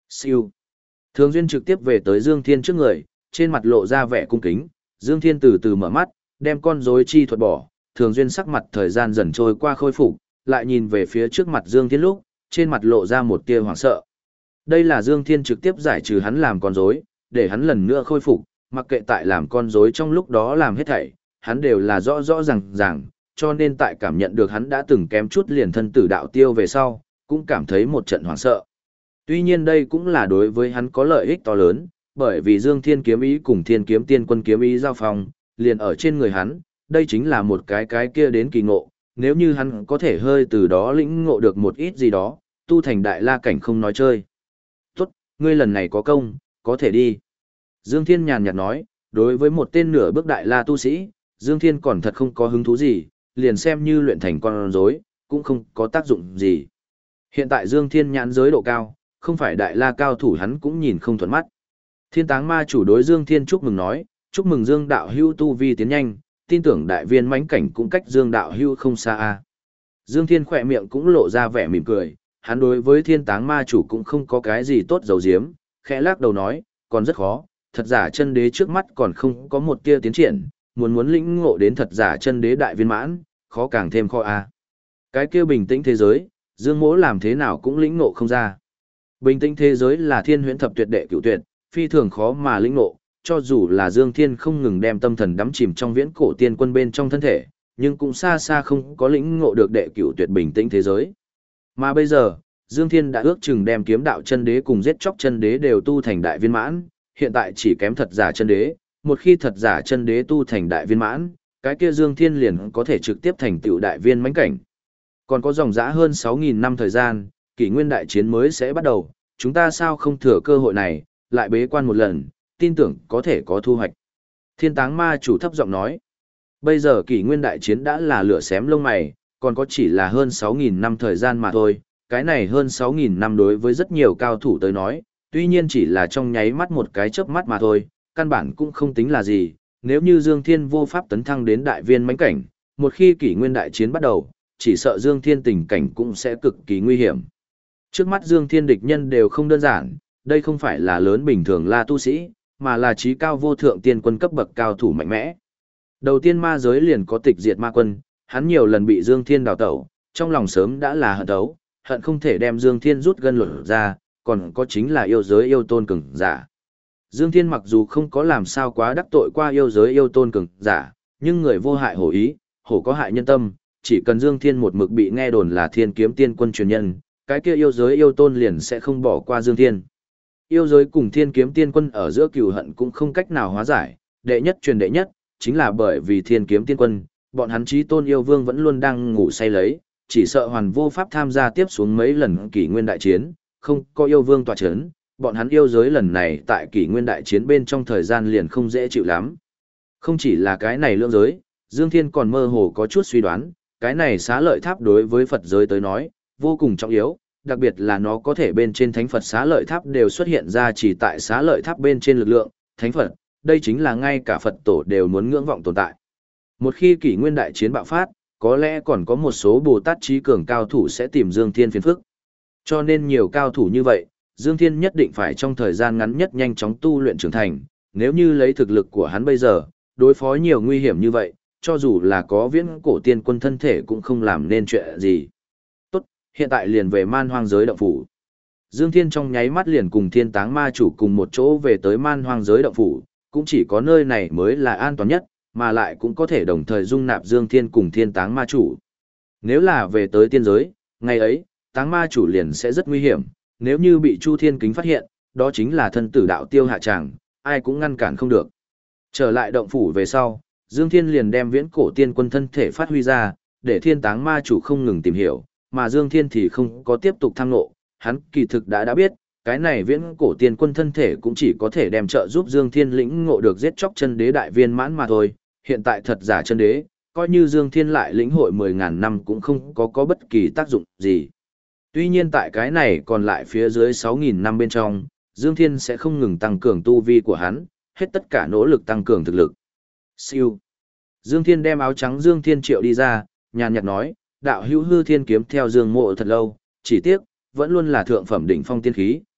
Siêu. Thường Duyên trực tiếp về tới Dương Thiên trước người, trên mặt lộ ra vẻ cung kính, Dương Thiên từ từ mở mắt, đem con rối chi thuật bỏ, Thường Duyên sắc mặt thời gian dần trôi qua khôi phục, lại nhìn về phía trước mặt Dương Thiên lúc, trên mặt lộ ra một tia hoảng sợ. Đây là Dương Thiên trực tiếp giải trừ hắn làm con rối, để hắn lần nữa khôi phục, mặc kệ tại làm con rối trong lúc đó làm hết thảy, hắn đều là rõ rõ ràng, cho nên tại cảm nhận được hắn đã từng kém chút liền thân tử đạo tiêu về sau, cũng cảm thấy một trận hoảng sợ. Tuy nhiên đây cũng là đối với hắn có lợi ích to lớn, bởi vì Dương Thiên kiếm ý cùng Thiên kiếm tiên quân kiếm ý giao phong, liền ở trên người hắn, đây chính là một cái kia đến kỳ ngộ, nếu như hắn có thể hơi từ đó lĩnh ngộ được một ít gì đó, tu thành đại la cảnh không nói chơi. Tốt, ngươi lần này có công, có thể đi. Dương Thiên nhàn nhạt nói, đối với một tên nửa bước đại la tu sĩ, Dương Thiên còn thật không có hứng thú gì, liền xem như luyện thành con rối, cũng không có tác dụng gì. Hiện tại Dương Thiên nhãn giới độ cao, không phải đại la cao thủ hắn cũng nhìn không thuận mắt. Thiên Táng Ma chủ đối Dương Thiên chúc mừng nói, chúc mừng Dương đạo hữu tu vi tiến nhanh, tin tưởng đại viên mãnh cảnh cũng cách Dương đạo hữu không xa a. Dương Thiên khỏe miệng cũng lộ ra vẻ mỉm cười, hắn đối với Thiên Táng Ma chủ cũng không có cái gì tốt giấu giếm, khẽ lắc đầu nói, còn rất khó, thật giả chân đế trước mắt còn không có một tia tiến triển, muốn lĩnh ngộ đến thật giả chân đế đại viên mãn, khó càng thêm khó a. Cái kia bình tĩnh thế giới, Dương Mỗ làm thế nào cũng lĩnh ngộ không ra. Bình tĩnh thế giới là thiên huyễn thập tuyệt đệ cửu tuyệt, phi thường khó mà lĩnh ngộ, cho dù là Dương Thiên không ngừng đem tâm thần đắm chìm trong viễn cổ tiên quân bên trong thân thể, nhưng cũng xa xa không có lĩnh ngộ được đệ cửu tuyệt bình tĩnh thế giới. Mà bây giờ, Dương Thiên đã ước chừng đem kiếm đạo chân đế cùng giết chóc chân đế đều tu thành đại viên mãn, hiện tại chỉ kém thật giả chân đế, một khi thật giả chân đế tu thành đại viên mãn, cái kia Dương Thiên liền có thể trực tiếp thành tựu đại viên mãnh cảnh. Còn có dòng dã hơn 6.000 năm thời gian, kỷ nguyên đại chiến mới sẽ bắt đầu, chúng ta sao không thừa cơ hội này, lại bế quan một lần, tin tưởng có thể có thu hoạch. Thiên Táng Ma chủ thấp giọng nói, bây giờ kỷ nguyên đại chiến đã là lửa xém lông mày, còn có chỉ là hơn 6.000 năm thời gian mà thôi, cái này hơn 6.000 năm đối với rất nhiều cao thủ tới nói, tuy nhiên chỉ là trong nháy mắt một cái chớp mắt mà thôi, căn bản cũng không tính là gì, nếu như Dương Thiên vô pháp tấn thăng đến đại viên mãnh cảnh, một khi kỷ nguyên đại chiến bắt đầu, chỉ sợ Dương Thiên tình cảnh cũng sẽ cực kỳ nguy hiểm. Trước mắt Dương Thiên địch nhân đều không đơn giản, đây không phải là lớn bình thường la tu sĩ, mà là trí cao vô thượng tiên quân cấp bậc cao thủ mạnh mẽ. Đầu tiên ma giới liền có tịch diệt ma quân, hắn nhiều lần bị Dương Thiên đào tẩu, trong lòng sớm đã là hận đấu, hận không thể đem Dương Thiên rút gân luận ra, còn có chính là yêu giới yêu tôn cường giả. Dương Thiên mặc dù không có làm sao quá đắc tội qua yêu giới yêu tôn cường giả, nhưng người vô hại hổ ý, hổ có hại nhân tâm, chỉ cần Dương Thiên một mực bị nghe đồn là thiên kiếm tiên quân truyền nhân, cái kia yêu giới yêu tôn liền sẽ không bỏ qua Dương Thiên. Yêu giới cùng thiên kiếm tiên quân ở giữa cừu hận cũng không cách nào hóa giải, đệ nhất truyền đệ nhất, chính là bởi vì thiên kiếm tiên quân, bọn hắn chí tôn yêu vương vẫn luôn đang ngủ say lấy, chỉ sợ hoàn vô pháp tham gia tiếp xuống mấy lần kỷ nguyên đại chiến, không có yêu vương tọa chấn, bọn hắn yêu giới lần này tại kỷ nguyên đại chiến bên trong thời gian liền không dễ chịu lắm. Không chỉ là cái này lưỡng giới, Dương Thiên còn mơ hồ có chút suy đoán, cái này xá lợi tháp đối với Phật giới tới nói, vô cùng trọng yếu, đặc biệt là nó có thể bên trên thánh Phật xá lợi tháp đều xuất hiện ra chỉ tại xá lợi tháp bên trên lực lượng, thánh Phật, đây chính là ngay cả Phật tổ đều muốn ngưỡng vọng tồn tại. Một khi kỷ nguyên đại chiến bạo phát, có lẽ còn có một số Bồ Tát trí cường cao thủ sẽ tìm Dương Thiên phiền phức. Cho nên nhiều cao thủ như vậy, Dương Thiên nhất định phải trong thời gian ngắn nhất nhanh chóng tu luyện trưởng thành, nếu như lấy thực lực của hắn bây giờ, đối phó nhiều nguy hiểm như vậy, cho dù là có viễn cổ tiên quân thân thể cũng không làm nên chuyện gì. Tốt, hiện tại liền về man hoang giới động phủ. Dương Thiên trong nháy mắt liền cùng Thiên Táng Ma chủ cùng một chỗ về tới man hoang giới động phủ, cũng chỉ có nơi này mới là an toàn nhất, mà lại cũng có thể đồng thời dung nạp Dương Thiên cùng Thiên Táng Ma chủ. Nếu là về tới tiên giới, ngày ấy, Táng Ma chủ liền sẽ rất nguy hiểm, nếu như bị Chu Thiên Kính phát hiện, đó chính là thân tử đạo tiêu hạ tràng, ai cũng ngăn cản không được. Trở lại động phủ về sau, Dương Thiên liền đem viễn cổ tiên quân thân thể phát huy ra, để Thiên Táng Ma chủ không ngừng tìm hiểu, mà Dương Thiên thì không có tiếp tục tham ngộ, hắn kỳ thực đã biết, cái này viễn cổ tiên quân thân thể cũng chỉ có thể đem trợ giúp Dương Thiên lĩnh ngộ được giết chóc chân đế đại viên mãn mà thôi, hiện tại thật giả chân đế, coi như Dương Thiên lại lĩnh hội 10.000 năm cũng không có bất kỳ tác dụng gì. Tuy nhiên tại cái này còn lại phía dưới 6.000 năm bên trong, Dương Thiên sẽ không ngừng tăng cường tu vi của hắn, hết tất cả nỗ lực tăng cường thực lực. Siêu. Dương Thiên đem áo trắng Dương Thiên triệu đi ra, nhàn nhạt nói, đạo hữu hư thiên kiếm theo Dương mộ thật lâu, chỉ tiếc, vẫn luôn là thượng phẩm đỉnh phong tiên khí,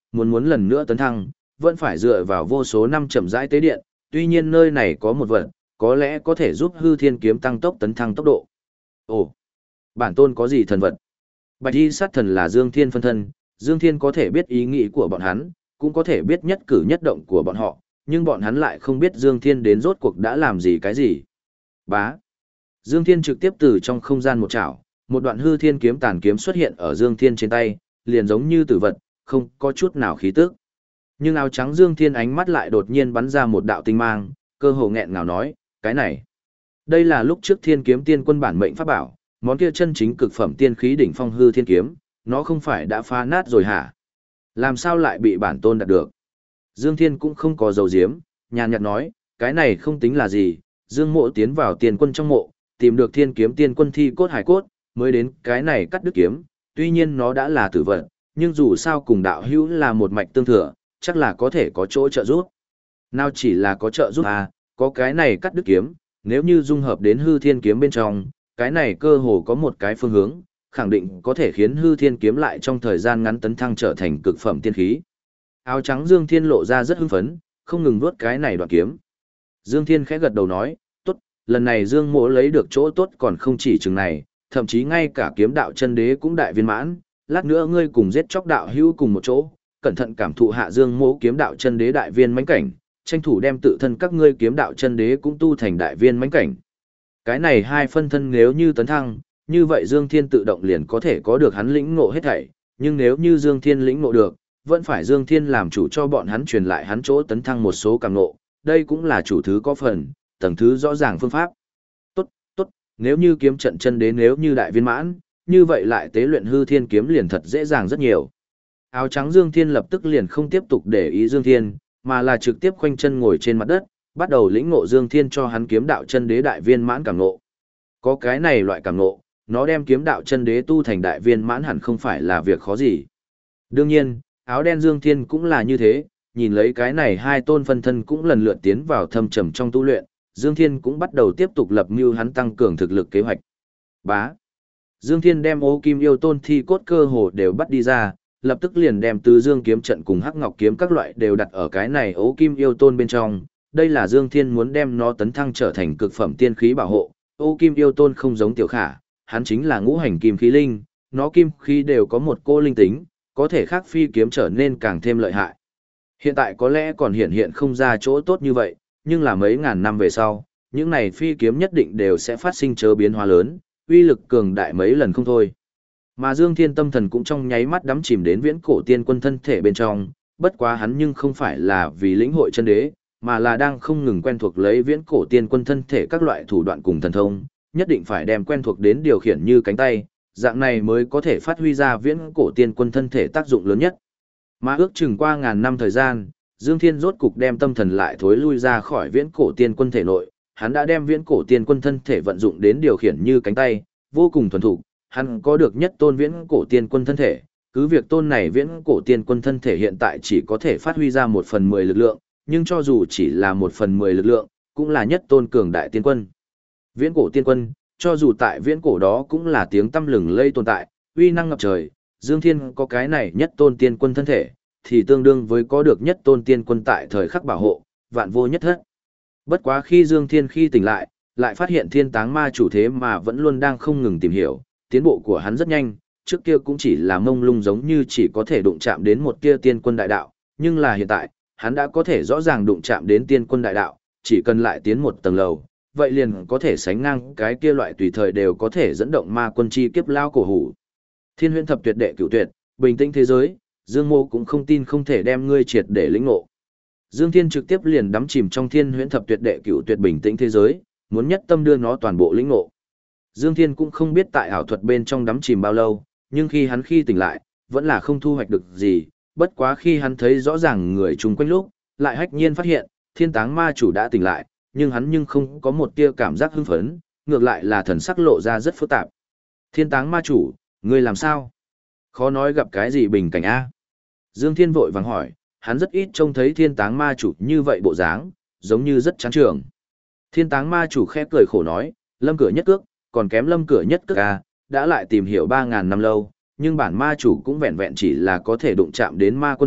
muốn muốn lần nữa tấn thăng, vẫn phải dựa vào vô số năm chậm rãi tế điện, tuy nhiên nơi này có một vật, có lẽ có thể giúp hư thiên kiếm tăng tốc tấn thăng tốc độ. Ồ, bản tôn có gì thần vật? Bạch y sát thần là Dương Thiên phân thân, Dương Thiên có thể biết ý nghĩ của bọn hắn, cũng có thể biết nhất cử nhất động của bọn họ, nhưng bọn hắn lại không biết Dương Thiên đến rốt cuộc đã làm gì cái gì. Bá. Dương Thiên trực tiếp từ trong không gian một chảo, một đoạn hư thiên kiếm tàn kiếm xuất hiện ở Dương Thiên trên tay, liền giống như tử vật, không có chút nào khí tức. Nhưng áo trắng Dương Thiên ánh mắt lại đột nhiên bắn ra một đạo tinh mang, cơ hồ nghẹn ngào nói, cái này. Đây là lúc trước Thiên Kiếm Tiên Quân bản mệnh pháp bảo, món kia chân chính cực phẩm tiên khí đỉnh phong hư thiên kiếm, nó không phải đã phá nát rồi hả? Làm sao lại bị bản tôn đạt được? Dương Thiên cũng không có dầu diếm, nhàn nhạt nói, cái này không tính là gì, Dương Mộ tiến vào Tiên Quân trong mộ, tìm được Thiên Kiếm Tiên Quân thi cốt hải cốt, mới đến cái này cắt đứt kiếm, tuy nhiên nó đã là tử vật, nhưng dù sao cùng đạo hữu là một mạch tương thừa, chắc là có thể có chỗ trợ giúp. Nào chỉ là có trợ giúp à, có cái này cắt đứt kiếm, nếu như dung hợp đến hư thiên kiếm bên trong, cái này cơ hồ có một cái phương hướng, khẳng định có thể khiến hư thiên kiếm lại trong thời gian ngắn tấn thăng trở thành cực phẩm tiên khí. Áo trắng Dương Thiên lộ ra rất hưng phấn, không ngừng vuốt cái này đoạn kiếm. Dương Thiên khẽ gật đầu nói, tốt, lần này Dương Mộ lấy được chỗ tốt còn không chỉ chừng này, thậm chí ngay cả kiếm đạo chân đế cũng đại viên mãn, lát nữa ngươi cùng giết chóc đạo hữu cùng một chỗ, cẩn thận cảm thụ hạ Dương Mộ kiếm đạo chân đế đại viên mãnh cảnh, tranh thủ đem tự thân các ngươi kiếm đạo chân đế cũng tu thành đại viên mãnh cảnh. Cái này hai phân thân nếu như tấn thăng, như vậy Dương Thiên tự động liền có thể có được hắn lĩnh ngộ hết thảy, nhưng nếu như Dương Thiên lĩnh ngộ được, vẫn phải Dương Thiên làm chủ cho bọn hắn truyền lại hắn chỗ tấn thăng một số cảm ngộ, đây cũng là chủ thứ có phần, tầng thứ rõ ràng phương pháp. Tốt, tốt, nếu như kiếm trận chân đế nếu như đại viên mãn, như vậy lại tế luyện hư thiên kiếm liền thật dễ dàng rất nhiều. Áo trắng Dương Thiên lập tức liền không tiếp tục để ý Dương Thiên, mà là trực tiếp khoanh chân ngồi trên mặt đất, bắt đầu lĩnh ngộ Dương Thiên cho hắn kiếm đạo chân đế đại viên mãn cảm ngộ. Có cái này loại cảm ngộ, nó đem kiếm đạo chân đế tu thành đại viên mãn hẳn không phải là việc khó gì. Đương nhiên, áo đen Dương Thiên cũng là như thế, nhìn lấy cái này hai tôn phân thân cũng lần lượt tiến vào thâm trầm trong tu luyện, Dương Thiên cũng bắt đầu tiếp tục lập mưu hắn tăng cường thực lực kế hoạch. Bá. Dương Thiên đem Ô Kim Yêu Tôn thi cốt cơ hồ đều bắt đi ra, lập tức liền đem Tứ Dương kiếm trận cùng Hắc Ngọc kiếm các loại đều đặt ở cái này Ô Kim Yêu Tôn bên trong. Đây là Dương Thiên muốn đem nó tấn thăng trở thành cực phẩm tiên khí bảo hộ. Ô Kim Yêu Tôn không giống Tiểu Khả, hắn chính là ngũ hành kim khí linh, nó kim khí đều có một cô linh tính, có thể khắc phi kiếm trở nên càng thêm lợi hại. Hiện tại có lẽ còn hiện không ra chỗ tốt như vậy, nhưng là mấy ngàn năm về sau, những này phi kiếm nhất định đều sẽ phát sinh chớ biến hóa lớn, uy lực cường đại mấy lần không thôi. Mà Dương Thiên tâm thần cũng trong nháy mắt đắm chìm đến viễn cổ tiên quân thân thể bên trong, bất quá hắn nhưng không phải là vì lĩnh hội chân đế, mà là đang không ngừng quen thuộc lấy viễn cổ tiên quân thân thể các loại thủ đoạn cùng thần thông, nhất định phải đem quen thuộc đến điều khiển như cánh tay, dạng này mới có thể phát huy ra viễn cổ tiên quân thân thể tác dụng lớn nhất. Mà ước chừng qua ngàn năm thời gian, Dương Thiên rốt cục đem tâm thần lại thối lui ra khỏi viễn cổ tiên quân thể nội, hắn đã đem viễn cổ tiên quân thân thể vận dụng đến điều khiển như cánh tay, vô cùng thuần thục, hắn có được nhất tôn viễn cổ tiên quân thân thể, cứ việc tôn này viễn cổ tiên quân thân thể hiện tại chỉ có thể phát huy ra 1/10 lực lượng, nhưng cho dù chỉ là 1/10 lực lượng, cũng là nhất tôn cường đại tiên quân. Viễn cổ tiên quân, cho dù tại viễn cổ đó cũng là tiếng tăm lừng lây tồn tại, uy năng ngập trời, Dương Thiên có cái này nhất tôn tiên quân thân thể, thì tương đương với có được nhất tôn tiên quân tại thời khắc bảo hộ, vạn vô nhất thất. Bất quá khi Dương Thiên khi tỉnh lại, lại phát hiện Thiên Táng Ma chủ thế mà vẫn luôn đang không ngừng tìm hiểu, tiến bộ của hắn rất nhanh, trước kia cũng chỉ là mông lung giống như chỉ có thể đụng chạm đến một tia tiên quân đại đạo, nhưng là hiện tại, hắn đã có thể rõ ràng đụng chạm đến tiên quân đại đạo, chỉ cần lại tiến một tầng lầu, vậy liền có thể sánh ngang cái kia loại tùy thời đều có thể dẫn động ma quân chi kiếp lao cổ hủ. Thiên Huyễn Thập Tuyệt Đệ Cửu Tuyệt, bình tĩnh thế giới, Dương Mô cũng không tin không thể đem ngươi triệt để lĩnh ngộ. Dương Thiên trực tiếp liền đắm chìm trong Thiên Huyễn Thập Tuyệt Đệ Cửu Tuyệt bình tĩnh thế giới, muốn nhất tâm đưa nó toàn bộ lĩnh ngộ. Dương Thiên cũng không biết tại ảo thuật bên trong đắm chìm bao lâu, nhưng khi tỉnh lại, vẫn là không thu hoạch được gì, bất quá khi hắn thấy rõ ràng người chung quanh lúc, lại hách nhiên phát hiện, Thiên Táng Ma chủ đã tỉnh lại, nhưng không có một tia cảm giác hưng phấn, ngược lại là thần sắc lộ ra rất phức tạp. Thiên Táng Ma chủ, ngươi làm sao? Khó nói gặp cái gì bình cảnh a? Dương Thiên vội vàng hỏi, hắn rất ít trông thấy Thiên Táng Ma chủ như vậy bộ dáng, giống như rất chán trường. Thiên Táng Ma chủ khẽ cười khổ nói, lâm cửa nhất cước, còn kém lâm cửa nhất cước a, đã lại tìm hiểu 3000 năm lâu, nhưng bản ma chủ cũng vẹn vẹn chỉ là có thể đụng chạm đến ma quân đạo,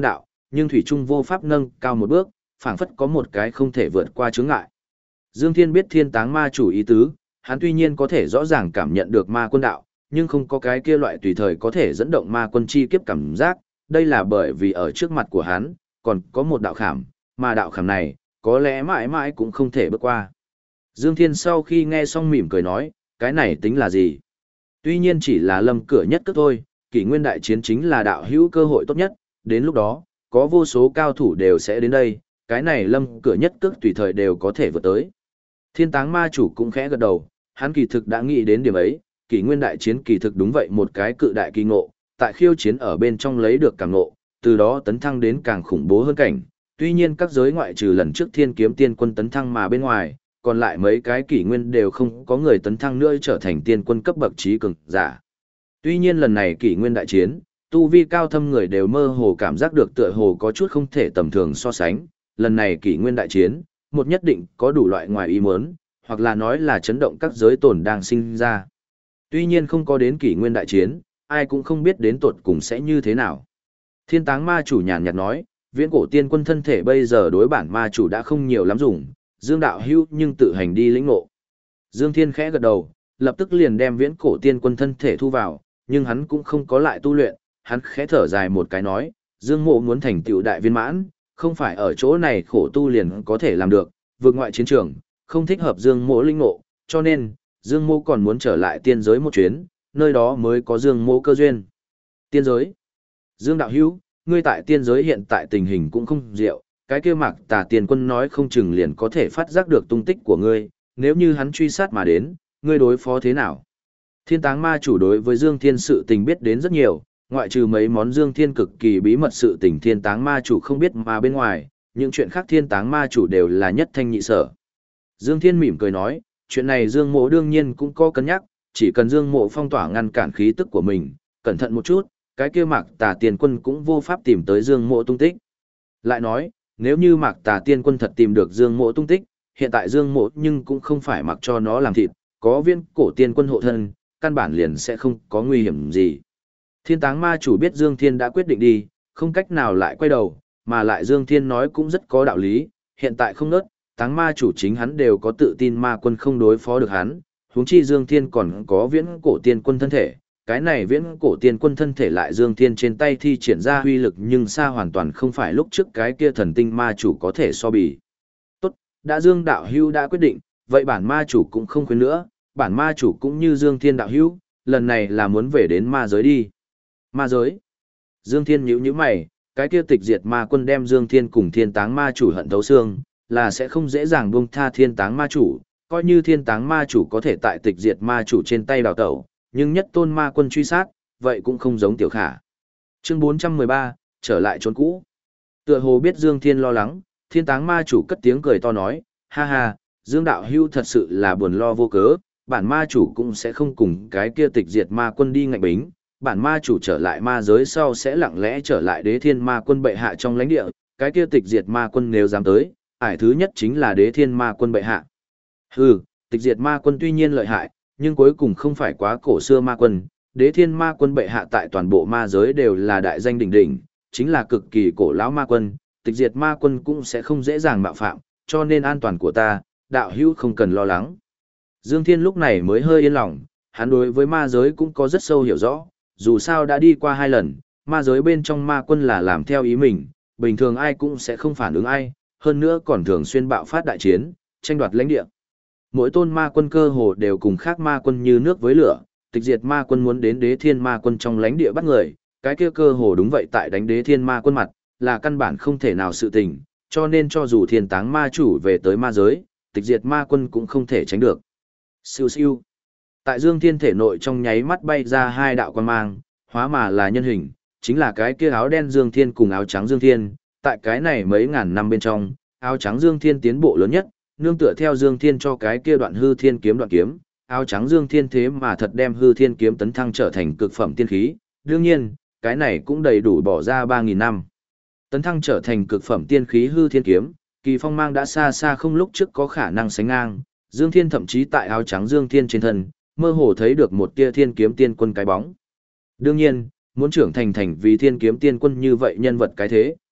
nhưng thủy trung vô pháp nâng cao một bước, phảng phất có một cái không thể vượt qua chướng ngại. Dương Thiên biết Thiên Táng Ma chủ ý tứ, hắn tuy nhiên có thể rõ ràng cảm nhận được ma quân đạo, nhưng không có cái kia loại tùy thời có thể dẫn động ma quân chi kiếp cảm giác, đây là bởi vì ở trước mặt của hắn, còn có một đạo khảm, mà đạo khảm này, có lẽ mãi mãi cũng không thể bước qua. Dương Thiên sau khi nghe xong mỉm cười nói, cái này tính là gì? Tuy nhiên chỉ là lâm cửa nhất cước thôi, kỷ nguyên đại chiến chính là đạo hữu cơ hội tốt nhất, đến lúc đó, có vô số cao thủ đều sẽ đến đây, cái này lâm cửa nhất cước tùy thời đều có thể vượt tới. Thiên Táng Ma chủ cũng khẽ gật đầu, hắn kỳ thực đã nghĩ đến điểm ấy, kỷ nguyên đại chiến kỳ thực đúng vậy một cái cự đại kỳ ngộ, tại khiêu chiến ở bên trong lấy được càng ngộ, từ đó tấn thăng đến càng khủng bố hơn cảnh. Tuy nhiên các giới ngoại trừ lần trước Thiên Kiếm Tiên Quân tấn thăng mà bên ngoài, còn lại mấy cái kỷ nguyên đều không có người tấn thăng nữa trở thành tiên quân cấp bậc trí cường giả. Tuy nhiên lần này kỷ nguyên đại chiến, tu vi cao thâm người đều mơ hồ cảm giác được tựa hồ có chút không thể tầm thường so sánh, lần này kỷ nguyên đại chiến, một nhất định có đủ loại ngoài ý muốn, hoặc là nói là chấn động các giới tồn đang sinh ra. Tuy nhiên không có đến kỷ nguyên đại chiến, ai cũng không biết đến tột cùng sẽ như thế nào. Thiên Táng Ma chủ nhàn nhạt nói, viễn cổ tiên quân thân thể bây giờ đối bản ma chủ đã không nhiều lắm dùng, Dương đạo hữu nhưng tự hành đi lĩnh ngộ. Dương Thiên khẽ gật đầu, lập tức liền đem viễn cổ tiên quân thân thể thu vào, nhưng hắn cũng không có lại tu luyện, hắn khẽ thở dài một cái nói, Dương mộ muốn thành tựu đại viên mãn, không phải ở chỗ này khổ tu liền có thể làm được, vượt ngoại chiến trường, không thích hợp Dương mộ lĩnh ngộ, cho nên, Dương mộ còn muốn trở lại tiên giới một chuyến, nơi đó mới có Dương mộ cơ duyên. Tiên giới. Dương đạo hữu, ngươi tại tiên giới hiện tại tình hình cũng không diệu, cái kia Mạc Tà Tiên Quân nói không chừng liền có thể phát giác được tung tích của ngươi, nếu như hắn truy sát mà đến, ngươi đối phó thế nào? Thiên Táng Ma chủ đối với Dương Thiên sự tình biết đến rất nhiều, ngoại trừ mấy món Dương Thiên cực kỳ bí mật sự tình Thiên Táng Ma chủ không biết mà bên ngoài, những chuyện khác Thiên Táng Ma chủ đều là nhất thanh nhị sở. Dương Thiên mỉm cười nói, chuyện này Dương Mộ đương nhiên cũng có cân nhắc, chỉ cần Dương Mộ phong tỏa ngăn cản khí tức của mình, cẩn thận một chút, cái kia Mạc Tà Tiên Quân cũng vô pháp tìm tới Dương Mộ tung tích. Lại nói, nếu như Mạc Tà Tiên Quân thật tìm được Dương Mộ tung tích, hiện tại Dương Mộ nhưng cũng không phải mặc cho nó làm thịt, có viên cổ tiên quân hộ thân, căn bản liền sẽ không có nguy hiểm gì. Thiên Táng Ma chủ biết Dương Thiên đã quyết định đi, không cách nào lại quay đầu, mà lại Dương Thiên nói cũng rất có đạo lý, hiện tại không nớt, Táng Ma chủ chính hắn đều có tự tin ma quân không đối phó được hắn, huống chi Dương Thiên còn có viễn cổ tiên quân thân thể. Cái này viễn cổ tiên quân thân thể lại Dương Thiên trên tay thi triển ra huy lực nhưng xa hoàn toàn không phải lúc trước cái kia thần tinh ma chủ có thể so bì. Tốt, đã Dương đạo hữu đã quyết định, vậy bản ma chủ cũng không khuyên nữa, bản ma chủ cũng như Dương Thiên đạo hữu, lần này là muốn về đến ma giới đi. Ma giới. Dương Thiên nhíu mày, cái kia tịch diệt ma quân đem Dương Thiên cùng Thiên Táng ma chủ hận thấu xương, là sẽ không dễ dàng buông tha Thiên Táng ma chủ, coi như Thiên Táng ma chủ có thể tại tịch diệt ma chủ trên tay đào tẩu. Nhưng nhất tôn ma quân truy sát, vậy cũng không giống tiểu khả. Chương 413, trở lại chốn cũ. Tựa hồ biết Dương Thiên lo lắng, Thiên Táng ma chủ cất tiếng cười to nói, ha ha, Dương đạo hưu thật sự là buồn lo vô cớ, bản ma chủ cũng sẽ không cùng cái kia tịch diệt ma quân đi ngạnh bính, bản ma chủ trở lại ma giới sau sẽ lặng lẽ trở lại đế thiên ma quân bệ hạ trong lãnh địa, cái kia tịch diệt ma quân nếu dám tới, ải thứ nhất chính là đế thiên ma quân bệ hạ. Hừ, tịch diệt ma quân tuy nhiên lợi hại, nhưng cuối cùng không phải quá cổ xưa ma quân, đế thiên ma quân bệ hạ tại toàn bộ ma giới đều là đại danh đỉnh đỉnh, chính là cực kỳ cổ lão ma quân, tịch diệt ma quân cũng sẽ không dễ dàng mạo phạm, cho nên an toàn của ta, đạo hữu không cần lo lắng. Dương Thiên lúc này mới hơi yên lòng, hắn đối với ma giới cũng có rất sâu hiểu rõ, dù sao đã đi qua 2 lần, ma giới bên trong ma quân là làm theo ý mình, bình thường ai cũng sẽ không phản ứng ai, hơn nữa còn thường xuyên bạo phát đại chiến, tranh đoạt lãnh địa. Mỗi tôn ma quân cơ hồ đều cùng khác ma quân như nước với lửa, tịch diệt ma quân muốn đến đế thiên ma quân trong lãnh địa bắt người, cái kia cơ hồ đúng vậy tại đánh đế thiên ma quân mặt, là căn bản không thể nào sự tình, cho nên cho dù Thiên Táng ma chủ về tới ma giới, tịch diệt ma quân cũng không thể tránh được. Siêu siêu. Tại Dương Thiên thể nội trong nháy mắt bay ra 2 đạo quang mang, hóa mà là nhân hình, chính là cái kia áo đen Dương Thiên cùng áo trắng Dương Thiên, tại cái này mấy ngàn năm bên trong, áo trắng Dương Thiên tiến bộ lớn nhất, nương tựa theo Dương Thiên cho cái kia đoạn hư thiên kiếm đoạn kiếm, áo trắng Dương Thiên thế mà thật đem hư thiên kiếm tấn thăng trở thành cực phẩm tiên khí, đương nhiên, cái này cũng đầy đủ bỏ ra 3.000 năm. Tấn thăng trở thành cực phẩm tiên khí hư thiên kiếm, kỳ phong mang đã xa xa không lúc trước có khả năng sánh ngang, Dương Thiên thậm chí tại áo trắng Dương Thiên trên thân, mơ hồ thấy được một tia thiên kiếm tiên quân cái bóng. Đương nhiên, muốn trưởng thành vì thiên kiếm tiên quân như vậy nhân vật cái thế,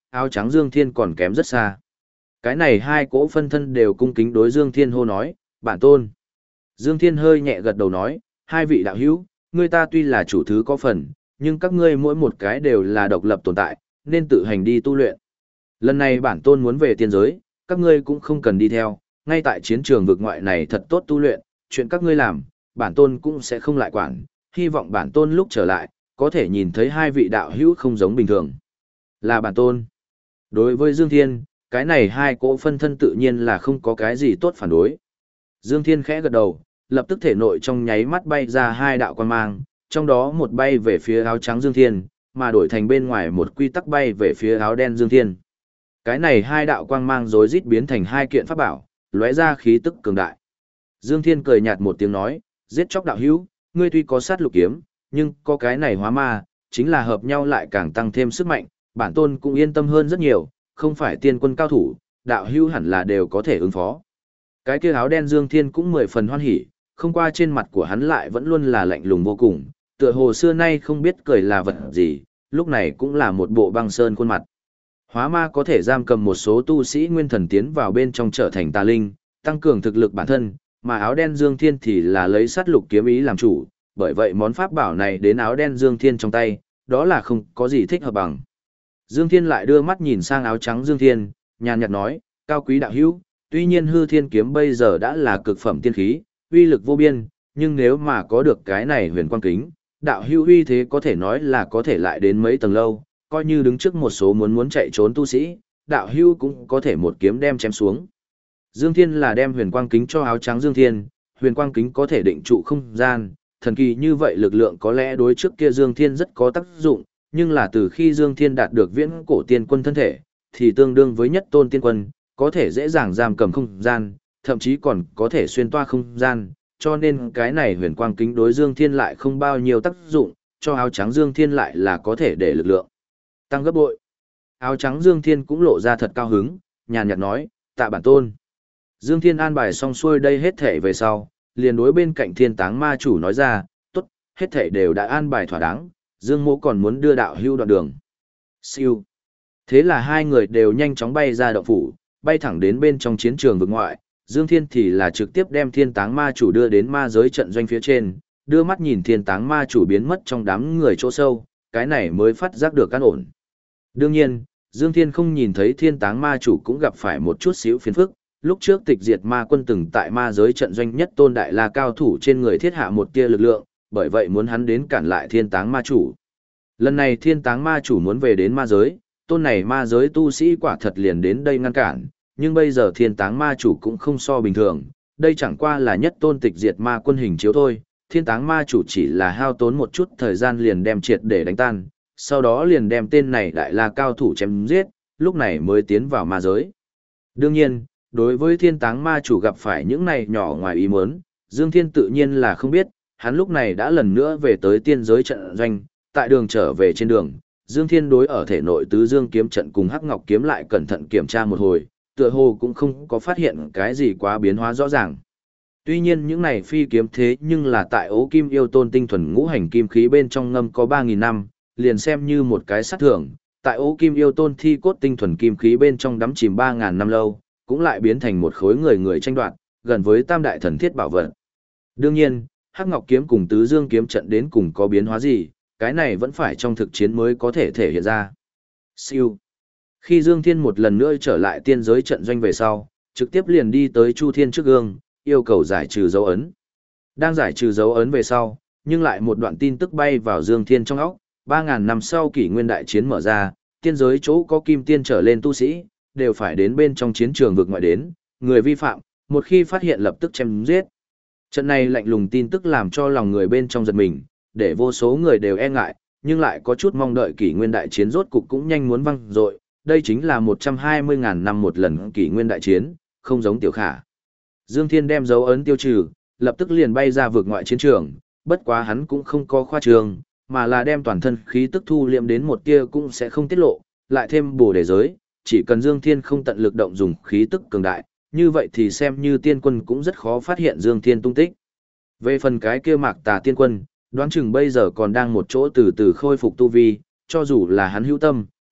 áo trắng Dương Thiên còn kém rất xa. Cái này hai cỗ phân thân đều cung kính đối Dương Thiên hô nói, bản tôn. Dương Thiên hơi nhẹ gật đầu nói, hai vị đạo hữu, ngươi ta tuy là chủ thứ có phần, nhưng các ngươi mỗi một cái đều là độc lập tồn tại, nên tự hành đi tu luyện. Lần này bản tôn muốn về tiên giới, các ngươi cũng không cần đi theo, ngay tại chiến trường vực ngoại này thật tốt tu luyện, chuyện các ngươi làm, bản tôn cũng sẽ không lại quản, hy vọng bản tôn lúc trở lại, có thể nhìn thấy hai vị đạo hữu không giống bình thường. Là bản tôn. Đối với Dương Thiên, cái này hai cỗ phân thân tự nhiên là không có cái gì tốt phản đối. Dương Thiên khẽ gật đầu, lập tức thể nội trong nháy mắt bay ra hai đạo quang mang, trong đó một bay về phía áo trắng Dương Thiên, mà đổi thành bên ngoài một quy tắc bay về phía áo đen Dương Thiên. Cái này hai đạo quang mang rối rít biến thành hai kiện pháp bảo, lóe ra khí tức cường đại. Dương Thiên cười nhạt một tiếng nói, giết chóc đạo hữu, ngươi tuy có sát lục kiếm, nhưng có cái này hóa ma, chính là hợp nhau lại càng tăng thêm sức mạnh, bản tôn cũng yên tâm hơn rất nhiều, không phải tiên quân cao thủ, đạo hữu hẳn là đều có thể ứng phó. Cái kia áo đen Dương Thiên cũng 10 phần hoan hỉ, không qua trên mặt của hắn lại vẫn luôn là lạnh lùng vô cùng, tựa hồ xưa nay không biết cười là vật gì, lúc này cũng là một bộ băng sơn khuôn mặt. Hóa ma có thể giam cầm một số tu sĩ nguyên thần tiến vào bên trong trở thành tà linh, tăng cường thực lực bản thân, mà áo đen Dương Thiên thì là lấy sát lục kiếm ý làm chủ, bởi vậy món pháp bảo này đến áo đen Dương Thiên trong tay, đó là không có gì thích hợp bằng. Dương Thiên lại đưa mắt nhìn sang áo trắng Dương Thiên, nhàn nhạt nói, cao quý đạo hữu, tuy nhiên hư thiên kiếm bây giờ đã là cực phẩm tiên khí, uy lực vô biên, nhưng nếu mà có được cái này huyền quang kính, đạo hữu uy thế có thể nói là có thể lại đến mấy tầng lâu, coi như đứng trước một số muốn chạy trốn tu sĩ, đạo hữu cũng có thể một kiếm đem chém xuống. Dương Thiên là đem huyền quang kính cho áo trắng Dương Thiên, huyền quang kính có thể định trụ không gian, thần kỳ như vậy lực lượng có lẽ đối trước kia Dương Thiên rất có tác dụng, nhưng là từ khi Dương Thiên đạt được viễn cổ tiên quân thân thể, thì tương đương với nhất tôn tiên quân, có thể dễ dàng giam cầm không gian, thậm chí còn có thể xuyên toa không gian, cho nên cái này huyền quang kính đối Dương Thiên lại không bao nhiêu tác dụng, cho áo trắng Dương Thiên lại là có thể để lực lượng tăng gấp bội. Áo trắng Dương Thiên cũng lộ ra thật cao hứng, nhàn nhạt nói, tạ bản tôn. Dương Thiên an bài xong xuôi đây hết thể về sau, liền đối bên cạnh Thiên Táng Ma chủ nói ra, tốt, hết thể đều đã an bài thỏa đáng, Dương Mỗ còn muốn đưa đạo hưu đoạn đường. Siêu. Thế là hai người đều nhanh chóng bay ra động phủ, bay thẳng đến bên trong chiến trường vực ngoại, Dương Thiên thì là trực tiếp đem Thiên Táng Ma chủ đưa đến ma giới trận doanh phía trên, đưa mắt nhìn Thiên Táng Ma chủ biến mất trong đám người chỗ sâu, cái này mới phát giác được căn ổn. Đương nhiên, Dương Thiên không nhìn thấy Thiên Táng Ma chủ cũng gặp phải một chút xíu phiền phức, lúc trước Tịch Diệt Ma quân từng tại ma giới trận doanh nhất tôn đại la cao thủ trên người thiết hạ một tia lực lượng, bởi vậy muốn hắn đến cản lại Thiên Táng Ma chủ. Lần này Thiên Táng Ma chủ muốn về đến ma giới, tôn này ma giới tu sĩ quả thật liền đến đây ngăn cản, nhưng bây giờ Thiên Táng Ma chủ cũng không so bình thường, đây chẳng qua là nhất tôn Tịch Diệt Ma quân hình chiếu thôi, Thiên Táng Ma chủ chỉ là hao tốn một chút thời gian liền đem triệt để đánh tan, sau đó liền đem tên này đại la cao thủ chém giết, lúc này mới tiến vào ma giới. Đương nhiên, đối với Thiên Táng Ma chủ gặp phải những này nhỏ ngoài ý muốn, Dương Thiên tự nhiên là không biết, hắn lúc này đã lần nữa về tới tiên giới trận doanh, tại đường trở về trên đường, Dương Thiên đối ở thể nội tứ dương kiếm trận cùng Hắc Ngọc kiếm lại cẩn thận kiểm tra một hồi, tựa hồ cũng không có phát hiện cái gì quá biến hóa rõ ràng. Tuy nhiên những này phi kiếm thế nhưng là tại Ố Kim Yêu Tôn tinh thuần ngũ hành kim khí bên trong ngâm có 3000 năm, liền xem như một cái sát thưởng, tại Ố Kim Yêu Tôn thi cốt tinh thuần kim khí bên trong đắm chìm 3000 năm lâu, cũng lại biến thành một khối người tranh đoạt, gần với tam đại thần thiết bảo vật. Đương nhiên, Hắc Ngọc kiếm cùng tứ dương kiếm trận đến cùng có biến hóa gì, cái này vẫn phải trong thực chiến mới có thể thể hiện ra. Siêu. Khi Dương Thiên một lần nữa trở lại tiên giới trận doanh về sau, trực tiếp liền đi tới Chu Thiên trước gương, yêu cầu giải trừ dấu ấn. Đang giải trừ dấu ấn về sau, nhưng lại một đoạn tin tức bay vào Dương Thiên trong óc, 3000 năm sau kỷ nguyên đại chiến mở ra, tiên giới chỗ có kim tiên trở lên tu sĩ, đều phải đến bên trong chiến trường vực ngoại đến, người vi phạm, một khi phát hiện lập tức chém giết. Trận này lạnh lùng tin tức làm cho lòng người bên trong giật mình, để vô số người đều e ngại, nhưng lại có chút mong đợi kỷ nguyên đại chiến rốt cục cũng nhanh muốn văng dội, đây chính là 120.000 năm một lần kỷ nguyên đại chiến, không giống tiểu khả. Dương Thiên đem dấu ấn tiêu trừ, lập tức liền bay ra vực ngoại chiến trường, bất quá hắn cũng không có khoa trương, mà là đem toàn thân khí tức thu liệm đến một tia cũng sẽ không tiết lộ, lại thêm bổ đề giới, chỉ cần Dương Thiên không tận lực động dùng khí tức cường đại, như vậy thì xem như tiên quân cũng rất khó phát hiện Dương Thiên tung tích. Về phần cái kia Mạc Tà tiên quân, đoán chừng bây giờ còn đang một chỗ từ từ khôi phục tu vi, cho dù là hắn hữu tâm,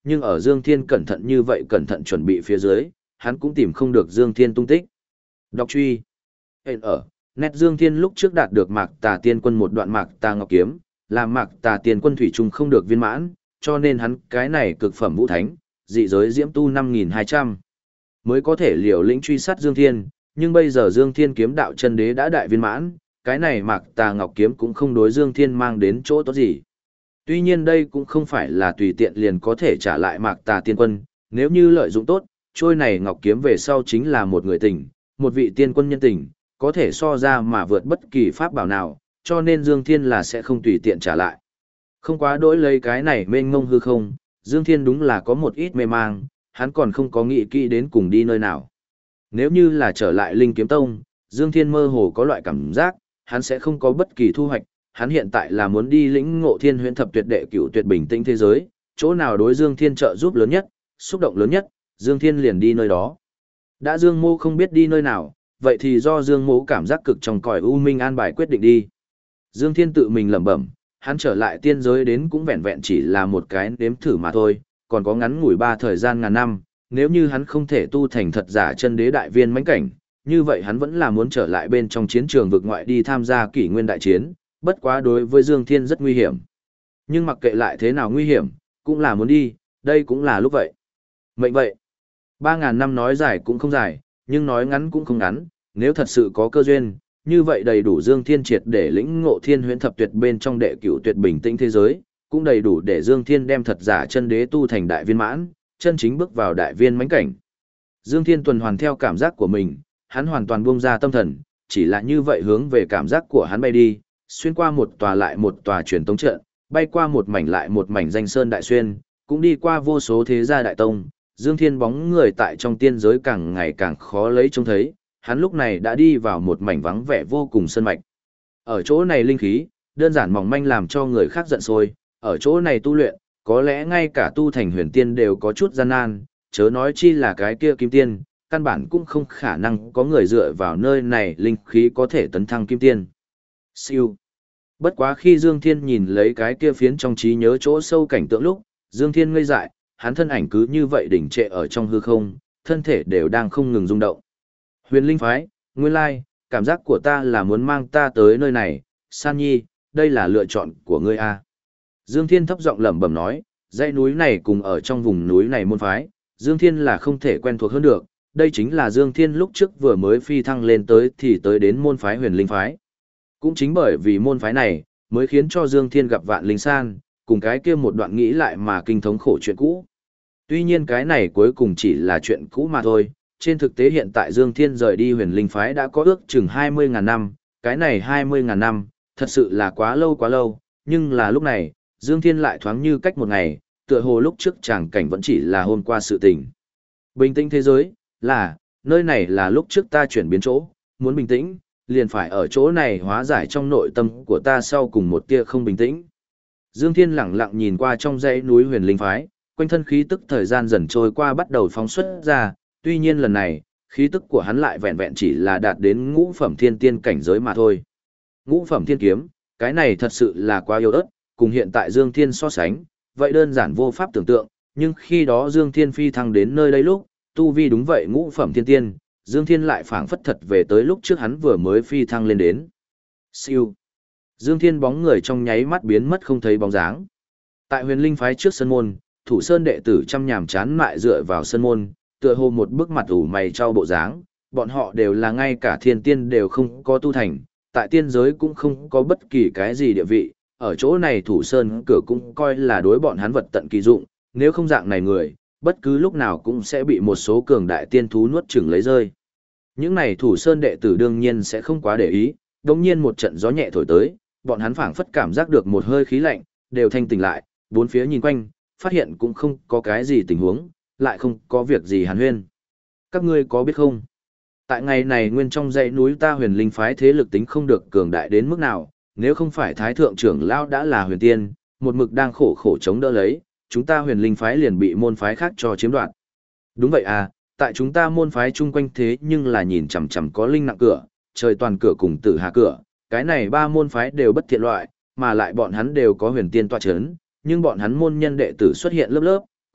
nhưng ở Dương Thiên cẩn thận như vậy cẩn thận chuẩn bị phía dưới, hắn cũng tìm không được Dương Thiên tung tích. Đọc truy. Hên ở, nét Dương Thiên lúc trước đạt được Mạc Tà Tiên Quân một đoạn Mạc Tà Ngọc Kiếm, làm Mạc Tà Tiên Quân thủy chung không được viên mãn, cho nên hắn cái này cực phẩm vũ thánh, dị giới diễm tu 5200 mới có thể liều lĩnh truy sát Dương Thiên, nhưng bây giờ Dương Thiên kiếm đạo chân đế đã đại viên mãn, cái này Mạc Tà Ngọc Kiếm cũng không đối Dương Thiên mang đến chỗ tốt gì. Tuy nhiên đây cũng không phải là tùy tiện liền có thể trả lại Mạc Tà Tiên Quân, nếu như lợi dụng tốt, trôi này Ngọc Kiếm về sau chính là một người tình, một vị tiên quân nhân tình, có thể so ra mà vượt bất kỳ pháp bảo nào, cho nên Dương Thiên là sẽ không tùy tiện trả lại. Không quá đối lấy cái này mênh mông hư không, Dương Thiên đúng là có một ít mê mang, hắn còn không có nghĩ kỹ đến cùng đi nơi nào. Nếu như là trở lại Linh Kiếm Tông, Dương Thiên mơ hồ có loại cảm giác, hắn sẽ không có bất kỳ thu hoạch, hắn hiện tại là muốn đi lĩnh ngộ Thiên Huyễn Thập Tuyệt Đệ Cửu Tuyệt Bình Tĩnh thế giới, chỗ nào đối Dương Thiên trợ giúp lớn nhất, xúc động lớn nhất, Dương Thiên liền đi nơi đó. Đã Dương Mô không biết đi nơi nào, vậy thì do Dương Mô cảm giác cực trong cõi u minh an bài quyết định đi. Dương Thiên tự mình lẩm bẩm, hắn trở lại tiên giới đến cũng vẹn vẹn chỉ là một cái nếm thử mà thôi, còn có ngắn ngủi 3 thời gian ngàn năm, nếu như hắn không thể tu thành thật giả chân đế đại viên mãnh cảnh, như vậy hắn vẫn là muốn trở lại bên trong chiến trường vực ngoại đi tham gia kỷ nguyên đại chiến, bất quá đối với Dương Thiên rất nguy hiểm. Nhưng mặc kệ lại thế nào nguy hiểm, cũng là muốn đi, đây cũng là lúc vậy. Mệnh vậy, 3.000 năm nói dài cũng không dài, nhưng nói ngắn cũng không ngắn, nếu thật sự có cơ duyên, như vậy đầy đủ Dương Thiên triệt để lĩnh ngộ Thiên Huyễn Thập Tuyệt bên trong đệ cửu tuyệt bình tĩnh thế giới, cũng đầy đủ để Dương Thiên đem thật giả chân đế tu thành đại viên mãn, chân chính bước vào đại viên mãnh cảnh. Dương Thiên tuần hoàn theo cảm giác của mình, hắn hoàn toàn buông ra tâm thần, chỉ là như vậy hướng về cảm giác của hắn bay đi, xuyên qua một tòa lại một tòa truyền tống trận, bay qua một mảnh lại một mảnh danh sơn đại xuyên, cũng đi qua vô số thế gia đại tông. Dương Thiên bóng người tại trong tiên giới càng ngày càng khó lấy trông thấy, hắn lúc này đã đi vào một mảnh vắng vẻ vô cùng sơn mạch. Ở chỗ này linh khí, đơn giản mỏng manh làm cho người khác giận sôi, ở chỗ này tu luyện, có lẽ ngay cả tu thành huyền tiên đều có chút gian nan, chớ nói chi là cái kia kim tiên, căn bản cũng không khả năng có người dựa vào nơi này linh khí có thể tấn thăng kim tiên. Siêu. Bất quá khi Dương Thiên nhìn lấy cái kia phiến trong trí nhớ chỗ sâu cảnh tượng lúc, Dương Thiên ngây dại, hắn thân ảnh cứ như vậy đỉnh trệ ở trong hư không, thân thể đều đang không ngừng rung động. Huyền Linh Phái, nguyên lai, cảm giác của ta là muốn mang ta tới nơi này, San Nhi, đây là lựa chọn của ngươi a. Dương Thiên thấp giọng lẩm bẩm nói, dãy núi này cùng ở trong vùng núi này môn phái, Dương Thiên là không thể quen thuộc hơn được, đây chính là Dương Thiên lúc trước vừa mới phi thăng lên tới thì tới đến môn phái Huyền Linh Phái. Cũng chính bởi vì môn phái này, mới khiến cho Dương Thiên gặp Vạn Linh San, cùng cái kia một đoạn nghĩ lại mà kinh thống khổ chuyện cũ. Tuy nhiên cái này cuối cùng chỉ là chuyện cũ mà thôi, trên thực tế hiện tại Dương Thiên rời đi Huyền Linh Phái đã có ước chừng 20.000 năm, cái này 20.000 năm, thật sự là quá lâu, nhưng là lúc này, Dương Thiên lại thoáng như cách một ngày, tựa hồ lúc trước tràng cảnh vẫn chỉ là hôm qua sự tình. Bình tĩnh thế giới, là, nơi này là lúc trước ta chuyển biến chỗ, muốn bình tĩnh, liền phải ở chỗ này hóa giải trong nội tâm của ta sau cùng một tia không bình tĩnh. Dương Thiên lẳng lặng nhìn qua trong dãy núi Huyền Linh Phái, quanh thân khí tức thời gian dần trôi qua bắt đầu phóng xuất ra, tuy nhiên lần này, khí tức của hắn lại vẹn vẹn chỉ là đạt đến ngũ phẩm thiên tiên cảnh giới mà thôi. Ngũ phẩm thiên kiếm, cái này thật sự là quá yếu ớt, cùng hiện tại Dương Thiên so sánh, vậy đơn giản vô pháp tưởng tượng, nhưng khi đó Dương Thiên phi thăng đến nơi đây lúc, tu vi đúng vậy ngũ phẩm thiên tiên, Dương Thiên lại phảng phất thật về tới lúc trước hắn vừa mới phi thăng lên đến. Siêu. Dương Thiên bóng người trong nháy mắt biến mất không thấy bóng dáng. Tại Huyền Linh Phái trước sân môn, thủ sơn đệ tử chăm nhàm chán mại dựa vào sân môn, tựa hồ một bức mặt ủ mày trao bộ dáng, bọn họ đều là ngay cả thiên tiên đều không có tu thành, tại tiên giới cũng không có bất kỳ cái gì địa vị, ở chỗ này thủ sơn cửa cũng coi là đối bọn hắn vật tận kỳ dụng, nếu không dạng này người, bất cứ lúc nào cũng sẽ bị một số cường đại tiên thú nuốt chửng lấy rơi. Những này thủ sơn đệ tử đương nhiên sẽ không quá để ý, đột nhiên một trận gió nhẹ thổi tới, bọn hắn phảng phất cảm giác được một hơi khí lạnh, đều thanh tỉnh lại, bốn phía nhìn quanh, phát hiện cũng không có cái gì tình huống, lại không có việc gì hàn huyên. Các ngươi có biết không? Tại ngày này nguyên trong dãy núi ta Huyền Linh Phái thế lực tính không được cường đại đến mức nào, nếu không phải Thái Thượng trưởng lão đã là huyền tiên, một mực đang khổ khổ chống đỡ lấy, chúng ta Huyền Linh Phái liền bị môn phái khác cho chiếm đoạt. Đúng vậy à, tại chúng ta môn phái chung quanh thế nhưng là nhìn chằm chằm có linh nặng cửa, trời toàn cửa cùng tử hà cửa, cái này ba môn phái đều bất thiện loại, mà lại bọn hắn đều có huyền tiên tọa chấn, nhưng bọn hắn môn nhân đệ tử xuất hiện lớp lớp,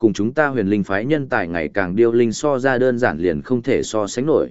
cùng chúng ta huyền linh phái nhân tài ngày càng điêu linh so ra đơn giản liền không thể so sánh nổi.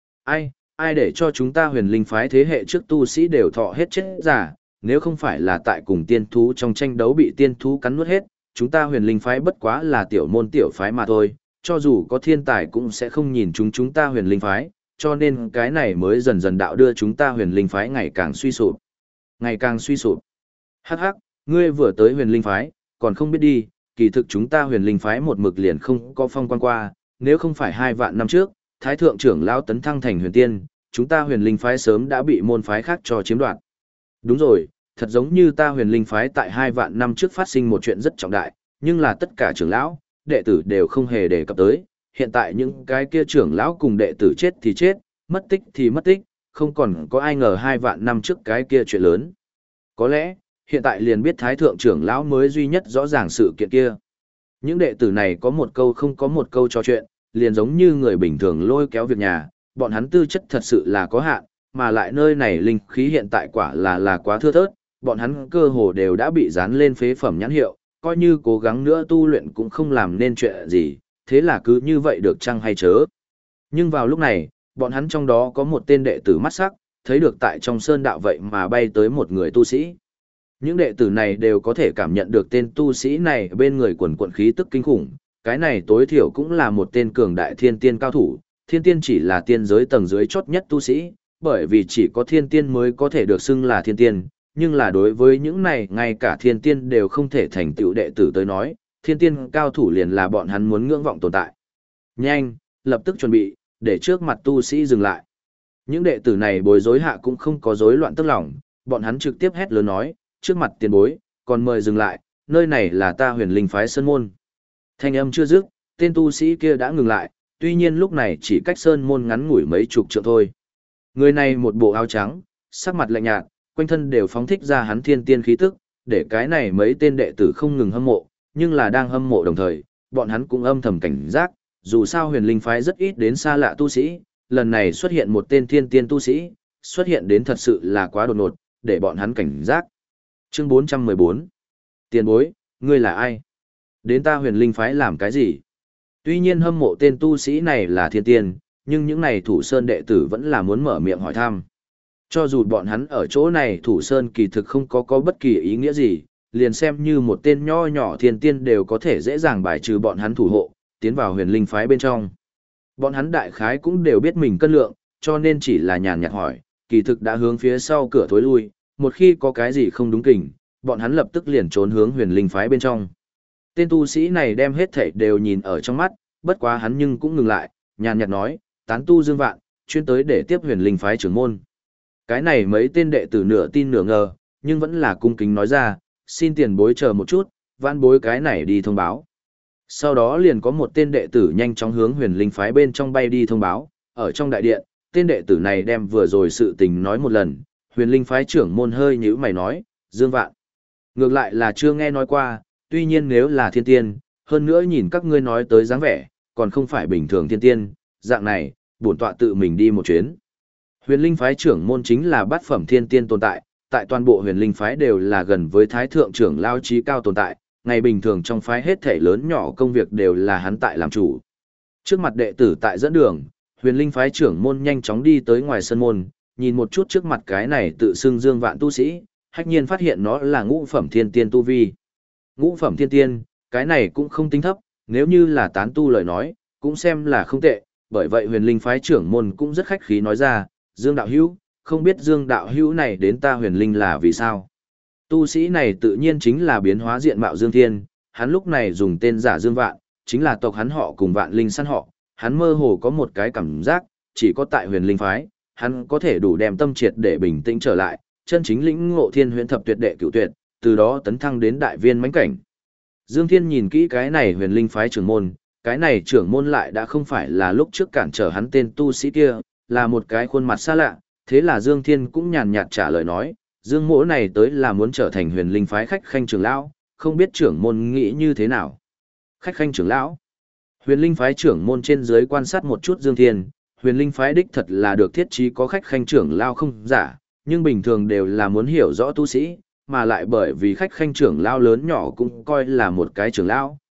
Ai để cho chúng ta huyền linh phái thế hệ trước tu sĩ đều thọ hết chết giả, nếu không phải là tại cùng tiên thú trong tranh đấu bị tiên thú cắn nuốt hết, chúng ta huyền linh phái bất quá là tiểu môn tiểu phái mà thôi, cho dù có thiên tài cũng sẽ không nhìn chúng ta huyền linh phái, cho nên cái này mới dần dần đạo đưa chúng ta huyền linh phái ngày càng suy sụp. Ngày càng suy sụp. Hắc hắc, ngươi vừa tới huyền linh phái, còn không biết đi, kỳ thực chúng ta huyền linh phái một mực liền không có phong quan qua, nếu không phải 2 vạn năm trước, Thái thượng trưởng lão tấn thăng thành huyền tiên, chúng ta huyền linh phái sớm đã bị môn phái khác cho chiếm đoạt. Đúng rồi, thật giống như ta huyền linh phái tại 2 vạn năm trước phát sinh một chuyện rất trọng đại, nhưng là tất cả trưởng lão, đệ tử đều không hề đề cập tới, hiện tại những cái kia trưởng lão cùng đệ tử chết thì chết, mất tích thì mất tích, không còn có ai ngờ 2 vạn năm trước cái kia chuyện lớn. Có lẽ, hiện tại liền biết Thái thượng trưởng lão mới duy nhất rõ ràng sự kiện kia. Những đệ tử này có một câu không có một câu trò chuyện, liền giống như người bình thường lôi kéo việc nhà, bọn hắn tư chất thật sự là có hạn, mà lại nơi này linh khí hiện tại quả là quá thưa thớt, bọn hắn cơ hồ đều đã bị dán lên phế phẩm nhãn hiệu, coi như cố gắng nữa tu luyện cũng không làm nên chuyện gì, thế là cứ như vậy được chăng hay chớ. Nhưng vào lúc này, bọn hắn trong đó có một tên đệ tử mắt sắc, thấy được tại trong sơn đạo vậy mà bay tới một người tu sĩ. Những đệ tử này đều có thể cảm nhận được tên tu sĩ này bên người quần quận khí tức kinh khủng, cái này tối thiểu cũng là một tên cường đại thiên tiên cao thủ, thiên tiên chỉ là tiên giới tầng dưới chót nhất tu sĩ, bởi vì chỉ có thiên tiên mới có thể được xưng là thiên tiên, nhưng là đối với những này ngay cả thiên tiên đều không thể thành tựu đệ tử tới nói, thiên tiên cao thủ liền là bọn hắn muốn ngưỡng vọng tồn tại. Nhanh, lập tức chuẩn bị, để trước mặt tu sĩ dừng lại. Những đệ tử này bối rối hạ cũng không có rối loạn tức lòng, bọn hắn trực tiếp hét lớn nói, trước mặt tiền bối, còn mời dừng lại, nơi này là ta huyền linh phái sơn môn. Thanh âm chưa dứt, tên tu sĩ kia đã ngừng lại, tuy nhiên lúc này chỉ cách sơn môn ngắn ngủi mấy chục trượng thôi. Người này một bộ áo trắng, sắc mặt lạnh nhạt, quanh thân đều phóng thích ra hắn thiên tiên khí tức, để cái này mấy tên đệ tử không ngừng hâm mộ, nhưng là đang hâm mộ đồng thời, bọn hắn cũng âm thầm cảnh giác, dù sao huyền linh phái rất ít đến xa lạ tu sĩ, lần này xuất hiện một tên thiên tiên tu sĩ, xuất hiện đến thật sự là quá đột ngột, để bọn hắn cảnh giác. Chương 414. Tiền bối, ngươi là ai? Đến ta huyền linh phái làm cái gì? Tuy nhiên hâm mộ tên tu sĩ này là thiên tiên, nhưng những này thủ sơn đệ tử vẫn là muốn mở miệng hỏi thăm. Cho dù bọn hắn ở chỗ này thủ sơn kỳ thực không có bất kỳ ý nghĩa gì, liền xem như một tên nho nhỏ thiên tiên đều có thể dễ dàng bài trừ bọn hắn thủ hộ, tiến vào huyền linh phái bên trong. Bọn hắn đại khái cũng đều biết mình cân lượng, cho nên chỉ là nhàn nhạt hỏi, kỳ thực đã hướng phía sau cửa thối lui, một khi có cái gì không đúng kỉnh, bọn hắn lập tức liền trốn hướng huyền linh phái bên trong. Tên tu sĩ này đem hết thảy đều nhìn ở trong mắt, bất quá hắn nhưng cũng ngừng lại, nhàn nhạt nói, tán tu Dương Vạn, chuyên tới để tiếp huyền linh phái trưởng môn. Cái này mấy tên đệ tử nửa tin nửa ngờ, nhưng vẫn là cung kính nói ra, xin tiền bối chờ một chút, vãn bối cái này đi thông báo. Sau đó liền có một tên đệ tử nhanh chóng hướng huyền linh phái bên trong bay đi thông báo, ở trong đại điện, tên đệ tử này đem vừa rồi sự tình nói một lần, huyền linh phái trưởng môn hơi nhíu mày nói, Dương Vạn. Ngược lại là chưa nghe nói qua, tuy nhiên nếu là thiên tiên, hơn nữa nhìn các ngươi nói tới dáng vẻ, còn không phải bình thường thiên tiên, dạng này, bổn tọa tự mình đi một chuyến. Huyền linh phái trưởng môn chính là bát phẩm thiên tiên tồn tại, tại toàn bộ huyền linh phái đều là gần với thái thượng trưởng lao trí cao tồn tại, ngày bình thường trong phái hết thể lớn nhỏ công việc đều là hắn tại làm chủ. Trước mặt đệ tử tại dẫn đường, huyền linh phái trưởng môn nhanh chóng đi tới ngoài sân môn, nhìn một chút trước mặt cái này tự xưng Dương Vạn tu sĩ, hách nhiên phát hiện nó là ngũ phẩm thiên tiên tu vi. Ngũ phẩm thiên tiên, cái này cũng không tính thấp, nếu như là tán tu lời nói, cũng xem là không tệ, bởi vậy huyền linh phái trưởng môn cũng rất khách khí nói ra, Dương đạo hữu, không biết Dương đạo hữu này đến ta huyền linh là vì sao. Tu sĩ này tự nhiên chính là biến hóa diện mạo Dương Thiên, hắn lúc này dùng tên giả Dương Vạn, chính là tộc hắn họ cùng Vạn Linh săn họ, hắn mơ hồ có một cái cảm giác, chỉ có tại huyền linh phái, hắn có thể đủ đem tâm triệt để bình tĩnh trở lại, chân chính lĩnh ngộ thiên huyền thập tuyệt đệ cửu tuyệt, từ đó tấn thăng đến đại viên mãnh cảnh. Dương Thiên nhìn kỹ cái này huyền linh phái trưởng môn, cái này trưởng môn lại đã không phải là lúc trước cản trở hắn tên tu sĩ kia, là một cái khuôn mặt xa lạ, thế là Dương Thiên cũng nhàn nhạt trả lời nói, Dương mỗ này tới là muốn trở thành huyền linh phái khách khanh trưởng lão, không biết trưởng môn nghĩ như thế nào. Khách khanh trưởng lão. Huyền linh phái trưởng môn trên dưới quan sát một chút Dương Thiên, huyền linh phái đích thật là được thiết trí có khách khanh trưởng lão không giả, nhưng bình thường đều là muốn hiểu rõ tu sĩ, mà lại bởi vì khách khanh trưởng lão lớn nhỏ cũng coi là một cái trưởng lão,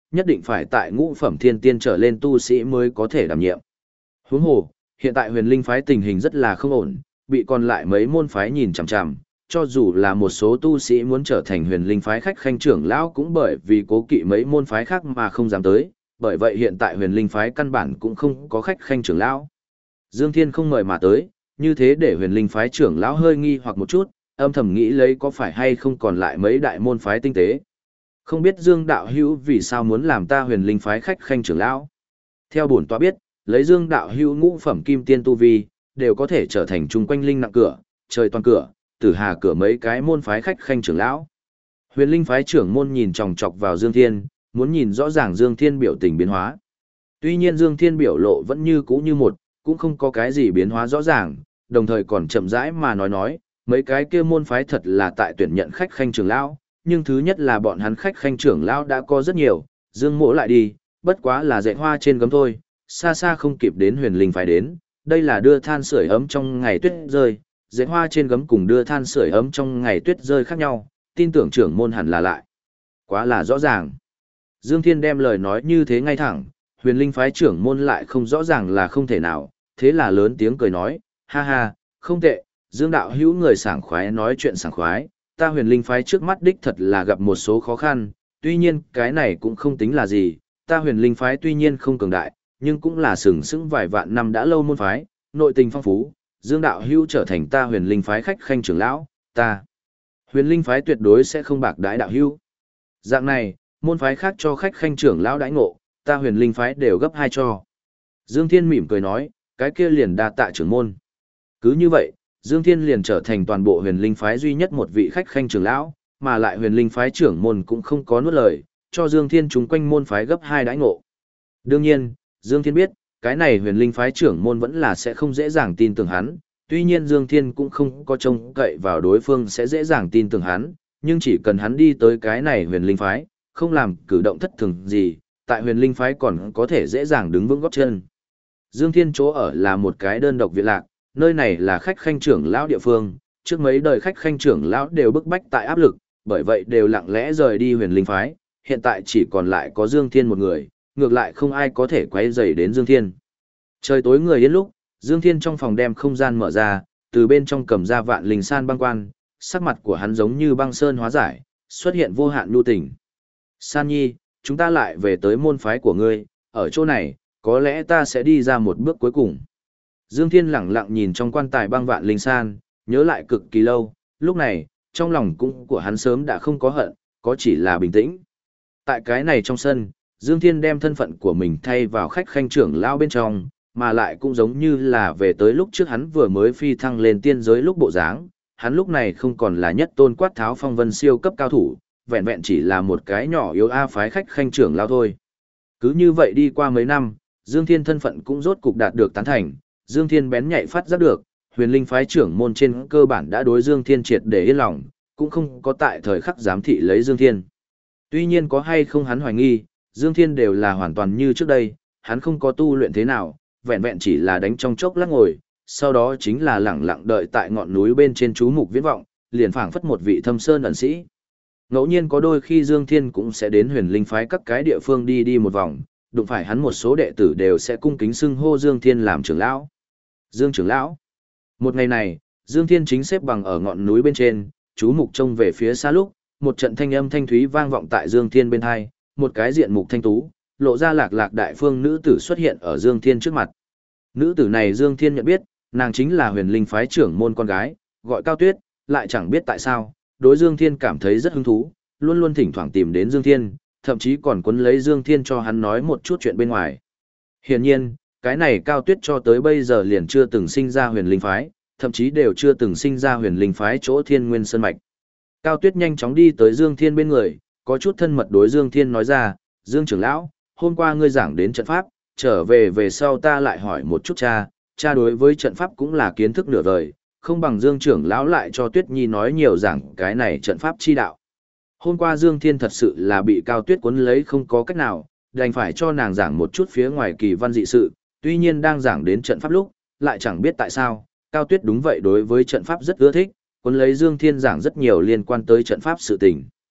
nhất định phải tại ngũ phẩm thiên tiên trở lên tu sĩ mới có thể đảm nhiệm. Huống hồ, hiện tại huyền linh phái tình hình rất là không ổn, bị còn lại mấy môn phái nhìn chằm chằm, cho dù là một số tu sĩ muốn trở thành huyền linh phái khách khanh trưởng lão cũng bởi vì cố kỵ mấy môn phái khác mà không dám tới, bởi vậy hiện tại huyền linh phái căn bản cũng không có khách khanh trưởng lão. Dương Thiên không mời mà tới, như thế để huyền linh phái trưởng lão hơi nghi hoặc một chút, âm thầm nghĩ lấy có phải hay không còn lại mấy đại môn phái tinh tế. Không biết Dương đạo hữu vì sao muốn làm ta huyền linh phái khách khanh trưởng lão. Theo bổn tọa biết, lấy Dương đạo hữu ngũ phẩm kim tiên tu vi, đều có thể trở thành trung quanh linh nặng cửa, trời toàn cửa, tử hà cửa mấy cái môn phái khách khanh trưởng lão. Huyền linh phái trưởng môn nhìn chòng chọc vào Dương Thiên, muốn nhìn rõ ràng Dương Thiên biểu tình biến hóa. Tuy nhiên Dương Thiên biểu lộ vẫn như cũ như một, cũng không có cái gì biến hóa rõ ràng, đồng thời còn chậm rãi mà nói, mấy cái kia môn phái thật là tại tuyển nhận khách khanh trưởng lão, nhưng thứ nhất là bọn hắn khách khanh trưởng lão đã có rất nhiều, Dương Mỗ lại đi, bất quá là dạy hoa trên gấm thôi, xa xa không kịp đến huyền linh phái đến, đây là đưa than sưởi ấm trong ngày tuyết rơi, dạy hoa trên gấm cùng đưa than sưởi ấm trong ngày tuyết rơi khác nhau, tin tưởng trưởng môn hẳn là lại. Quá là rõ ràng. Dương Thiên đem lời nói như thế ngay thẳng, huyền linh phái trưởng môn lại không rõ ràng là không thể nào, thế là lớn tiếng cười nói, ha ha, không tệ, Dương đạo hữu người sảng khoái nói chuyện sảng khoái, ta huyền linh phái trước mắt đích thật là gặp một số khó khăn, tuy nhiên cái này cũng không tính là gì, ta huyền linh phái tuy nhiên không cường đại, nhưng cũng là sừng sững vài vạn năm đã lâu môn phái, nội tình phong phú, Dương đạo hữu trở thành ta huyền linh phái khách khanh trưởng lão, ta huyền linh phái tuyệt đối sẽ không bạc đãi đạo hữu. Dạng này, môn phái khác cho khách khanh trưởng lão đãi ngộ, ta huyền linh phái đều gấp hai cho. Dương Thiên mỉm cười nói, cái kia liền đa tạ trưởng môn. Cứ như vậy, Dương Thiên liền trở thành toàn bộ huyền linh phái duy nhất một vị khách khanh trưởng lão, mà lại huyền linh phái trưởng môn cũng không có nuốt lời, cho Dương Thiên chúng quanh môn phái gấp hai đãi ngộ. Đương nhiên, Dương Thiên biết, cái này huyền linh phái trưởng môn vẫn là sẽ không dễ dàng tin tưởng hắn, tuy nhiên Dương Thiên cũng không có trông cậy vào đối phương sẽ dễ dàng tin tưởng hắn, nhưng chỉ cần hắn đi tới cái này huyền linh phái, không làm cử động thất thường gì, tại huyền linh phái còn có thể dễ dàng đứng vững gót chân. Dương Thiên chỗ ở là một cái đơn độc viện lạc, nơi này là khách khanh trưởng lão địa phương, trước mấy đời khách khanh trưởng lão đều bức bách tại áp lực, bởi vậy đều lặng lẽ rời đi huyền linh phái, hiện tại chỉ còn lại có Dương Thiên một người, ngược lại không ai có thể quấy rầy đến Dương Thiên. Trời tối người yên lúc, Dương Thiên trong phòng đem không gian mở ra, từ bên trong cầm ra vạn linh san băng quan, sắc mặt của hắn giống như băng sơn hóa giải, xuất hiện vô hạn nhu tình. San Nhi, chúng ta lại về tới môn phái của ngươi, ở chỗ này, có lẽ ta sẽ đi ra một bước cuối cùng. Dương Thiên lẳng lặng nhìn trong quan tài băng vạn linh san, nhớ lại cực kỳ lâu, lúc này, trong lòng cũng của hắn sớm đã không có hận, có chỉ là bình tĩnh. Tại cái này trong sân, Dương Thiên đem thân phận của mình thay vào khách khanh trưởng lão bên trong, mà lại cũng giống như là về tới lúc trước hắn vừa mới phi thăng lên tiên giới lúc bộ dáng, hắn lúc này không còn là nhất tôn quát tháo phong vân siêu cấp cao thủ, vẹn vẹn chỉ là một cái nhỏ yếu a phái khách khanh trưởng lão thôi. Cứ như vậy đi qua mấy năm, Dương Thiên thân phận cũng rốt cục đạt được tán thành, Dương Thiên bén nhạy phát giác được, huyền linh phái trưởng môn trên cơ bản đã đối Dương Thiên triệt để yên lòng, cũng không có tại thời khắc giám thị lấy Dương Thiên. Tuy nhiên có hay không hắn hoài nghi, Dương Thiên đều là hoàn toàn như trước đây, hắn không có tu luyện thế nào, vẹn vẹn chỉ là đánh trong chốc lát ngồi, sau đó chính là lẳng lặng đợi tại ngọn núi bên trên chú mục viễn vọng, liền phảng phất một vị thâm sơn ẩn sĩ. Ngẫu nhiên có đôi khi Dương Thiên cũng sẽ đến huyền linh phái các cái địa phương đi đi một vòng, đụng phải hắn một số đệ tử đều sẽ cung kính xưng hô Dương Thiên làm trưởng lão. Dương trưởng lão. Một ngày này, Dương Thiên chính xếp bằng ở ngọn núi bên trên, chú mục trông về phía xa lúc, một trận thanh âm thanh thúy vang vọng tại Dương Thiên bên hai, một cái diện mục thanh tú, lộ ra lạc lạc đại phương nữ tử xuất hiện ở Dương Thiên trước mặt. Nữ tử này Dương Thiên nhận biết, nàng chính là huyền linh phái trưởng môn con gái, gọi Cao Tuyết, lại chẳng biết tại sao, đối Dương Thiên cảm thấy rất hứng thú, luôn luôn thỉnh thoảng tìm đến Dương Thiên, thậm chí còn quấn lấy Dương Thiên cho hắn nói một chút chuyện bên ngoài. Hiển nhiên, cái này Cao Tuyết cho tới bây giờ liền chưa từng sinh ra huyền linh phái, thậm chí đều chưa từng sinh ra huyền linh phái chỗ Thiên Nguyên Sơn Mạch. Cao Tuyết nhanh chóng đi tới Dương Thiên bên người, có chút thân mật đối Dương Thiên nói ra, Dương trưởng lão, hôm qua ngươi giảng đến trận pháp, trở về sau ta lại hỏi một chút cha đối với trận pháp cũng là kiến thức nửa vời, không bằng Dương trưởng lão lại cho Tuyết Nhi nói nhiều giảng cái này trận pháp chi đạo. Hôm qua Dương Thiên thật sự là bị Cao Tuyết cuốn lấy không có cách nào, đành phải cho nàng giảng một chút phía ngoài kỳ văn dị sự, tuy nhiên đang giảng đến trận pháp lúc, lại chẳng biết tại sao, Cao Tuyết đúng vậy đối với trận pháp rất ưa thích, cuốn lấy Dương Thiên giảng rất nhiều liên quan tới trận pháp sự tình.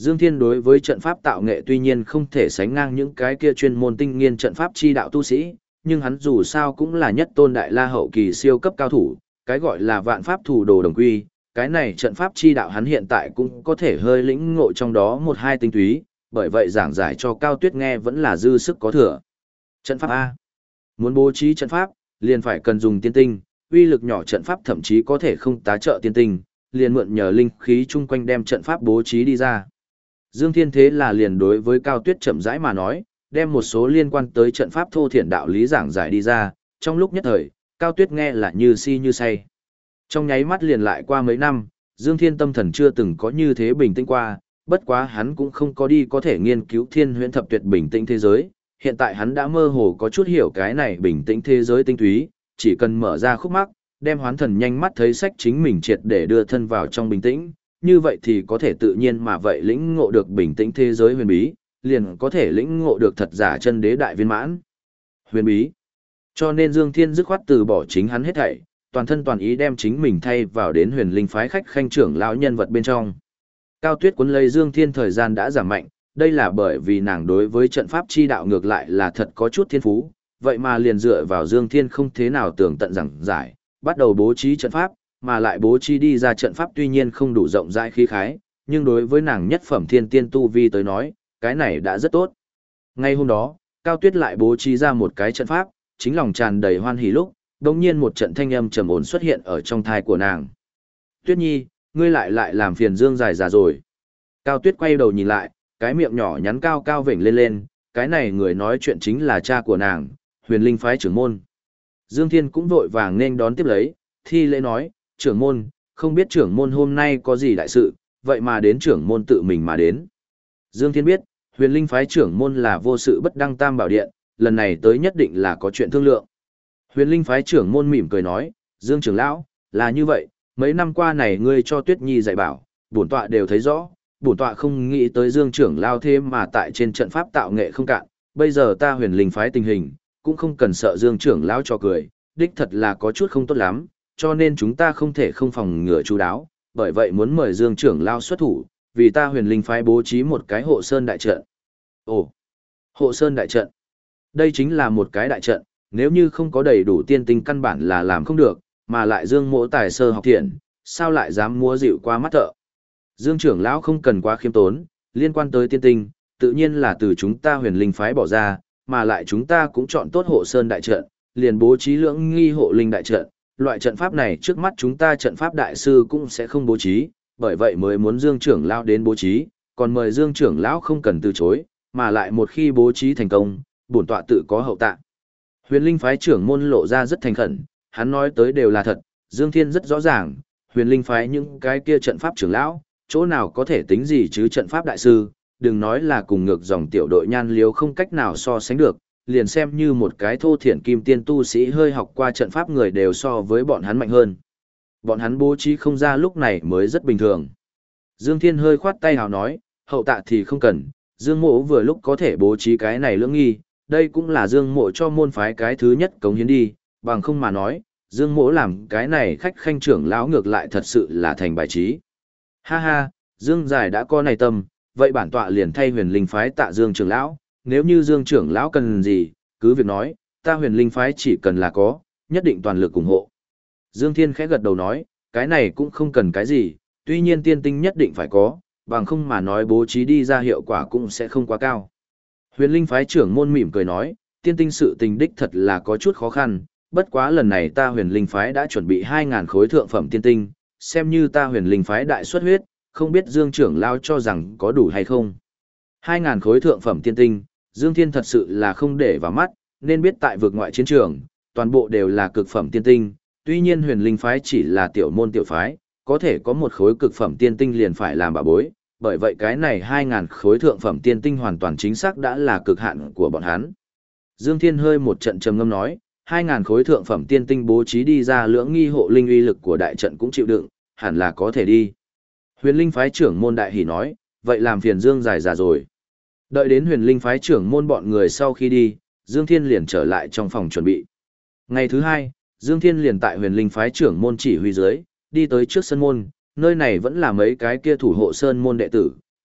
Dương Thiên đối với trận pháp tạo nghệ tuy nhiên không thể sánh ngang những cái kia chuyên môn tinh nghiên trận pháp chi đạo tu sĩ, nhưng hắn dù sao cũng là nhất tôn đại la hậu kỳ siêu cấp cao thủ, cái gọi là vạn pháp thủ đồ đồng quy, cái này trận pháp chi đạo hắn hiện tại cũng có thể hơi lĩnh ngộ trong đó một hai tinh túy, bởi vậy giảng giải cho Cao Tuyết nghe vẫn là dư sức có thừa. Trận pháp A. Muốn bố trí trận pháp, liền phải cần dùng tiên tinh, uy lực nhỏ trận pháp thậm chí có thể không tá trợ tiên tinh, liền mượn nhờ linh khí chung quanh đem trận pháp bố trí đi ra. Dương Thiên thế là liền đối với Cao Tuyết chậm rãi mà nói, đem một số liên quan tới trận pháp thô thiển đạo lý giảng giải đi ra, trong lúc nhất thời, Cao Tuyết nghe là như si như say. Trong nháy mắt liền lại qua mấy năm, Dương Thiên tâm thần chưa từng có như thế bình tĩnh qua, bất quá hắn cũng không có đi có thể nghiên cứu thiên huyễn thập tuyệt bình tĩnh thế giới, hiện tại hắn đã mơ hồ có chút hiểu cái này bình tĩnh thế giới tinh túy, chỉ cần mở ra khúc mắc, đem hoán thần nhanh mắt thấy sách chính mình triệt để đưa thân vào trong bình tĩnh, như vậy thì có thể tự nhiên mà vậy lĩnh ngộ được bình tĩnh thế giới huyền bí, liền có thể lĩnh ngộ được thật giả chân đế đại viên mãn. Huyền bí. Cho nên Dương Thiên dứt khoát từ bỏ chính hắn hết thảy, toàn thân toàn ý đem chính mình thay vào đến huyền linh phái khách khanh trưởng lão nhân vật bên trong. Cao Tuyết cuốn lấy Dương Thiên thời gian đã giảm mạnh, đây là bởi vì nàng đối với trận pháp chi đạo ngược lại là thật có chút thiên phú, vậy mà liền dựa vào Dương Thiên không thế nào tường tận giảng giải, bắt đầu bố trí trận pháp, mà lại bố trí đi ra trận pháp tuy nhiên không đủ rộng rãi khí khái, nhưng đối với nàng nhất phẩm thiên tiên tu vi tới nói, cái này đã rất tốt. Ngay hôm đó, Cao Tuyết lại bố trí ra một cái trận pháp, chính lòng tràn đầy hoan hỉ lúc, đột nhiên một trận thanh âm trầm ổn xuất hiện ở trong thai của nàng. Tuyết Nhi, ngươi lại làm phiền Dương dài già rồi. Cao Tuyết quay đầu nhìn lại, cái miệng nhỏ nhắn cao cao vểnh lên lên, cái này người nói chuyện chính là cha của nàng, huyền linh phái trưởng môn. Dương Thiên cũng vội vàng nên đón tiếp lấy, thi lễ nói, trưởng môn, không biết trưởng môn hôm nay có gì đại sự, vậy mà đến trưởng môn tự mình mà đến. Dương Thiên biết, huyền linh phái trưởng môn là vô sự bất đăng tam bảo điện, lần này tới nhất định là có chuyện thương lượng. Huyền linh phái trưởng môn mỉm cười nói, Dương trưởng lão, là như vậy, mấy năm qua này ngươi cho Tuyết Nhi dạy bảo, bổn tọa đều thấy rõ, bổn tọa không nghĩ tới Dương trưởng lão thêm mà tại trên trận pháp tạo nghệ không cạn, bây giờ ta huyền linh phái tình hình, cũng không cần sợ Dương trưởng lão cho cười, đích thật là có chút không tốt lắm, cho nên chúng ta không thể không phòng ngừa chú đáo, bởi vậy muốn mời Dương trưởng lão xuất thủ, vì ta huyền linh phái bố trí một cái hộ sơn đại trận. Ồ, hộ sơn đại trận. Đây chính là một cái đại trận, nếu như không có đầy đủ tiên tinh căn bản là làm không được, mà lại Dương mỗ tài sơ học thiện, sao lại dám múa dịu qua mắt thợ. Dương trưởng lão không cần quá khiêm tốn, liên quan tới tiên tinh, tự nhiên là từ chúng ta huyền linh phái bỏ ra, mà lại chúng ta cũng chọn tốt hộ sơn đại trận, liền bố trí lưỡng nghi hộ linh đại trận. Loại trận pháp này trước mắt chúng ta trận pháp đại sư cũng sẽ không bố trí, bởi vậy mới muốn Dương trưởng lão đến bố trí, còn mời Dương trưởng lão không cần từ chối, mà lại một khi bố trí thành công, bổn tọa tự có hậu tạ. Huyền linh phái trưởng môn lộ ra rất thành khẩn, hắn nói tới đều là thật, Dương Thiên rất rõ ràng, huyền linh phái những cái kia trận pháp trưởng lão, chỗ nào có thể tính gì chứ trận pháp đại sư, đừng nói là cùng ngược dòng tiểu đội nhan liếu không cách nào so sánh được, liền xem như một cái thô thiển kim tiên tu sĩ hơi học qua trận pháp người đều so với bọn hắn mạnh hơn. Bọn hắn bố trí không ra lúc này mới rất bình thường. Dương Thiên hơi khoát tay hào nói, hậu tạ thì không cần, Dương mộ vừa lúc có thể bố trí cái này lưỡng nghi, đây cũng là Dương mộ cho môn phái cái thứ nhất cống hiến đi, bằng không mà nói, Dương mộ làm cái này khách khanh trưởng lão ngược lại thật sự là thành bài trí. Ha ha, Dương giải đã có này tâm, vậy bản tọa liền thay huyền linh phái tạ Dương trưởng lão, nếu như Dương trưởng lão cần gì, cứ việc nói, ta huyền linh phái chỉ cần là có, nhất định toàn lực ủng hộ. Dương Thiên khẽ gật đầu nói, cái này cũng không cần cái gì, tuy nhiên tiên tinh nhất định phải có, bằng không mà nói bố trí đi ra hiệu quả cũng sẽ không quá cao. Huyền linh phái trưởng môn mỉm cười nói, tiên tinh sự tình đích thật là có chút khó khăn, bất quá lần này ta huyền linh phái đã chuẩn bị 2.000 khối thượng phẩm tiên tinh, xem như ta huyền linh phái đại xuất huyết, không biết Dương trưởng lao cho rằng có đủ hay không. 2.000 khối thượng phẩm tiên tinh, Dương Thiên thật sự là không để vào mắt, nên biết tại vực ngoại chiến trường, toàn bộ đều là cực phẩm tiên tinh, tuy nhiên huyền linh phái chỉ là tiểu môn tiểu phái, có thể có một khối cực phẩm tiên tinh liền phải làm bà bối, bởi vậy cái này 2.000 khối thượng phẩm tiên tinh hoàn toàn chính xác đã là cực hạn của bọn hắn. Dương Thiên hơi một trận trầm ngâm nói, 2.000 khối thượng phẩm tiên tinh bố trí đi ra lưỡng nghi hộ linh uy lực của đại trận cũng chịu đựng, hẳn là có thể đi. Huyền linh phái trưởng môn đại hỉ nói, vậy làm phiền Dương dài già rồi. Đợi đến huyền linh phái trưởng môn bọn người sau khi đi, Dương Thiên liền trở lại trong phòng chuẩn bị. Ngày thứ hai, Dương Thiên liền tại huyền linh phái trưởng môn chỉ huy dưới, đi tới trước sân môn, nơi này vẫn là mấy cái kia thủ hộ sơn môn đệ tử,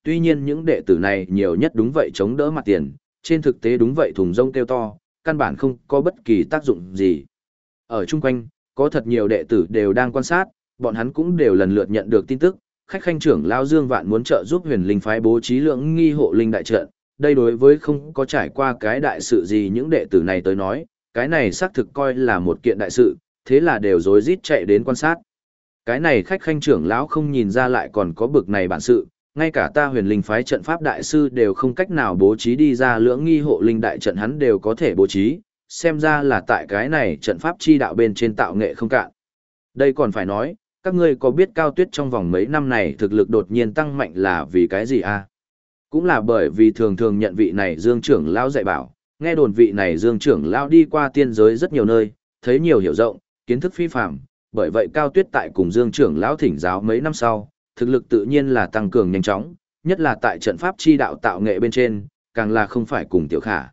Tuy nhiên những đệ tử này nhiều nhất đúng vậy chống đỡ mặt tiền, trên thực tế đúng vậy thùng rông kêu to, căn bản không có bất kỳ tác dụng gì. Ở chung quanh, có thật nhiều đệ tử đều đang quan sát, bọn hắn cũng đều lần lượt nhận được tin tức, khách khanh trưởng Lao Dương Vạn muốn trợ giúp huyền linh phái bố trí lượng nghi hộ linh đại trận. Đây đối với không có trải qua cái đại sự gì những đệ tử này tới nói, cái này xác thực coi là một kiện đại sự, thế là đều rối rít chạy đến quan sát. Cái này khách khanh trưởng lão không nhìn ra lại còn có bực này bản sự, ngay cả ta huyền linh phái trận pháp đại sư đều không cách nào bố trí đi ra lưỡng nghi hộ linh đại trận hắn đều có thể bố trí, xem ra là tại cái này trận pháp chi đạo bên trên tạo nghệ không cạn. Đây còn phải nói, các ngươi có biết Cao Tuyết trong vòng mấy năm này thực lực đột nhiên tăng mạnh là vì cái gì à? Cũng là bởi vì thường thường nhận vị này Dương trưởng lão dạy bảo, nghe đồn vị này Dương trưởng lão đi qua tiên giới rất nhiều nơi, thấy nhiều hiểu rộng, kiến thức phi phàm, bởi vậy Cao Tuyết tại cùng Dương trưởng lão thỉnh giáo mấy năm sau, thực lực tự nhiên là tăng cường nhanh chóng, nhất là tại trận pháp chi đạo tạo nghệ bên trên, càng là không phải cùng Tiểu Khả.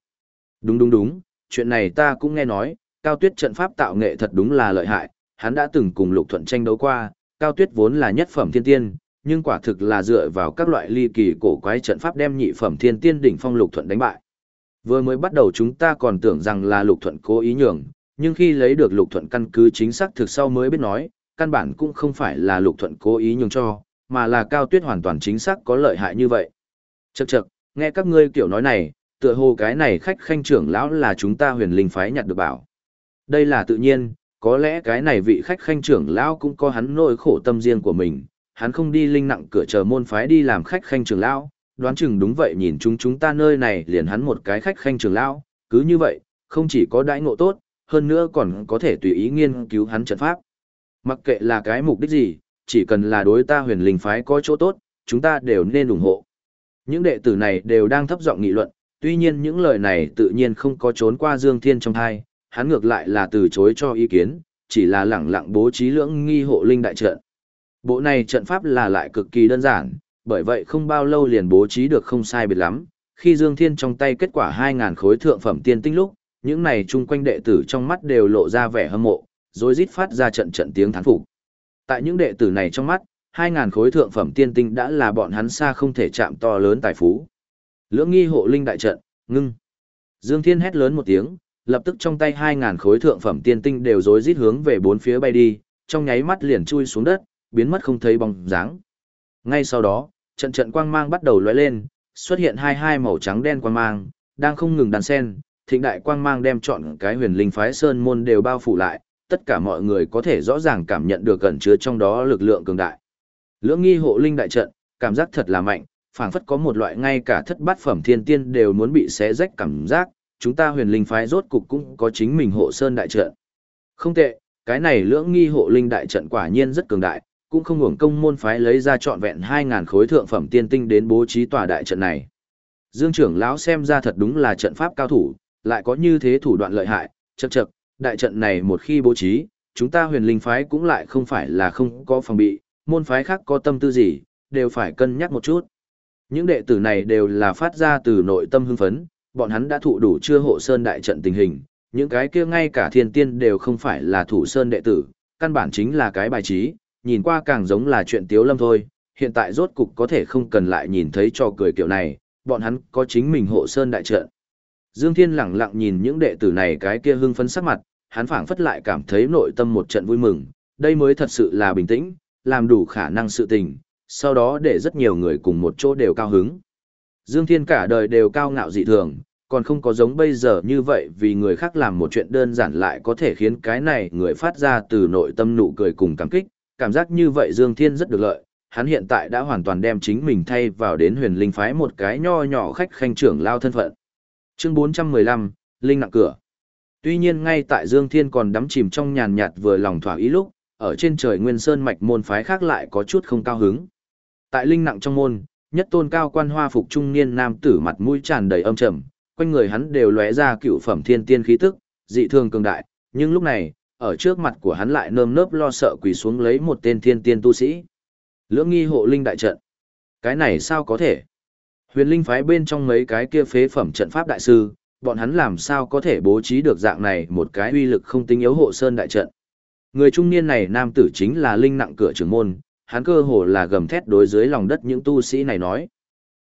Đúng, chuyện này ta cũng nghe nói, Cao Tuyết trận pháp tạo nghệ thật đúng là lợi hại, hắn đã từng cùng Lục Thuận tranh đấu qua, Cao Tuyết vốn là nhất phẩm thiên tiên, nhưng quả thực là dựa vào các loại ly kỳ cổ quái trận pháp đem nhị phẩm thiên tiên đỉnh phong Lục Thuận đánh bại. Vừa mới bắt đầu chúng ta còn tưởng rằng là Lục Thuận cố ý nhường, nhưng khi lấy được Lục Thuận căn cứ chính xác thực sau mới biết nói, căn bản cũng không phải là Lục Thuận cố ý nhường cho, mà là Cao Tuyết hoàn toàn chính xác có lợi hại như vậy. Chậc, nghe các ngươi kiểu nói này, tựa hồ cái này khách khanh trưởng lão là chúng ta huyền linh phái nhặt được bảo. Đây là tự nhiên, có lẽ cái này vị khách khanh trưởng lão cũng có hắn nỗi khổ tâm riêng của mình, hắn không đi linh nặng cửa chờ môn phái đi làm khách khanh trưởng lão, đoán chừng đúng vậy nhìn chúng ta nơi này liền hắn một cái khách khanh trưởng lão, cứ như vậy, không chỉ có đãi ngộ tốt, hơn nữa còn có thể tùy ý nghiên cứu hắn trận pháp. Mặc kệ là cái mục đích gì, chỉ cần là đối ta huyền linh phái có chỗ tốt, chúng ta đều nên ủng hộ. Những đệ tử này đều đang thấp giọng nghị luận, tuy nhiên những lời này tự nhiên không có trốn qua Dương Thiên trong thai, hắn ngược lại là từ chối cho ý kiến, chỉ là lẳng lặng bố trí lưỡng nghi hộ linh đại trận. Bộ này trận pháp là lại cực kỳ đơn giản, bởi vậy không bao lâu liền bố trí được không sai biệt lắm. Khi Dương Thiên trong tay kết quả 2.000 khối thượng phẩm tiên tinh lúc, những này chung quanh đệ tử trong mắt đều lộ ra vẻ hâm mộ, rồi rít phát ra trận trận tiếng thán phục. Tại những đệ tử này trong mắt, 2.000 khối thượng phẩm tiên tinh đã là bọn hắn xa không thể chạm to lớn tài phú. Lưỡng nghi hộ linh đại trận, ngưng. Dương Thiên hét lớn một tiếng, lập tức trong tay 2.000 khối thượng phẩm tiên tinh đều rối rít hướng về bốn phía bay đi, trong nháy mắt liền chui xuống đất, biến mất không thấy bóng dáng. Ngay sau đó, trận trận quang mang bắt đầu lóe lên, xuất hiện hai màu trắng đen quang mang, đang không ngừng đan xen, thịnh đại quang mang đem trọn cái huyền linh phái sơn môn đều bao phủ lại, tất cả mọi người có thể rõ ràng cảm nhận được ẩn chứa trong đó lực lượng cường đại. Lưỡng nghi hộ linh đại trận, cảm giác thật là mạnh, phảng phất có một loại ngay cả thất bát phẩm thiên tiên đều muốn bị xé rách cảm giác, chúng ta huyền linh phái rốt cục cũng có chính mình hộ sơn đại trận. Không tệ, cái này lưỡng nghi hộ linh đại trận quả nhiên rất cường đại, cũng không hưởng công môn phái lấy ra trọn vẹn 2.000 khối thượng phẩm tiên tinh đến bố trí tòa đại trận này. Dương trưởng lão xem ra thật đúng là trận pháp cao thủ, lại có như thế thủ đoạn lợi hại, chậc, đại trận này một khi bố trí, chúng ta huyền linh phái cũng lại không phải là không có phòng bị, môn phái khác có tâm tư gì, đều phải cân nhắc một chút. Những đệ tử này đều là phát ra từ nội tâm hưng phấn, bọn hắn đã thụ đủ chưa hộ sơn đại trận tình hình, những cái kia ngay cả thiên tiên đều không phải là thủ sơn đệ tử, căn bản chính là cái bài trí, nhìn qua càng giống là chuyện tiếu lâm thôi, hiện tại rốt cục có thể không cần lại nhìn thấy trò cười kiểu này, bọn hắn có chính mình hộ sơn đại trận. Dương Thiên lẳng lặng nhìn những đệ tử này cái kia hưng phấn sắc mặt, hắn phảng phất lại cảm thấy nội tâm một trận vui mừng, đây mới thật sự là bình tĩnh, làm đủ khả năng sự tình, sau đó để rất nhiều người cùng một chỗ đều cao hứng. Dương Thiên cả đời đều cao ngạo dị thường, còn không có giống bây giờ như vậy vì người khác làm một chuyện đơn giản lại có thể khiến cái này người phát ra từ nội tâm nụ cười cùng cảm kích, cảm giác như vậy Dương Thiên rất được lợi, hắn hiện tại đã hoàn toàn đem chính mình thay vào đến huyền linh phái một cái nho nhỏ khách khanh trưởng lao thân phận. Chương 415, Linh nặng cửa. Tuy nhiên ngay tại Dương Thiên còn đắm chìm trong nhàn nhạt vừa lòng thỏa ý lúc, ở trên trời Nguyên Sơn mạch môn phái khác lại có chút không cao hứng. Tại linh nặng trong môn, nhất tôn cao quan hoa phục trung niên nam tử mặt mũi tràn đầy âm trầm, quanh người hắn đều lóe ra cựu phẩm thiên tiên khí tức, dị thường cường đại, nhưng lúc này, ở trước mặt của hắn lại nơm nớp lo sợ quỳ xuống lấy một tên thiên tiên tu sĩ. Lưỡng nghi hộ linh đại trận. Cái này sao có thể? Huyền linh phái bên trong mấy cái kia phế phẩm trận pháp đại sư, bọn hắn làm sao có thể bố trí được dạng này một cái uy lực không tính yếu hộ sơn đại trận. Người trung niên này nam tử chính là linh nặng cửa trưởng môn, hắn cơ hồ là gầm thét đối dưới lòng đất những tu sĩ này nói.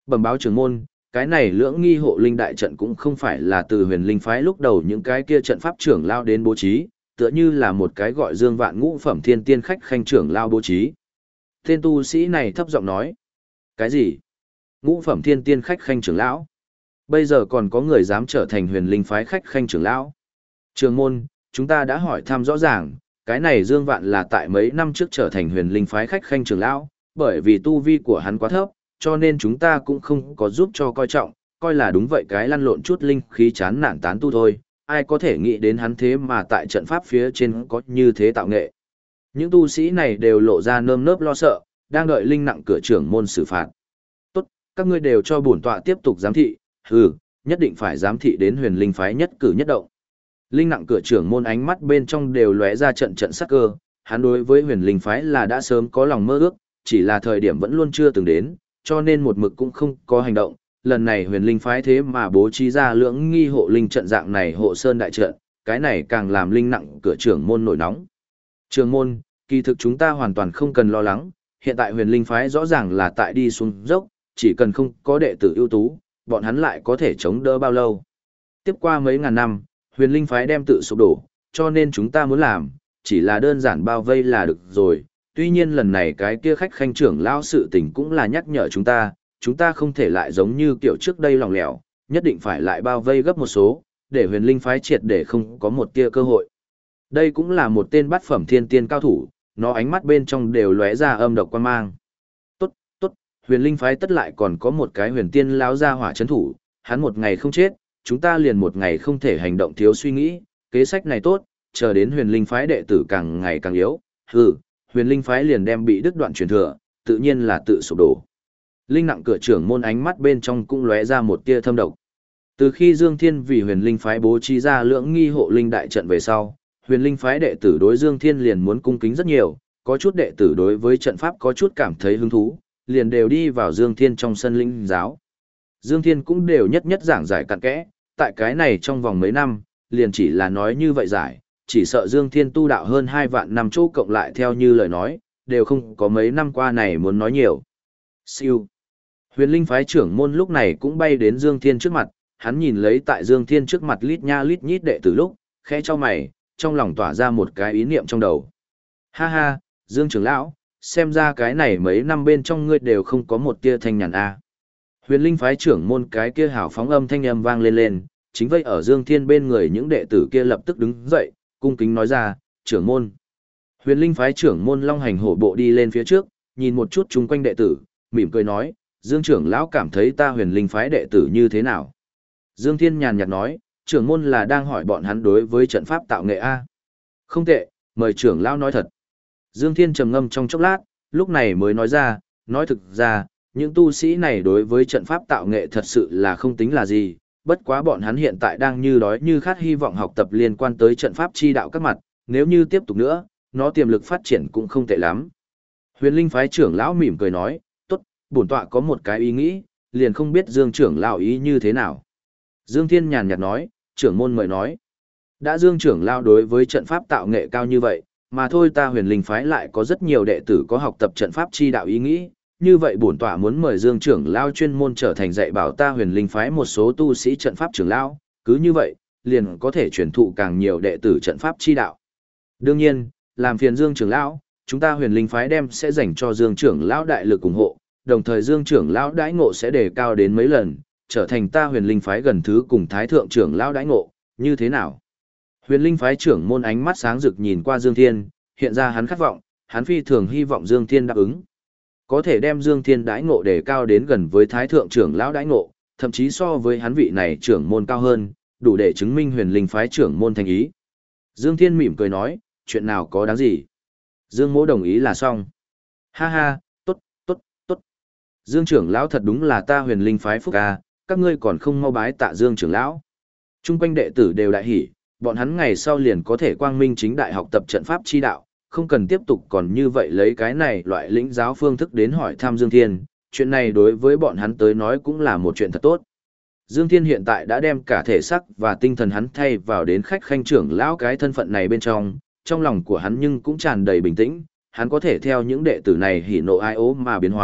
Bẩm báo trưởng môn, cái này lưỡng nghi hộ linh đại trận cũng không phải là từ huyền linh phái lúc đầu những cái kia trận pháp trưởng lao đến bố trí, tựa như là một cái gọi Dương Vạn ngũ phẩm thiên tiên khách khanh trưởng lao bố trí. Tên tu sĩ này thấp giọng nói. Cái gì? Ngũ phẩm thiên tiên khách khanh trưởng lão? Bây giờ còn có người dám trở thành huyền linh phái khách khanh trưởng lão? Trường môn, chúng ta đã hỏi thăm rõ ràng, cái này Dương Vạn là tại mấy năm trước trở thành huyền linh phái khách khanh trưởng lão, bởi vì tu vi của hắn quá thấp, cho nên chúng ta cũng không có giúp cho coi trọng, coi là đúng vậy cái lăn lộn chút linh khí chán nản tán tu thôi, ai có thể nghĩ đến hắn thế mà tại trận pháp phía trên có như thế tạo nghệ. Những tu sĩ này đều lộ ra nơm nớp lo sợ, đang đợi linh nặng cửa trưởng môn xử phạt. Tốt, các ngươi đều cho bổn tọa tiếp tục giám thị, nhất định phải giám thị đến huyền linh phái nhất cử nhất động. Linh nặng cửa trưởng môn ánh mắt bên trong đều lóe ra trận trận sắc cơ, hắn đối với huyền linh phái là đã sớm có lòng mơ ước, chỉ là thời điểm vẫn luôn chưa từng đến, cho nên một mực cũng không có hành động. Lần này huyền linh phái thế mà bố trí ra lưỡng nghi hộ linh trận dạng này hộ sơn đại trận, cái này càng làm linh nặng cửa trưởng môn nổi nóng. Trưởng môn, kỳ thực chúng ta hoàn toàn không cần lo lắng, hiện tại huyền linh phái rõ ràng là tại đi xuống dốc, chỉ cần không có đệ tử ưu tú, bọn hắn lại có thể chống đỡ bao lâu. Tiếp qua mấy ngàn năm, huyền linh phái đem tự sụp đổ, cho nên chúng ta muốn làm, chỉ là đơn giản bao vây là được rồi. Tuy nhiên lần này cái kia khách khanh trưởng lão sự tình cũng là nhắc nhở chúng ta không thể lại giống như kiểu trước đây lỏng lẻo, nhất định phải lại bao vây gấp một số, để huyền linh phái triệt để không có một tia cơ hội. Đây cũng là một tên bát phẩm thiên tiên cao thủ, nó ánh mắt bên trong đều lóe ra âm độc quan mang. Tốt, tốt, huyền linh phái tất lại còn có một cái huyền tiên lão gia hỏa chấn thủ, hắn một ngày không chết, chúng ta liền một ngày không thể hành động thiếu suy nghĩ, kế sách này tốt, chờ đến huyền linh phái đệ tử càng ngày càng yếu, huyền linh phái liền đem bị đứt đoạn truyền thừa, tự nhiên là tự sụp đổ. Linh nặng cửa trưởng môn ánh mắt bên trong cũng lóe ra một tia thâm độc. Từ khi Dương Thiên vì huyền linh phái bố trí ra lưỡng nghi hộ linh đại trận về sau, huyền linh phái đệ tử đối Dương Thiên liền muốn cung kính rất nhiều, có chút đệ tử đối với trận pháp có chút cảm thấy hứng thú, liền đều đi vào Dương Thiên trong sân linh giáo. Dương Thiên cũng đều nhất nhất giảng giải cặn kẽ, tại cái này trong vòng mấy năm, liền chỉ là nói như vậy giải, chỉ sợ Dương Thiên tu đạo hơn 2 vạn năm chỗ cộng lại theo như lời nói, đều không có mấy năm qua này muốn nói nhiều. Siêu. Huyền linh phái trưởng môn lúc này cũng bay đến Dương Thiên trước mặt, hắn nhìn lấy tại Dương Thiên trước mặt lít nha lít nhít đệ tử lúc, khẽ cho mày, trong lòng tỏa ra một cái ý niệm trong đầu. Ha ha, Dương trưởng lão, xem ra cái này mấy năm bên trong ngươi đều không có một tia thanh nhàn a. Huyền linh phái trưởng môn cái kia hào phóng âm thanh âm vang lên, chính vậy ở Dương Thiên bên người những đệ tử kia lập tức đứng dậy, cung kính nói ra, trưởng môn. Huyền linh phái trưởng môn Long Hành hổ bộ đi lên phía trước, nhìn một chút chung quanh đệ tử, mỉm cười nói, Dương trưởng lão cảm thấy ta huyền linh phái đệ tử như thế nào? Dương Thiên nhàn nhạt nói, trưởng môn là đang hỏi bọn hắn đối với trận pháp tạo nghệ A. Không tệ, mời trưởng lão nói thật. Dương Thiên trầm ngâm trong chốc lát, lúc này mới nói ra, nói thực ra, những tu sĩ này đối với trận pháp tạo nghệ thật sự là không tính là gì, bất quá bọn hắn hiện tại đang như đói như khát hy vọng học tập liên quan tới trận pháp chi đạo các mặt, nếu như tiếp tục nữa, nó tiềm lực phát triển cũng không tệ lắm. Huyền linh phái trưởng lão mỉm cười nói, tốt, bổn tọa có một cái ý nghĩ, liền không biết Dương trưởng lão ý như thế nào. Dương Thiên nhàn nhạt nói, trưởng môn mời nói. Đã Dương trưởng lão đối với trận pháp tạo nghệ cao như vậy, mà thôi ta huyền linh phái lại có rất nhiều đệ tử có học tập trận pháp chi đạo ý nghĩ, như vậy bổn tọa muốn mời Dương trưởng lão chuyên môn trở thành dạy bảo ta huyền linh phái một số tu sĩ trận pháp trưởng lão, cứ như vậy, liền có thể truyền thụ càng nhiều đệ tử trận pháp chi đạo. Đương nhiên, làm phiền Dương trưởng lão, chúng ta huyền linh phái đem sẽ dành cho Dương trưởng lão đại lực ủng hộ, đồng thời Dương trưởng lão đãi ngộ sẽ đề cao đến mấy lần, trở thành ta huyền linh phái gần thứ cùng thái thượng trưởng lão đãi ngộ, như thế nào? Huyền linh phái trưởng môn ánh mắt sáng rực nhìn qua Dương Thiên, hiện ra hắn khát vọng, hắn phi thường hy vọng Dương Thiên đáp ứng. Có thể đem Dương Thiên đãi ngộ đề cao đến gần với thái thượng trưởng lão đãi ngộ, thậm chí so với hắn vị này trưởng môn cao hơn, đủ để chứng minh huyền linh phái trưởng môn thành ý. Dương Thiên mỉm cười nói, chuyện nào có đáng gì. Dương mỗ đồng ý là xong. Ha ha, tốt, tốt, tốt. Dương trưởng lão thật đúng là ta huyền linh phái phúc ca, các ngươi còn không mau bái tạ Dương trưởng lão. Trung quanh đệ tử đều đại hỉ, bọn hắn ngày sau liền có thể quang minh chính đại học tập trận pháp chi đạo, không cần tiếp tục còn như vậy lấy cái này loại lĩnh giáo phương thức đến hỏi thăm Dương Thiên, chuyện này đối với bọn hắn tới nói cũng là một chuyện thật tốt. Dương Thiên hiện tại đã đem cả thể xác và tinh thần hắn thay vào đến khách khanh trưởng lão cái thân phận này bên trong lòng của hắn nhưng cũng tràn đầy bình tĩnh, hắn có thể theo những đệ tử này hỉ nộ ai ố mà biến hóa,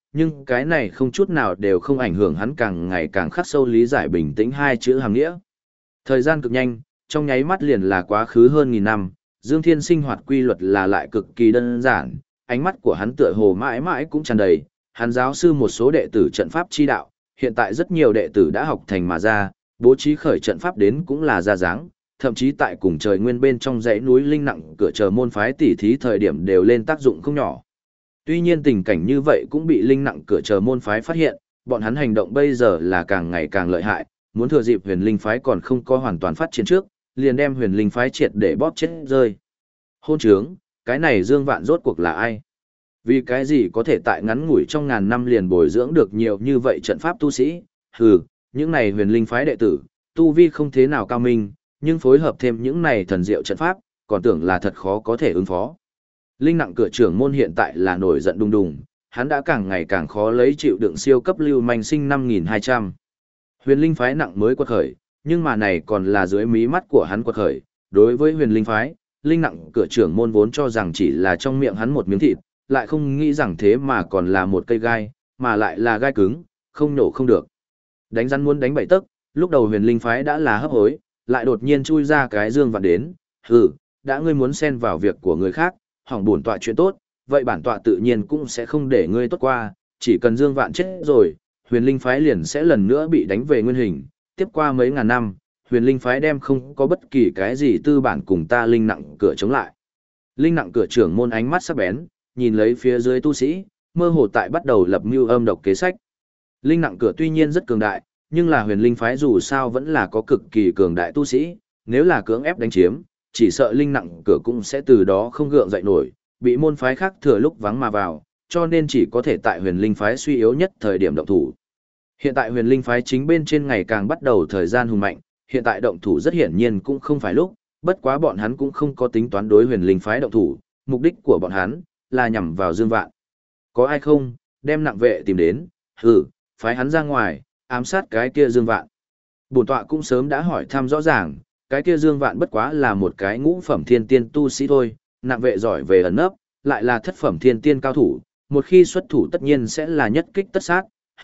nhưng cái này không chút nào đều không ảnh hưởng hắn càng ngày càng khắc sâu lý giải bình tĩnh hai chữ hàm nghĩa. Thời gian cực nhanh, trong nháy mắt liền là quá khứ hơn nghìn năm, Dương Thiên sinh hoạt quy luật là lại cực kỳ đơn giản, ánh mắt của hắn tựa hồ mãi mãi cũng tràn đầy, hắn giáo sư một số đệ tử trận pháp chi đạo, hiện tại rất nhiều đệ tử đã học thành mà ra, bố trí khởi trận pháp đến cũng là ra dáng, thậm chí tại cùng trời nguyên bên trong dãy núi linh nặng cửa chờ môn phái tỉ thí thời điểm đều lên tác dụng không nhỏ. Tuy nhiên tình cảnh như vậy cũng bị linh nặng cửa chờ môn phái phát hiện, bọn hắn hành động bây giờ là càng ngày càng lợi hại, muốn thừa dịp huyền linh phái còn không có hoàn toàn phát triển trước, liền đem huyền linh phái triệt để bóp chết rơi. Hôn trướng, cái này Dương Vạn rốt cuộc là ai? Vì cái gì có thể tại ngắn ngủi trong ngàn năm liền bồi dưỡng được nhiều như vậy trận pháp tu sĩ? Hừ, những này huyền linh phái đệ tử, tu vi không thế nào cao minh, nhưng phối hợp thêm những này thần diệu trận pháp, còn tưởng là thật khó có thể ứng phó. Linh nặng cửa trưởng môn hiện tại là nổi giận đùng đùng, hắn đã càng ngày càng khó lấy chịu đựng siêu cấp lưu manh sinh 5200. Huyền linh phái nặng mới quật khởi, nhưng mà này còn là dưới mí mắt của hắn quật khởi, đối với huyền linh phái, linh nặng cửa trưởng môn vốn cho rằng chỉ là trong miệng hắn một miếng thịt, lại không nghĩ rằng thế mà còn là một cây gai, mà lại là gai cứng, không nổ không được. Đánh rắn muốn đánh bảy tấc, lúc đầu huyền linh phái đã là hấp hối, lại đột nhiên chui ra cái Dương Vạn đến, hừ, đã ngươi muốn xen vào việc của người khác, hỏng bổn tọa chuyện tốt, vậy bản tọa tự nhiên cũng sẽ không để ngươi tốt qua, chỉ cần Dương Vạn chết rồi, huyền linh phái liền sẽ lần nữa bị đánh về nguyên hình, tiếp qua mấy ngàn năm, huyền linh phái đem không có bất kỳ cái gì tư bản cùng ta linh nặng cửa chống lại. Linh nặng cửa trưởng môn ánh mắt sắc bén, nhìn lấy phía dưới tu sĩ, mơ hồ tại bắt đầu lập mưu âm độc kế sách. Linh nặng cửa tuy nhiên rất cường đại, nhưng là huyền linh phái dù sao vẫn là có cực kỳ cường đại tu sĩ, nếu là cưỡng ép đánh chiếm, chỉ sợ linh nặng cửa cũng sẽ từ đó không gượng dậy nổi, bị môn phái khác thừa lúc vắng mà vào, cho nên chỉ có thể tại huyền linh phái suy yếu nhất thời điểm động thủ. Hiện tại huyền linh phái chính bên trên ngày càng bắt đầu thời gian hùng mạnh, hiện tại động thủ rất hiển nhiên cũng không phải lúc, bất quá bọn hắn cũng không có tính toán đối huyền linh phái động thủ, mục đích của bọn hắn là nhằm vào Dương Vạn. Có ai không, đem nặng vệ tìm đến, phái hắn ra ngoài, ám sát cái kia Dương Vạn. Bổn tọa cũng sớm đã hỏi thăm rõ ràng, cái kia Dương Vạn bất quá là một cái ngũ phẩm thiên tiên tu sĩ thôi, nặng vệ giỏi về ẩn nấp, lại là thất phẩm thiên tiên cao thủ, một khi xuất thủ tất nhiên sẽ là nhất kích tất sát,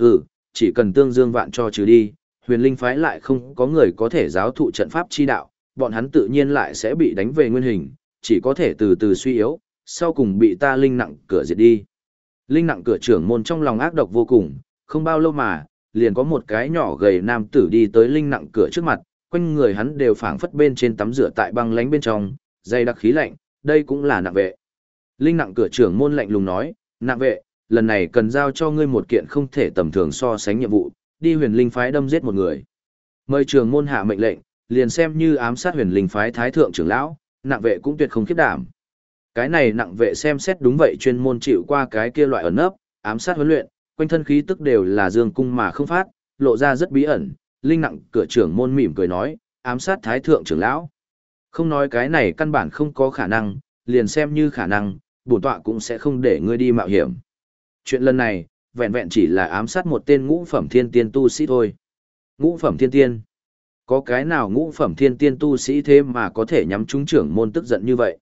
chỉ cần tương Dương Vạn cho trừ đi, huyền linh phái lại không có người có thể giáo thụ trận pháp chi đạo, bọn hắn tự nhiên lại sẽ bị đánh về nguyên hình, chỉ có thể từ từ suy yếu, sau cùng bị ta linh nặng cửa diệt đi. Linh nặng cửa trưởng môn trong lòng ác độc vô cùng, không bao lâu mà, liền có một cái nhỏ gầy nam tử đi tới linh nặng cửa trước mặt, quanh người hắn đều phảng phất bên trên tắm rửa tại băng lánh bên trong, dày đặc khí lạnh, đây cũng là nặng vệ. Linh nặng cửa trưởng môn lạnh lùng nói, nặng vệ, lần này cần giao cho ngươi một kiện không thể tầm thường so sánh nhiệm vụ, đi huyền linh phái đâm giết một người. Mời trưởng môn hạ mệnh lệnh, liền xem như ám sát huyền linh phái thái thượng trưởng lão, nặng vệ cũng tuyệt không khiếp đảm. Cái này nặng vệ xem xét đúng vậy chuyên môn chịu qua cái kia loại ẩn nấp, ám sát huấn luyện, quanh thân khí tức đều là dương cung mà không phát, lộ ra rất bí ẩn. Linh nặng cửa trưởng môn mỉm cười nói, ám sát thái thượng trưởng lão. Không nói cái này căn bản không có khả năng, liền xem như khả năng, bổn tọa cũng sẽ không để ngươi đi mạo hiểm. Chuyện lần này, vẹn vẹn chỉ là ám sát một tên ngũ phẩm thiên tiên tu sĩ thôi. Ngũ phẩm thiên tiên? Có cái nào ngũ phẩm thiên tiên tu sĩ thế mà có thể nhắm trúng trưởng môn tức giận như vậy?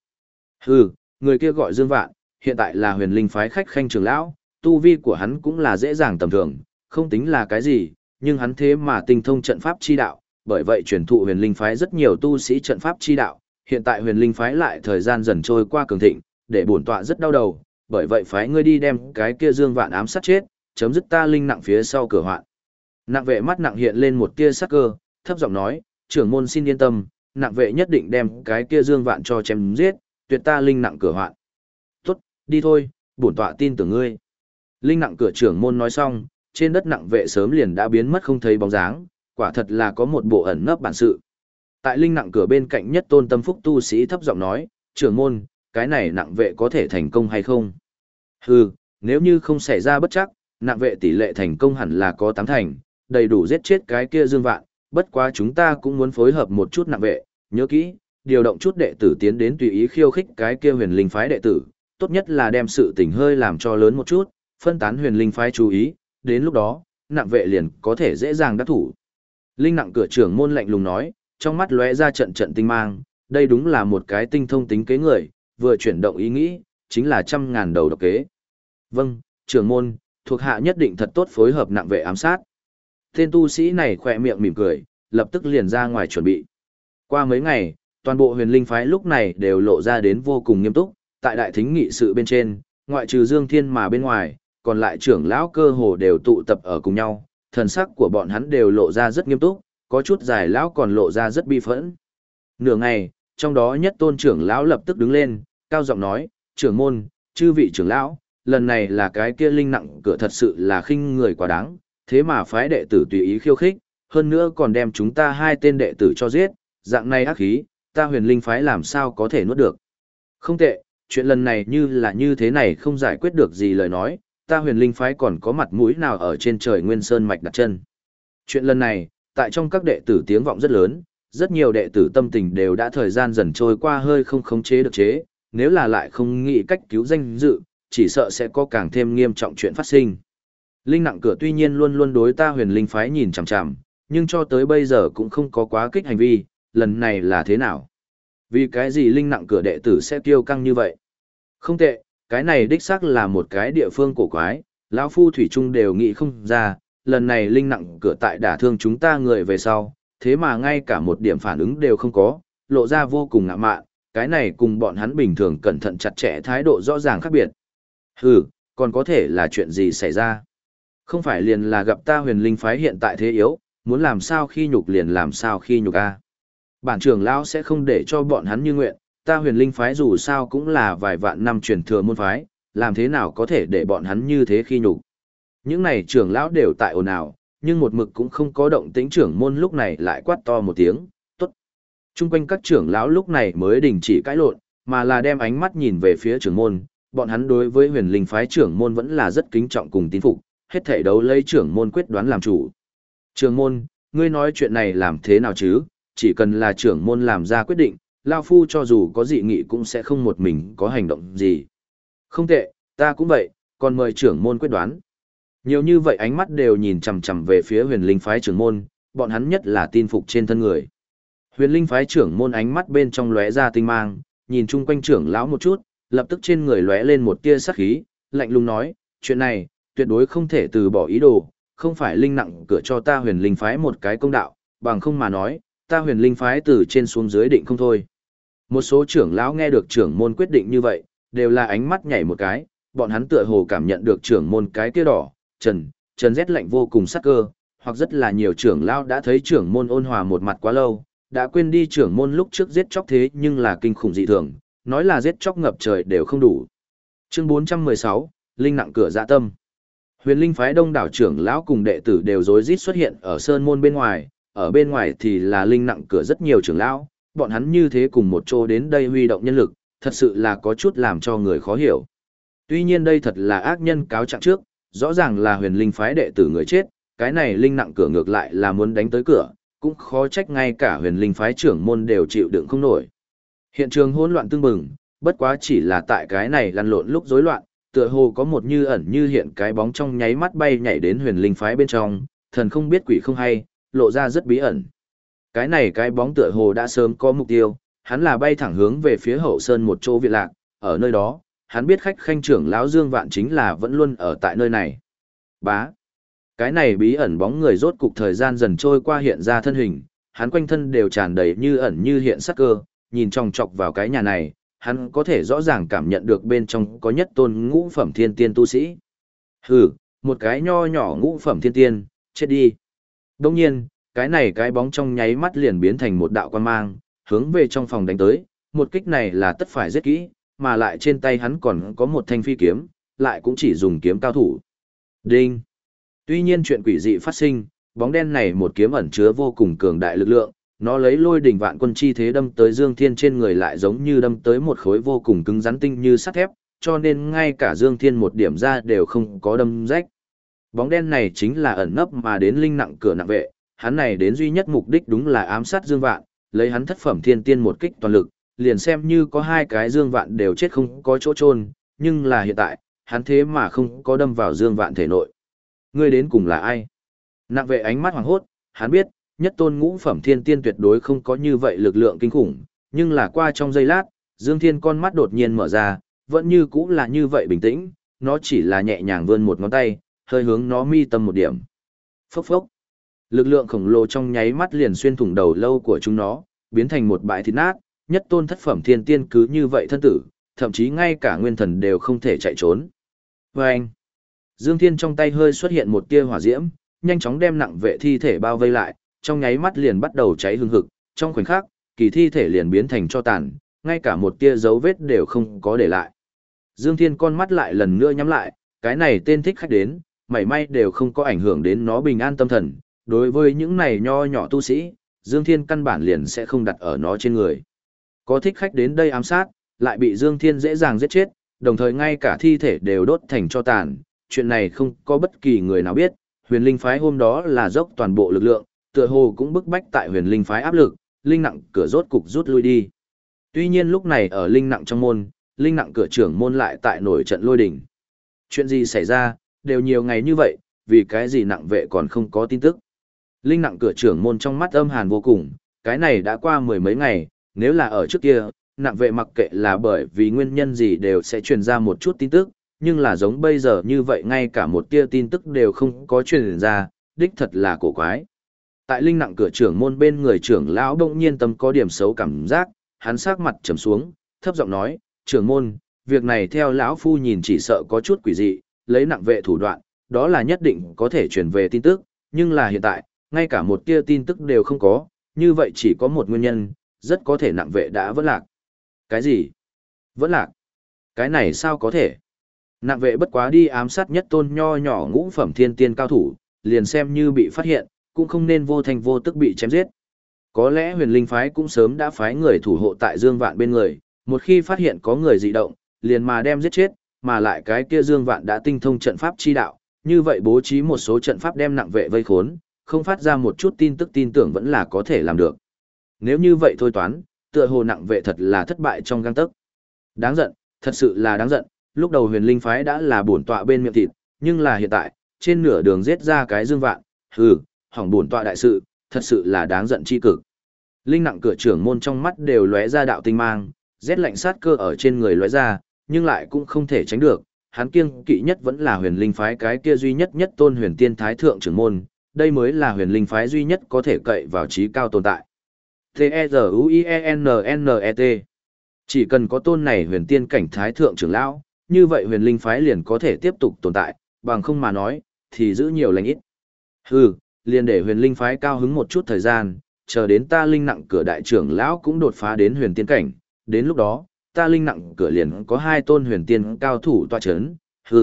Người kia gọi Dương Vạn, hiện tại là huyền linh phái khách khanh trưởng lão, tu vi của hắn cũng là dễ dàng tầm thường, không tính là cái gì, nhưng hắn thế mà tinh thông trận pháp chi đạo, bởi vậy truyền thụ huyền linh phái rất nhiều tu sĩ trận pháp chi đạo, hiện tại huyền linh phái lại thời gian dần trôi qua cường thịnh, để bổn tọa rất đau đầu, bởi vậy phái ngươi đi đem cái kia Dương Vạn ám sát chết, chấm dứt ta linh nặng phía sau cửa hoạn. Nặng vệ mắt nặng hiện lên một tia sắc cơ, thấp giọng nói, trưởng môn xin yên tâm, nặng vệ nhất định đem cái kia Dương Vạn cho chém giết, tuyệt ta linh nặng cửa hoạn. Tốt, đi thôi, bổn tọa tin tưởng ngươi. Linh nặng cửa trưởng môn nói xong, trên đất nặng vệ sớm liền đã biến mất không thấy bóng dáng, quả thật là có một bộ ẩn nấp bản sự. Tại linh nặng cửa bên cạnh nhất tôn tâm phúc tu sĩ thấp giọng nói, trưởng môn, cái này nặng vệ có thể thành công hay không? Nếu như không xảy ra bất chắc, nặng vệ tỷ lệ thành công hẳn là có 8 thành, đầy đủ giết chết cái kia Dương Vạn, bất quá chúng ta cũng muốn phối hợp một chút nặng vệ, nhớ kỹ, điều động chút đệ tử tiến đến tùy ý khiêu khích cái kia huyền linh phái đệ tử, tốt nhất là đem sự tình hơi làm cho lớn một chút, phân tán huyền linh phái chú ý, đến lúc đó, nặng vệ liền có thể dễ dàng đắc thủ. Linh nặng cửa trưởng môn lạnh lùng nói, trong mắt lóe ra trận trận tinh mang, đây đúng là một cái tinh thông tính kế người, vừa chuyển động ý nghĩ, chính là 100.000 đầu độc kế. Vâng, trưởng môn, thuộc hạ nhất định thật tốt phối hợp nặng vệ ám sát. Tên tu sĩ này khỏe miệng mỉm cười, lập tức liền ra ngoài chuẩn bị. Qua mấy ngày, toàn bộ huyền linh phái lúc này đều lộ ra đến vô cùng nghiêm túc, tại đại thính nghị sự bên trên, ngoại trừ Dương Thiên mà bên ngoài, còn lại trưởng lão cơ hồ đều tụ tập ở cùng nhau, thần sắc của bọn hắn đều lộ ra rất nghiêm túc, có chút giải lão còn lộ ra rất bi phẫn. Nửa ngày, trong đó nhất tôn trưởng lão lập tức đứng lên, cao giọng nói, trưởng môn, chư vị trưởng lão, lần này là cái kia linh nặng cửa thật sự là khinh người quá đáng, thế mà phái đệ tử tùy ý khiêu khích, hơn nữa còn đem chúng ta hai tên đệ tử cho giết, dạng này ác khí, ta huyền linh phái làm sao có thể nuốt được. Không tệ, chuyện lần này như là như thế này không giải quyết được gì lời nói, ta huyền linh phái còn có mặt mũi nào ở trên trời nguyên sơn mạch đặt chân. Chuyện lần này, tại trong các đệ tử tiếng vọng rất lớn, rất nhiều đệ tử tâm tình đều đã thời gian dần trôi qua hơi không khống chế được chế, nếu là lại không nghĩ cách cứu danh dự, chỉ sợ sẽ có càng thêm nghiêm trọng chuyện phát sinh. Linh nặng cửa tuy nhiên luôn luôn đối ta huyền linh phái nhìn chằm chằm, nhưng cho tới bây giờ cũng không có quá kích hành vi, lần này là thế nào? Vì cái gì linh nặng cửa đệ tử sẽ kiêu căng như vậy? Không tệ, cái này đích xác là một cái địa phương cổ quái, lão phu thủy chung đều nghĩ không ra, lần này linh nặng cửa tại đả thương chúng ta người về sau, thế mà ngay cả một điểm phản ứng đều không có, lộ ra vô cùng ngạ mạn, cái này cùng bọn hắn bình thường cẩn thận chặt chẽ thái độ rõ ràng khác biệt. Hừ, còn có thể là chuyện gì xảy ra? Không phải liền là gặp ta huyền linh phái hiện tại thế yếu, muốn làm sao khi nhục liền làm sao khi nhục a. Bản trưởng lão sẽ không để cho bọn hắn như nguyện, ta huyền linh phái dù sao cũng là vài vạn năm truyền thừa môn phái, làm thế nào có thể để bọn hắn như thế khi nhục. Những này trưởng lão đều tại ồn ào, nhưng một mực cũng không có động tĩnh, trưởng môn lúc này lại quát to một tiếng, tốt. Trung quanh các trưởng lão lúc này mới đình chỉ cãi lộn, mà là đem ánh mắt nhìn về phía trưởng môn, bọn hắn đối với huyền linh phái trưởng môn vẫn là rất kính trọng cùng tín phục, hết thảy đấu lấy trưởng môn quyết đoán làm chủ. Trưởng môn, ngươi nói chuyện này làm thế nào chứ, chỉ cần là trưởng môn làm ra quyết định, Lao Phu cho dù có dị nghị cũng sẽ không một mình có hành động gì. Không tệ, ta cũng vậy, còn mời trưởng môn quyết đoán. Nhiều như vậy ánh mắt đều nhìn chằm chằm về phía huyền linh phái trưởng môn, bọn hắn nhất là tin phục trên thân người. Huyền linh phái trưởng môn ánh mắt bên trong lóe ra tinh mang, nhìn chung quanh trưởng lão một chút, lập tức trên người lóe lên một tia sát khí, lạnh lùng nói, chuyện này, tuyệt đối không thể từ bỏ ý đồ, không phải linh nặng cửa cho ta huyền linh phái một cái công đạo, bằng không mà nói, ta huyền linh phái từ trên xuống dưới định không thôi. Một số trưởng lão nghe được trưởng môn quyết định như vậy, đều là ánh mắt nhảy một cái, bọn hắn tựa hồ cảm nhận được trưởng môn cái kia đỏ, trần rét lạnh vô cùng sắc cơ, hoặc rất là nhiều trưởng lão đã thấy trưởng môn ôn hòa một mặt quá lâu, đã quên đi trưởng môn lúc trước giết chóc thế nhưng là kinh khủng dị thường, nói là giết chóc ngập trời đều không đủ. Chương 416, Linh nặng cửa dạ tâm. Huyền linh phái đông đảo trưởng lão cùng đệ tử đều rối rít xuất hiện ở sơn môn bên ngoài, ở bên ngoài thì là linh nặng cửa rất nhiều trưởng lão, bọn hắn như thế cùng một chỗ đến đây huy động nhân lực, thật sự là có chút làm cho người khó hiểu. Tuy nhiên đây thật là ác nhân cáo trạng trước, rõ ràng là huyền linh phái đệ tử người chết, cái này linh nặng cửa ngược lại là muốn đánh tới cửa, cũng khó trách ngay cả huyền linh phái trưởng môn đều chịu đựng không nổi. Hiện trường hỗn loạn tương bừng, bất quá chỉ là tại cái này lăn lộn lúc rối loạn, tựa hồ có một như ẩn như hiện cái bóng trong nháy mắt bay nhảy đến huyền linh phái bên trong, thần không biết quỷ không hay, lộ ra rất bí ẩn. Cái này cái bóng tựa hồ đã sớm có mục tiêu, hắn là bay thẳng hướng về phía hậu sơn một chỗ viện lạc, ở nơi đó, hắn biết khách khanh trưởng lão Dương Vạn chính là vẫn luôn ở tại nơi này. Bá. Cái này bí ẩn bóng người rốt cục thời gian dần trôi qua hiện ra thân hình, hắn quanh thân đều tràn đầy như ẩn như hiện sắc cơ, nhìn chòng chọc vào cái nhà này, hắn có thể rõ ràng cảm nhận được bên trong có nhất tôn ngũ phẩm thiên tiên tu sĩ. Hừ, một cái nho nhỏ ngũ phẩm thiên tiên, chết đi. Đồng nhiên, cái này cái bóng trong nháy mắt liền biến thành một đạo quan mang, hướng về trong phòng đánh tới, một kích này là tất phải giết kỹ, mà lại trên tay hắn còn có một thanh phi kiếm, lại cũng chỉ dùng kiếm cao thủ. Đinh! Tuy nhiên chuyện quỷ dị phát sinh, bóng đen này một kiếm ẩn chứa vô cùng cường đại lực lượng, nó lấy lôi đỉnh vạn quân chi thế đâm tới Dương Thiên trên người lại giống như đâm tới một khối vô cùng cứng rắn tinh như sắt thép, cho nên ngay cả Dương Thiên một điểm ra đều không có đâm rách. Bóng đen này chính là ẩn nấp mà đến linh nặng cửa nặng vệ, hắn này đến duy nhất mục đích đúng là ám sát Dương Vạn, lấy hắn thất phẩm thiên tiên một kích toàn lực, liền xem như có hai cái Dương Vạn đều chết không có chỗ chôn, nhưng là hiện tại, hắn thế mà không có đâm vào Dương Vạn thể nội. Ngươi đến cùng là ai? Nặng vệ ánh mắt hoảng hốt, hắn biết, nhất tôn ngũ phẩm thiên tiên tuyệt đối không có như vậy lực lượng kinh khủng, nhưng là qua trong giây lát, Dương Thiên con mắt đột nhiên mở ra, vẫn như cũ là như vậy bình tĩnh, nó chỉ là nhẹ nhàng vươn một ngón tay, hơi hướng nó mi tâm một điểm. Phốc phốc. Lực lượng khổng lồ trong nháy mắt liền xuyên thủng đầu lâu của chúng nó, biến thành một bãi thịt nát, nhất tôn thất phẩm thiên tiên cứ như vậy thân tử, thậm chí ngay cả nguyên thần đều không thể chạy trốn. Vâng! Dương Thiên trong tay hơi xuất hiện một tia hỏa diễm, nhanh chóng đem nặng vệ thi thể bao vây lại, trong nháy mắt liền bắt đầu cháy hừng hực, trong khoảnh khắc, kỳ thi thể liền biến thành tro tàn, ngay cả một tia dấu vết đều không có để lại. Dương Thiên con mắt lại lần nữa nhắm lại, cái này tên thích khách đến, mảy may đều không có ảnh hưởng đến nó bình an tâm thần, đối với những này nho nhỏ tu sĩ, Dương Thiên căn bản liền sẽ không đặt ở nó trên người. Có thích khách đến đây ám sát, lại bị Dương Thiên dễ dàng giết chết, đồng thời ngay cả thi thể đều đốt thành tro tàn, chuyện này không có bất kỳ người nào biết, huyền linh phái hôm đó là dốc toàn bộ lực lượng, tựa hồ cũng bức bách tại huyền linh phái áp lực, linh nặng cửa rốt cục rút lui đi. Tuy nhiên lúc này ở linh nặng trong môn, linh nặng cửa trưởng môn lại tại nổi trận lôi đình. Chuyện gì xảy ra, đều nhiều ngày như vậy, vì cái gì nặng vệ còn không có tin tức. Linh nặng cửa trưởng môn trong mắt âm hàn vô cùng, cái này đã qua mười mấy ngày, nếu là ở trước kia, nặng vệ mặc kệ là bởi vì nguyên nhân gì đều sẽ truyền ra một chút tin tức, nhưng là giống bây giờ như vậy ngay cả một tia tin tức đều không có truyền ra, đích thật là cổ quái. Tại linh nặng cửa trưởng môn bên người trưởng lão đông nhiên tâm có điểm xấu cảm giác, hắn sắc mặt trầm xuống, thấp giọng nói, trưởng môn, việc này theo lão phu nhìn chỉ sợ có chút quỷ dị, lấy nặng vệ thủ đoạn, đó là nhất định có thể truyền về tin tức, nhưng là hiện tại, ngay cả một tia tin tức đều không có, như vậy chỉ có một nguyên nhân, rất có thể nặng vệ đã vẫn lạc. Cái gì? Vẫn lạc? Cái này sao có thể? Nặng vệ bất quá đi ám sát nhất tôn nho nhỏ ngũ phẩm thiên tiên cao thủ, liền xem như bị phát hiện, cũng không nên vô thành vô tức bị chém giết. Có lẽ huyền linh phái cũng sớm đã phái người thủ hộ tại Dương Vạn bên người, một khi phát hiện có người dị động, liền mà đem giết chết, mà lại cái kia Dương Vạn đã tinh thông trận pháp chi đạo, như vậy bố trí một số trận pháp đem nặng vệ vây khốn, không phát ra một chút tin tức tin tưởng vẫn là có thể làm được. Nếu như vậy thôi toán, tựa hồ nặng vệ thật là thất bại trong gang tấc. Đáng giận, thật sự là đáng giận, lúc đầu huyền linh phái đã là bổn tọa bên miệng thịt, nhưng là hiện tại, trên nửa đường giết ra cái Dương Vạn, hỏng bổn tọa đại sự, thật sự là đáng giận chi cực. Linh nặng cửa trưởng môn trong mắt đều lóe ra đạo tinh mang, rét lạnh sát cơ ở trên người lóe ra, nhưng lại cũng không thể tránh được, hắn kiêng kỵ nhất vẫn là huyền linh phái cái kia duy nhất nhất tôn huyền tiên thái thượng trưởng môn, đây mới là huyền linh phái duy nhất có thể cậy vào trí cao tồn tại. T-E-Z-U-I-E-N-N-E-T. Chỉ cần có tôn này huyền tiên cảnh thái thượng trưởng lão, như vậy huyền linh phái liền có thể tiếp tục tồn tại, bằng không mà nói, thì giữ nhiều lành ít. Liền để huyền linh phái cao hứng một chút thời gian, chờ đến ta linh nặng cửa đại trưởng lão cũng đột phá đến huyền tiên cảnh, đến lúc đó, ta linh nặng cửa liền có hai tôn huyền tiên cao thủ tọa chấn,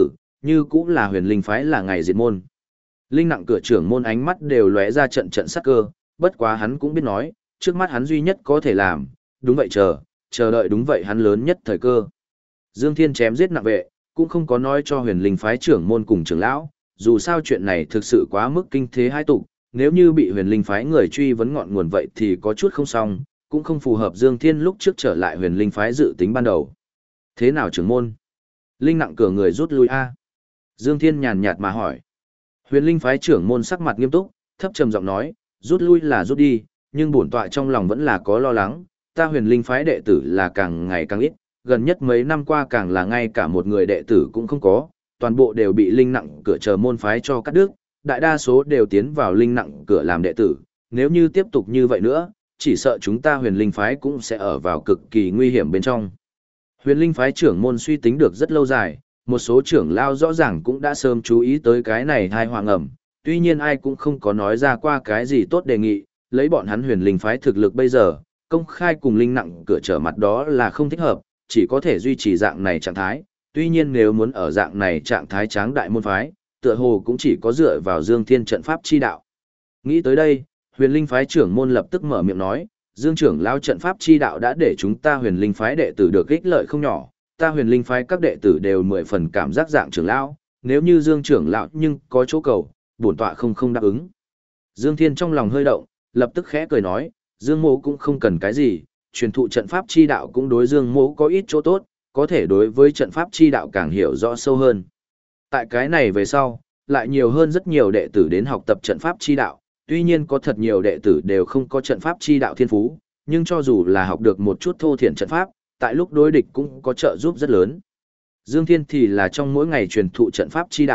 như cũng là huyền linh phái là ngày diệt môn. Linh nặng cửa trưởng môn ánh mắt đều lóe ra trận trận sắc cơ, bất quá hắn cũng biết nói, trước mắt hắn duy nhất có thể làm, đúng vậy chờ đợi đúng vậy hắn lớn nhất thời cơ. Dương Thiên chém giết nặng vệ, cũng không có nói cho huyền linh phái trưởng môn cùng trưởng lão, dù sao chuyện này thực sự quá mức kinh thế hai tục, nếu như bị huyền linh phái người truy vấn ngọn nguồn vậy thì có chút không xong, cũng không phù hợp Dương Thiên lúc trước trở lại huyền linh phái dự tính ban đầu. Thế nào trưởng môn? Linh nặng cửa người rút lui a? Dương Thiên nhàn nhạt mà hỏi. Huyền linh phái trưởng môn sắc mặt nghiêm túc, thấp trầm giọng nói, rút lui là rút đi, nhưng bổn tọa trong lòng vẫn là có lo lắng, ta huyền linh phái đệ tử là càng ngày càng ít, gần nhất mấy năm qua càng là ngay cả một người đệ tử cũng không có, toàn bộ đều bị linh nặng cửa chờ môn phái cho cắt đứt, đại đa số đều tiến vào linh nặng cửa làm đệ tử, nếu như tiếp tục như vậy nữa, chỉ sợ chúng ta huyền linh phái cũng sẽ ở vào cực kỳ nguy hiểm bên trong. Huyền linh phái trưởng môn suy tính được rất lâu dài, một số trưởng lao rõ ràng cũng đã sớm chú ý tới cái này thai hoàng ẩm, tuy nhiên ai cũng không có nói ra qua cái gì tốt đề nghị, lấy bọn hắn huyền linh phái thực lực bây giờ, công khai cùng linh nặng cửa trở mặt đó là không thích hợp, chỉ có thể duy trì dạng này trạng thái, tuy nhiên nếu muốn ở dạng này trạng thái tráng đại môn phái, tựa hồ cũng chỉ có dựa vào Dương Thiên trận pháp chi đạo. Nghĩ tới đây, huyền linh phái trưởng môn lập tức mở miệng nói, Dương trưởng lao trận pháp chi đạo đã để chúng ta huyền linh phái đệ tử được ích lợi không nhỏ, ta huyền linh phái các đệ tử đều 10 phần cảm giác dạng trưởng lão, nếu như Dương trưởng lão nhưng có chỗ cầu, bổn tọa không đáp ứng. Dương Thiên trong lòng hơi động, lập tức khẽ cười nói, Dương mỗ cũng không cần cái gì, truyền thụ trận pháp chi đạo cũng đối Dương mỗ có ít chỗ tốt, có thể đối với trận pháp chi đạo càng hiểu rõ sâu hơn. Tại cái này về sau, lại nhiều hơn rất nhiều đệ tử đến học tập trận pháp chi đạo, tuy nhiên có thật nhiều đệ tử đều không có trận pháp chi đạo thiên phú, nhưng cho dù là học được một chút thô thiển trận pháp, tại lúc đối địch cũng có trợ giúp rất lớn. Dương Thiên thì là trong mỗi ngày truyền thụ trận pháp chi đạo,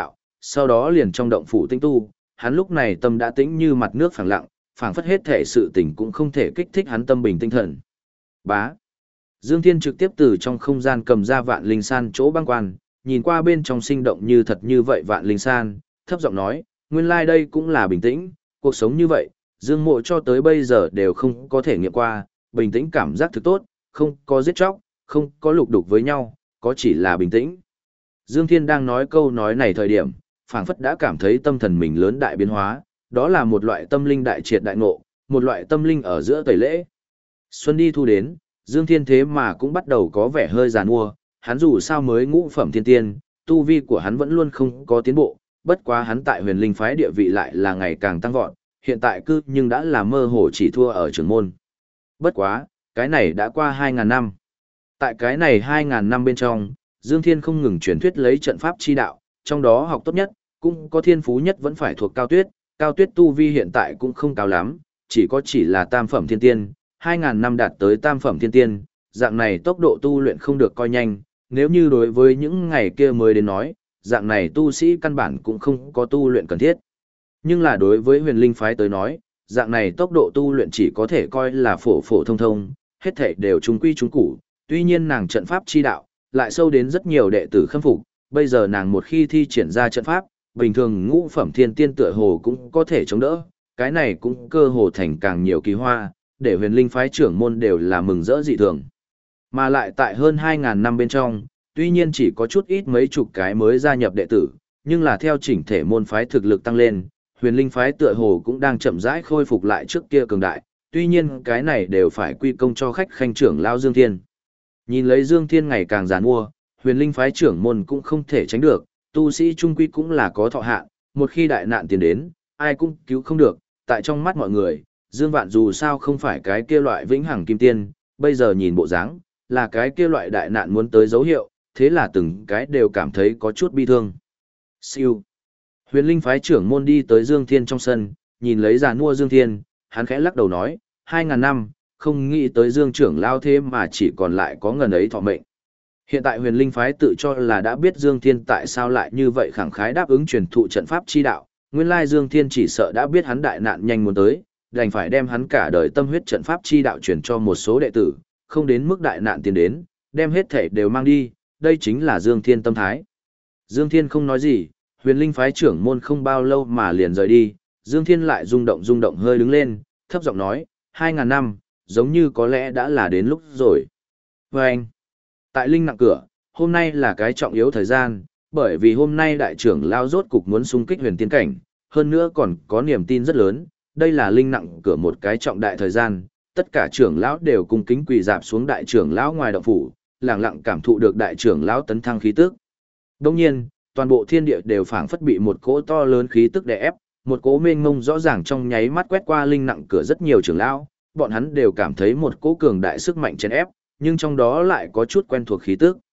sau đó liền trong động phủ tĩnh tu, hắn lúc này tâm đã tĩnh như mặt nước phẳng lặng, phảng phất hết thể sự tình cũng không thể kích thích hắn tâm bình tinh thần. Bá. Dương Thiên trực tiếp từ trong không gian cầm ra vạn linh san chỗ băng quan, nhìn qua bên trong sinh động như thật như vậy vạn linh san, thấp giọng nói, nguyên lai đây cũng là bình tĩnh, cuộc sống như vậy, Dương Mộ cho tới bây giờ đều không có thể nghiệm qua, bình tĩnh cảm giác thực tốt, không có giết chóc, không có lục đục với nhau, có chỉ là bình tĩnh. Dương Thiên đang nói câu nói này thời điểm, phảng phất đã cảm thấy tâm thần mình lớn đại biến hóa, đó là một loại tâm linh đại triệt đại ngộ, một loại tâm linh ở giữa tẩy lễ. Xuân đi thu đến, Dương Thiên thế mà cũng bắt đầu có vẻ hơi giàn mua, hắn dù sao mới ngũ phẩm thiên tiên, tu vi của hắn vẫn luôn không có tiến bộ, bất quá hắn tại huyền linh phái địa vị lại là ngày càng tăng vọt, hiện tại cứ nhưng đã là mơ hồ chỉ thua ở trưởng môn. Bất quá, cái này đã qua 2.000 năm. Tại cái này 2.000 năm bên trong, Dương Thiên không ngừng truyền thuyết lấy trận pháp chi đạo, trong đó học tốt nhất, cũng có thiên phú nhất vẫn phải thuộc Cao Tuyết tu vi hiện tại cũng không cao lắm, chỉ là tam phẩm thiên tiên, 2.000 năm đạt tới tam phẩm thiên tiên, dạng này tốc độ tu luyện không được coi nhanh, nếu như đối với những ngày kia mới đến nói, dạng này tu sĩ căn bản cũng không có tu luyện cần thiết. Nhưng là đối với huyền linh phái tới nói, dạng này tốc độ tu luyện chỉ có thể coi là phổ phổ thông thông, hết thảy đều trung quy trung củ, tuy nhiên nàng trận pháp chi đạo, lại sâu đến rất nhiều đệ tử khâm phục, bây giờ nàng một khi thi triển ra trận pháp, bình thường ngũ phẩm thiên tiên tựa hồ cũng có thể chống đỡ, cái này cũng cơ hồ thành càng nhiều kỳ hoa, để huyền linh phái trưởng môn đều là mừng rỡ dị thường. Mà lại tại hơn 2.000 năm bên trong, tuy nhiên chỉ có chút ít mấy chục cái mới gia nhập đệ tử, nhưng là theo chỉnh thể môn phái thực lực tăng lên, huyền linh phái tựa hồ cũng đang chậm rãi khôi phục lại trước kia cường đại, tuy nhiên cái này đều phải quy công cho khách khanh trưởng lão Dương Thiên. Nhìn lấy Dương Thiên ngày càng giàn mua, huyền linh phái trưởng môn cũng không thể tránh được, tu sĩ trung quy cũng là có thọ hạn, một khi đại nạn tiền đến, ai cũng cứu không được, tại trong mắt mọi người, Dương Vạn dù sao không phải cái kia loại vĩnh hằng kim tiên, bây giờ nhìn bộ dáng, là cái kia loại đại nạn muốn tới dấu hiệu, thế là từng cái đều cảm thấy có chút bi thương. Siêu. Huyền linh phái trưởng môn đi tới Dương Thiên trong sân, nhìn lấy giàn mua Dương Thiên, hắn khẽ lắc đầu nói, 2.000 năm, không nghĩ tới Dương trưởng lao thế mà chỉ còn lại có ngần ấy thọ mệnh. Hiện tại huyền linh phái tự cho là đã biết Dương Thiên tại sao lại như vậy khẳng khái đáp ứng truyền thụ trận pháp chi đạo, nguyên lai Dương Thiên chỉ sợ đã biết hắn đại nạn nhanh muốn tới, đành phải đem hắn cả đời tâm huyết trận pháp chi đạo truyền cho một số đệ tử, không đến mức đại nạn tiến đến, đem hết thể đều mang đi, đây chính là Dương Thiên tâm thái. Dương Thiên không nói gì, huyền linh phái trưởng môn không bao lâu mà liền rời đi, Dương Thiên lại rung động hơi đứng lên, thấp giọng nói, 2.000 năm, giống như có lẽ đã là đến lúc rồi. Và anh, tại linh nặng cửa, hôm nay là cái trọng yếu thời gian, bởi vì hôm nay đại trưởng lao rốt cục muốn xung kích huyền tiên cảnh, hơn nữa còn có niềm tin rất lớn, đây là linh nặng cửa một cái trọng đại thời gian, tất cả trưởng lão đều cung kính quỳ dạp xuống đại trưởng lão ngoài động phủ, lặng lặng cảm thụ được đại trưởng lão tấn thăng khí tức. Đương nhiên, toàn bộ thiên địa đều phảng phất bị một cỗ to lớn khí tức đè ép, một cỗ mênh mông rõ ràng trong nháy mắt quét qua linh nặng cửa rất nhiều trưởng lão, bọn hắn đều cảm thấy một cỗ cường đại sức mạnh chèn ép, nhưng trong đó lại có chút quen thuộc khí tức.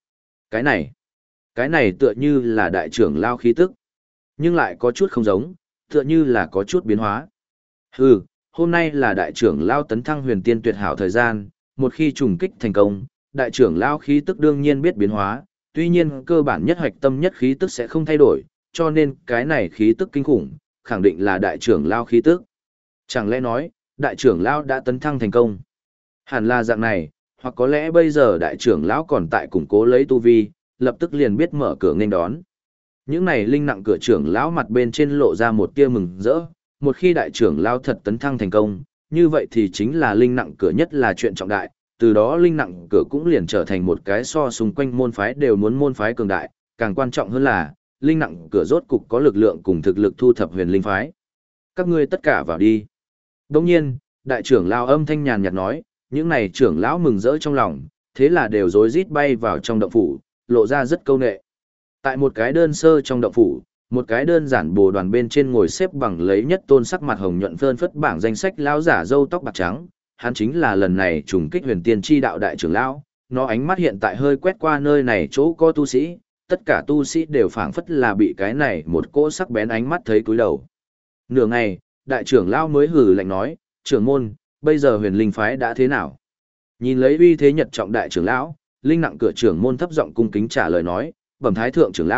Cái này tựa như là đại trưởng lão khí tức, nhưng lại có chút không giống, tựa như là có chút biến hóa. Hừ, hôm nay là đại trưởng lão tấn thăng huyền tiên tuyệt hảo thời gian, một khi trùng kích thành công, đại trưởng lão khí tức đương nhiên biết biến hóa, tuy nhiên cơ bản nhất hoạch tâm nhất khí tức sẽ không thay đổi, cho nên cái này khí tức kinh khủng, khẳng định là đại trưởng lão khí tức. Chẳng lẽ nói, đại trưởng lão đã tấn thăng thành công? Hẳn là dạng này, hoặc có lẽ bây giờ đại trưởng lão còn tại củng cố lấy tu vi, lập tức liền biết mở cửa nghênh đón. Những này linh nặng cửa trưởng lão mặt bên trên lộ ra một tia mừng rỡ, một khi đại trưởng lão thật tấn thăng thành công, như vậy thì chính là linh nặng cửa nhất là chuyện trọng đại, từ đó linh nặng cửa cũng liền trở thành một cái so xung quanh môn phái đều muốn môn phái cường đại, càng quan trọng hơn là, linh nặng cửa rốt cục có lực lượng cùng thực lực thu thập huyền linh phái. Các ngươi tất cả vào đi. Đồng nhiên, đại trưởng lão âm thanh nhàn nhạt nói, những này trưởng lão mừng rỡ trong lòng, thế là đều rối rít bay vào trong động phủ, lộ ra rất câu nệ. Tại một cái đơn sơ trong động phủ, một cái đơn giản bồ đoàn bên trên ngồi xếp bằng lấy nhất tôn sắc mặt hồng nhuận phơn phất bảng danh sách lão giả râu tóc bạc trắng, hắn chính là lần này trùng kích huyền tiên chi đạo đại trưởng lão, nó ánh mắt hiện tại hơi quét qua nơi này chỗ có tu sĩ, tất cả tu sĩ đều phảng phất là bị cái này một cỗ sắc bén ánh mắt thấy cúi đầu. Nửa ngày, đại trưởng lão mới hừ lạnh nói, trưởng môn, bây giờ huyền linh phái đã thế nào? Nhìn lấy uy thế nhật trọng đại trưởng lão, linh nặng cửa trưởng môn thấp giọng cung kính trả lời nói, bẩm thái thượng trưởng lão,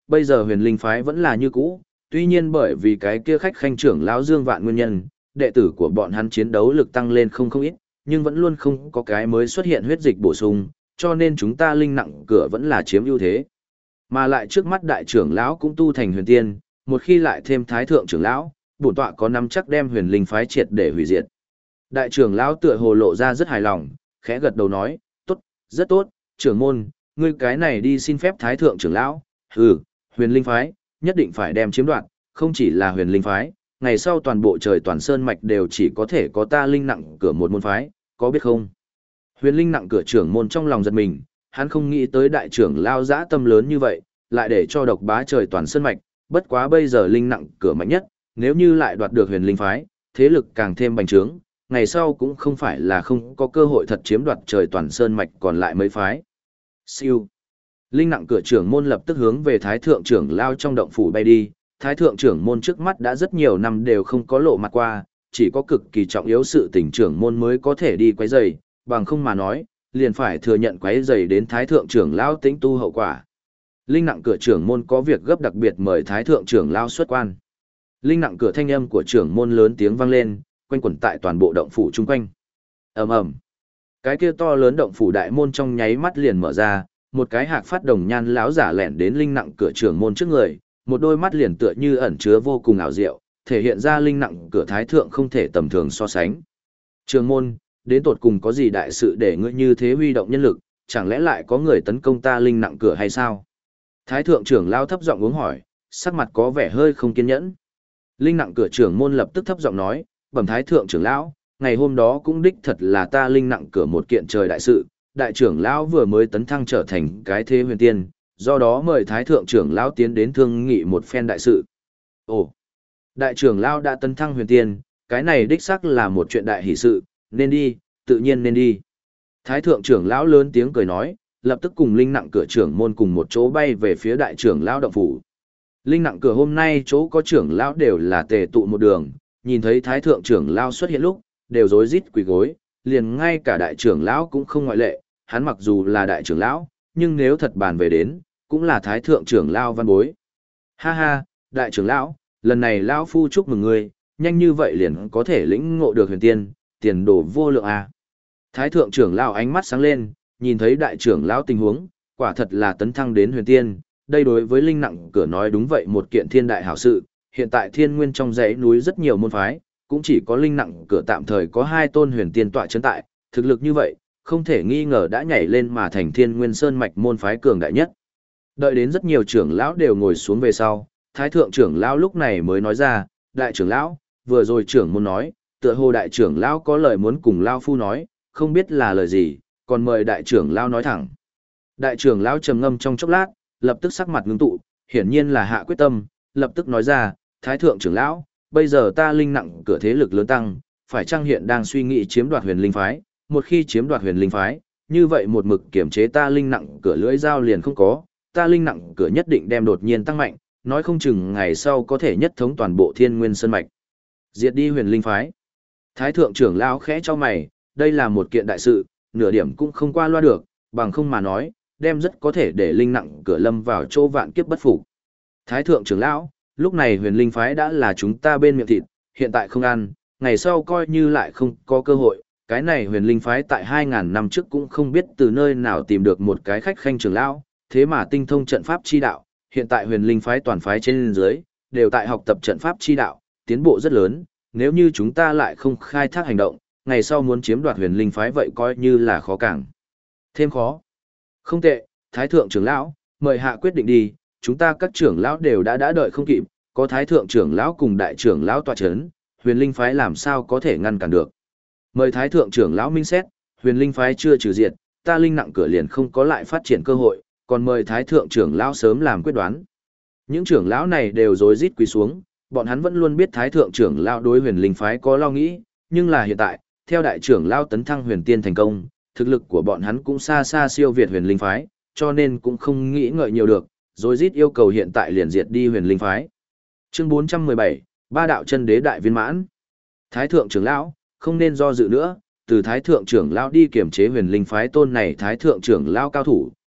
bây giờ huyền linh phái vẫn là như cũ, tuy nhiên bởi vì cái kia khách khanh trưởng lão Dương Vạn nguyên nhân, đệ tử của bọn hắn chiến đấu lực tăng lên không ít, nhưng vẫn luôn không có cái mới xuất hiện huyết dịch bổ sung, cho nên chúng ta linh nặng cửa vẫn là chiếm ưu thế. Mà lại trước mắt đại trưởng lão cũng tu thành huyền tiên, một khi lại thêm thái thượng trưởng lão, bổn tọa có nắm chắc đem huyền linh phái triệt để hủy diệt. Đại trưởng lão tựa hồ lộ ra rất hài lòng, khẽ gật đầu nói, tốt, rất tốt, trưởng môn, ngươi cái này đi xin phép thái thượng trưởng lão, huyền linh phái, nhất định phải đem chiếm đoạt, không chỉ là huyền linh phái, ngày sau toàn bộ trời toàn sơn mạch đều chỉ có thể có ta linh nặng cửa một môn phái, có biết không? Huyền linh nặng cửa trưởng môn trong lòng giật mình, hắn không nghĩ tới đại trưởng lao dã tâm lớn như vậy, lại để cho độc bá trời toàn sơn mạch, bất quá bây giờ linh nặng cửa mạnh nhất, nếu như lại đoạt được huyền linh phái, thế lực càng thêm bành trướng, ngày sau cũng không phải là không có cơ hội thật chiếm đoạt trời toàn sơn mạch còn lại mấy phái. Siêu. Linh nặng cửa trưởng môn lập tức hướng về thái thượng trưởng lao trong động phủ bay đi, thái thượng trưởng môn trước mắt đã rất nhiều năm đều không có lộ mặt qua, chỉ có cực kỳ trọng yếu sự tình trưởng môn mới có thể đi quấy rầy, bằng không mà nói, liền phải thừa nhận quấy rầy đến thái thượng trưởng lao tĩnh tu hậu quả. Linh nặng cửa trưởng môn có việc gấp đặc biệt mời thái thượng trưởng lao xuất quan. Linh nặng cửa thanh âm của trưởng môn lớn tiếng vang lên, quanh quẩn tại toàn bộ động phủ chung quanh. Ầm ầm. Cái kia to lớn động phủ đại môn trong nháy mắt liền mở ra, một cái hạc phát đồng nhan lão giả lẻn đến linh nặng cửa trưởng môn trước người, một đôi mắt liền tựa như ẩn chứa vô cùng ảo diệu, thể hiện ra linh nặng cửa thái thượng không thể tầm thường so sánh. Trưởng môn, đến tột cùng có gì đại sự để ngươi như thế huy động nhân lực, chẳng lẽ lại có người tấn công ta linh nặng cửa hay sao? Thái thượng trưởng lao thấp giọng uống hỏi, sắc mặt có vẻ hơi không kiên nhẫn. Linh nặng cửa trưởng môn lập tức thấp giọng nói, bẩm thái thượng trưởng lão, ngày hôm đó cũng đích thật là ta linh nặng cửa một kiện trời đại sự, đại trưởng lão vừa mới tấn thăng trở thành cái thế huyền tiên, do đó mời thái thượng trưởng lão tiến đến thương nghị một phen đại sự. Ồ, đại trưởng lão đã tấn thăng huyền tiên, cái này đích xác là một chuyện đại hỷ sự, nên đi, tự nhiên nên đi. Thái thượng trưởng lão lớn tiếng cười nói, lập tức cùng linh nặng cửa trưởng môn cùng một chỗ bay về phía đại trưởng lão động phủ. Linh nặng cửa hôm nay chỗ có trưởng lão đều là tề tụ một đường, nhìn thấy thái thượng trưởng lão xuất hiện lúc, đều rối rít quỳ gối, liền ngay cả đại trưởng lão cũng không ngoại lệ, hắn mặc dù là đại trưởng lão, nhưng nếu thật bàn về đến, cũng là thái thượng trưởng lão văn bối. Ha ha, đại trưởng lão, lần này lão phu chúc mừng ngươi, nhanh như vậy liền có thể lĩnh ngộ được huyền tiên, tiền đồ vô lượng à. Thái thượng trưởng lão ánh mắt sáng lên, nhìn thấy đại trưởng lão tình huống, quả thật là tấn thăng đến huyền tiên, đây đối với linh nặng cửa nói đúng vậy một kiện thiên đại hảo sự, hiện tại thiên nguyên trong dãy núi rất nhiều môn phái, cũng chỉ có linh nặng cửa tạm thời có 2 tôn huyền tiên tọa chấn tại, thực lực như vậy, không thể nghi ngờ đã nhảy lên mà thành thiên nguyên sơn mạch môn phái cường đại nhất. Đợi đến rất nhiều trưởng lão đều ngồi xuống về sau, thái thượng trưởng lão lúc này mới nói ra, đại trưởng lão, vừa rồi trưởng môn nói, tựa hồ đại trưởng lão có lời muốn cùng lão phu nói, không biết là lời gì, còn mời đại trưởng lão nói thẳng. Đại trưởng lão trầm ngâm trong chốc lát, lập tức sắc mặt ngưng tụ, hiển nhiên là hạ quyết tâm, lập tức nói ra, thái thượng trưởng lão, bây giờ ta linh nặng cửa thế lực lớn tăng, phải chăng hiện đang suy nghĩ chiếm đoạt huyền linh phái, một khi chiếm đoạt huyền linh phái, như vậy một mực kiểm chế ta linh nặng cửa lưỡi dao liền không có, ta linh nặng cửa nhất định đem đột nhiên tăng mạnh, nói không chừng ngày sau có thể nhất thống toàn bộ thiên nguyên sơn mạch. Diệt đi huyền linh phái. Thái thượng trưởng lão khẽ cho mày, đây là một kiện đại sự, nửa điểm cũng không qua loa được, bằng không mà nói, đem rất có thể để linh nặng cửa lâm vào chỗ vạn kiếp bất phục. Thái thượng trưởng lão, lúc này huyền linh phái đã là chúng ta bên miệng thịt, hiện tại không ăn, ngày sau coi như lại không có cơ hội, cái này huyền linh phái tại 2.000 năm trước cũng không biết từ nơi nào tìm được một cái khách khanh trưởng lão, thế mà tinh thông trận pháp chi đạo, hiện tại huyền linh phái toàn phái trên dưới, đều tại học tập trận pháp chi đạo, tiến bộ rất lớn, nếu như chúng ta lại không khai thác hành động, ngày sau muốn chiếm đoạt huyền linh phái vậy coi như là khó càng thêm khó. Không tệ, thái thượng trưởng lão, mời hạ quyết định đi, chúng ta các trưởng lão đều đã đợi không kịp, có thái thượng trưởng lão cùng đại trưởng lão tọa chấn, huyền linh phái làm sao có thể ngăn cản được. Mời thái thượng trưởng lão minh xét, huyền linh phái chưa trừ diệt, ta linh nặng cửa liền không có lại phát triển cơ hội, còn mời thái thượng trưởng lão sớm làm quyết đoán. Những trưởng lão này đều rối rít quỳ xuống, bọn hắn vẫn luôn biết thái thượng trưởng lão đối huyền linh phái có lo nghĩ, nhưng là hiện tại, theo đại trưởng lão tấn thăng huyền tiên thành công, thực lực của bọn hắn cũng xa xa siêu việt huyền linh phái, cho nên cũng không nghĩ ngợi nhiều được, rối rít yêu cầu hiện tại liền diệt đi huyền linh phái. Chương 417, Ba đạo chân đế đại viên mãn. Thái thượng trưởng lão, không nên do dự nữa, từ thái thượng trưởng lão đi kiểm chế huyền linh phái tôn này thái thượng trưởng lão cao thủ,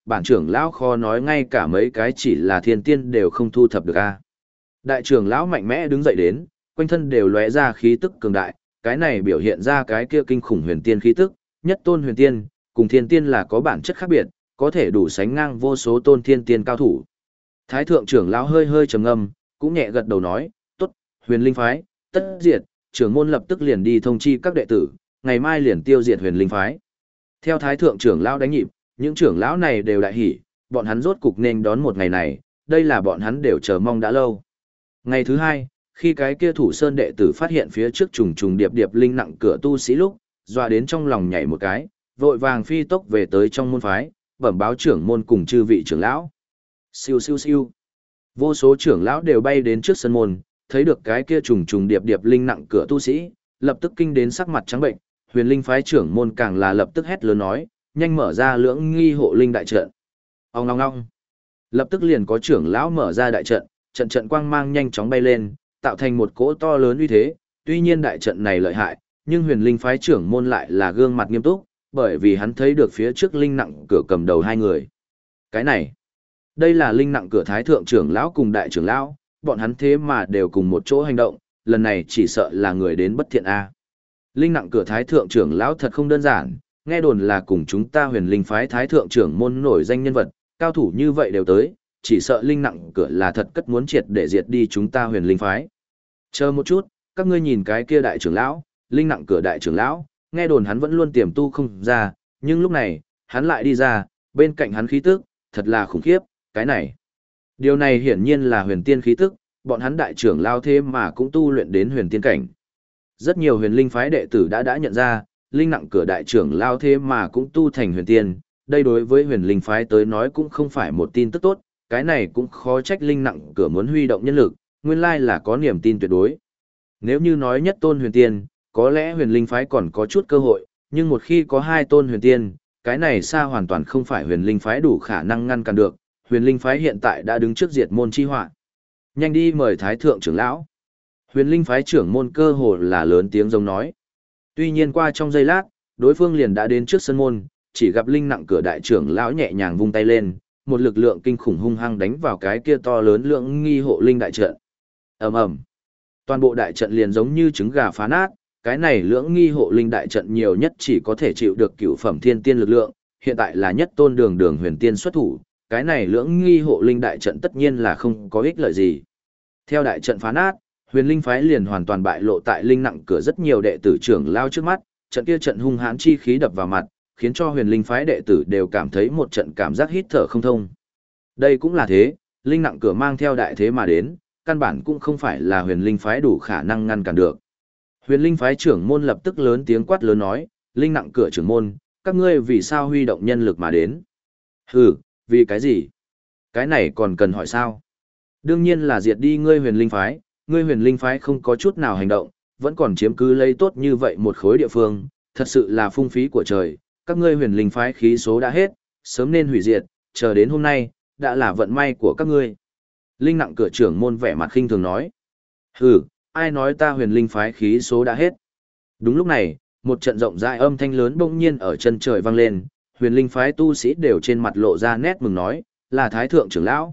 bản trưởng lão khó nói ngay cả mấy cái chỉ là thiên tiên đều không thu thập được a. Đại trưởng lão mạnh mẽ đứng dậy đến, quanh thân đều lóe ra khí tức cường đại, cái này biểu hiện ra cái kia kinh khủng huyền tiên khí tức, nhất tôn huyền tiên, cùng thiên tiên là có bản chất khác biệt, có thể đủ sánh ngang vô số tôn thiên tiên cao thủ. Thái thượng trưởng lão hơi hơi trầm ngâm, cũng nhẹ gật đầu nói, "Tốt, Huyền Linh phái, tất diệt." Trưởng môn lập tức liền đi thông chi các đệ tử, ngày mai liền tiêu diệt Huyền Linh phái. Theo thái thượng trưởng lão đánh nhịp, những trưởng lão này đều đại hỉ, bọn hắn rốt cục nên đón một ngày này, đây là bọn hắn đều chờ mong đã lâu. Ngày thứ hai, khi cái kia thủ sơn đệ tử phát hiện phía trước trùng trùng điệp điệp linh nặng cửa tu sĩ lúc, dọa đến trong lòng nhảy một cái, vội vàng phi tốc về tới trong môn phái, bẩm báo trưởng môn cùng chư vị trưởng lão. Siêu siêu siêu. Vô số trưởng lão đều bay đến trước sân môn, thấy được cái kia trùng trùng điệp điệp linh nặng cửa tu sĩ, lập tức kinh đến sắc mặt trắng bệnh, Huyền Linh phái trưởng môn càng là lập tức hét lớn nói, nhanh mở ra lưỡng nghi hộ linh đại trận. Ong ong ong. Lập tức liền có trưởng lão mở ra đại trận, trận trận quang mang nhanh chóng bay lên, tạo thành một cỗ to lớn uy thế, tuy nhiên đại trận này lợi hại, nhưng Huyền Linh phái trưởng môn lại là gương mặt nghiêm túc, bởi vì hắn thấy được phía trước linh nặng cửa cầm đầu hai người. Cái này, đây là linh nặng cửa thái thượng trưởng lão cùng đại trưởng lão, bọn hắn thế mà đều cùng một chỗ hành động, lần này chỉ sợ là người đến bất thiện a. Linh nặng cửa thái thượng trưởng lão thật không đơn giản, nghe đồn là cùng chúng ta Huyền Linh phái thái thượng trưởng môn nổi danh nhân vật, cao thủ như vậy đều tới, chỉ sợ linh nặng cửa là thật cất muốn triệt để diệt đi chúng ta Huyền Linh phái. Chờ một chút, các ngươi nhìn cái kia đại trưởng lão, linh nặng cửa đại trưởng lão, nghe đồn hắn vẫn luôn tiềm tu không ra, nhưng lúc này, hắn lại đi ra, bên cạnh hắn khí tức, thật là khủng khiếp, cái này. Điều này hiển nhiên là huyền tiên khí tức, bọn hắn đại trưởng lao thế mà cũng tu luyện đến huyền tiên cảnh. Rất nhiều huyền linh phái đệ tử đã nhận ra, linh nặng cửa đại trưởng lao thế mà cũng tu thành huyền tiên, đây đối với huyền linh phái tới nói cũng không phải một tin tức tốt, cái này cũng khó trách linh nặng cửa muốn huy động nhân lực, nguyên lai là có niềm tin tuyệt đối. Nếu như nói nhất tôn huyền tiên, có lẽ huyền linh phái còn có chút cơ hội, nhưng một khi có hai tôn huyền tiên, cái này xa hoàn toàn không phải huyền linh phái đủ khả năng ngăn cản được, huyền linh phái hiện tại đã đứng trước diệt môn chi họa. Nhanh đi mời thái thượng trưởng lão. Huyền linh phái trưởng môn cơ hồ là lớn tiếng giống nói. Tuy nhiên qua trong giây lát, đối phương liền đã đến trước sân môn, chỉ gặp linh nặng cửa đại trưởng lão nhẹ nhàng vung tay lên, một lực lượng kinh khủng hung hăng đánh vào cái kia to lớn lượng nghi hộ linh đại trận. Ầm ầm. Toàn bộ đại trận liền giống như trứng gà phá nát, cái này lưỡng nghi hộ linh đại trận nhiều nhất chỉ có thể chịu được cửu phẩm thiên tiên lực lượng, hiện tại là nhất tôn đường đường huyền tiên xuất thủ, cái này lưỡng nghi hộ linh đại trận tất nhiên là không có ích lợi gì. Theo đại trận phá nát, huyền linh phái liền hoàn toàn bại lộ tại linh nặng cửa rất nhiều đệ tử trưởng lao trước mắt, trận kia trận hung hãn chi khí đập vào mặt, khiến cho huyền linh phái đệ tử đều cảm thấy một trận cảm giác hít thở không thông. Đây cũng là thế, linh nặng cửa mang theo đại thế mà đến, căn bản cũng không phải là huyền linh phái đủ khả năng ngăn cản được. Huyền linh phái trưởng môn lập tức lớn tiếng quát lớn nói, linh nặng cửa trưởng môn, các ngươi vì sao huy động nhân lực mà đến? Hừ, vì cái gì? Cái này còn cần hỏi sao? Đương nhiên là diệt đi ngươi huyền linh phái không có chút nào hành động, vẫn còn chiếm cứ lấy tốt như vậy một khối địa phương, thật sự là phung phí của trời, các ngươi huyền linh phái khí số đã hết, sớm nên hủy diệt, chờ đến hôm nay, đã là vận may của các ngươi. Linh nặng cửa trưởng môn vẻ mặt khinh thường nói. Hừ, ai nói ta huyền linh phái khí số đã hết? Đúng lúc này, một trận rộng rãi âm thanh lớn bỗng nhiên ở chân trời vang lên, huyền linh phái tu sĩ đều trên mặt lộ ra nét mừng nói, là thái thượng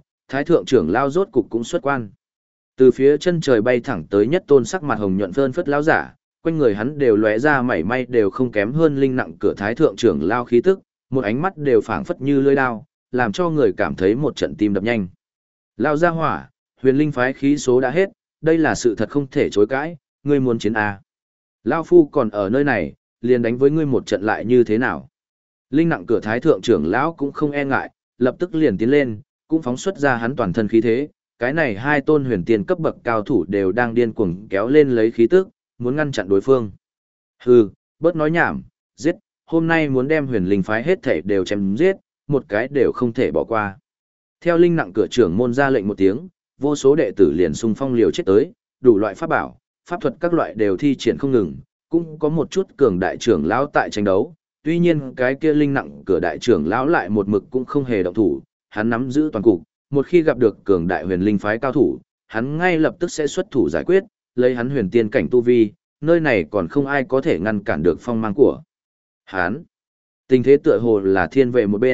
trưởng lão rốt cục cũng xuất quan. Từ phía chân trời bay thẳng tới nhất tôn sắc mặt hồng nhuận phơn phất lão giả, quanh người hắn đều lóe ra mảy may đều không kém hơn linh nặng cửa thái thượng trưởng lão khí tức, một ánh mắt đều phảng phất như lưỡi đao, làm cho người cảm thấy một trận tim đập nhanh. Lão gia hỏa, huyền linh phái khí số đã hết, đây là sự thật không thể chối cãi, ngươi muốn chiến à? Lão phu còn ở nơi này, liền đánh với ngươi một trận lại như thế nào? Linh nặng cửa thái thượng trưởng lão cũng không e ngại, lập tức liền tiến lên, cũng phóng xuất ra hắn toàn thân khí thế, cái này hai tôn huyền tiên cấp bậc cao thủ đều đang điên cuồng kéo lên lấy khí tức, muốn ngăn chặn đối phương. Hừ, bớt nói nhảm, giết, hôm nay muốn đem huyền linh phái hết thể đều chém giết, một cái đều không thể bỏ qua. Theo linh nặng cửa trưởng môn ra lệnh một tiếng, vô số đệ tử liền xung phong liều chết tới, đủ loại pháp bảo, pháp thuật các loại đều thi triển không ngừng, cũng có một chút cường đại trưởng lão tại tranh đấu. Tuy nhiên cái kia linh nặng cửa đại trưởng lão lại một mực cũng không hề động thủ, hắn nắm giữ toàn cục, một khi gặp được cường đại huyền linh phái cao thủ, hắn ngay lập tức sẽ xuất thủ giải quyết, lấy hắn huyền tiên cảnh tu vi, nơi này còn không ai có thể ngăn cản được phong mang của hắn. Tình thế tựa hồ là thiên vệ một bên,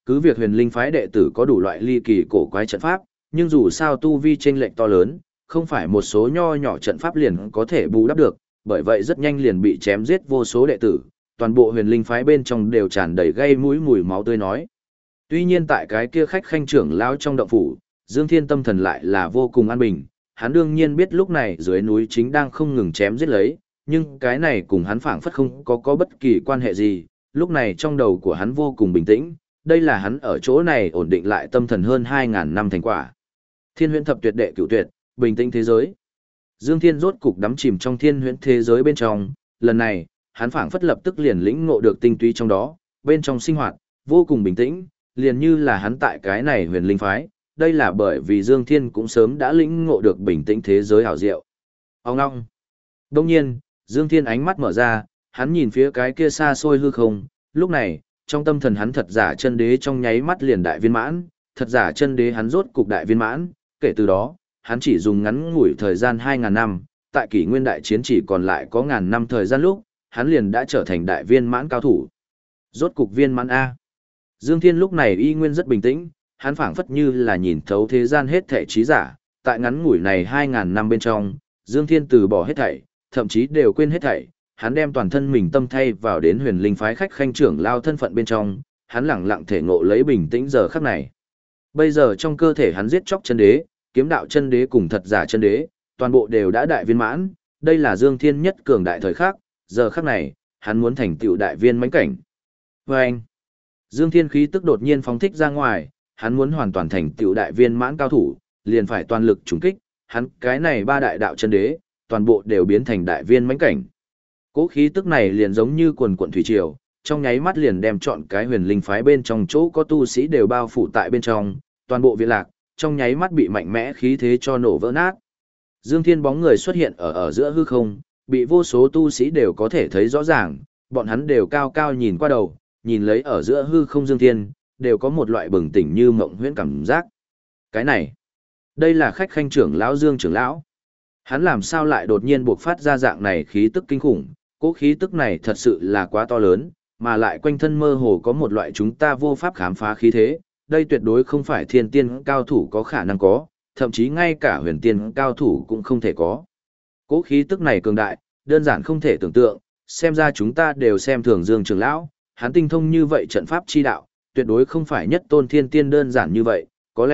cứ việc huyền linh phái đệ tử có đủ loại ly kỳ cổ quái trận pháp, nhưng dù sao tu vi chênh lệch to lớn, không phải một số nho nhỏ trận pháp liền có thể bù đắp được, bởi vậy rất nhanh liền bị chém giết vô số đệ tử, toàn bộ huyền linh phái bên trong đều tràn đầy gây mũi mùi máu tươi nói. Tuy nhiên tại cái kia khách khanh trưởng lão trong động phủ, Dương Thiên tâm thần lại là vô cùng an bình, hắn đương nhiên biết lúc này dưới núi chính đang không ngừng chém giết lấy, nhưng cái này cùng hắn phảng phất không có bất kỳ quan hệ gì, lúc này trong đầu của hắn vô cùng bình tĩnh, đây là hắn ở chỗ này ổn định lại tâm thần hơn 2.000 năm thành quả. Thiên huyễn thập tuyệt đệ cửu tuyệt, bình tĩnh thế giới. Dương Thiên rốt cục đắm chìm trong thiên huyễn thế giới bên trong, lần này, hắn phảng phất lập tức liền lĩnh ngộ được tinh túy trong đó, bên trong sinh hoạt, vô cùng bình tĩnh, liền như là hắn tại cái này huyền linh phái, đây là bởi vì Dương Thiên cũng sớm đã lĩnh ngộ được bình tĩnh thế giới hảo diệu. Ông ngong. Đông nhiên, Dương Thiên ánh mắt mở ra, hắn nhìn phía cái kia xa xôi hư không, lúc này, trong tâm thần hắn thật giả chân đế trong nháy mắt liền đại viên mãn, thật giả chân đế hắn rốt cục đại viên mãn, kể từ đó, hắn chỉ dùng ngắn ngủi thời gian 2.000 năm, tại kỷ nguyên đại chiến chỉ còn lại có 1.000 năm thời gian lúc, hắn liền đã trở thành đại viên mãn cao thủ. Rốt cục viên mãn A. Dương Thiên lúc này y nguyên rất bình tĩnh, hắn phảng phất như là nhìn thấu thế gian hết thảy trí giả, tại ngắn ngủi này 2.000 năm bên trong, Dương Thiên từ bỏ hết thảy, thậm chí đều quên hết thảy, hắn đem toàn thân mình tâm thay vào đến huyền linh phái khách khanh trưởng lao thân phận bên trong, hắn lẳng lặng thể ngộ lấy bình tĩnh giờ khắc này. Bây giờ trong cơ thể hắn giết chóc chân đế, kiếm đạo chân đế cùng thật giả chân đế, toàn bộ đều đã đại viên mãn, đây là Dương Thiên nhất cường đại thời khắc, giờ khắc này, hắn muốn thành tựu đại viên mãnh cảnh. Và anh, Dương Thiên khí tức đột nhiên phóng thích ra ngoài, hắn muốn hoàn toàn thành tựu đại viên mãn cao thủ, liền phải toàn lực trùng kích, hắn cái này ba đại đạo chân đế, toàn bộ đều biến thành đại viên mãnh cảnh. Cố khí tức này liền giống như quần quần thủy triều, trong nháy mắt liền đem trọn cái huyền linh phái bên trong chỗ có tu sĩ đều bao phủ tại bên trong, toàn bộ viện lạc, trong nháy mắt bị mạnh mẽ khí thế cho nổ vỡ nát. Dương Thiên bóng người xuất hiện ở giữa hư không, bị vô số tu sĩ đều có thể thấy rõ ràng, bọn hắn đều cao cao nhìn qua đầu, nhìn lấy ở giữa hư không Dương Thiên, đều có một loại bừng tỉnh như mộng huyễn cảm giác. Cái này, đây là khách khanh trưởng lão Dương trưởng lão. Hắn làm sao lại đột nhiên buộc phát ra dạng này khí tức kinh khủng, cỗ khí tức này thật sự là quá to lớn, mà lại quanh thân mơ hồ có một loại chúng ta vô pháp khám phá khí thế, đây tuyệt đối không phải thiên tiên cao thủ có khả năng có, thậm chí ngay cả huyền tiên cao thủ cũng không thể có. Cỗ khí tức này cường đại, đơn giản không thể tưởng tượng, xem ra chúng ta đều xem thường Dương trưởng lão, hắn tinh thông như vậy trận pháp chi đạo, tuyệt đối không phải nhất tôn thiên tiên đơn giản như vậy,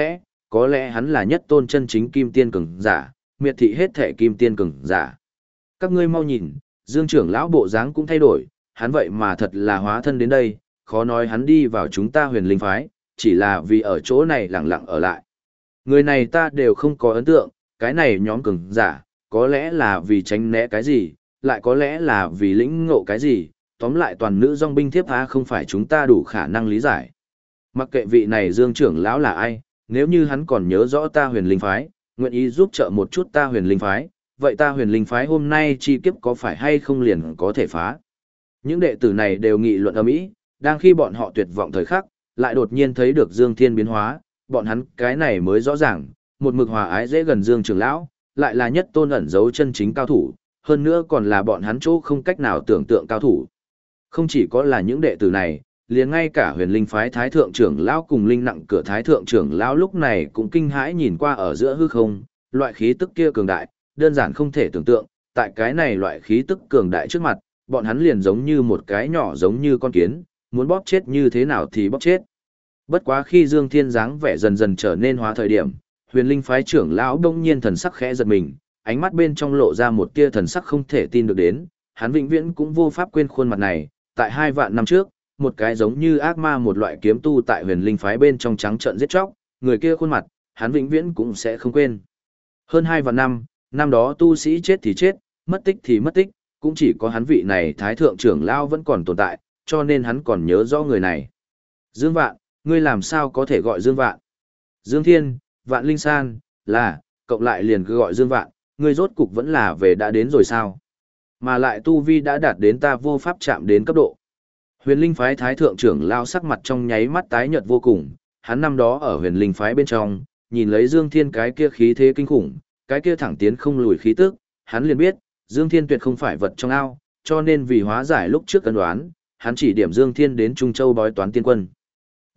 có lẽ hắn là nhất tôn chân chính kim tiên cường giả, miệt thị hết thể kim tiên cường giả. Các ngươi mau nhìn, Dương trưởng lão bộ dáng cũng thay đổi, hắn vậy mà thật là hóa thân đến đây, khó nói hắn đi vào chúng ta huyền linh phái, chỉ là vì ở chỗ này lặng lặng ở lại. Người này ta đều không có ấn tượng, cái này nhóm cường giả, có lẽ là vì tránh né cái gì, lại có lẽ là vì lĩnh ngộ cái gì, tóm lại toàn nữ dòng binh thiếp tha không phải chúng ta đủ khả năng lý giải. Mặc kệ vị này Dương trưởng lão là ai, nếu như hắn còn nhớ rõ ta huyền linh phái, nguyện ý giúp trợ một chút ta huyền linh phái, vậy ta huyền linh phái hôm nay chi kiếp có phải hay không liền có thể phá. Những đệ tử này đều nghị luận ầm ĩ, đang khi bọn họ tuyệt vọng thời khắc, lại đột nhiên thấy được Dương Thiên biến hóa, bọn hắn cái này mới rõ ràng, một mực hòa ái dễ gần Dương trưởng lão, lại là nhất tôn ẩn giấu chân chính cao thủ, hơn nữa còn là bọn hắn chỗ không cách nào tưởng tượng cao thủ. Không chỉ có là những đệ tử này, liền ngay cả huyền linh phái thái thượng trưởng lão cùng linh nặng cửa thái thượng trưởng lão lúc này cũng kinh hãi nhìn qua ở giữa hư không, loại khí tức kia cường đại, đơn giản không thể tưởng tượng, tại cái này loại khí tức cường đại trước mặt, bọn hắn liền giống như một cái nhỏ giống như con kiến, muốn bóp chết như thế nào thì bóp chết. Bất quá khi Dương Thiên dáng vẻ dần dần trở nên hóa thời điểm, huyền linh phái trưởng lão đông nhiên thần sắc khẽ giật mình, ánh mắt bên trong lộ ra một tia thần sắc không thể tin được đến, hắn vĩnh viễn cũng vô pháp quên khuôn mặt này, tại 2 vạn năm trước, một cái giống như ác ma một loại kiếm tu tại huyền linh phái bên trong trắng trợn giết chóc, người kia khuôn mặt, hắn vĩnh viễn cũng sẽ không quên. Hơn 2 vạn năm, năm đó tu sĩ chết thì chết, mất tích thì mất tích, cũng chỉ có hắn vị này thái thượng trưởng lão vẫn còn tồn tại, cho nên hắn còn nhớ rõ người này. Dương Vạn, ngươi làm sao có thể gọi Dương Vạn? Dương Thiên, Vạn Linh San, là, cộng lại liền cứ gọi Dương Vạn, ngươi rốt cục vẫn là về đã đến rồi sao? Mà lại tu vi đã đạt đến ta vô pháp chạm đến cấp độ. Huyền Linh phái thái thượng trưởng lão sắc mặt trong nháy mắt tái nhợt vô cùng, hắn năm đó ở Huyền Linh phái bên trong, nhìn lấy Dương Thiên cái kia khí thế kinh khủng, cái kia thẳng tiến không lùi khí tức, hắn liền biết, Dương Thiên tuyệt không phải vật trong ao, cho nên vì hóa giải lúc trước cân đoán, hắn chỉ điểm Dương Thiên đến Trung Châu bói toán tiên quân.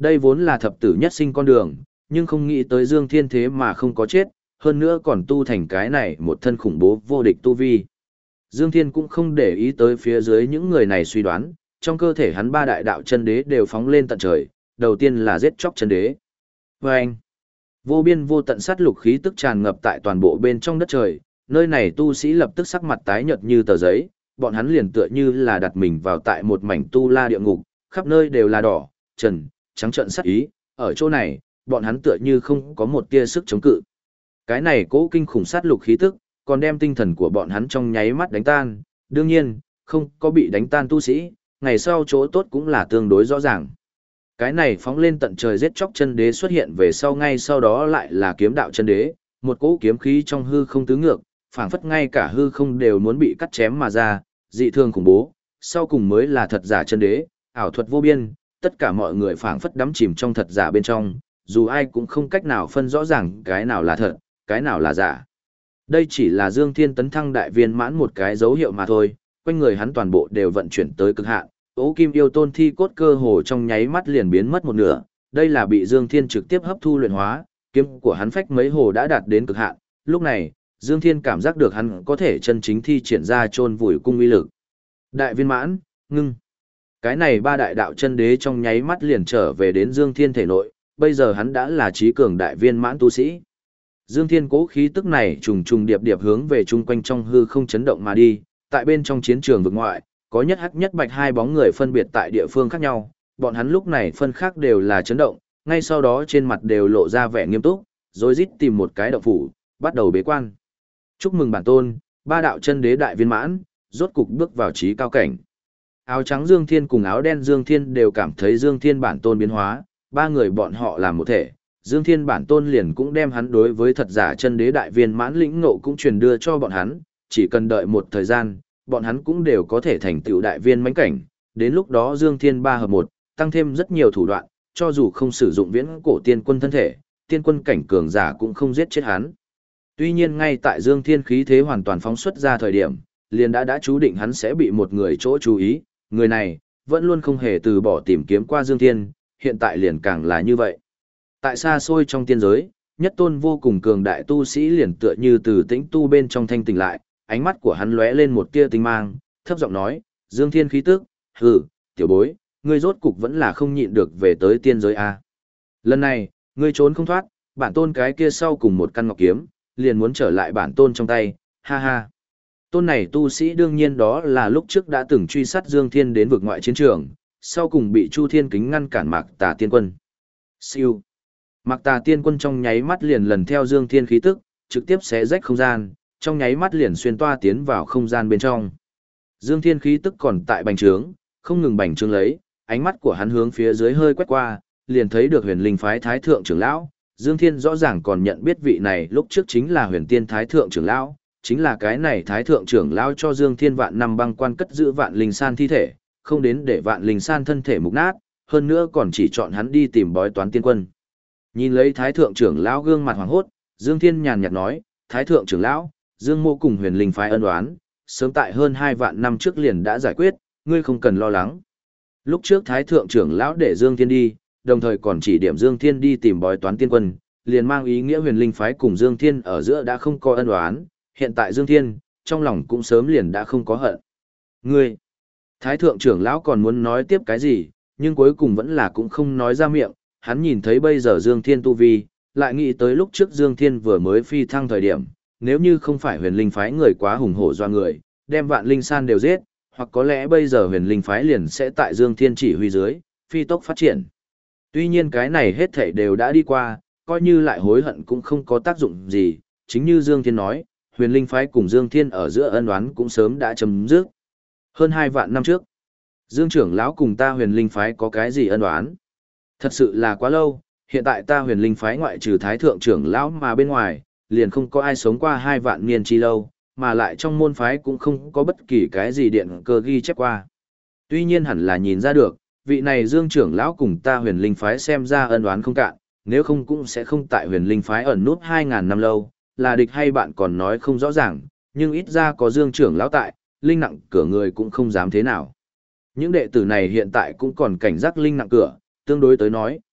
Đây vốn là thập tử nhất sinh con đường, nhưng không nghĩ tới Dương Thiên thế mà không có chết, hơn nữa còn tu thành cái này một thân khủng bố vô địch tu vi. Dương Thiên cũng không để ý tới phía dưới những người này suy đoán, trong cơ thể hắn ba đại đạo chân đế đều phóng lên tận trời, đầu tiên là giết chóc chân đế. Vâng! Vô biên vô tận sát lục khí tức tràn ngập tại toàn bộ bên trong đất trời, nơi này tu sĩ lập tức sắc mặt tái nhợt như tờ giấy, bọn hắn liền tựa như là đặt mình vào tại một mảnh tu la địa ngục, khắp nơi đều là đỏ, trần, trắng trợn sát ý, ở chỗ này, bọn hắn tựa như không có một tia sức chống cự. Cái này cố kinh khủng sát lục khí tức, còn đem tinh thần của bọn hắn trong nháy mắt đánh tan, đương nhiên, không có bị đánh tan tu sĩ, ngày sau chỗ tốt cũng là tương đối rõ ràng. Cái này phóng lên tận trời giết chóc chân đế xuất hiện về sau, ngay sau đó lại là kiếm đạo chân đế, một cỗ kiếm khí trong hư không tứ ngược, phảng phất ngay cả hư không đều muốn bị cắt chém mà ra, dị thường khủng bố, sau cùng mới là thật giả chân đế, ảo thuật vô biên, tất cả mọi người phảng phất đắm chìm trong thật giả bên trong, dù ai cũng không cách nào phân rõ ràng cái nào là thật, cái nào là giả. Đây chỉ là Dương Thiên tấn thăng đại viên mãn một cái dấu hiệu mà thôi, quanh người hắn toàn bộ đều vận chuyển tới cực hạn, Ô Kim Yêu Tôn thi cốt cơ hồ trong nháy mắt liền biến mất một nửa, đây là bị Dương Thiên trực tiếp hấp thu luyện hóa, kiếm của hắn phách mấy hồ đã đạt đến cực hạn, lúc này, Dương Thiên cảm giác được hắn có thể chân chính thi triển ra chôn vùi cung uy lực. Đại viên mãn, ngưng. Cái này ba đại đạo chân đế trong nháy mắt liền trở về đến Dương Thiên thể nội, bây giờ hắn đã là trí cường đại viên mãn tu sĩ. Dương Thiên cố khí tức này trùng trùng điệp điệp hướng về chung quanh trong hư không chấn động mà đi, tại bên trong chiến trường vực ngoại, có nhất hắc nhất bạch hai bóng người phân biệt tại địa phương khác nhau, bọn hắn lúc này phân khác đều là chấn động, ngay sau đó trên mặt đều lộ ra vẻ nghiêm túc, rồi rít tìm một cái động phủ, bắt đầu bế quan. Chúc mừng bản tôn, ba đạo chân đế đại viên mãn, rốt cục bước vào trí cao cảnh. Áo trắng Dương Thiên cùng áo đen Dương Thiên đều cảm thấy Dương Thiên bản tôn biến hóa, ba người bọn họ làm một thể. Dương Thiên bản tôn liền cũng đem hắn đối với thật giả chân đế đại viên mãn lĩnh ngộ cũng truyền đưa cho bọn hắn, chỉ cần đợi một thời gian, bọn hắn cũng đều có thể thành tựu đại viên mãnh cảnh, đến lúc đó Dương Thiên ba hợp một, tăng thêm rất nhiều thủ đoạn, cho dù không sử dụng viễn cổ tiên quân thân thể, tiên quân cảnh cường giả cũng không giết chết hắn. Tuy nhiên ngay tại Dương Thiên khí thế hoàn toàn phóng xuất ra thời điểm, liền đã chú định hắn sẽ bị một người chỗ chú ý, người này vẫn luôn không hề từ bỏ tìm kiếm qua Dương Thiên, hiện tại liền càng là như vậy. Tại xa xôi trong tiên giới, nhất tôn vô cùng cường đại tu sĩ liền tựa như từ tĩnh tu bên trong thanh tỉnh lại, ánh mắt của hắn lóe lên một tia tinh mang, thấp giọng nói, Dương Thiên khí tức, hừ, tiểu bối, ngươi rốt cục vẫn là không nhịn được về tới tiên giới a. Lần này, ngươi trốn không thoát, bản tôn cái kia sau cùng một căn ngọc kiếm, liền muốn trở lại bản tôn trong tay, ha ha. Tôn này tu sĩ đương nhiên đó là lúc trước đã từng truy sát Dương Thiên đến vực ngoại chiến trường, sau cùng bị Chu Thiên Kính ngăn cản Mạc Tà Tiên Quân. Siêu. Mạc Tà Tiên Quân trong nháy mắt liền lần theo Dương Thiên khí tức, trực tiếp xé rách không gian, trong nháy mắt liền xuyên toa tiến vào không gian bên trong. Dương Thiên khí tức còn tại bành trướng, không ngừng bành trướng lấy, ánh mắt của hắn hướng phía dưới hơi quét qua, liền thấy được Huyền Linh phái thái thượng trưởng lão. Dương Thiên rõ ràng còn nhận biết vị này lúc trước chính là Huyền Tiên thái thượng trưởng lão, chính là cái này thái thượng trưởng lão cho Dương Thiên vạn năm băng quan cất giữ vạn linh san thi thể, không đến để vạn linh san thân thể mục nát, hơn nữa còn chỉ chọn hắn đi tìm bói toán tiên quân. Nhìn lấy thái thượng trưởng lão gương mặt hoàng hốt, Dương Thiên nhàn nhạt nói, thái thượng trưởng lão, Dương Mô cùng Huyền Linh phái ân oán, sớm tại hơn 2 vạn năm trước liền đã giải quyết, ngươi không cần lo lắng. Lúc trước thái thượng trưởng lão để Dương Thiên đi, đồng thời còn chỉ điểm Dương Thiên đi tìm bói toán tiên quân, liền mang ý nghĩa Huyền Linh phái cùng Dương Thiên ở giữa đã không có ân oán, hiện tại Dương Thiên, trong lòng cũng sớm liền đã không có hận. Ngươi, thái thượng trưởng lão còn muốn nói tiếp cái gì, nhưng cuối cùng vẫn là cũng không nói ra miệng, hắn nhìn thấy bây giờ Dương Thiên tu vi, lại nghĩ tới lúc trước Dương Thiên vừa mới phi thăng thời điểm, nếu như không phải Huyền Linh phái người quá hùng hổ doa người, đem vạn linh san đều giết, hoặc có lẽ bây giờ Huyền Linh phái liền sẽ tại Dương Thiên chỉ huy dưới, phi tốc phát triển. Tuy nhiên cái này hết thảy đều đã đi qua, coi như lại hối hận cũng không có tác dụng gì, chính như Dương Thiên nói, Huyền Linh phái cùng Dương Thiên ở giữa ân oán cũng sớm đã chấm dứt. Hơn 2 vạn năm trước, Dương trưởng lão cùng ta Huyền Linh phái có cái gì ân oán? Thật sự là quá lâu, hiện tại ta Huyền Linh phái ngoại trừ thái thượng trưởng lão mà bên ngoài, liền không có ai sống qua 2 vạn niên chi lâu, mà lại trong môn phái cũng không có bất kỳ cái gì điện cơ ghi chép qua. Tuy nhiên hẳn là nhìn ra được, vị này Dương trưởng lão cùng ta Huyền Linh phái xem ra ân oán không cạn, nếu không cũng sẽ không tại Huyền Linh phái ẩn nút 2000 năm lâu, là địch hay bạn còn nói không rõ ràng, nhưng ít ra có Dương trưởng lão tại, linh nặng cửa người cũng không dám thế nào. Những đệ tử này hiện tại cũng còn cảnh giác linh nặng cửa, tương đối tới nói,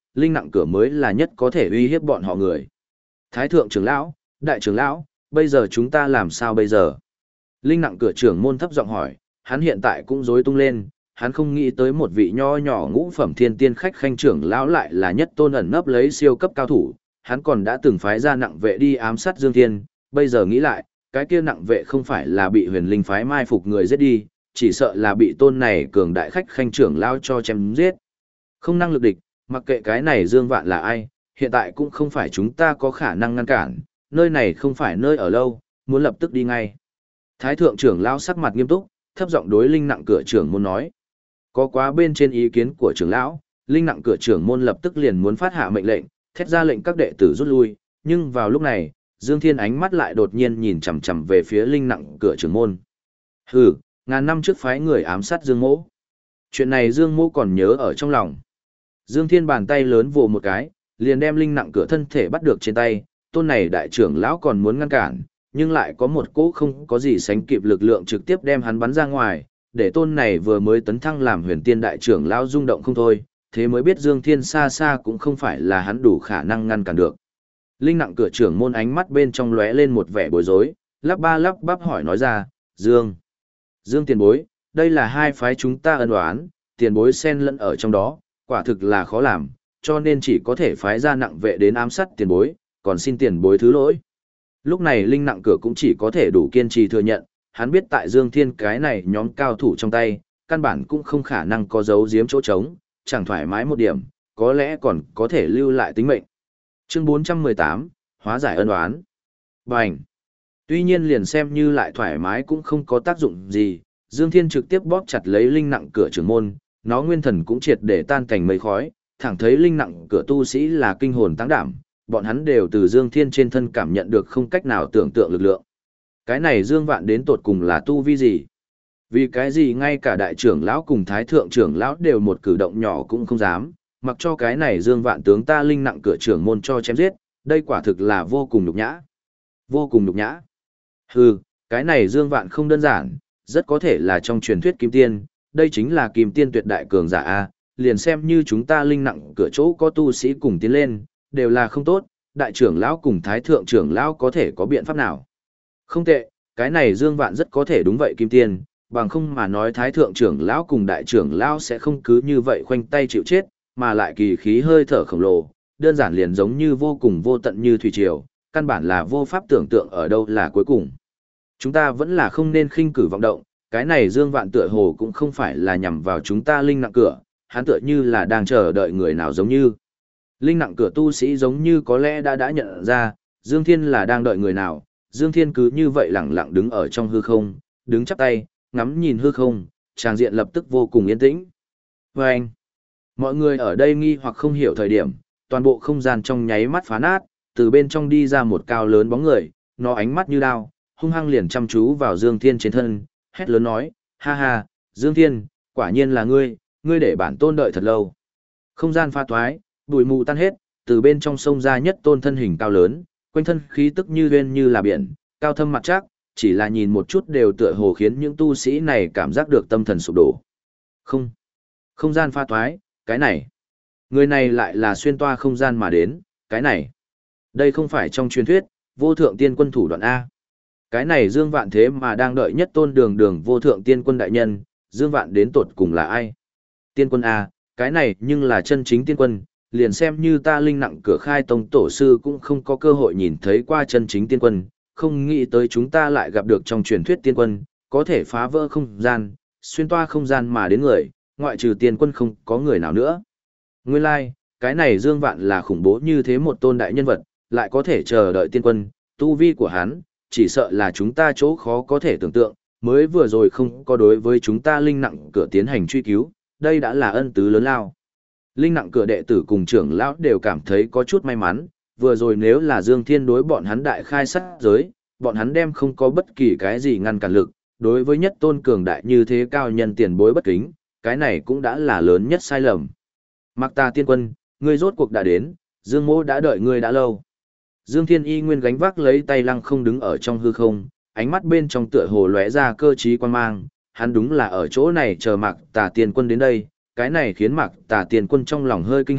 linh nặng cửa mới là nhất có thể uy hiếp bọn họ người. Thái thượng trưởng lão, đại trưởng lão, bây giờ chúng ta làm sao bây giờ? Linh nặng cửa trưởng môn thấp giọng hỏi, hắn hiện tại cũng rối tung lên, hắn không nghĩ tới một vị nho nhỏ ngũ phẩm thiên tiên khách khanh trưởng lão lại là nhất tôn ẩn nấp lấy siêu cấp cao thủ, hắn còn đã từng phái ra nặng vệ đi ám sát Dương Thiên, bây giờ nghĩ lại, cái kia nặng vệ không phải là bị huyền linh phái mai phục người giết đi, chỉ sợ là bị tôn này cường đại khách khanh trưởng lão cho chém giết. Không năng lực địch, mặc kệ cái này Dương Vạn là ai, hiện tại cũng không phải chúng ta có khả năng ngăn cản, nơi này không phải nơi ở lâu, muốn lập tức đi ngay. Thái thượng trưởng lão sắc mặt nghiêm túc, thấp giọng đối linh nặng cửa trưởng môn nói. Có quá bên trên ý kiến của trưởng lão, linh nặng cửa trưởng môn lập tức liền muốn phát hạ mệnh lệnh, thét ra lệnh các đệ tử rút lui, nhưng vào lúc này, Dương Thiên ánh mắt lại đột nhiên nhìn chằm chằm về phía linh nặng cửa trưởng môn. Hừ, ngàn năm trước phái người ám sát Dương Mỗ. Chuyện này Dương Mỗ còn nhớ ở trong lòng. Dương Thiên bàn tay lớn vồ một cái, liền đem linh nặng cửa thân thể bắt được trên tay, tôn này đại trưởng lão còn muốn ngăn cản, nhưng lại có một cỗ không có gì sánh kịp lực lượng trực tiếp đem hắn bắn ra ngoài, để tôn này vừa mới tấn thăng làm huyền tiên đại trưởng lão rung động không thôi, thế mới biết Dương Thiên xa xa cũng không phải là hắn đủ khả năng ngăn cản được. Linh nặng cửa trưởng môn ánh mắt bên trong lóe lên một vẻ bối rối, lắp ba lắp bắp hỏi nói ra, Dương tiền bối, đây là hai phái chúng ta ân oán, tiền bối xen lẫn ở trong đó, quả thực là khó làm, cho nên chỉ có thể phái ra nặng vệ đến ám sát tiền bối, còn xin tiền bối thứ lỗi. Lúc này linh nặng cửa cũng chỉ có thể đủ kiên trì thừa nhận, hắn biết tại Dương Thiên cái này nhóm cao thủ trong tay, căn bản cũng không khả năng có giấu giếm chỗ trống, chẳng thoải mái một điểm, có lẽ còn có thể lưu lại tính mệnh. Chương 418, hóa giải ân oán. Bành! Tuy nhiên liền xem như lại thoải mái cũng không có tác dụng gì, Dương Thiên trực tiếp bóp chặt lấy linh nặng cửa trưởng môn, nó nguyên thần cũng triệt để tan thành mây khói, thẳng thấy linh nặng cửa tu sĩ là kinh hồn táng đảm, bọn hắn đều từ Dương Thiên trên thân cảm nhận được không cách nào tưởng tượng lực lượng. Cái này Dương Vạn đến tột cùng là tu vi gì? Vì cái gì ngay cả đại trưởng lão cùng thái thượng trưởng lão đều một cử động nhỏ cũng không dám, mặc cho cái này Dương Vạn tướng ta linh nặng cửa trưởng môn cho chém giết, đây quả thực là vô cùng nhục nhã. Vô cùng nhục nhã. Hừ, cái này Dương Vạn không đơn giản, rất có thể là trong truyền thuyết kim tiên, đây chính là kim tiên tuyệt đại cường giả a, liền xem như chúng ta linh nặng cửa chỗ có tu sĩ cùng tiến lên, đều là không tốt, đại trưởng lão cùng thái thượng trưởng lão có thể có biện pháp nào? Không tệ, cái này Dương Vạn rất có thể đúng vậy kim tiên, bằng không mà nói thái thượng trưởng lão cùng đại trưởng lão sẽ không cứ như vậy khoanh tay chịu chết, mà lại kỳ khí hơi thở khổng lồ, đơn giản liền giống như vô cùng vô tận như thủy triều, căn bản là vô pháp tưởng tượng ở đâu là cuối cùng. Chúng ta vẫn là không nên khinh cử vọng động, cái này Dương Vạn tựa hồ cũng không phải là nhằm vào chúng ta linh nặng cửa, hắn tựa như là đang chờ đợi người nào giống như. Linh nặng cửa tu sĩ giống như có lẽ đã nhận ra, Dương Thiên là đang đợi người nào, Dương Thiên cứ như vậy lẳng lặng đứng ở trong hư không, đứng chắp tay, ngắm nhìn hư không, tràng diện lập tức vô cùng yên tĩnh. Và anh, mọi người ở đây nghi hoặc không hiểu thời điểm, toàn bộ không gian trong nháy mắt phá nát, từ bên trong đi ra một cao lớn bóng người, nó ánh mắt như đao, hung hăng liền chăm chú vào Dương Thiên trên thân, hét lớn nói, ha ha, Dương Thiên, quả nhiên là ngươi để bản tôn đợi thật lâu. Không gian pha toái, bụi mù tan hết, từ bên trong sông ra nhất tôn thân hình cao lớn, quanh thân khí tức như uyên như là biển, cao thâm mặt chắc, chỉ là nhìn một chút đều tựa hồ khiến những tu sĩ này cảm giác được tâm thần sụp đổ. Không gian pha toái, cái này. Người này lại là xuyên toa không gian mà đến, cái này. Đây không phải trong truyền thuyết, vô thượng tiên quân thủ đoạn A. Cái này Dương Vạn thế mà đang đợi nhất tôn đường vô thượng tiên quân đại nhân, Dương Vạn đến tột cùng là ai? Tiên quân A, cái này nhưng là chân chính tiên quân, liền xem như ta linh nặng cửa khai tông tổ sư cũng không có cơ hội nhìn thấy qua chân chính tiên quân, không nghĩ tới chúng ta lại gặp được trong truyền thuyết tiên quân, có thể phá vỡ không gian, xuyên toa không gian mà đến người, ngoại trừ tiên quân không có người nào nữa. Nguyên lai, like, cái này Dương Vạn là khủng bố như thế một tôn đại nhân vật, lại có thể chờ đợi tiên quân, tu vi của hắn, chỉ sợ là chúng ta chỗ khó có thể tưởng tượng, mới vừa rồi không có đối với chúng ta linh nặng cửa tiến hành truy cứu, đây đã là ân tứ lớn lao. Linh nặng cửa đệ tử cùng trưởng lão đều cảm thấy có chút may mắn, vừa rồi nếu là Dương Thiên đối bọn hắn đại khai sát giới, bọn hắn đem không có bất kỳ cái gì ngăn cản lực, đối với nhất tôn cường đại như thế cao nhân tiền bối bất kính, cái này cũng đã là lớn nhất sai lầm. Mặc ta tiên quân, ngươi rốt cuộc đã đến, Dương Mỗ đã đợi ngươi đã lâu. Dương Thiên y nguyên gánh vác lấy tay lăng không đứng ở trong hư không, ánh mắt bên trong tựa hồ lóe ra cơ trí quan mang, hắn đúng là ở chỗ này chờ Mạc Tà tiên quân đến đây, cái này khiến Mạc Tà tiên quân trong lòng hơi kinh hãi,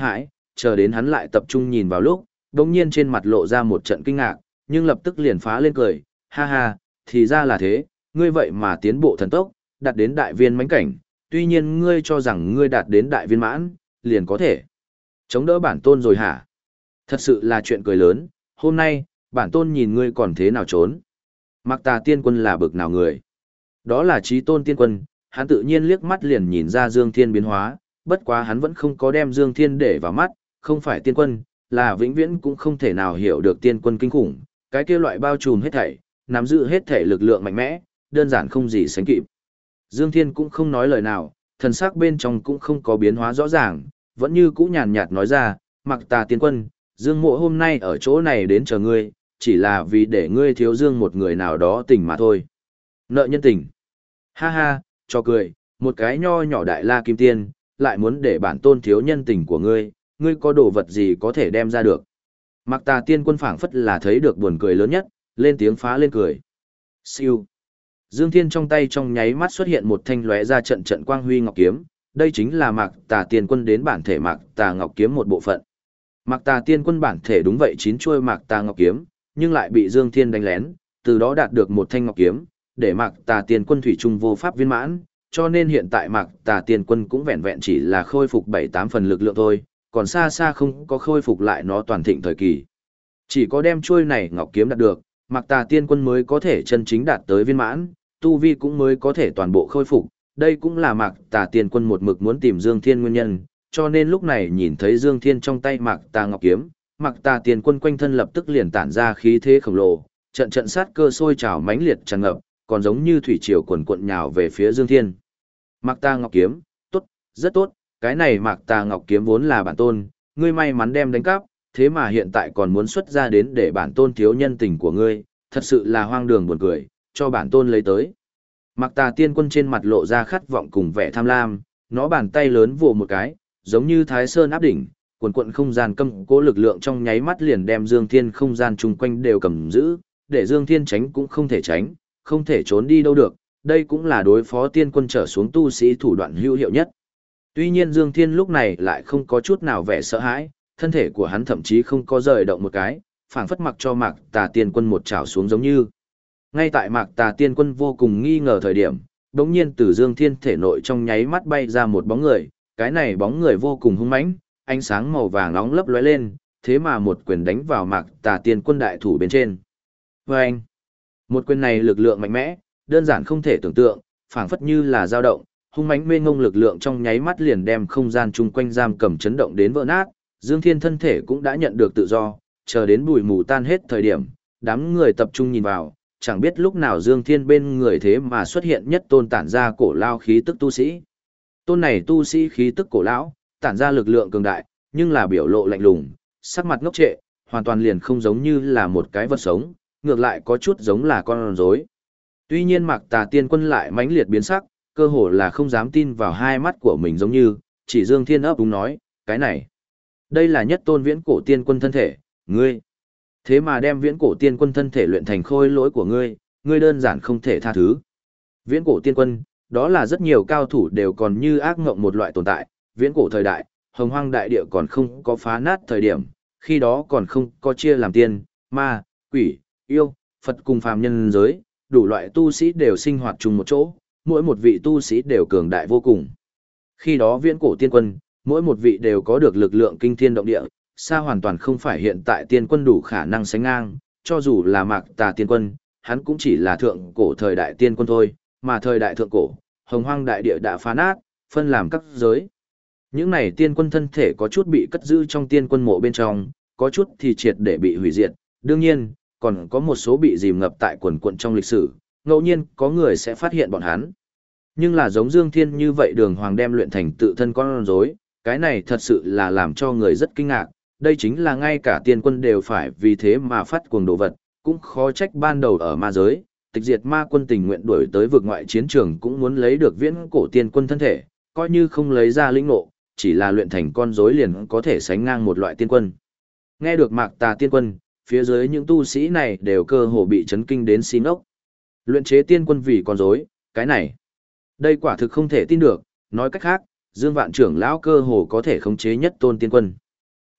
chờ đến hắn lại tập trung nhìn vào lúc, đống nhiên trên mặt lộ ra một trận kinh ngạc, nhưng lập tức liền phá lên cười, ha ha, thì ra là thế, ngươi vậy mà tiến bộ thần tốc, đạt đến đại viên mãnh cảnh, tuy nhiên ngươi cho rằng ngươi đạt đến đại viên mãn, liền có thể chống đỡ bản tôn rồi hả? Thật sự là chuyện cười lớn, hôm nay, bản tôn nhìn ngươi còn thế nào trốn. Mạc Tà Tiên Quân là bực nào người? Đó là Chí Tôn Tiên Quân, hắn tự nhiên liếc mắt liền nhìn ra Dương Thiên biến hóa, bất quá hắn vẫn không có đem Dương Thiên để vào mắt, không phải tiên quân, là vĩnh viễn cũng không thể nào hiểu được tiên quân kinh khủng, cái kia loại bao trùm hết thảy, nắm giữ hết thảy lực lượng mạnh mẽ, đơn giản không gì sánh kịp. Dương Thiên cũng không nói lời nào, thần sắc bên trong cũng không có biến hóa rõ ràng, vẫn như cũ nhàn nhạt nói ra, Mạc Tà Tiên Quân, Dương Mộ hôm nay ở chỗ này đến chờ ngươi, chỉ là vì để ngươi thiếu Dương một người nào đó tình mà thôi. Nợ nhân tình. Ha ha, cho cười, một cái nho nhỏ đại la kim tiên, lại muốn để bản tôn thiếu nhân tình của ngươi, ngươi có đồ vật gì có thể đem ra được. Mạc Tà Tiên Quân phảng phất là thấy được buồn cười lớn nhất, lên tiếng phá lên cười. Siêu. Dương Thiên trong tay trong nháy mắt xuất hiện một thanh lóe ra trận trận quang huy ngọc kiếm, đây chính là Mạc Tà Tiên Quân đến bản thể Mạc Tà Ngọc Kiếm một bộ phận. Mạc Tà Tiên Quân bản thể đúng vậy 9 chuôi Mạc Tà Ngọc Kiếm, nhưng lại bị Dương Thiên đánh lén, từ đó đạt được một thanh ngọc kiếm, để Mạc Tà Tiên Quân thủy chung vô pháp viên mãn, cho nên hiện tại Mạc Tà Tiên Quân cũng vẹn vẹn chỉ là khôi phục 7-8 phần lực lượng thôi, còn xa xa không có khôi phục lại nó toàn thịnh thời kỳ. Chỉ có đem chuôi này ngọc kiếm đạt được, Mạc Tà Tiên Quân mới có thể chân chính đạt tới viên mãn, tu vi cũng mới có thể toàn bộ khôi phục. Đây cũng là Mạc Tà Tiên Quân một mực muốn tìm Dương Thiên nguyên nhân, cho nên lúc này nhìn thấy Dương Thiên trong tay Mạc Tà Ngọc Kiếm, Mạc Tà Tiên Quân quanh thân lập tức liền tản ra khí thế khổng lồ, trận trận sát cơ sôi trào mãnh liệt tràn ngập, còn giống như thủy triều cuồn cuộn nhào về phía Dương Thiên. Mạc Tà Ngọc Kiếm, tốt, rất tốt, cái này Mạc Tà Ngọc Kiếm vốn là bản tôn, ngươi may mắn đem đánh cắp, thế mà hiện tại còn muốn xuất ra đến để bản tôn thiếu nhân tình của ngươi, thật sự là hoang đường buồn cười, cho bản tôn lấy tới. Mạc Tà Tiên Quân trên mặt lộ ra khát vọng cùng vẻ tham lam, nó bàn tay lớn vồ một cái, giống như Thái Sơn áp đỉnh, cuồn cuộn không gian cấm cố lực lượng trong nháy mắt liền đem Dương Thiên không gian chung quanh đều cầm giữ, để Dương Thiên tránh cũng không thể tránh, không thể trốn đi đâu được, đây cũng là đối phó tiên quân trở xuống tu sĩ thủ đoạn hữu hiệu nhất. Tuy nhiên Dương Thiên lúc này lại không có chút nào vẻ sợ hãi, thân thể của hắn thậm chí không có rời động một cái, phảng phất mặc cho Mạc Tà Tiên Quân một chảo xuống giống như. Ngay tại Mạc Tà Tiên Quân vô cùng nghi ngờ thời điểm, đống nhiên từ Dương Thiên thể nội trong nháy mắt bay ra một bóng người, cái này bóng người vô cùng hung mãnh, ánh sáng màu vàng nóng lấp lóe lên, thế mà một quyền đánh vào Mạc Tà Tiên Quân đại thủ bên trên. Vâng! Một quyền này lực lượng mạnh mẽ, đơn giản không thể tưởng tượng, phảng phất như là dao động, hung mãnh mênh mông lực lượng trong nháy mắt liền đem không gian chung quanh giam cầm chấn động đến vỡ nát, Dương Thiên thân thể cũng đã nhận được tự do, chờ đến bụi mù tan hết thời điểm, đám người tập trung nhìn vào, chẳng biết lúc nào Dương Thiên bên người thế mà xuất hiện nhất tôn tản ra cổ lao khí tức tu sĩ. Tôn này tu sĩ khí tức cổ lão, tản ra lực lượng cường đại, nhưng là biểu lộ lạnh lùng, sắc mặt ngốc trệ, hoàn toàn liền không giống như là một cái vật sống, ngược lại có chút giống là con rối. Tuy nhiên Mạc Tà Tiên Quân lại mãnh liệt biến sắc, cơ hồ là không dám tin vào hai mắt của mình giống như, chỉ Dương Thiên ấp úng nói, cái này, đây là nhất tôn viễn cổ tiên quân thân thể, ngươi. Thế mà đem viễn cổ tiên quân thân thể luyện thành khôi lỗi của ngươi, ngươi đơn giản không thể tha thứ. Viễn cổ tiên quân, đó là rất nhiều cao thủ đều còn như ác ngộng một loại tồn tại, viễn cổ thời đại, hồng hoang đại địa còn không có phá nát thời điểm, khi đó còn không có chia làm tiên, ma, quỷ, yêu, Phật cùng phàm nhân giới, đủ loại tu sĩ đều sinh hoạt chung một chỗ, mỗi một vị tu sĩ đều cường đại vô cùng. Khi đó viễn cổ tiên quân, mỗi một vị đều có được lực lượng kinh thiên động địa, xa hoàn toàn không phải hiện tại tiên quân đủ khả năng sánh ngang, cho dù là Mạc Tà tiên quân, hắn cũng chỉ là thượng cổ thời đại tiên quân thôi, mà thời đại thượng cổ, hồng hoang đại địa đã phá nát, phân làm các giới. Những này tiên quân thân thể có chút bị cất giữ trong tiên quân mộ bên trong, có chút thì triệt để bị hủy diệt, đương nhiên, còn có một số bị dìm ngập tại quần quận trong lịch sử, ngẫu nhiên có người sẽ phát hiện bọn hắn. Nhưng là giống Dương Thiên như vậy đường hoàng đem luyện thành tự thân con rối, cái này thật sự là làm cho người rất kinh ngạc, đây chính là ngay cả tiên quân đều phải vì thế mà phát cuồng đồ vật, cũng khó trách ban đầu ở ma giới, tịch diệt ma quân tình nguyện đuổi tới vực ngoại chiến trường cũng muốn lấy được viễn cổ tiên quân thân thể, coi như không lấy ra lĩnh ngộ, chỉ là luyện thành con rối liền có thể sánh ngang một loại tiên quân. Nghe được Mạc Tà tiên quân, phía dưới những tu sĩ này đều cơ hồ bị chấn kinh đến xin ốc. Luyện chế tiên quân vì con rối, cái này, đây quả thực không thể tin được, nói cách khác, Dương Vạn trưởng lão cơ hồ có thể khống chế nhất tôn tiên quân.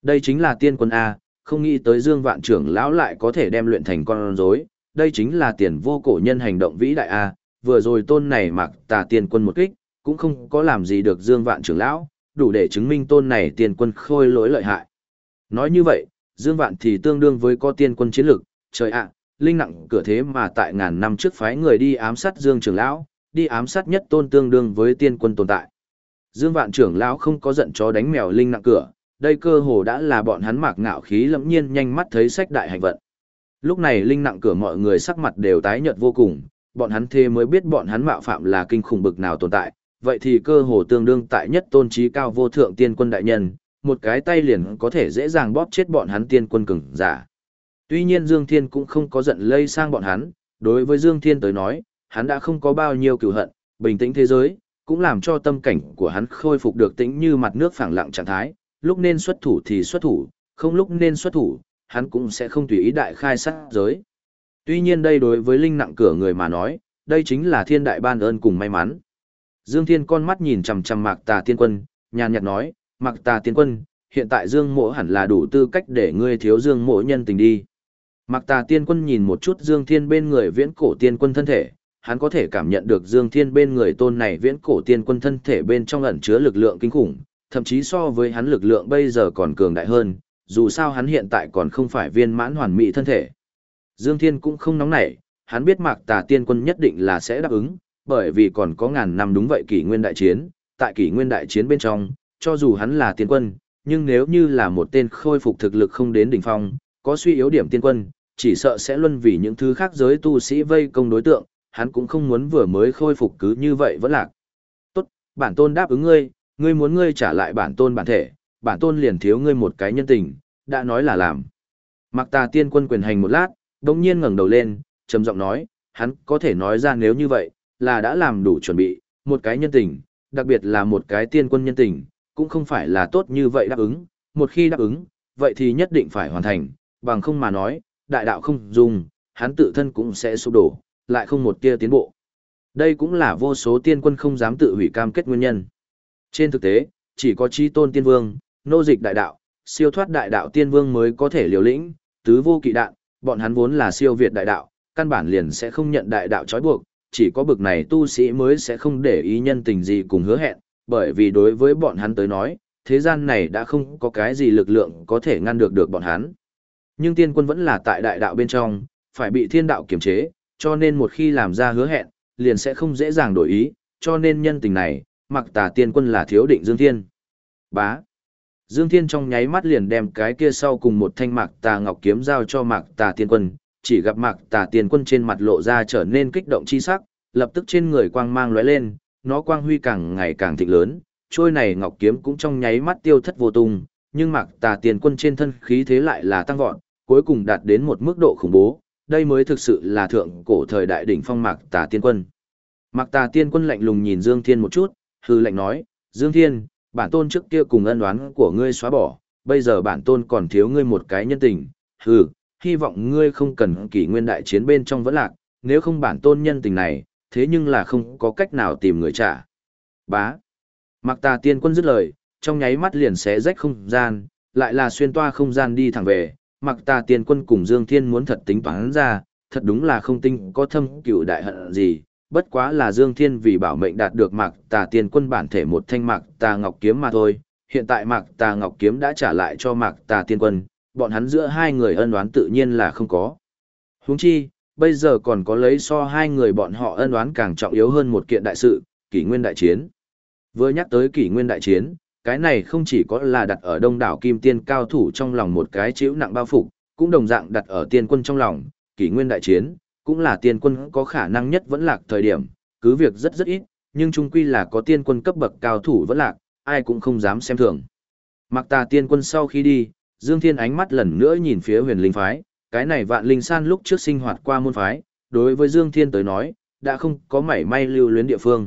Đây chính là tiên quân A, không nghĩ tới Dương Vạn trưởng lão lại có thể đem luyện thành con rối, đây chính là tiền vô cổ nhân hành động vĩ đại A, vừa rồi tôn này mặc tà tiên quân một kích, cũng không có làm gì được Dương Vạn trưởng lão, đủ để chứng minh tôn này tiên quân khôi lỗi lợi hại. Nói như vậy, Dương Vạn thì tương đương với có tiên quân chiến lực, trời ạ, linh nặng cửa thế mà tại ngàn năm trước phái người đi ám sát Dương trưởng lão, đi ám sát nhất tôn tương đương với tiên quân tồn tại. Dương Vạn trưởng lão không có giận chó đánh mèo linh nặng cửa, đây cơ hồ đã là bọn hắn mạc ngạo khí lẫm nhiên nhanh mắt thấy sách đại hành vận. Lúc này linh nặng cửa mọi người sắc mặt đều tái nhợt vô cùng, bọn hắn thế mới biết bọn hắn mạo phạm là kinh khủng bực nào tồn tại, vậy thì cơ hồ tương đương tại nhất tôn trí cao vô thượng tiên quân đại nhân, một cái tay liền có thể dễ dàng bóp chết bọn hắn tiên quân cường giả. Tuy nhiên Dương Thiên cũng không có giận lây sang bọn hắn, đối với Dương Thiên tới nói, hắn đã không có bao nhiêu cừu hận, bình tĩnh thế giới, cũng làm cho tâm cảnh của hắn khôi phục được tĩnh như mặt nước phẳng lặng trạng thái, lúc nên xuất thủ thì xuất thủ, không lúc nên xuất thủ, hắn cũng sẽ không tùy ý đại khai sát giới. Tuy nhiên đây đối với linh nặng cửa người mà nói, đây chính là thiên đại ban ơn cùng may mắn. Dương Thiên con mắt nhìn chằm chằm Mạc Tà Tiên Quân, nhàn nhạt nói, Mạc Tà Tiên Quân, hiện tại Dương Mỗ hẳn là đủ tư cách để ngươi thiếu Dương Mỗ nhân tình đi. Mạc Tà Tiên Quân nhìn một chút Dương Thiên bên người viễn cổ tiên quân thân thể, hắn có thể cảm nhận được Dương Thiên bên người tôn này viễn cổ tiên quân thân thể bên trong ẩn chứa lực lượng kinh khủng, thậm chí so với hắn lực lượng bây giờ còn cường đại hơn, dù sao hắn hiện tại còn không phải viên mãn hoàn mỹ thân thể. Dương Thiên cũng không nóng nảy, hắn biết Mạc Tà Tiên Quân nhất định là sẽ đáp ứng, bởi vì còn có ngàn năm đúng vậy kỷ nguyên đại chiến, tại kỷ nguyên đại chiến bên trong, cho dù hắn là tiên quân, nhưng nếu như là một tên khôi phục thực lực không đến đỉnh phong, có suy yếu điểm tiên quân, chỉ sợ sẽ luân vì những thứ khác giới tu sĩ vây công đối tượng, hắn cũng không muốn vừa mới khôi phục cứ như vậy vẫn lạc. Tốt, bản tôn đáp ứng ngươi, ngươi muốn ngươi trả lại bản tôn bản thể, bản tôn liền thiếu ngươi một cái nhân tình, đã nói là làm. Mạc Tà Tiên Quân quyền hành một lát, đột nhiên ngẩng đầu lên, trầm giọng nói, hắn có thể nói ra nếu như vậy, là đã làm đủ chuẩn bị, một cái nhân tình, đặc biệt là một cái tiên quân nhân tình, cũng không phải là tốt như vậy đáp ứng, một khi đáp ứng, vậy thì nhất định phải hoàn thành, bằng không mà nói, đại đạo không dùng, hắn tự thân cũng sẽ sụp đổ, lại không một tia tiến bộ. Đây cũng là vô số tiên quân không dám tự hủy cam kết nguyên nhân. Trên thực tế, chỉ có chí tôn tiên vương, nô dịch đại đạo, siêu thoát đại đạo tiên vương mới có thể liều lĩnh, tứ vô kỵ đạn, bọn hắn vốn là siêu việt đại đạo, căn bản liền sẽ không nhận đại đạo trói buộc, chỉ có bực này tu sĩ mới sẽ không để ý nhân tình gì cùng hứa hẹn, bởi vì đối với bọn hắn tới nói, thế gian này đã không có cái gì lực lượng có thể ngăn được bọn hắn. Nhưng tiên quân vẫn là tại đại đạo bên trong, phải bị thiên đạo kiềm chế, cho nên một khi làm ra hứa hẹn, liền sẽ không dễ dàng đổi ý, cho nên nhân tình này, Mạc Tà Tiên Quân là thiếu định Dương Thiên. Bá. Dương Thiên trong nháy mắt liền đem cái kia sau cùng một thanh Mạc Tà Ngọc kiếm giao cho Mạc Tà Tiên Quân, chỉ gặp Mạc Tà Tiên Quân trên mặt lộ ra trở nên kích động chi sắc, lập tức trên người quang mang lóe lên, nó quang huy càng ngày càng thịnh lớn, trôi này ngọc kiếm cũng trong nháy mắt tiêu thất vô tung, nhưng Mạc Tà Tiên Quân trên thân khí thế lại là tăng vọt, cuối cùng đạt đến một mức độ khủng bố, đây mới thực sự là thượng cổ thời đại đỉnh phong Mạc Tà Tiên Quân. Mạc Tà Tiên Quân lạnh lùng nhìn Dương Thiên một chút, hư lạnh nói, Dương Thiên, bản tôn trước kia cùng ân oán của ngươi xóa bỏ, bây giờ bản tôn còn thiếu ngươi một cái nhân tình, hừ, hy vọng ngươi không cần kỷ nguyên đại chiến bên trong vẫn lạc, nếu không bản tôn nhân tình này, thế nhưng là không có cách nào tìm người trả. Bá. Mạc Tà Tiên Quân dứt lời, trong nháy mắt liền xé rách không gian, lại là xuyên toa không gian đi thẳng về, Mạc Tà Tiên Quân cùng Dương Thiên muốn thật tính toán ra, thật đúng là không tinh có thâm cửu đại hận gì, bất quá là Dương Thiên vì bảo mệnh đạt được Mạc Tà Tiên Quân bản thể một thanh Mạc Tà Ngọc kiếm mà thôi, hiện tại Mạc Tà Ngọc kiếm đã trả lại cho Mạc Tà Tiên Quân, bọn hắn giữa hai người ân oán tự nhiên là không có. Huống chi, bây giờ còn có lấy so hai người bọn họ ân oán càng trọng yếu hơn một kiện đại sự, kỷ nguyên đại chiến. Vừa nhắc tới kỷ nguyên đại chiến, cái này không chỉ có là đặt ở đông đảo kim tiên cao thủ trong lòng một cái chịu nặng bao phục, cũng đồng dạng đặt ở tiên quân trong lòng, kỷ nguyên đại chiến, cũng là tiên quân có khả năng nhất vẫn lạc thời điểm, cứ việc rất rất ít, nhưng chung quy là có tiên quân cấp bậc cao thủ vẫn lạc, ai cũng không dám xem thường. Mạc Tà Tiên Quân sau khi đi, Dương Thiên ánh mắt lần nữa nhìn phía Huyền Linh phái, cái này Vạn Linh San lúc trước sinh hoạt qua môn phái, đối với Dương Thiên tới nói, đã không có mảy may lưu luyến địa phương.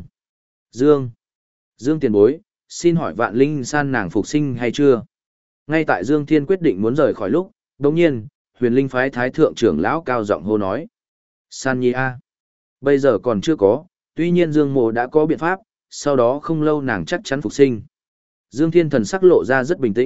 Dương tiền bối, xin hỏi Vạn Linh San nàng phục sinh hay chưa? Ngay tại Dương Thiên quyết định muốn rời khỏi lúc, đồng nhiên, Huyền Linh phái thái thượng trưởng lão cao giọng hô nói. San Nhi A. Bây giờ còn chưa có, tuy nhiên Dương Mộ đã có biện pháp, sau đó không lâu nàng chắc chắn phục sinh. Dương Thiên thần sắc lộ ra rất bình tĩnh,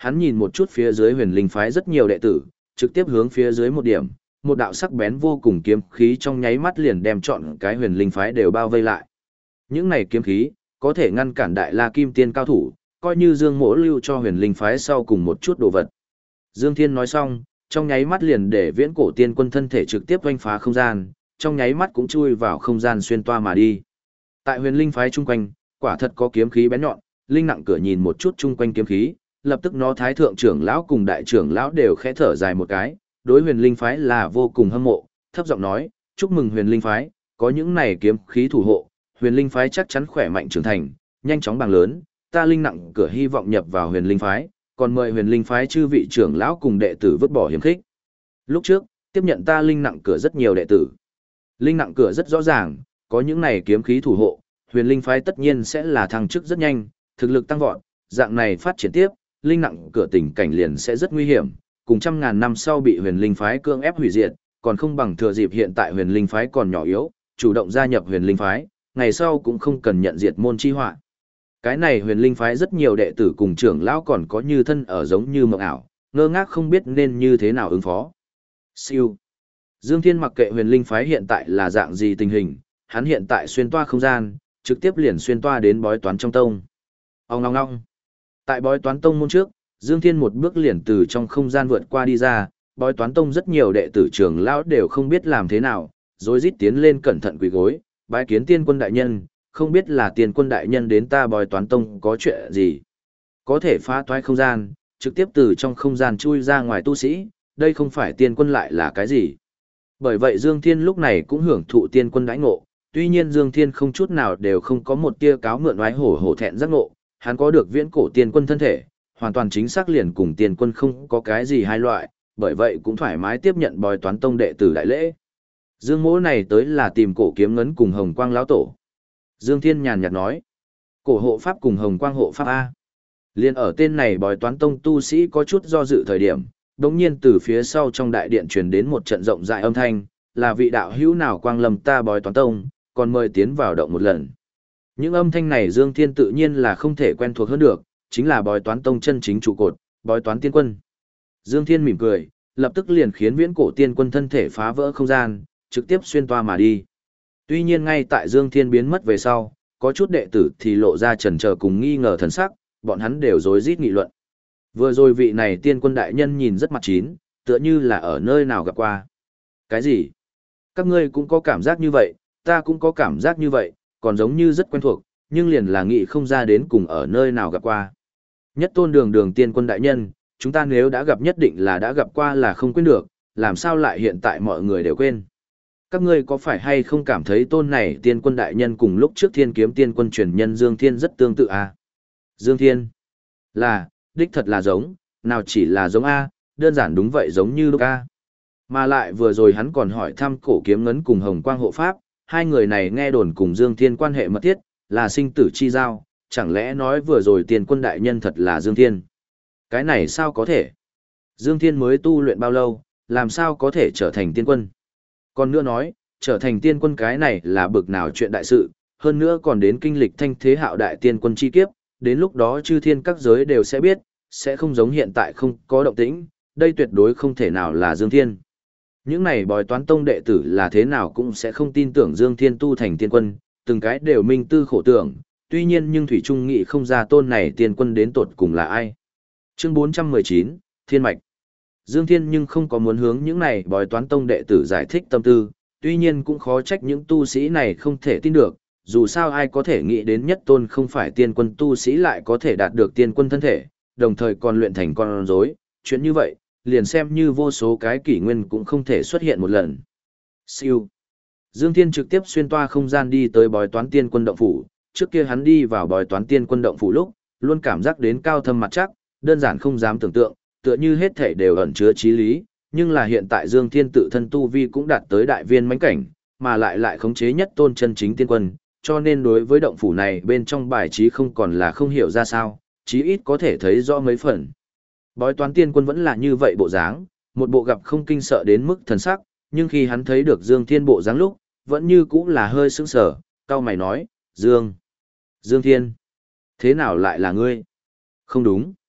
Hắn nhìn một chút phía dưới huyền linh phái rất nhiều đệ tử, trực tiếp hướng phía dưới một điểm, một đạo sắc bén vô cùng kiếm khí trong nháy mắt liền đem trọn cái huyền linh phái đều bao vây lại. Những này kiếm khí, có thể ngăn cản đại la kim tiên cao thủ, coi như Dương Mỗ lưu cho huyền linh phái sau cùng một chút đồ vật. Dương Thiên nói xong, trong nháy mắt liền để viễn cổ tiên quân thân thể trực tiếp oanh phá không gian, trong nháy mắt cũng chui vào không gian xuyên toa mà đi. Tại huyền linh phái chung quanh, quả thật có kiếm khí bén nhọn, linh nặng cửa nhìn một chút chung quanh kiếm khí, lập tức nó thái thượng trưởng lão cùng đại trưởng lão đều khẽ thở dài một cái, đối huyền linh phái là vô cùng hâm mộ, thấp giọng nói, chúc mừng huyền linh phái, có những này kiếm khí thủ hộ, huyền linh phái chắc chắn khỏe mạnh trưởng thành, nhanh chóng bằng lớn, ta linh nặng cửa hy vọng nhập vào huyền linh phái, còn mời huyền linh phái chư vị trưởng lão cùng đệ tử vứt bỏ hiểm khích. Lúc trước, tiếp nhận ta linh nặng cửa rất nhiều đệ tử. Linh nặng cửa rất rõ ràng, có những này kiếm khí thủ hộ, huyền linh phái tất nhiên sẽ là thăng chức rất nhanh, thực lực tăng vọt, dạng này phát triển tiếp, linh nặng cửa tình cảnh liền sẽ rất nguy hiểm, cùng trăm ngàn năm sau bị huyền linh phái cưỡng ép hủy diệt, còn không bằng thừa dịp hiện tại huyền linh phái còn nhỏ yếu, chủ động gia nhập huyền linh phái, ngày sau cũng không cần nhận diệt môn chi họa. Cái này huyền linh phái rất nhiều đệ tử cùng trưởng lão còn có như thân ở giống như mộng ảo, ngơ ngác không biết nên như thế nào ứng phó. Siêu. Dương Thiên mặc kệ huyền linh phái hiện tại là dạng gì tình hình, hắn hiện tại xuyên toa không gian, trực tiếp liền xuyên toa đến bói toán trong tông. Ông ngong ngong. Tại bói toán tông môn trước, Dương Thiên một bước liền từ trong không gian vượt qua đi ra, bói toán tông rất nhiều đệ tử trưởng lão đều không biết làm thế nào, rối rít tiến lên cẩn thận quỳ gối, bái kiến tiên quân đại nhân, không biết là tiên quân đại nhân đến ta bói toán tông có chuyện gì. Có thể phá toái không gian, trực tiếp từ trong không gian chui ra ngoài tu sĩ, đây không phải tiên quân lại là cái gì. Bởi vậy Dương Thiên lúc này cũng hưởng thụ tiên quân đãi ngộ, tuy nhiên Dương Thiên không chút nào đều không có một tia cáo mượn oái hổ thẹn giác ngộ, hắn có được viễn cổ tiên quân thân thể, hoàn toàn chính xác liền cùng tiên quân không có cái gì hai loại, bởi vậy cũng thoải mái tiếp nhận bói toán tông đệ tử đại lễ. Dương Mỗ này tới là tìm cổ kiếm ngấn cùng Hồng Quang lão tổ. Dương Thiên nhàn nhạt nói, cổ hộ pháp cùng Hồng Quang hộ pháp A. Liên ở tên này bói toán tông tu sĩ có chút do dự thời điểm, đống nhiên từ phía sau trong đại điện truyền đến một trận rộng rãi âm thanh, là vị đạo hữu nào quang lâm ta bói toán tông, còn mời tiến vào động một lần. Những âm thanh này Dương Thiên tự nhiên là không thể quen thuộc hơn được, chính là bói toán tông chân chính trụ cột, bói toán tiên quân. Dương Thiên mỉm cười, lập tức liền khiến viễn cổ tiên quân thân thể phá vỡ không gian, trực tiếp xuyên toa mà đi. Tuy nhiên ngay tại Dương Thiên biến mất về sau, có chút đệ tử thì lộ ra chần chờ cùng nghi ngờ thần sắc, bọn hắn đều rối rít nghị luận. Vừa rồi vị này tiên quân đại nhân nhìn rất mặt chín, tựa như là ở nơi nào gặp qua. Cái gì? Các ngươi cũng có cảm giác như vậy, ta cũng có cảm giác như vậy, còn giống như rất quen thuộc, nhưng liền là nghĩ không ra đến cùng ở nơi nào gặp qua. Nhất tôn đường tiên quân đại nhân, chúng ta nếu đã gặp nhất định là đã gặp qua là không quên được, làm sao lại hiện tại mọi người đều quên. Các ngươi có phải hay không cảm thấy tôn này tiên quân đại nhân cùng lúc trước thiên kiếm tiên quân truyền nhân Dương Thiên rất tương tự à? Dương Thiên là, đích thật là giống, nào chỉ là giống A, đơn giản đúng vậy giống như lúc A. Mà lại vừa rồi hắn còn hỏi thăm cổ kiếm ngấn cùng Hồng Quang hộ pháp, hai người này nghe đồn cùng Dương Thiên quan hệ mật thiết, là sinh tử chi giao, chẳng lẽ nói vừa rồi tiên quân đại nhân thật là Dương Thiên. Cái này sao có thể? Dương Thiên mới tu luyện bao lâu, làm sao có thể trở thành tiên quân? Còn nữa nói, trở thành tiên quân cái này là bực nào chuyện đại sự, hơn nữa còn đến kinh lịch thanh thế hạo đại tiên quân chi kiếp, đến lúc đó chư thiên các giới đều sẽ biết, sẽ không giống hiện tại không có động tĩnh, đây tuyệt đối không thể nào là Dương Thiên. Những này bói toán tông đệ tử là thế nào cũng sẽ không tin tưởng Dương Thiên tu thành tiên quân, từng cái đều minh tư khổ tưởng, tuy nhiên nhưng Thủy Trung nghĩ không ra tôn này tiên quân đến tột cùng là ai. Chương 419, Thiên Mạch. Dương Thiên nhưng không có muốn hướng những này bói toán tông đệ tử giải thích tâm tư, tuy nhiên cũng khó trách những tu sĩ này không thể tin được, dù sao ai có thể nghĩ đến nhất tôn không phải tiên quân tu sĩ lại có thể đạt được tiên quân thân thể, đồng thời còn luyện thành con rối, chuyện như vậy, liền xem như vô số cái kỷ nguyên cũng không thể xuất hiện một lần. Siêu. Dương Thiên trực tiếp xuyên toa không gian đi tới bói toán tiên quân động phủ, trước kia hắn đi vào bói toán tiên quân động phủ lúc, luôn cảm giác đến cao thâm mặt chắc, đơn giản không dám tưởng tượng, tựa như hết thể đều ẩn chứa trí lý, nhưng là hiện tại Dương Thiên tự thân tu vi cũng đạt tới đại viên mãnh cảnh, mà lại khống chế nhất tôn chân chính tiên quân, cho nên đối với động phủ này bên trong bài trí không còn là không hiểu ra sao, chí ít có thể thấy rõ mấy phần. Bói toán tiên quân vẫn là như vậy bộ dáng, một bộ gặp không kinh sợ đến mức thần sắc, nhưng khi hắn thấy được Dương Thiên bộ dáng lúc, vẫn như cũng là hơi sững sờ, cau mày nói, Dương Thiên, thế nào lại là ngươi? Không đúng.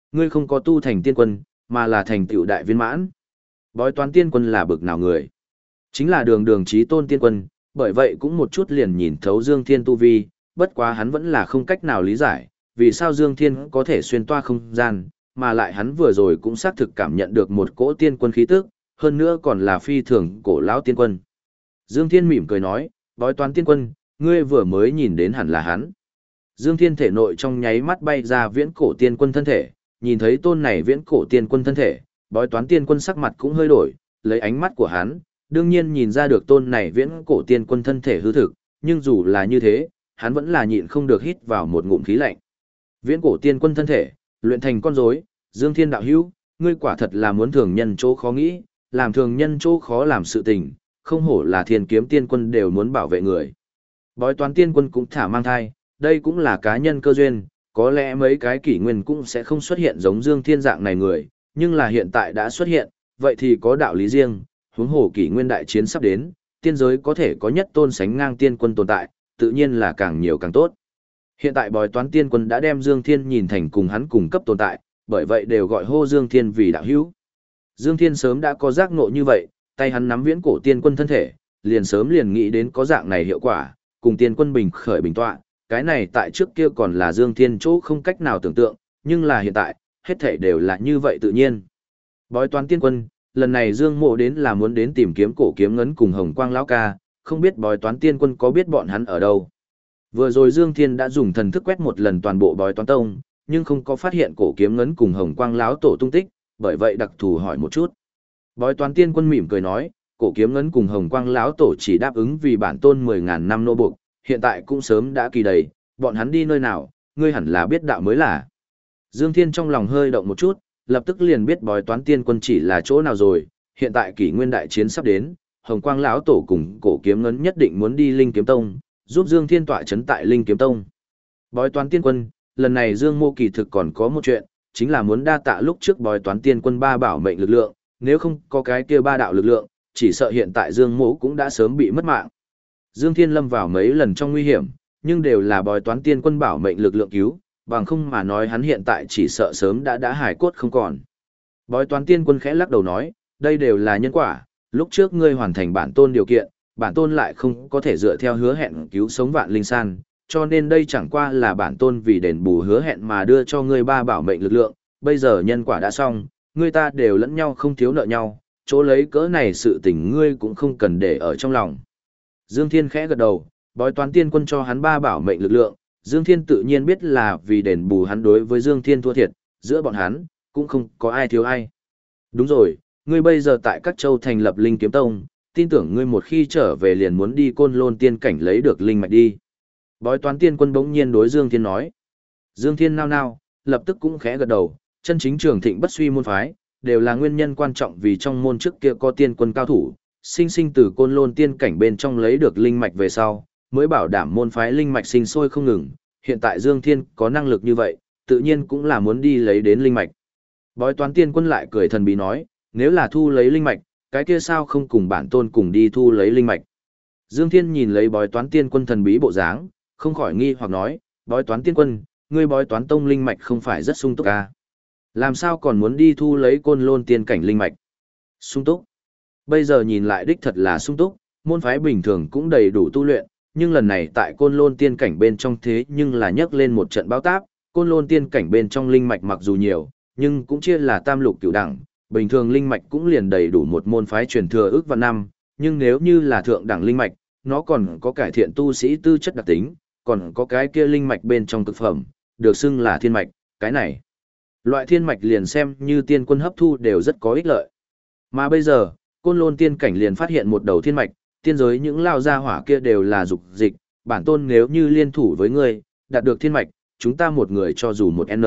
Ngươi không có tu thành tiên quân, mà là thành tựu đại viên mãn. Bói toán tiên quân là bực nào người? Chính là đường đường chí tôn tiên quân, bởi vậy cũng một chút liền nhìn thấu Dương Thiên tu vi, bất quá hắn vẫn là không cách nào lý giải, vì sao Dương Thiên có thể xuyên toa không gian, mà lại hắn vừa rồi cũng xác thực cảm nhận được một cỗ tiên quân khí tức, hơn nữa còn là phi thường cổ lão tiên quân. Dương Thiên mỉm cười nói, bói toán tiên quân, ngươi vừa mới nhìn đến hẳn là hắn. Dương Thiên thể nội trong nháy mắt bay ra viễn cổ tiên quân thân thể, nhìn thấy tôn này viễn cổ tiên quân thân thể, bói toán tiên quân sắc mặt cũng hơi đổi, lấy ánh mắt của hắn, đương nhiên nhìn ra được tôn này viễn cổ tiên quân thân thể hư thực, nhưng dù là như thế, hắn vẫn là nhịn không được hít vào một ngụm khí lạnh. Viễn cổ tiên quân thân thể, luyện thành con rối, Dương Thiên đạo hữu, ngươi quả thật là muốn thường nhân chỗ khó nghĩ, làm thường nhân chỗ khó làm sự tình, không hổ là thiên kiếm tiên quân đều muốn bảo vệ người. Bói toán tiên quân cũng thả mang thai, đây cũng là cá nhân cơ duyên, có lẽ mấy cái kỷ nguyên cũng sẽ không xuất hiện giống Dương Thiên dạng này người, nhưng là hiện tại đã xuất hiện, vậy thì có đạo lý riêng, huống hồ kỷ nguyên đại chiến sắp đến, tiên giới có thể có nhất tôn sánh ngang tiên quân tồn tại, tự nhiên là càng nhiều càng tốt. Hiện tại bói toán tiên quân đã đem Dương Thiên nhìn thành cùng hắn cùng cấp tồn tại, bởi vậy đều gọi hô Dương Thiên vì đạo hữu. Dương Thiên sớm đã có giác ngộ như vậy, tay hắn nắm viễn cổ tiên quân thân thể, liền sớm liền nghĩ đến có dạng này hiệu quả, cùng tiên quân bình khởi bình tọa, cái này tại trước kia còn là Dương Thiên chỗ không cách nào tưởng tượng, nhưng là hiện tại, hết thảy đều là như vậy tự nhiên. Bói toán tiên quân, lần này Dương Mộ đến là muốn đến tìm kiếm cổ kiếm ngấn cùng Hồng Quang lão ca, không biết bói toán tiên quân có biết bọn hắn ở đâu. Vừa rồi Dương Thiên đã dùng thần thức quét một lần toàn bộ bói toán tông, nhưng không có phát hiện cổ kiếm ngấn cùng Hồng Quang lão tổ tung tích, bởi vậy đặc thù hỏi một chút. Bói toán tiên quân mỉm cười nói, cổ kiếm ngấn cùng Hồng Quang lão tổ chỉ đáp ứng vì bản tôn 10.000 năm nô buộc, hiện tại cũng sớm đã kỳ đầy, bọn hắn đi nơi nào, ngươi hẳn là biết đạo mới là. Dương Thiên trong lòng hơi động một chút, lập tức liền biết bói toán tiên quân chỉ là chỗ nào rồi, hiện tại kỷ nguyên đại chiến sắp đến, Hồng Quang lão tổ cùng cổ kiếm ngấn nhất định muốn đi Linh Kiếm Tông, giúp Dương Thiên tọa chấn tại Linh Kiếm Tông. Bói toán tiên quân, lần này Dương Mô kỳ thực còn có một chuyện, chính là muốn đa tạ lúc trước bói toán tiên quân ba bảo mệnh lực lượng, nếu không có cái kia ba đạo lực lượng, chỉ sợ hiện tại Dương Mô cũng đã sớm bị mất mạng. Dương Thiên lâm vào mấy lần trong nguy hiểm, nhưng đều là bói toán tiên quân bảo mệnh lực lượng cứu, bằng không mà nói hắn hiện tại chỉ sợ sớm đã hài cốt không còn. Bói toán tiên quân khẽ lắc đầu nói, đây đều là nhân quả, lúc trước ngươi hoàn thành bản tôn điều kiện, bản tôn lại không có thể dựa theo hứa hẹn cứu sống vạn linh san, cho nên đây chẳng qua là bản tôn vì đền bù hứa hẹn mà đưa cho ngươi ba bảo mệnh lực lượng, bây giờ nhân quả đã xong, ngươi ta đều lẫn nhau không thiếu nợ nhau, chỗ lấy cỡ này sự tình ngươi cũng không cần để ở trong lòng. Dương Thiên khẽ gật đầu, bói toán tiên quân cho hắn ba bảo mệnh lực lượng, Dương Thiên tự nhiên biết là vì đền bù hắn đối với Dương Thiên thua thiệt, giữa bọn hắn, cũng không có ai thiếu ai. Đúng rồi, ngươi bây giờ tại các châu thành lập Linh Kiếm Tông, tin tưởng ngươi một khi trở về liền muốn đi Côn Lôn tiên cảnh lấy được linh mạch đi. Bói toán tiên quân bỗng nhiên đối Dương Thiên nói. Dương Thiên nao nao, lập tức cũng khẽ gật đầu, chân chính trường thịnh bất suy môn phái, đều là nguyên nhân quan trọng vì trong môn trước kia có tiên quân cao thủ, sinh sinh từ Côn Lôn tiên cảnh bên trong lấy được linh mạch về sau, mới bảo đảm môn phái linh mạch sinh sôi không ngừng, hiện tại Dương Thiên có năng lực như vậy, tự nhiên cũng là muốn đi lấy đến linh mạch. Bói toán tiên quân lại cười thần bí nói, nếu là thu lấy linh mạch, cái kia sao không cùng bản tôn cùng đi thu lấy linh mạch. Dương Thiên nhìn lấy bói toán tiên quân thần bí bộ dáng, không khỏi nghi hoặc nói, bói toán tiên quân, ngươi bói toán tông linh mạch không phải rất sung túc à? Làm sao còn muốn đi thu lấy Côn Lôn tiên cảnh linh mạch? Sung túc. Bây giờ nhìn lại đích thật là sung túc, môn phái bình thường cũng đầy đủ tu luyện, nhưng lần này tại Côn Lôn tiên cảnh bên trong thế nhưng là nhấc lên một trận báo táp, Côn Lôn tiên cảnh bên trong linh mạch mặc dù nhiều, nhưng cũng chia là tam lục cửu đẳng, bình thường linh mạch cũng liền đầy đủ một môn phái truyền thừa ước vạn năm, nhưng nếu như là thượng đẳng linh mạch, nó còn có cải thiện tu sĩ tư chất đặc tính, còn có cái kia linh mạch bên trong cực phẩm, được xưng là thiên mạch, cái này. Loại thiên mạch liền xem như tiên quân hấp thu đều rất có ích lợi. Mà bây giờ, Côn Lôn tiên cảnh liền phát hiện một đầu thiên mạch, tiên giới những lao gia hỏa kia đều là dục dịch, bản tôn nếu như liên thủ với ngươi, đạt được thiên mạch, chúng ta một người cho dù một N.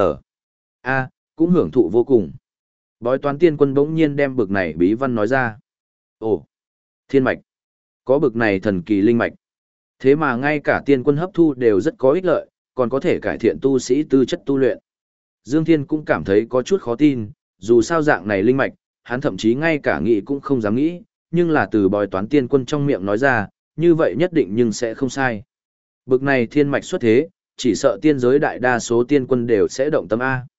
A, cũng hưởng thụ vô cùng. Bói toán tiên quân bỗng nhiên đem bực này bí văn nói ra. Ồ, thiên mạch. Có bực này thần kỳ linh mạch. Thế mà ngay cả tiên quân hấp thu đều rất có ích lợi, còn có thể cải thiện tu sĩ tư chất tu luyện. Dương Thiên cũng cảm thấy có chút khó tin, dù sao dạng này linh mạch, hắn thậm chí ngay cả nghĩ cũng không dám nghĩ, nhưng là từ bói toán tiên quân trong miệng nói ra, như vậy nhất định nhưng sẽ không sai. Bực này thiên mạch xuất thế, chỉ sợ tiên giới đại đa số tiên quân đều sẽ động tâm A.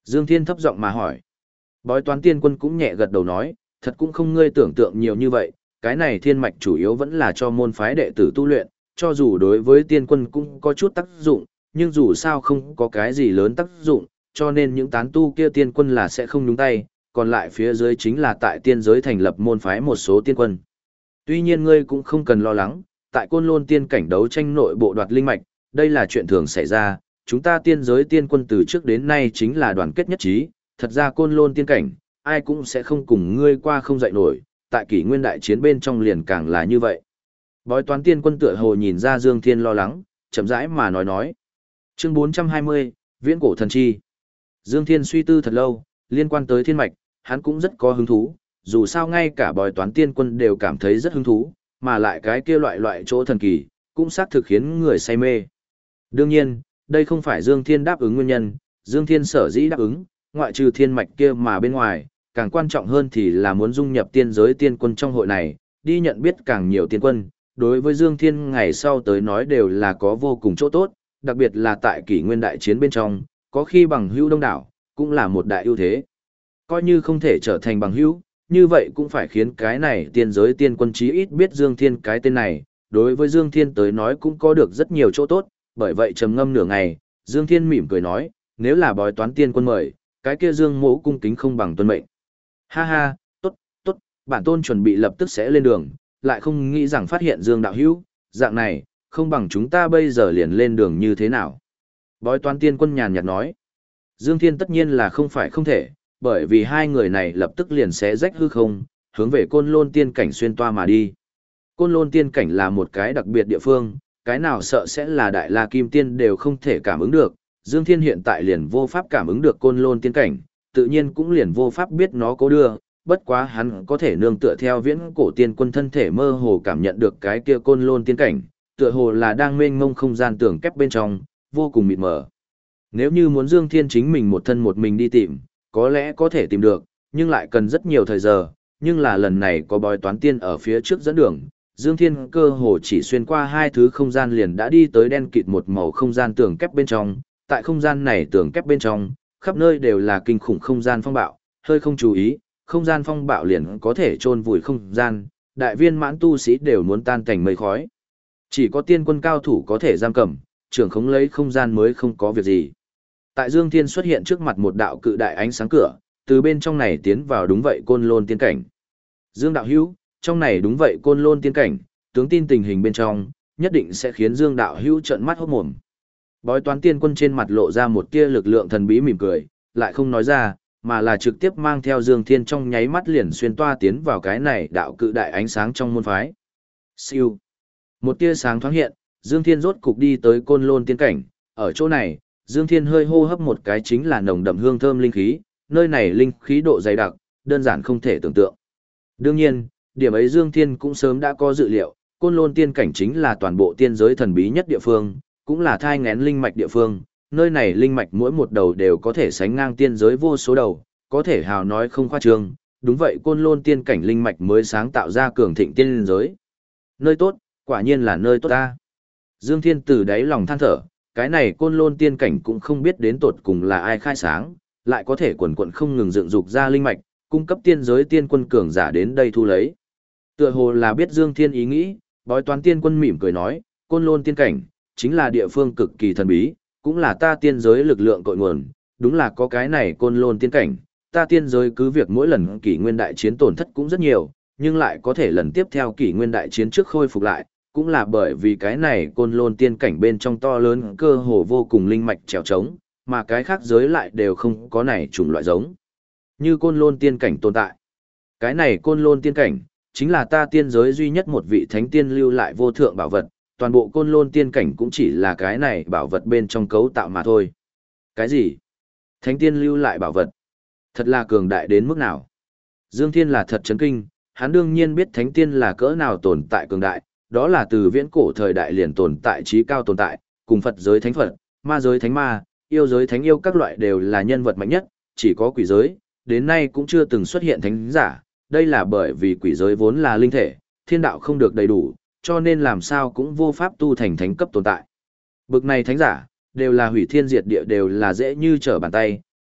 Dương Thiên thấp giọng mà hỏi. Bói toán tiên quân cũng nhẹ gật đầu nói, thật cũng không ngươi tưởng tượng nhiều như vậy, cái này thiên mạch chủ yếu vẫn là cho môn phái đệ tử tu luyện, cho dù đối với tiên quân cũng có chút tác dụng, nhưng dù sao không có cái gì lớn tác dụng, cho nên những tán tu kia tiên quân là sẽ không nhúng tay, còn lại phía dưới chính là tại tiên giới thành lập môn phái một số tiên quân. Tuy nhiên ngươi cũng không cần lo lắng, tại Côn Lôn tiên cảnh đấu tranh nội bộ đoạt linh mạch, đây là chuyện thường xảy ra, chúng ta tiên giới tiên quân từ trước đến nay chính là đoàn kết nhất trí, thật ra Côn Lôn tiên cảnh, ai cũng sẽ không cùng ngươi qua không dậy nổi, tại kỷ nguyên đại chiến bên trong liền càng là như vậy. Bói toán tiên quân tựa hồ nhìn ra Dương Thiên lo lắng, chậm rãi mà nói. Chương 420, Viễn cổ thần chi. Dương Thiên suy tư thật lâu, liên quan tới thiên mạch, hắn cũng rất có hứng thú, dù sao ngay cả bói toán tiên quân đều cảm thấy rất hứng thú, mà lại cái kia loại chỗ thần kỳ, cũng xác thực khiến người say mê. Đương nhiên, đây không phải Dương Thiên đáp ứng nguyên nhân, Dương Thiên sở dĩ đáp ứng, ngoại trừ thiên mạch kia mà bên ngoài, càng quan trọng hơn thì là muốn dung nhập tiên giới tiên quân trong hội này, đi nhận biết càng nhiều tiên quân, đối với Dương Thiên ngày sau tới nói đều là có vô cùng chỗ tốt, đặc biệt là tại kỷ nguyên đại chiến bên trong, có khi bằng hữu đông đảo, cũng là một đại ưu thế. Coi như không thể trở thành bằng hữu, như vậy cũng phải khiến cái này tiên giới tiên quân chí ít biết Dương Thiên cái tên này, đối với Dương Thiên tới nói cũng có được rất nhiều chỗ tốt, bởi vậy trầm ngâm nửa ngày, Dương Thiên mỉm cười nói, nếu là bói toán tiên quân mời, cái kia Dương mỗ cung kính không bằng tuân mệnh. Ha ha, tốt, bản tôn chuẩn bị lập tức sẽ lên đường, lại không nghĩ rằng phát hiện Dương đạo hữu, dạng này, không bằng chúng ta bây giờ liền lên đường như thế nào. Bói toán tiên quân nhàn nhạt nói, Dương Thiên tất nhiên là không phải không thể, bởi vì hai người này lập tức liền sẽ rách hư không, hướng về Côn Lôn tiên cảnh xuyên toa mà đi. Côn Lôn tiên cảnh là một cái đặc biệt địa phương, cái nào sợ sẽ là Đại La Kim Tiên đều không thể cảm ứng được. Dương Thiên hiện tại liền vô pháp cảm ứng được Côn Lôn tiên cảnh, tự nhiên cũng liền vô pháp biết nó có đưa, bất quá hắn có thể nương tựa theo viễn cổ tiên quân thân thể mơ hồ cảm nhận được cái kia Côn Lôn tiên cảnh, tựa hồ là đang mênh mông không gian tường kép bên trong, vô cùng mịt mờ. Nếu như muốn Dương Thiên chính mình một thân một mình đi tìm, có lẽ có thể tìm được, nhưng lại cần rất nhiều thời giờ, nhưng là lần này có bói toán tiên ở phía trước dẫn đường, Dương Thiên cơ hồ chỉ xuyên qua hai thứ không gian liền đã đi tới đen kịt một màu không gian tường kép bên trong, tại không gian này tường kép bên trong, khắp nơi đều là kinh khủng không gian phong bạo, hơi không chú ý, không gian phong bạo liền có thể chôn vùi không gian, đại viên mãn tu sĩ đều muốn tan cảnh mây khói. Chỉ có tiên quân cao thủ có thể giam cầm, trưởng khống lấy không gian mới không có việc gì. Tại Dương Thiên xuất hiện trước mặt một đạo cự đại ánh sáng cửa, từ bên trong này tiến vào đúng vậy Côn Lôn tiên cảnh. Dương đạo hữu, trong này đúng vậy Côn Lôn tiên cảnh, tướng tin tình hình bên trong, nhất định sẽ khiến Dương đạo hữu trợn mắt hốt mồm. Bói toán tiên quân trên mặt lộ ra một tia lực lượng thần bí mỉm cười, lại không nói ra, mà là trực tiếp mang theo Dương Thiên trong nháy mắt liền xuyên toa tiến vào cái này đạo cự đại ánh sáng trong môn phái. Siêu. Một tia sáng thoáng hiện, Dương Thiên rốt cục đi tới Côn Lôn tiên cảnh, ở chỗ này, Dương Thiên hơi hô hấp một cái chính là nồng đậm hương thơm linh khí, nơi này linh khí độ dày đặc, đơn giản không thể tưởng tượng. Đương nhiên, điểm ấy Dương Thiên cũng sớm đã có dự liệu, Côn Lôn tiên cảnh chính là toàn bộ tiên giới thần bí nhất địa phương, cũng là thai nghén linh mạch địa phương, nơi này linh mạch mỗi một đầu đều có thể sánh ngang tiên giới vô số đầu, có thể hào nói không khoa trương, đúng vậy Côn Lôn tiên cảnh linh mạch mới sáng tạo ra cường thịnh tiên giới. Nơi tốt, quả nhiên là nơi tốt ta. Dương Thiên từ đáy lòng than thở, cái này Côn Lôn tiên cảnh cũng không biết đến tột cùng là ai khai sáng, lại có thể quần quần không ngừng dựng dục ra linh mạch, cung cấp tiên giới tiên quân cường giả đến đây thu lấy. Tựa hồ là biết Dương Thiên ý nghĩ, bói toán tiên quân mỉm cười nói, Côn Lôn tiên cảnh, chính là địa phương cực kỳ thần bí, cũng là ta tiên giới lực lượng cội nguồn, đúng là có cái này Côn Lôn tiên cảnh, ta tiên giới cứ việc mỗi lần kỷ nguyên đại chiến tổn thất cũng rất nhiều, nhưng lại có thể lần tiếp theo kỷ nguyên đại chiến trước khôi phục lại, cũng là bởi vì cái này Côn Lôn tiên cảnh bên trong to lớn cơ hồ vô cùng linh mạch trèo trống, mà cái khác giới lại đều không có này chủng loại giống như Côn Lôn tiên cảnh tồn tại. Cái này Côn Lôn tiên cảnh, chính là ta tiên giới duy nhất một vị thánh tiên lưu lại vô thượng bảo vật, toàn bộ Côn Lôn tiên cảnh cũng chỉ là cái này bảo vật bên trong cấu tạo mà thôi. Cái gì? Thánh tiên lưu lại bảo vật? Thật là cường đại đến mức nào? Dương Thiên là thật chấn kinh, hắn đương nhiên biết thánh tiên là cỡ nào tồn tại cường đại, đó là từ viễn cổ thời đại liền tồn tại trí cao tồn tại, cùng Phật giới thánh Phật, ma giới thánh ma, yêu giới thánh yêu các loại đều là nhân vật mạnh nhất, chỉ có quỷ giới, đến nay cũng chưa từng xuất hiện thánh giả, đây là bởi vì quỷ giới vốn là linh thể, thiên đạo không được đầy đủ, cho nên làm sao cũng vô pháp tu thành thánh cấp tồn tại. Bực này thánh giả, đều là hủy thiên diệt địa đều là dễ như trở bàn tay,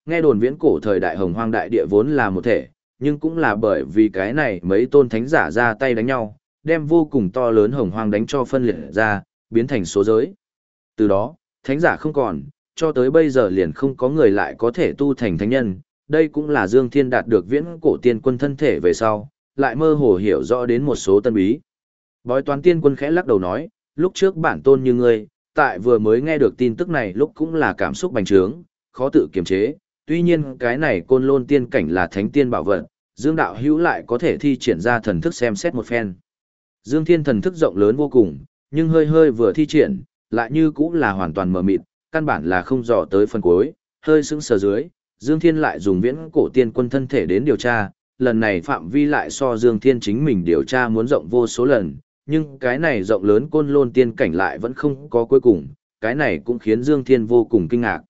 nghe đồn viễn cổ thời đại hồng hoang đại địa vốn là một thể, nhưng cũng là bởi vì cái này mấy tôn thánh giả ra tay đánh nhau, đem vô cùng to lớn hồng hoang đánh cho phân liệt ra, biến thành số giới. Từ đó, thánh giả không còn, cho tới bây giờ liền không có người lại có thể tu thành thánh nhân, đây cũng là Dương Thiên đạt được viễn cổ tiên quân thân thể về sau, lại mơ hồ hiểu rõ đến một số tân bí. Bói toán tiên quân khẽ lắc đầu nói, lúc trước bản tôn như ngươi, tại vừa mới nghe được tin tức này lúc cũng là cảm xúc bành trướng, khó tự kiềm chế, tuy nhiên cái này côn lôn tiên cảnh là thánh tiên bảo vật, Dương đạo hữu lại có thể thi triển ra thần thức xem xét một phen. Dương Thiên thần thức rộng lớn vô cùng, nhưng hơi hơi vừa thi triển, lại như cũng là hoàn toàn mờ mịt, căn bản là không dò tới phần cuối, hơi sững sờ dưới, Dương Thiên lại dùng viễn cổ tiên quân thân thể đến điều tra, lần này phạm vi lại so Dương Thiên chính mình điều tra muốn rộng vô số lần, nhưng cái này rộng lớn côn lôn tiên cảnh lại vẫn không có cuối cùng, cái này cũng khiến Dương Thiên vô cùng kinh ngạc.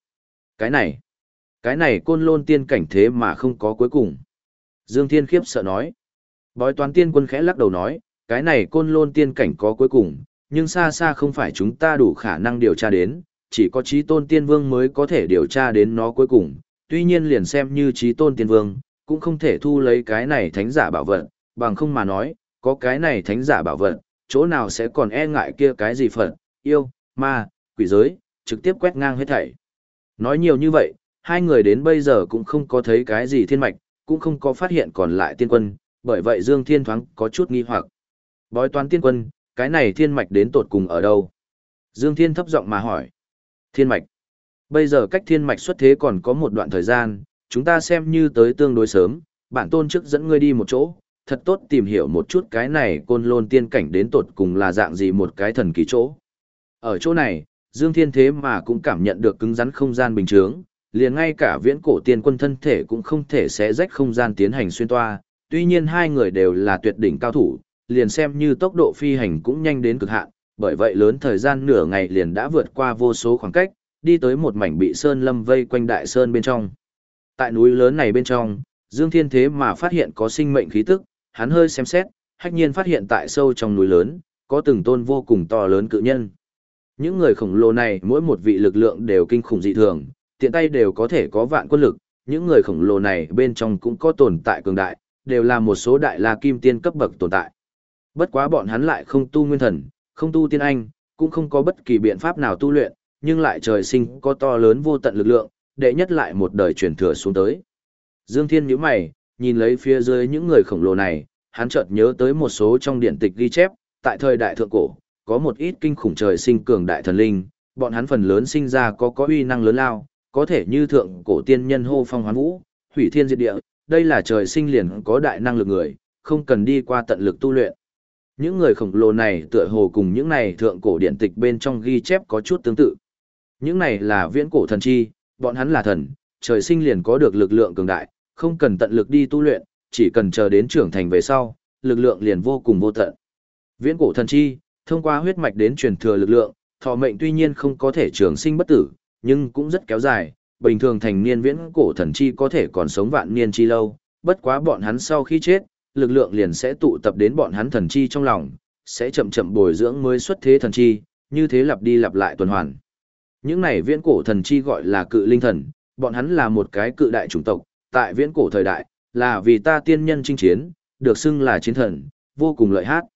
Cái này côn lôn tiên cảnh thế mà không có cuối cùng. Dương Thiên khiếp sợ nói. Bói toán tiên quân khẽ lắc đầu nói, cái này côn lôn tiên cảnh có cuối cùng, nhưng xa xa không phải chúng ta đủ khả năng điều tra đến, chỉ có chí tôn tiên vương mới có thể điều tra đến nó cuối cùng, tuy nhiên liền xem như chí tôn tiên vương, cũng không thể thu lấy cái này thánh giả bảo vật, bằng không mà nói, có cái này thánh giả bảo vật, chỗ nào sẽ còn e ngại kia cái gì Phật, yêu, ma, quỷ giới, trực tiếp quét ngang hết thảy. Nói nhiều như vậy, hai người đến bây giờ cũng không có thấy cái gì thiên mạch, cũng không có phát hiện còn lại tiên quân, bởi vậy Dương Thiên thoáng có chút nghi hoặc. Bói toán tiên quân, cái này thiên mạch đến tột cùng ở đâu? Dương Thiên thấp giọng mà hỏi. Thiên mạch. Bây giờ cách thiên mạch xuất thế còn có một đoạn thời gian, chúng ta xem như tới tương đối sớm, bản tôn trước dẫn ngươi đi một chỗ, thật tốt tìm hiểu một chút cái này côn lôn tiên cảnh đến tột cùng là dạng gì một cái thần kỳ chỗ. Ở chỗ này, Dương Thiên thế mà cũng cảm nhận được cứng rắn không gian bình thường, liền ngay cả viễn cổ tiên quân thân thể cũng không thể xé rách không gian tiến hành xuyên toa, tuy nhiên hai người đều là tuyệt đỉnh cao thủ, liền xem như tốc độ phi hành cũng nhanh đến cực hạn, bởi vậy lớn thời gian nửa ngày liền đã vượt qua vô số khoảng cách, đi tới một mảnh bị sơn lâm vây quanh đại sơn bên trong. Tại núi lớn này bên trong, Dương Thiên thế mà phát hiện có sinh mệnh khí tức, hắn hơi xem xét, hách nhiên phát hiện tại sâu trong núi lớn, có từng tôn vô cùng to lớn cự nhân. Những người khổng lồ này mỗi một vị lực lượng đều kinh khủng dị thường, tiện tay đều có thể có vạn quân lực, những người khổng lồ này bên trong cũng có tồn tại cường đại, đều là một số đại la kim tiên cấp bậc tồn tại. Bất quá bọn hắn lại không tu nguyên thần, không tu tiên anh, cũng không có bất kỳ biện pháp nào tu luyện, nhưng lại trời sinh có to lớn vô tận lực lượng, đệ nhất lại một đời truyền thừa xuống tới. Dương Thiên nhíu mày, nhìn lấy phía dưới những người khổng lồ này, hắn chợt nhớ tới một số trong điển tịch ghi chép, tại thời đại thượng cổ, có một ít kinh khủng trời sinh cường đại thần linh, bọn hắn phần lớn sinh ra có uy năng lớn lao, có thể như thượng cổ tiên nhân hô phong hoán vũ, hủy thiên diệt địa, đây là trời sinh liền có đại năng lực người, không cần đi qua tận lực tu luyện. Những người khổng lồ này tựa hồ cùng những này thượng cổ điển tịch bên trong ghi chép có chút tương tự. Những này là viễn cổ thần chi, bọn hắn là thần, trời sinh liền có được lực lượng cường đại, không cần tận lực đi tu luyện, chỉ cần chờ đến trưởng thành về sau, lực lượng liền vô cùng vô tận. Viễn cổ thần chi, thông qua huyết mạch đến truyền thừa lực lượng, thọ mệnh tuy nhiên không có thể trường sinh bất tử, nhưng cũng rất kéo dài, bình thường thành niên viễn cổ thần chi có thể còn sống vạn niên chi lâu, bất quá bọn hắn sau khi chết, lực lượng liền sẽ tụ tập đến bọn hắn thần chi trong lòng, sẽ chậm chậm bồi dưỡng mới xuất thế thần chi, như thế lặp đi lặp lại tuần hoàn. Những này viễn cổ thần chi gọi là cự linh thần, bọn hắn là một cái cự đại chủng tộc, tại viễn cổ thời đại, là vì ta tiên nhân chinh chiến, được xưng là chiến thần, vô cùng lợi hát.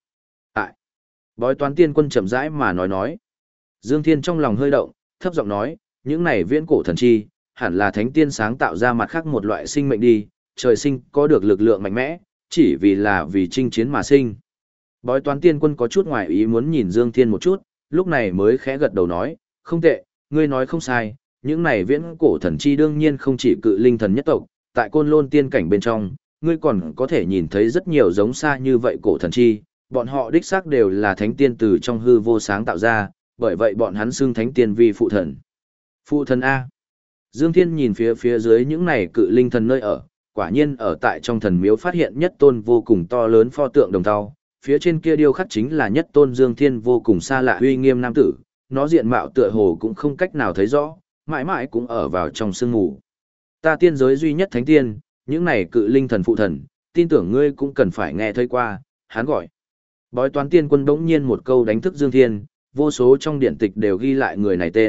Bói toán tiên quân chậm rãi mà nói. Dương Thiên trong lòng hơi động, thấp giọng nói, những này viễn cổ thần chi, hẳn là thánh tiên sáng tạo ra mặt khác một loại sinh mệnh đi, trời sinh có được lực lượng mạnh mẽ, chỉ vì chinh chiến mà sinh. Bói toán tiên quân có chút ngoài ý muốn nhìn Dương Thiên một chút, lúc này mới khẽ gật đầu nói, không tệ, ngươi nói không sai, những này viễn cổ thần chi đương nhiên không chỉ cự linh thần nhất tộc, tại côn lôn tiên cảnh bên trong, ngươi còn có thể nhìn thấy rất nhiều giống xa như vậy cổ thần chi, bọn họ đích xác đều là thánh tiên từ trong hư vô sáng tạo ra, bởi vậy bọn hắn xưng thánh tiên vì phụ thần. Phụ thần A. Dương Thiên nhìn phía dưới những này cự linh thần nơi ở, quả nhiên ở tại trong thần miếu phát hiện nhất tôn vô cùng to lớn pho tượng đồng tàu, phía trên kia điêu khắc chính là nhất tôn Dương Thiên vô cùng xa lạ uy nghiêm nam tử, nó diện mạo tựa hồ cũng không cách nào thấy rõ, mãi mãi cũng ở vào trong sương mù. Ta tiên giới duy nhất thánh tiên, những này cự linh thần phụ thần, tin tưởng ngươi cũng cần phải nghe thấy qua, hắn gọi. Bói toán tiên quân bỗng nhiên một câu đánh thức Dương Thiên, vô số trong điện tịch đều ghi lại người này tên,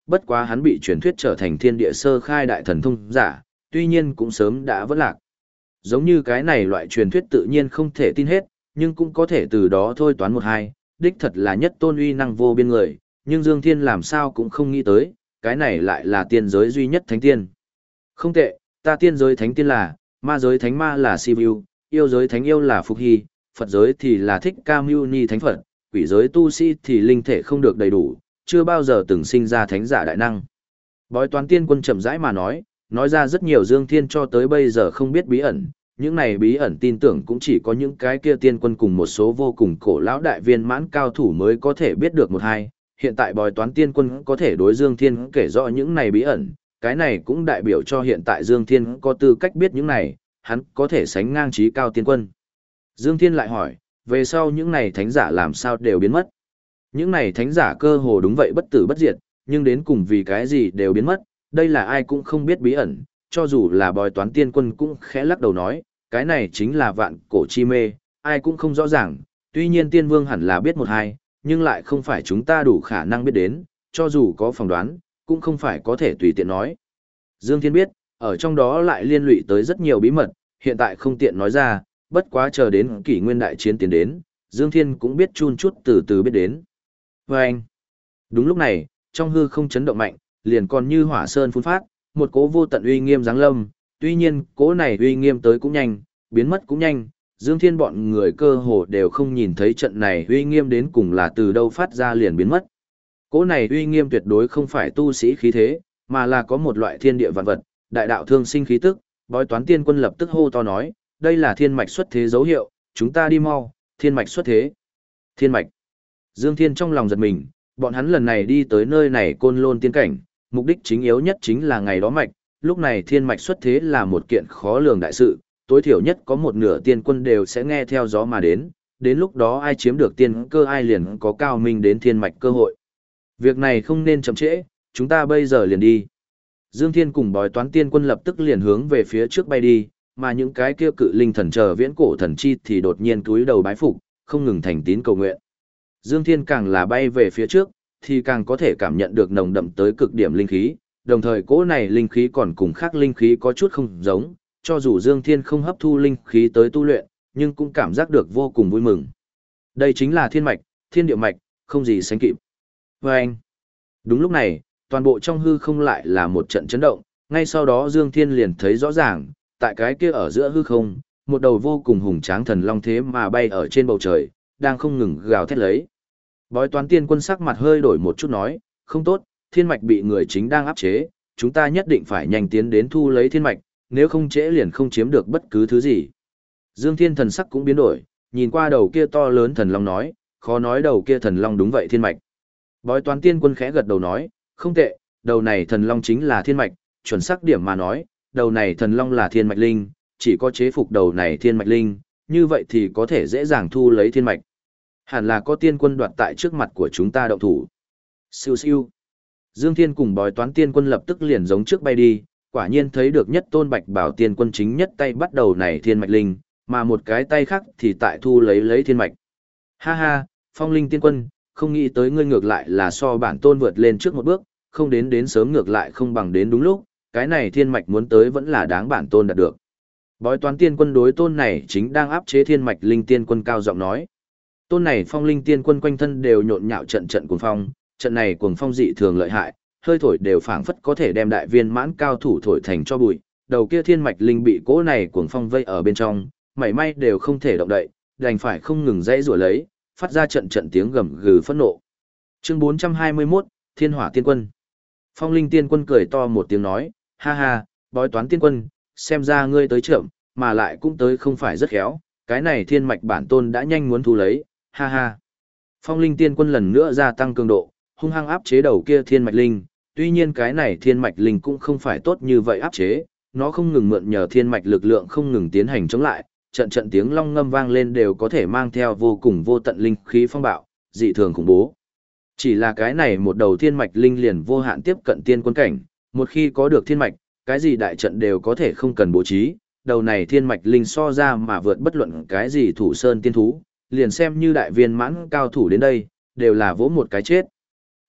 bất quá hắn bị truyền thuyết trở thành thiên địa sơ khai đại thần thông giả, tuy nhiên cũng sớm đã vỡ lạc. Giống như cái này loại truyền thuyết tự nhiên không thể tin hết, nhưng cũng có thể từ đó thôi toán một hai, đích thật là nhất tôn uy năng vô biên người, nhưng Dương Thiên làm sao cũng không nghĩ tới, cái này lại là tiên giới duy nhất thánh tiên. Không tệ, ta tiên giới thánh tiên là, ma giới thánh ma là Sivu, yêu giới thánh yêu là Phục Hy, Phật giới thì là Thích Ca Mâu Ni thánh Phật, quỷ giới tu sĩ thì linh thể không được đầy đủ, chưa bao giờ từng sinh ra thánh giả đại năng. Bói toán tiên quân chậm rãi mà nói ra rất nhiều Dương Thiên cho tới bây giờ không biết bí ẩn, những này bí ẩn tin tưởng cũng chỉ có những cái kia tiên quân cùng một số vô cùng cổ lão đại viên mãn cao thủ mới có thể biết được một hai. Hiện tại bói toán tiên quân có thể đối Dương Thiên kể rõ những này bí ẩn, cái này cũng đại biểu cho hiện tại Dương Thiên có tư cách biết những này, hắn có thể sánh ngang trí cao tiên quân. Dương Thiên lại hỏi, về sau những này thánh giả làm sao đều biến mất? Những này thánh giả cơ hồ đúng vậy bất tử bất diệt, nhưng đến cùng vì cái gì đều biến mất, đây là ai cũng không biết bí ẩn, cho dù là bói toán tiên quân cũng khẽ lắc đầu nói, cái này chính là vạn cổ chi mê, ai cũng không rõ ràng, tuy nhiên tiên vương hẳn là biết một hai, nhưng lại không phải chúng ta đủ khả năng biết đến, cho dù có phỏng đoán, cũng không phải có thể tùy tiện nói. Dương Thiên biết, ở trong đó lại liên lụy tới rất nhiều bí mật, hiện tại không tiện nói ra, bất quá chờ đến kỷ nguyên đại chiến tiến đến, Dương Thiên cũng biết chun chút từ từ biết đến. Và anh, đúng lúc này, trong hư không chấn động mạnh, liền còn như hỏa sơn phun phát, một cỗ vô tận uy nghiêm giáng lâm, tuy nhiên, cỗ này uy nghiêm tới cũng nhanh, biến mất cũng nhanh, Dương Thiên bọn người cơ hồ đều không nhìn thấy trận này uy nghiêm đến cùng là từ đâu phát ra liền biến mất. Cỗ này uy nghiêm tuyệt đối không phải tu sĩ khí thế, mà là có một loại thiên địa vạn vật, đại đạo thương sinh khí tức, bói toán tiên quân lập tức hô to nói, đây là thiên mạch xuất thế dấu hiệu, chúng ta đi mau, thiên mạch xuất thế. Thiên mạch. Dương Thiên trong lòng giật mình, bọn hắn lần này đi tới nơi này côn lôn tiên cảnh, mục đích chính yếu nhất chính là ngày đó mạch, lúc này thiên mạch xuất thế là một kiện khó lường đại sự, tối thiểu nhất có một nửa tiên quân đều sẽ nghe theo gió mà đến lúc đó ai chiếm được tiên cơ ai liền có cao minh đến thiên mạch cơ hội. Việc này không nên chậm trễ, chúng ta bây giờ liền đi. Dương Thiên cùng bói toán tiên quân lập tức liền hướng về phía trước bay đi, mà những cái kia cự linh thần chờ viễn cổ thần chi thì đột nhiên cúi đầu bái phục, không ngừng thành tín cầu nguyện. Dương Thiên càng là bay về phía trước, thì càng có thể cảm nhận được nồng đậm tới cực điểm linh khí, đồng thời cỗ này linh khí còn cùng khác linh khí có chút không giống, cho dù Dương Thiên không hấp thu linh khí tới tu luyện, nhưng cũng cảm giác được vô cùng vui mừng. Đây chính là thiên mạch, thiên địa mạch, không gì sánh kịp. Và anh, đúng lúc này, toàn bộ trong hư không lại là một trận chấn động, ngay sau đó Dương Thiên liền thấy rõ ràng, tại cái kia ở giữa hư không, một đầu vô cùng hùng tráng thần long thế mà bay ở trên bầu trời, đang không ngừng gào thét lấy. Bói toán tiên quân sắc mặt hơi đổi một chút nói, không tốt, thiên mạch bị người chính đang áp chế, chúng ta nhất định phải nhanh tiến đến thu lấy thiên mạch, nếu không trễ liền không chiếm được bất cứ thứ gì. Dương Thiên thần sắc cũng biến đổi, nhìn qua đầu kia to lớn thần long nói, khó nói đầu kia thần long đúng vậy thiên mạch. Bói toán tiên quân khẽ gật đầu nói, không tệ, đầu này thần long chính là thiên mạch, chuẩn xác điểm mà nói, đầu này thần long là thiên mạch linh, chỉ có chế phục đầu này thiên mạch linh, như vậy thì có thể dễ dàng thu lấy thiên mạch. Hẳn là có tiên quân đoạt tại trước mặt của chúng ta động thủ. Siêu siêu. Dương Thiên cùng bói toán tiên quân lập tức liền giống trước bay đi, quả nhiên thấy được nhất tôn bạch bảo tiên quân chính nhất tay bắt đầu này thiên mạch linh, mà một cái tay khác thì tại thu lấy thiên mạch. Ha ha, phong linh tiên quân, không nghĩ tới ngươi ngược lại là so bản tôn vượt lên trước một bước, không đến sớm ngược lại không bằng đến đúng lúc, cái này thiên mạch muốn tới vẫn là đáng bản tôn đạt được. Bói toán tiên quân đối tôn này chính đang áp chế thiên mạch linh tiên quân cao giọng nói. Tôn này phong linh tiên quân quanh thân đều nhộn nhạo trận cuồng phong, trận này cuồng phong dị thường lợi hại, hơi thổi đều phảng phất có thể đem đại viên mãn cao thủ thổi thành cho bụi. Đầu kia thiên mạch linh bị cỗ này cuồng phong vây ở bên trong, mảy may đều không thể động đậy, đành phải không ngừng dãy rủa lấy, phát ra trận tiếng gầm gừ phẫn nộ. Chương 421, Thiên Hỏa Tiên Quân. Phong linh tiên quân cười to một tiếng nói, ha ha, bói toán tiên quân, xem ra ngươi tới chậm, mà lại cũng tới không phải rất khéo, cái này thiên mạch bản tôn đã nhanh muốn thu lấy, ha ha. Phong linh tiên quân lần nữa gia tăng cường độ, hung hăng áp chế đầu kia thiên mạch linh, tuy nhiên cái này thiên mạch linh cũng không phải tốt như vậy áp chế, nó không ngừng mượn nhờ thiên mạch lực lượng không ngừng tiến hành chống lại, trận tiếng long ngâm vang lên đều có thể mang theo vô cùng vô tận linh khí phong bạo, dị thường khủng bố. Chỉ là cái này một đầu thiên mạch linh liền vô hạn tiếp cận tiên quân cảnh, một khi có được thiên mạch, cái gì đại trận đều có thể không cần bố trí, đầu này thiên mạch linh so ra mà vượt bất luận cái gì thủ sơn tiên thú, liền xem như đại viên mãn cao thủ đến đây, đều là vỗ một cái chết.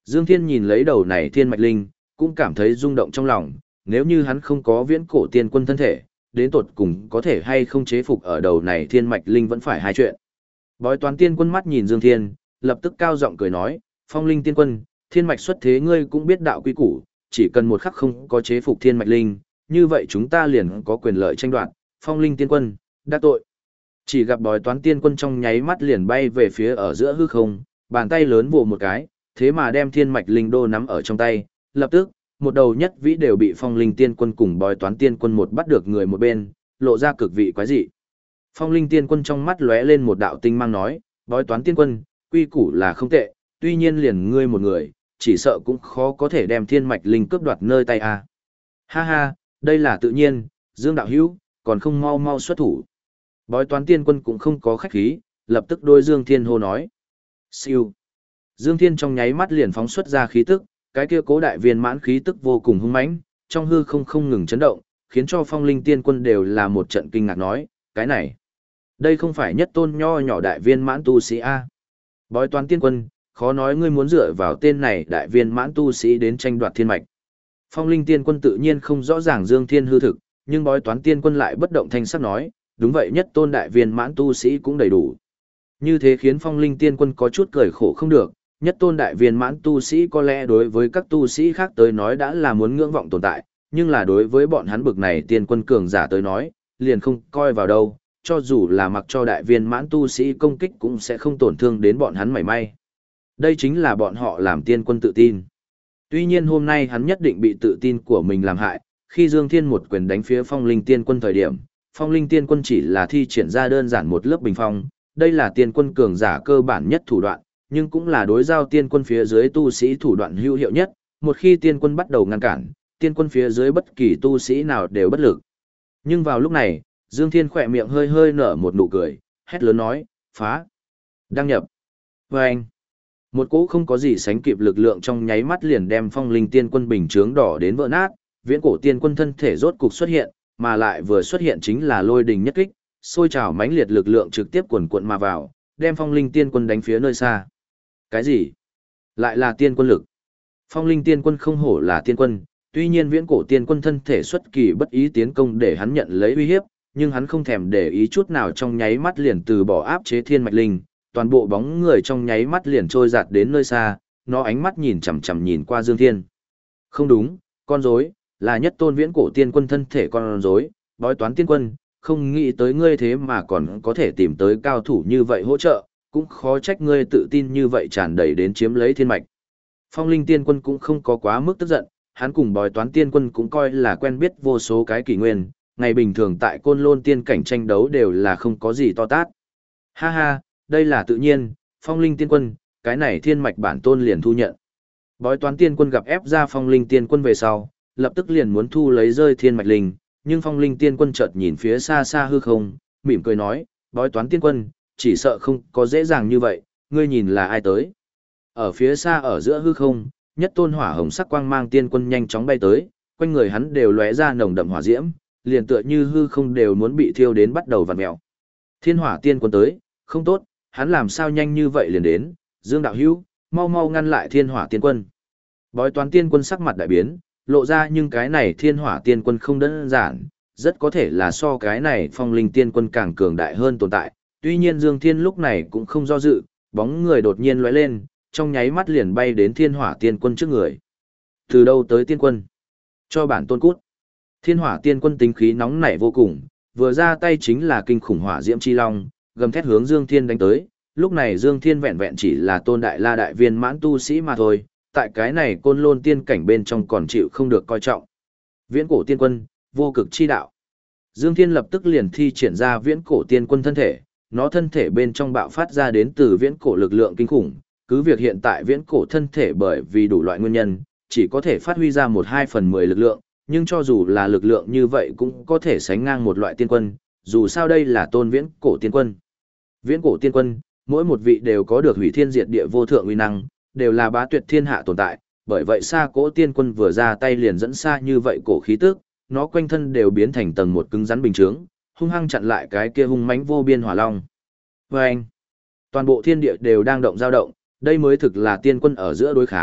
Dương Thiên nhìn lấy đầu này thiên mạch linh, cũng cảm thấy rung động trong lòng, nếu như hắn không có viễn cổ tiên quân thân thể, đến tột cùng có thể hay không chế phục ở đầu này thiên mạch linh vẫn phải hai chuyện. Bói toán tiên quân mắt nhìn Dương Thiên, lập tức cao giọng cười nói, Phong Linh tiên quân, thiên mạch xuất thế ngươi cũng biết đạo quy củ, chỉ cần một khắc không có chế phục thiên mạch linh, như vậy chúng ta liền có quyền lợi tranh đoạt. Phong Linh tiên quân, đắc tội. Chỉ gặp bói toán tiên quân trong nháy mắt liền bay về phía ở giữa hư không, bàn tay lớn vồ một cái, thế mà đem thiên mạch linh đô nắm ở trong tay, lập tức, một đầu nhất vĩ đều bị Phong Linh tiên quân cùng bói toán tiên quân một bắt được người một bên, lộ ra cực vị quái dị. Phong Linh tiên quân trong mắt lóe lên một đạo tinh mang nói, bói toán tiên quân, quy củ là không tệ, tuy nhiên liền ngươi một người, chỉ sợ cũng khó có thể đem thiên mạch linh cướp đoạt nơi tay a. Ha ha, đây là tự nhiên, Dương đạo hữu, còn không mau mau xuất thủ. Bói toán tiên quân cũng không có khách khí, lập tức đôi Dương Thiên hô nói. Siêu. Dương Thiên trong nháy mắt liền phóng xuất ra khí tức, cái kia cố đại viên mãn khí tức vô cùng hung mãnh, trong hư không ngừng chấn động, khiến cho Phong Linh tiên quân đều là một trận kinh ngạc nói, cái này, đây không phải nhất tôn nho nhỏ đại viên mãn tu sĩ a. Bói toán tiên quân, khó nói ngươi muốn dựa vào tên này đại viên mãn tu sĩ đến tranh đoạt thiên mạch. Phong Linh tiên quân tự nhiên không rõ ràng Dương Thiên hư thực, nhưng bói toán tiên quân lại bất động thanh sắc nói, đúng vậy, nhất tôn đại viên mãn tu sĩ cũng đầy đủ. Như thế khiến Phong Linh tiên quân có chút cười khổ không được, nhất tôn đại viên mãn tu sĩ có lẽ đối với các tu sĩ khác tới nói đã là muốn ngưỡng vọng tồn tại, nhưng là đối với bọn hắn bực này tiên quân cường giả tới nói, liền không coi vào đâu, cho dù là mặc cho đại viên mãn tu sĩ công kích cũng sẽ không tổn thương đến bọn hắn mảy may. Đây chính là bọn họ làm tiên quân tự tin. Tuy nhiên hôm nay hắn nhất định bị tự tin của mình làm hại, khi Dương Thiên một quyền đánh phía Phong Linh tiên quân thời điểm, Phong Linh tiên quân chỉ là thi triển ra đơn giản một lớp bình phong, đây là tiên quân cường giả cơ bản nhất thủ đoạn, nhưng cũng là đối giao tiên quân phía dưới tu sĩ thủ đoạn hữu hiệu nhất, một khi tiên quân bắt đầu ngăn cản, tiên quân phía dưới bất kỳ tu sĩ nào đều bất lực. Nhưng vào lúc này, Dương Thiên khỏe miệng hơi hơi nở một nụ cười, hét lớn nói, phá, đăng nhập. Và anh, một cỗ không có gì sánh kịp lực lượng trong nháy mắt liền đem Phong Linh tiên quân bình chướng đỏ đến vỡ nát, viễn cổ tiên quân thân thể rốt cục xuất hiện, mà lại vừa xuất hiện chính là lôi đình nhất kích, sôi trào mãnh liệt lực lượng trực tiếp cuồn cuộn mà vào, đem Phong Linh tiên quân đánh phía nơi xa. Cái gì? Lại là tiên quân lực. Phong Linh tiên quân không hổ là tiên quân, tuy nhiên viễn cổ tiên quân thân thể xuất kỳ bất ý tiến công để hắn nhận lấy uy hiếp, nhưng hắn không thèm để ý chút nào, trong nháy mắt liền từ bỏ áp chế thiên mạch linh, toàn bộ bóng người trong nháy mắt liền trôi giạt đến nơi xa, nó ánh mắt nhìn chằm chằm nhìn qua Dương Thiên. Không đúng, con rối, là nhất tôn viễn cổ tiên quân thân thể con rối, bói toán tiên quân, không nghĩ tới ngươi thế mà còn có thể tìm tới cao thủ như vậy hỗ trợ, cũng khó trách ngươi tự tin như vậy tràn đầy đến chiếm lấy thiên mạch. Phong Linh tiên quân cũng không có quá mức tức giận, hắn cùng bói toán tiên quân cũng coi là quen biết vô số cái kỷ nguyên, ngày bình thường tại Côn Lôn tiên cảnh tranh đấu đều là không có gì to tát. Ha ha, đây là tự nhiên, Phong Linh tiên quân, cái này thiên mạch bản tôn liền thu nhận. Bói toán tiên quân gặp ép ra Phong Linh tiên quân về sau, lập tức liền muốn thu lấy rơi thiên mạch linh, nhưng Phong Linh tiên quân chợt nhìn phía xa xa hư không, mỉm cười nói, bói toán tiên quân, chỉ sợ không có dễ dàng như vậy, ngươi nhìn là ai tới. Ở phía xa ở giữa hư không, nhất tôn hỏa hồng sắc quang mang tiên quân nhanh chóng bay tới, quanh người hắn đều lóe ra nồng đậm hỏa diễm, liền tựa như hư không đều muốn bị thiêu đến bắt đầu vặn mèo. Thiên hỏa tiên quân tới, không tốt, hắn làm sao nhanh như vậy liền đến, Dương đạo hữu, mau mau ngăn lại thiên hỏa tiên quân. Bói toán tiên quân sắc mặt đại biến, lộ ra nhưng cái này thiên hỏa tiên quân không đơn giản, rất có thể là so cái này Phong Linh tiên quân càng cường đại hơn tồn tại. Tuy nhiên Dương Thiên lúc này cũng không do dự, bóng người đột nhiên lóe lên, trong nháy mắt liền bay đến thiên hỏa tiên quân trước người. Từ đâu tới tiên quân? Cho bản tôn cút. Thiên hỏa tiên quân tính khí nóng nảy vô cùng, vừa ra tay chính là kinh khủng hỏa diễm chi long, gầm thét hướng Dương Thiên đánh tới. Lúc này Dương Thiên vẹn vẹn chỉ là tôn đại la đại viên mãn tu sĩ mà thôi, tại cái này Côn Lôn tiên cảnh bên trong còn chịu không được coi trọng. Viễn cổ tiên quân, vô cực chi đạo. Dương Thiên lập tức liền thi triển ra viễn cổ tiên quân thân thể, nó thân thể bên trong bạo phát ra đến từ viễn cổ lực lượng kinh khủng, cứ việc hiện tại viễn cổ thân thể bởi vì đủ loại nguyên nhân, chỉ có thể phát huy ra 1/2/10 lực lượng, nhưng cho dù là lực lượng như vậy cũng có thể sánh ngang một loại tiên quân, dù sao đây là tôn viễn cổ tiên quân. Viễn cổ tiên quân, mỗi một vị đều có được hủy thiên diệt địa vô thượng uy năng, đều là bá tuyệt thiên hạ tồn tại, bởi vậy xa cỗ tiên quân vừa ra tay liền dẫn xa như vậy cổ khí tức, nó quanh thân đều biến thành tầng một cứng rắn bình chướng, hung hăng chặn lại cái kia hung mãnh vô biên hỏa long. Và anh, toàn bộ thiên địa đều đang động dao động, đây mới thực là tiên quân ở giữa đối kháng,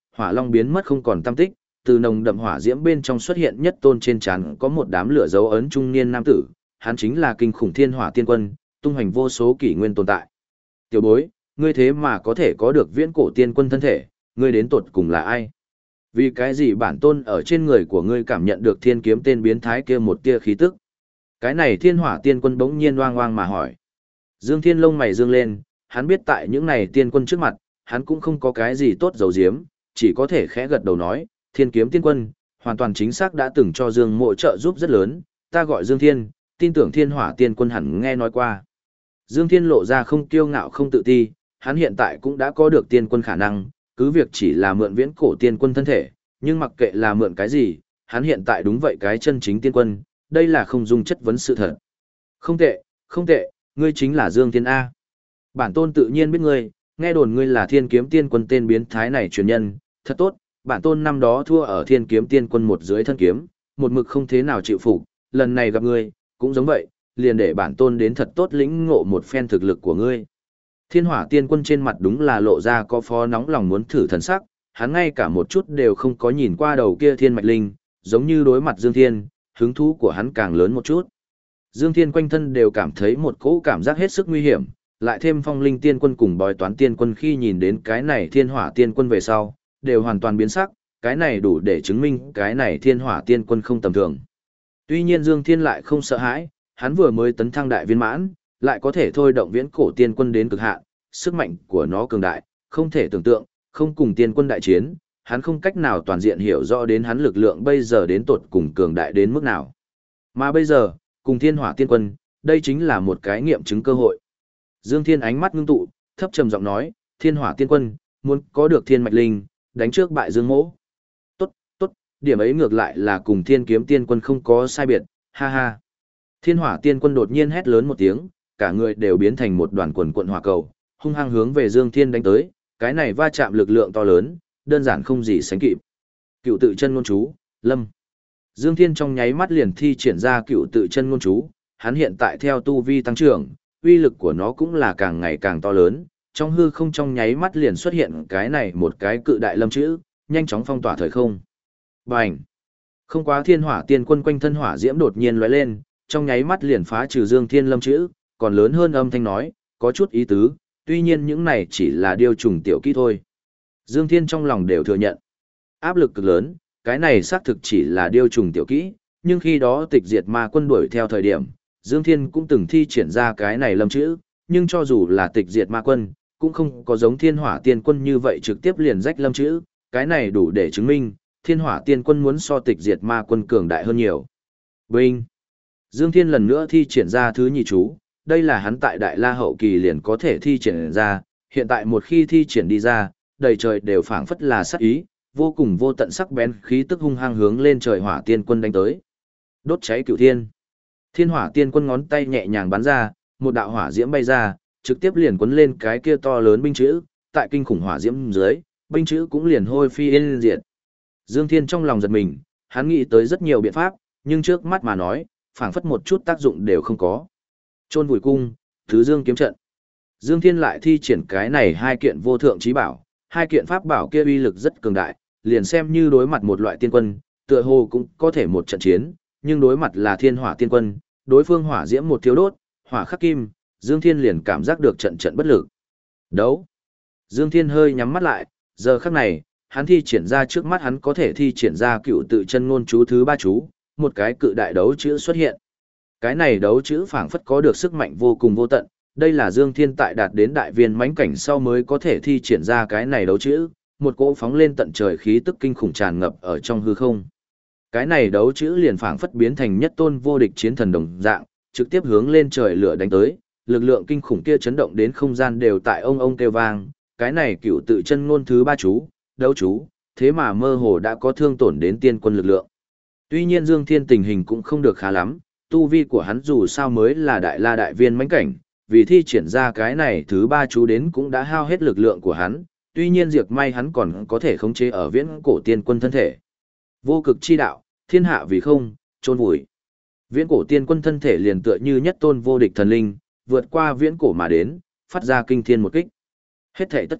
hỏa long biến mất không còn tăm tích, từ nồng đậm hỏa diễm bên trong xuất hiện nhất tôn trên trán có một đám lửa dấu ấn trung niên nam tử, hắn chính là kinh khủng thiên hỏa tiên quân, tung hoành vô số kỷ nguyên tồn tại. Tiểu bối, ngươi thế mà có thể có được viễn cổ tiên quân thân thể, ngươi đến tột cùng là ai? Vì cái gì bản tôn ở trên người của ngươi cảm nhận được thiên kiếm tên biến thái kia một tia khí tức? Cái này thiên hỏa tiên quân bỗng nhiên oang oang mà hỏi. Dương Thiên lông mày dương lên, hắn biết tại những này tiên quân trước mặt, hắn cũng không có cái gì tốt giấu giếm, chỉ có thể khẽ gật đầu nói, thiên kiếm tiên quân, hoàn toàn chính xác đã từng cho Dương Mộ trợ giúp rất lớn, ta gọi Dương Thiên, tin tưởng thiên hỏa tiên quân hẳn nghe nói qua. Dương Thiên lộ ra không kiêu ngạo không tự ti, hắn hiện tại cũng đã có được tiên quân khả năng, cứ việc chỉ là mượn viễn cổ tiên quân thân thể, nhưng mặc kệ là mượn cái gì, hắn hiện tại đúng vậy cái chân chính tiên quân, đây là không dung chất vấn sự thật. Không tệ, không tệ, ngươi chính là Dương Thiên A. Bản tôn tự nhiên biết ngươi, nghe đồn ngươi là thiên kiếm tiên quân tên biến thái này truyền nhân, thật tốt, bản tôn năm đó thua ở thiên kiếm tiên quân một dưới thân kiếm, một mực không thế nào chịu phục, lần này gặp ngươi, cũng giống vậy, liền để bản tôn đến thật tốt lĩnh ngộ một phen thực lực của ngươi. Thiên hỏa tiên quân trên mặt đúng là lộ ra có phó nóng lòng muốn thử thần sắc, hắn ngay cả một chút đều không có nhìn qua đầu kia thiên mạch linh, giống như đối mặt Dương Thiên, hứng thú của hắn càng lớn một chút. Dương Thiên quanh thân đều cảm thấy một cỗ cảm giác hết sức nguy hiểm, lại thêm phong linh tiên quân cùng bói toán tiên quân khi nhìn đến cái này thiên hỏa tiên quân về sau, đều hoàn toàn biến sắc, cái này đủ để chứng minh cái này thiên hỏa tiên quân không tầm thường. Tuy nhiên Dương Thiên lại không sợ hãi, hắn vừa mới tấn thăng đại viên mãn, lại có thể thôi động viễn cổ tiên quân đến cực hạn, sức mạnh của nó cường đại, không thể tưởng tượng, không cùng tiên quân đại chiến, hắn không cách nào toàn diện hiểu rõ đến hắn lực lượng bây giờ đến tột cùng cường đại đến mức nào. Mà bây giờ, cùng thiên hỏa tiên quân, đây chính là một cái nghiệm chứng cơ hội. Dương Thiên ánh mắt ngưng tụ, thấp trầm giọng nói, thiên hỏa tiên quân, muốn có được thiên mạch linh, đánh trước bại Dương Mỗ. Tốt, tốt, điểm ấy ngược lại là cùng thiên kiếm tiên quân không có sai biệt, ha ha. Thiên hỏa tiên quân đột nhiên hét lớn một tiếng, cả người đều biến thành một đoàn quần quận hỏa cầu, hung hăng hướng về Dương Thiên đánh tới, cái này va chạm lực lượng to lớn, đơn giản không gì sánh kịp. Cựu tự chân ngôn chú, lâm. Dương Thiên trong nháy mắt liền thi triển ra cựu tự chân ngôn chú, hắn hiện tại theo tu vi tăng trưởng, uy lực của nó cũng là càng ngày càng to lớn, trong hư không trong nháy mắt liền xuất hiện cái này một cái cự đại lâm chữ, nhanh chóng phong tỏa thời không. Bành! Không quá thiên hỏa tiên quân quanh thân hỏa diễm đột nhiên lóe lên, trong nháy mắt liền phá trừ Dương Thiên lâm chữ, còn lớn hơn âm thanh nói, có chút ý tứ, tuy nhiên những này chỉ là điều trùng tiểu kỹ thôi. Dương Thiên trong lòng đều thừa nhận. Áp lực cực lớn, cái này xác thực chỉ là điều trùng tiểu kỹ, nhưng khi đó tịch diệt ma quân đuổi theo thời điểm, Dương Thiên cũng từng thi triển ra cái này lâm chữ, nhưng cho dù là tịch diệt ma quân, cũng không có giống thiên hỏa tiên quân như vậy trực tiếp liền rách lâm chữ, cái này đủ để chứng minh, thiên hỏa tiên quân muốn so tịch diệt ma quân cường đại hơn nhiều. Vinh! Dương Thiên lần nữa thi triển ra thứ nhị chú, đây là hắn tại Đại La hậu kỳ liền có thể thi triển ra, hiện tại một khi thi triển đi ra, đầy trời đều phảng phất là sát ý, vô cùng vô tận sắc bén khí tức hung hăng hướng lên trời hỏa tiên quân đánh tới. Đốt cháy cửu thiên. Thiên hỏa tiên quân ngón tay nhẹ nhàng bắn ra, một đạo hỏa diễm bay ra, trực tiếp liền cuốn lên cái kia to lớn binh chữ, tại kinh khủng hỏa diễm dưới, binh chữ cũng liền hôi phi yên diệt. Dương Thiên trong lòng giật mình, hắn nghĩ tới rất nhiều biện pháp, nhưng trước mắt mà nói, phảng phất một chút tác dụng đều không có. Chôn vùi cung, Thứ Dương kiếm trận. Dương Thiên lại thi triển cái này hai kiện vô thượng chí bảo, hai kiện pháp bảo kia uy lực rất cường đại, liền xem như đối mặt một loại tiên quân, tựa hồ cũng có thể một trận chiến, nhưng đối mặt là thiên hỏa tiên quân, đối phương hỏa diễm một thiếu đốt, hỏa khắc kim, Dương Thiên liền cảm giác được trận trận bất lực. Đấu. Dương Thiên hơi nhắm mắt lại, giờ khắc này, hắn thi triển ra trước mắt hắn có thể thi triển ra cựu tự chân ngôn chú thứ ba chú, một cái cự đại đấu chữ xuất hiện. Cái này đấu chữ phảng phất có được sức mạnh vô cùng vô tận, đây là Dương Thiên tại đạt đến đại viên mãnh cảnh sau mới có thể thi triển ra cái này đấu chữ, một cỗ phóng lên tận trời khí tức kinh khủng tràn ngập ở trong hư không. Cái này đấu chữ liền phảng phất biến thành nhất tôn vô địch chiến thần đồng dạng, trực tiếp hướng lên trời lửa đánh tới, lực lượng kinh khủng kia chấn động đến không gian đều tại ông kêu vang, cái này cựu tự chân ngôn thứ ba chú, đấu chú, thế mà mơ hồ đã có thương tổn đến tiên quân lực lượng. Tuy nhiên Dương Thiên tình hình cũng không được khá lắm, tu vi của hắn dù sao mới là đại la đại viên mãnh cảnh, vì thi triển ra cái này thứ ba chú đến cũng đã hao hết lực lượng của hắn, tuy nhiên diệt may hắn còn có thể khống chế ở viễn cổ tiên quân thân thể. Vô cực chi đạo, thiên hạ vì không, chôn vùi. Viễn cổ tiên quân thân thể liền tựa như nhất tôn vô địch thần linh, vượt qua viễn cổ mà đến, phát ra kinh thiên một kích. Hết thảy tất cả,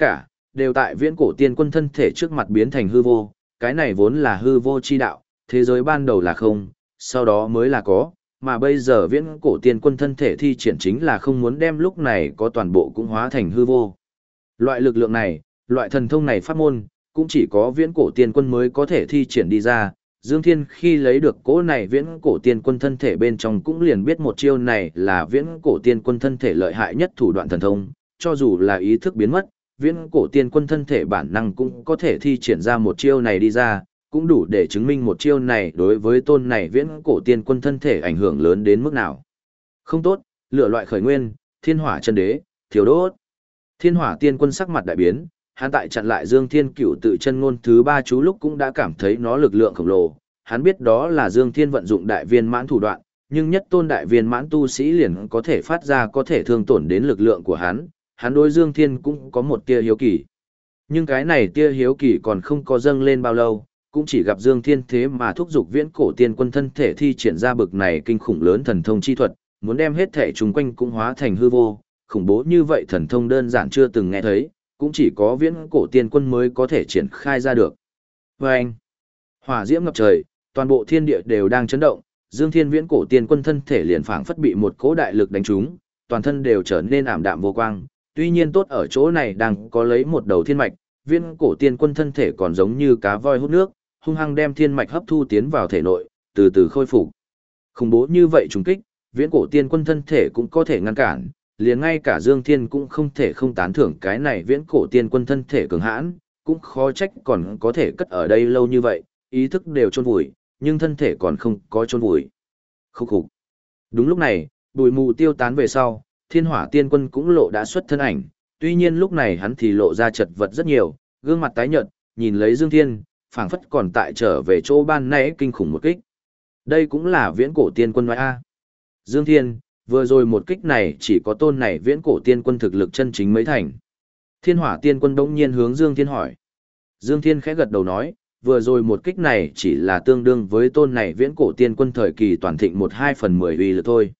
đều tại viễn cổ tiên quân thân thể trước mặt biến thành hư vô, cái này vốn là hư vô chi đạo, thế giới ban đầu là không, sau đó mới là có, mà bây giờ viễn cổ tiên quân thân thể thi triển chính là không muốn đem lúc này có toàn bộ cũng hóa thành hư vô. Loại lực lượng này, loại thần thông này pháp môn, cũng chỉ có viễn cổ tiên quân mới có thể thi triển đi ra. Dương Thiên khi lấy được cỗ này viễn cổ tiên quân thân thể bên trong cũng liền biết một chiêu này là viễn cổ tiên quân thân thể lợi hại nhất thủ đoạn thần thông, cho dù là ý thức biến mất, viễn cổ tiên quân thân thể bản năng cũng có thể thi triển ra một chiêu này đi ra, cũng đủ để chứng minh một chiêu này đối với tôn này viễn cổ tiên quân thân thể ảnh hưởng lớn đến mức nào. Không tốt, lựa loại khởi nguyên, thiên hỏa chân đế, thiếu đốt. Thiên hỏa tiên quân sắc mặt đại biến, hắn tại chặn lại Dương Thiên Cửu tự chân ngôn thứ 3 chú lúc cũng đã cảm thấy nó lực lượng khổng lồ, hắn biết đó là Dương Thiên vận dụng đại viên mãn thủ đoạn, nhưng nhất tôn đại viên mãn tu sĩ liền có thể phát ra có thể thương tổn đến lực lượng của hắn đối Dương Thiên cũng có một tia hiếu kỳ. Nhưng cái này tia hiếu kỳ còn không có dâng lên bao lâu, cũng chỉ gặp Dương Thiên thế mà thúc giục viễn cổ tiên quân thân thể thi triển ra bực này kinh khủng lớn thần thông chi thuật, muốn đem hết thể chúng quanh cũng hóa thành hư vô, khủng bố như vậy thần thông đơn giản chưa từng nghe thấy, cũng chỉ có viễn cổ tiên quân mới có thể triển khai ra được. Và anh, hỏa diễm ngập trời, toàn bộ thiên địa đều đang chấn động, Dương Thiên viễn cổ tiên quân thân thể liền phảng phất bị một cỗ đại lực đánh trúng, toàn thân đều trở nên ảm đạm vô quang. Tuy nhiên tốt ở chỗ này đang có lấy một đầu thiên mạch, viễn cổ tiên quân thân thể còn giống như cá voi hút nước, hung hăng đem thiên mạch hấp thu tiến vào thể nội, từ từ khôi phục. Khủng bố như vậy trùng kích, viễn cổ tiên quân thân thể cũng có thể ngăn cản, liền ngay cả Dương Thiên cũng không thể không tán thưởng cái này viễn cổ tiên quân thân thể cường hãn, cũng khó trách còn có thể cất ở đây lâu như vậy, ý thức đều chôn vùi, nhưng thân thể còn không có chôn vùi. Khúc khục. Đúng lúc này, bụi mù tiêu tán về sau, thiên hỏa tiên quân cũng lộ đã xuất thân ảnh, tuy nhiên lúc này hắn thì lộ ra chật vật rất nhiều, gương mặt tái nhợt, nhìn lấy Dương Thiên, phảng phất còn tại trở về chỗ ban nãy kinh khủng một kích. Đây cũng là viễn cổ tiên quân nói a. Dương Thiên, vừa rồi một kích này chỉ có tôn này viễn cổ tiên quân thực lực chân chính mới thành. Thiên hỏa tiên quân đống nhiên hướng Dương Thiên hỏi. Dương Thiên khẽ gật đầu nói, vừa rồi một kích này chỉ là tương đương với tôn này viễn cổ tiên quân thời kỳ toàn thịnh 1/2/10 uy lực thôi.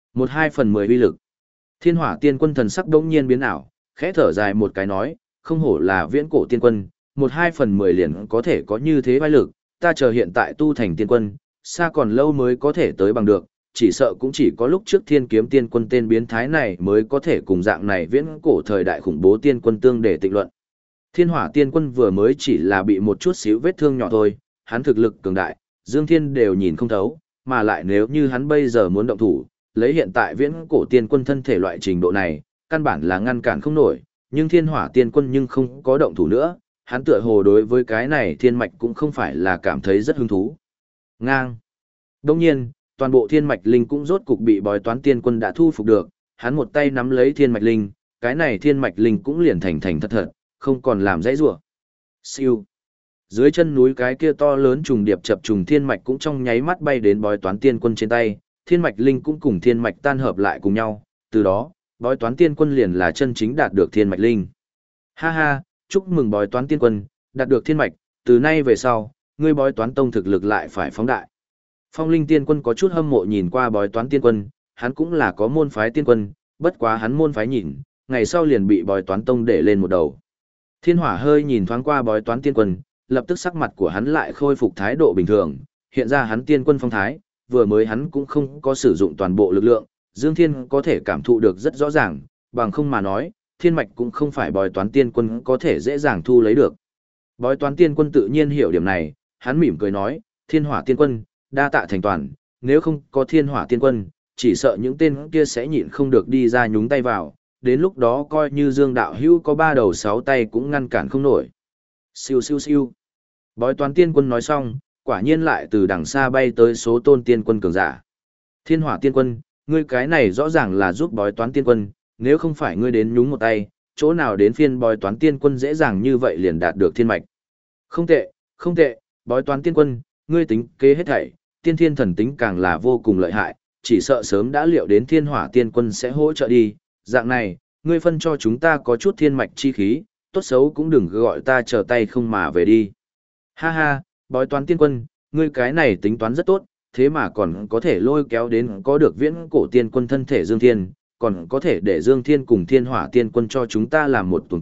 1/2/10 uy lực. Thiên hỏa tiên quân thần sắc đống nhiên biến ảo, khẽ thở dài một cái nói, không hổ là viễn cổ tiên quân, 1/2/10 liền có thể có như thế vai lực, ta chờ hiện tại tu thành tiên quân, xa còn lâu mới có thể tới bằng được, chỉ sợ cũng chỉ có lúc trước thiên kiếm tiên quân tên biến thái này mới có thể cùng dạng này viễn cổ thời đại khủng bố tiên quân tương để tịnh luận. Thiên hỏa tiên quân vừa mới chỉ là bị một chút xíu vết thương nhỏ thôi, hắn thực lực cường đại, Dương Thiên đều nhìn không thấu, mà lại nếu như hắn bây giờ muốn động thủ, lấy hiện tại viễn cổ tiên quân thân thể loại trình độ này, căn bản là ngăn cản không nổi, nhưng thiên hỏa tiên quân nhưng không có động thủ nữa, hắn tựa hồ đối với cái này thiên mạch cũng không phải là cảm thấy rất hứng thú. Ngang. Đồng nhiên, toàn bộ thiên mạch linh cũng rốt cục bị bói toán tiên quân đã thu phục được, hắn một tay nắm lấy thiên mạch linh, cái này thiên mạch linh cũng liền thành thành thật thật, không còn làm dãy rủa. Siêu. Dưới chân núi cái kia to lớn trùng điệp chập trùng thiên mạch cũng trong nháy mắt bay đến bói toán tiên quân trên tay, thiên mạch linh cũng cùng thiên mạch tan hợp lại cùng nhau, từ đó, bói toán tiên quân liền là chân chính đạt được thiên mạch linh. Ha ha, chúc mừng bói toán tiên quân, đạt được thiên mạch, từ nay về sau, ngươi bói toán tông thực lực lại phải phóng đại. Phong linh tiên quân có chút hâm mộ nhìn qua bói toán tiên quân, hắn cũng là có môn phái tiên quân, bất quá hắn môn phái nhìn, ngày sau liền bị bói toán tông để lên một đầu. Thiên hỏa hơi nhìn thoáng qua bói toán tiên quân, lập tức sắc mặt của hắn lại khôi phục thái độ bình thường, hiện ra hắn tiên quân phong thái, vừa mới hắn cũng không có sử dụng toàn bộ lực lượng, Dương Thiên có thể cảm thụ được rất rõ ràng, bằng không mà nói, thiên mạch cũng không phải bói toán tiên quân có thể dễ dàng thu lấy được. Bói toán tiên quân tự nhiên hiểu điểm này, hắn mỉm cười nói, thiên hỏa tiên quân, đa tạ thành toàn, nếu không có thiên hỏa tiên quân, chỉ sợ những tên kia sẽ nhịn không được đi ra nhúng tay vào, đến lúc đó coi như Dương đạo hữu có 3 đầu 6 tay cũng ngăn cản không nổi. Siêu siêu siêu. Bói toán tiên quân nói xong, quả nhiên lại từ đằng xa bay tới số tôn tiên quân cường giả. Thiên hỏa tiên quân, ngươi cái này rõ ràng là giúp bói toán tiên quân, nếu không phải ngươi đến nhúng một tay, chỗ nào đến phiên bói toán tiên quân dễ dàng như vậy liền đạt được thiên mạch. Không tệ, không tệ, bói toán tiên quân, ngươi tính kế hết thảy, tiên thiên thần tính càng là vô cùng lợi hại, chỉ sợ sớm đã liệu đến thiên hỏa tiên quân sẽ hỗ trợ đi, dạng này, ngươi phân cho chúng ta có chút thiên mạch chi khí, tốt xấu cũng đừng gọi ta trở tay không mà về đi. Ha ha, bói toán tiên quân, ngươi cái này tính toán rất tốt, thế mà còn có thể lôi kéo đến có được viễn cổ tiên quân thân thể Dương Thiên, còn có thể để Dương Thiên cùng thiên hỏa tiên quân cho chúng ta làm một tuần kịch,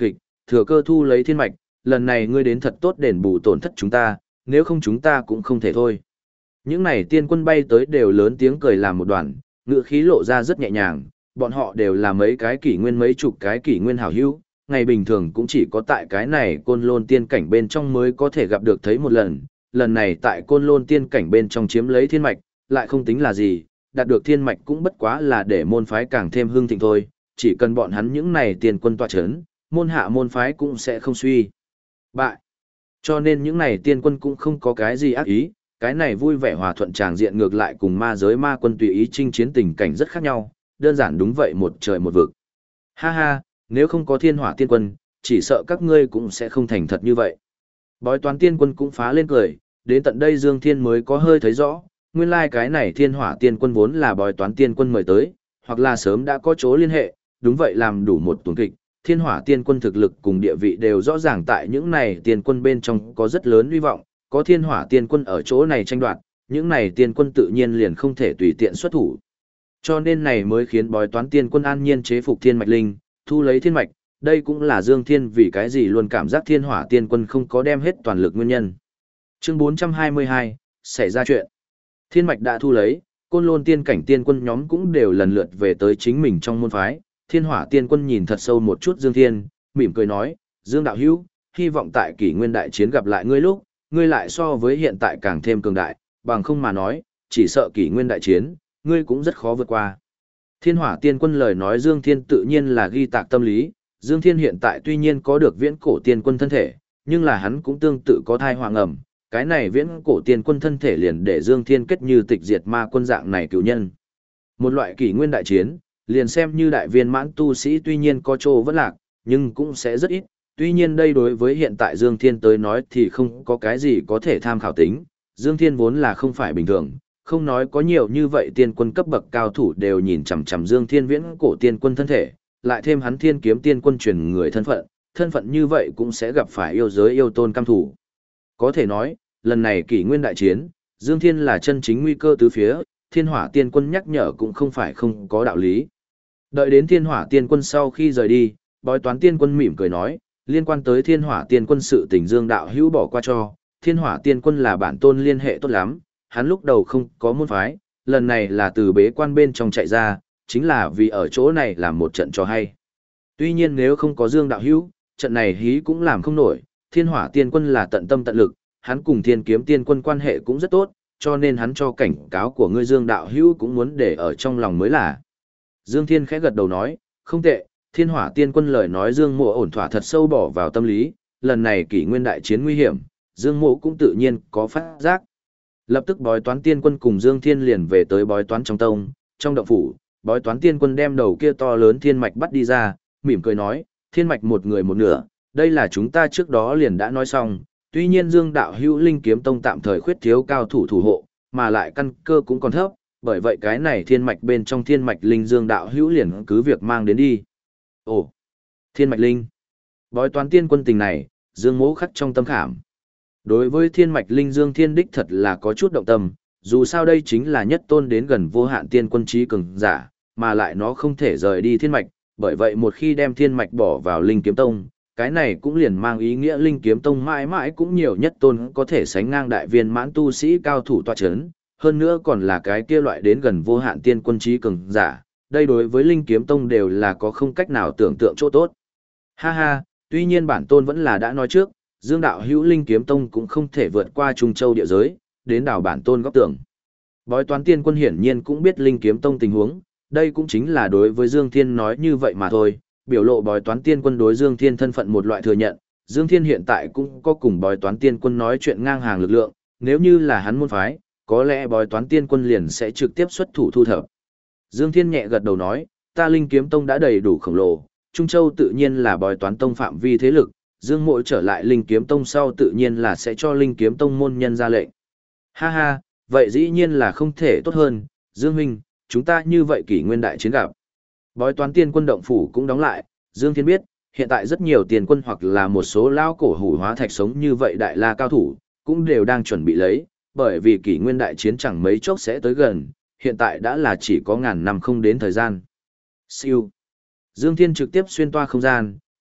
thừa cơ thu lấy thiên mạch, lần này ngươi đến thật tốt đền bù tổn thất chúng ta, nếu không chúng ta cũng không thể thôi. Những này tiên quân bay tới đều lớn tiếng cười làm một đoàn, ngựa khí lộ ra rất nhẹ nhàng, bọn họ đều là mấy cái kỷ nguyên mấy chục cái kỷ nguyên hảo hữu, ngày bình thường cũng chỉ có tại cái này côn lôn tiên cảnh bên trong mới có thể gặp được thấy một lần, lần này tại côn lôn tiên cảnh bên trong chiếm lấy thiên mạch, lại không tính là gì, đạt được thiên mạch cũng bất quá là để môn phái càng thêm hưng thịnh thôi, chỉ cần bọn hắn những này tiền quân tọa chấn, môn hạ môn phái cũng sẽ không suy bại. Cho nên những này tiên quân cũng không có cái gì ác ý, cái này vui vẻ hòa thuận tràng diện ngược lại cùng ma giới ma quân tùy ý chinh chiến tình cảnh rất khác nhau, đơn giản đúng vậy một trời một vực. Ha ha, nếu không có thiên hỏa tiên quân, chỉ sợ các ngươi cũng sẽ không thành thật như vậy. Bói toán tiên quân cũng phá lên cười, đến tận đây Dương Thiên mới có hơi thấy rõ, nguyên lai cái này thiên hỏa tiên quân vốn là bói toán tiên quân mời tới, hoặc là sớm đã có chỗ liên hệ, đúng vậy làm đủ một tuần kịch. Thiên hỏa tiên quân thực lực cùng địa vị đều rõ ràng tại những này tiên quân bên trong có rất lớn hy vọng, có thiên hỏa tiên quân ở chỗ này tranh đoạt, những này tiên quân tự nhiên liền không thể tùy tiện xuất thủ. Cho nên này mới khiến bói toán tiên quân an nhiên chế phục thiên mạch linh, thu lấy thiên mạch, đây cũng là Dương Thiên vì cái gì luôn cảm giác thiên hỏa tiên quân không có đem hết toàn lực nguyên nhân. Chương 422, xảy ra chuyện. Thiên mạch đã thu lấy, côn lôn tiên cảnh tiên quân nhóm cũng đều lần lượt về tới chính mình trong môn phái. Thiên hỏa tiên quân nhìn thật sâu một chút Dương Thiên, mỉm cười nói, Dương đạo hữu, hy vọng tại kỷ nguyên đại chiến gặp lại ngươi lúc, ngươi lại so với hiện tại càng thêm cường đại, bằng không mà nói, chỉ sợ kỷ nguyên đại chiến, ngươi cũng rất khó vượt qua. Thiên hỏa tiên quân lời nói Dương Thiên tự nhiên là ghi tạc tâm lý, Dương Thiên hiện tại tuy nhiên có được viễn cổ tiên quân thân thể, nhưng là hắn cũng tương tự có thai hoàng ẩm, cái này viễn cổ tiên quân thân thể liền để Dương Thiên kết như tịch diệt ma quân dạng này cựu nhân. Một loại kỷ nguyên đại chiến, liền xem như đại viên mãn tu sĩ tuy nhiên có chỗ vẫn lạc, nhưng cũng sẽ rất ít, tuy nhiên đây đối với hiện tại Dương Thiên tới nói thì không có cái gì có thể tham khảo tính, Dương Thiên vốn là không phải bình thường, không nói có nhiều như vậy tiên quân cấp bậc cao thủ đều nhìn chằm chằm Dương Thiên viễn cổ tiên quân thân thể, lại thêm hắn thiên kiếm tiên quân truyền người thân phận như vậy cũng sẽ gặp phải yêu giới yêu tôn cam thủ. Có thể nói, lần này kỷ nguyên đại chiến, Dương Thiên là chân chính nguy cơ tứ phía, thiên hỏa tiên quân nhắc nhở cũng không phải không có đạo lý. Đợi đến thiên hỏa tiên quân sau khi rời đi, bói toán tiên quân mỉm cười nói, liên quan tới thiên hỏa tiên quân sự tình Dương đạo hữu bỏ qua cho, thiên hỏa tiên quân là bản tôn liên hệ tốt lắm, hắn lúc đầu không có môn phái, lần này là từ bế quan bên trong chạy ra, chính là vì ở chỗ này làm một trận cho hay. Tuy nhiên nếu không có Dương đạo hữu, trận này hí cũng làm không nổi, thiên hỏa tiên quân là tận tâm tận lực, hắn cùng thiên kiếm tiên quân quan hệ cũng rất tốt, cho nên hắn cho cảnh cáo của ngươi Dương đạo hữu cũng muốn để ở trong lòng mới là. Dương Thiên khẽ gật đầu nói, không tệ, thiên hỏa tiên quân lời nói Dương Mộ ổn thỏa thật sâu bỏ vào tâm lý, lần này kỷ nguyên đại chiến nguy hiểm, Dương Mộ cũng tự nhiên có phát giác. Lập tức bói toán tiên quân cùng Dương Thiên liền về tới bói toán trong tông, trong động phủ, bói toán tiên quân đem đầu kia to lớn thiên mạch bắt đi ra, mỉm cười nói, thiên mạch một người một nửa, đây là chúng ta trước đó liền đã nói xong, tuy nhiên Dương đạo hữu linh kiếm tông tạm thời khuyết thiếu cao thủ thủ hộ, mà lại căn cơ cũng còn thấp, bởi vậy cái này thiên mạch bên trong thiên mạch linh Dương đạo hữu liền cứ việc mang đến đi. Ồ, thiên mạch linh. Bói toán tiên quân tình này, Dương Mỗ khắc trong tâm khảm. Đối với thiên mạch linh Dương Thiên đích thật là có chút động tâm, dù sao đây chính là nhất tôn đến gần vô hạn tiên quân trí cường giả, mà lại nó không thể rời đi thiên mạch, bởi vậy một khi đem thiên mạch bỏ vào linh kiếm tông, cái này cũng liền mang ý nghĩa linh kiếm tông mãi mãi cũng nhiều nhất tôn có thể sánh ngang đại viên mãn tu sĩ cao thủ tọa chấn, hơn nữa còn là cái kia loại đến gần vô hạn tiên quân trí cường giả, đây đối với linh kiếm tông đều là có không cách nào tưởng tượng chỗ tốt. Ha ha, tuy nhiên bản tôn vẫn là đã nói trước, Dương đạo hữu linh kiếm tông cũng không thể vượt qua Trung Châu địa giới, đến đảo bản tôn góc tưởng. Bói toán tiên quân hiển nhiên cũng biết linh kiếm tông tình huống, đây cũng chính là đối với Dương Thiên nói như vậy mà thôi, biểu lộ bói toán tiên quân đối Dương Thiên thân phận một loại thừa nhận, Dương Thiên hiện tại cũng có cùng bói toán tiên quân nói chuyện ngang hàng lực lượng, nếu như là hắn môn phái, có lẽ bói toán tiên quân liền sẽ trực tiếp xuất thủ thu thập. Dương Thiên nhẹ gật đầu nói, ta linh kiếm tông đã đầy đủ khổng lồ, Trung Châu tự nhiên là bói toán tông phạm vi thế lực, Dương Mộ trở lại linh kiếm tông sau tự nhiên là sẽ cho linh kiếm tông môn nhân ra lệnh. Ha ha, vậy dĩ nhiên là không thể tốt hơn, Dương huynh, chúng ta như vậy kỷ nguyên đại chiến gặp. Bói toán tiên quân động phủ cũng đóng lại, Dương Thiên biết, hiện tại rất nhiều tiền quân hoặc là một số lao cổ hủ hóa thạch sống như vậy đại la cao thủ, cũng đều đang chuẩn bị lấy, bởi vì kỷ nguyên đại chiến chẳng mấy chốc sẽ tới gần, hiện tại đã là chỉ có ngàn năm không đến thời gian. Siêu. Dương Thiên trực tiếp xuyên toa không gian,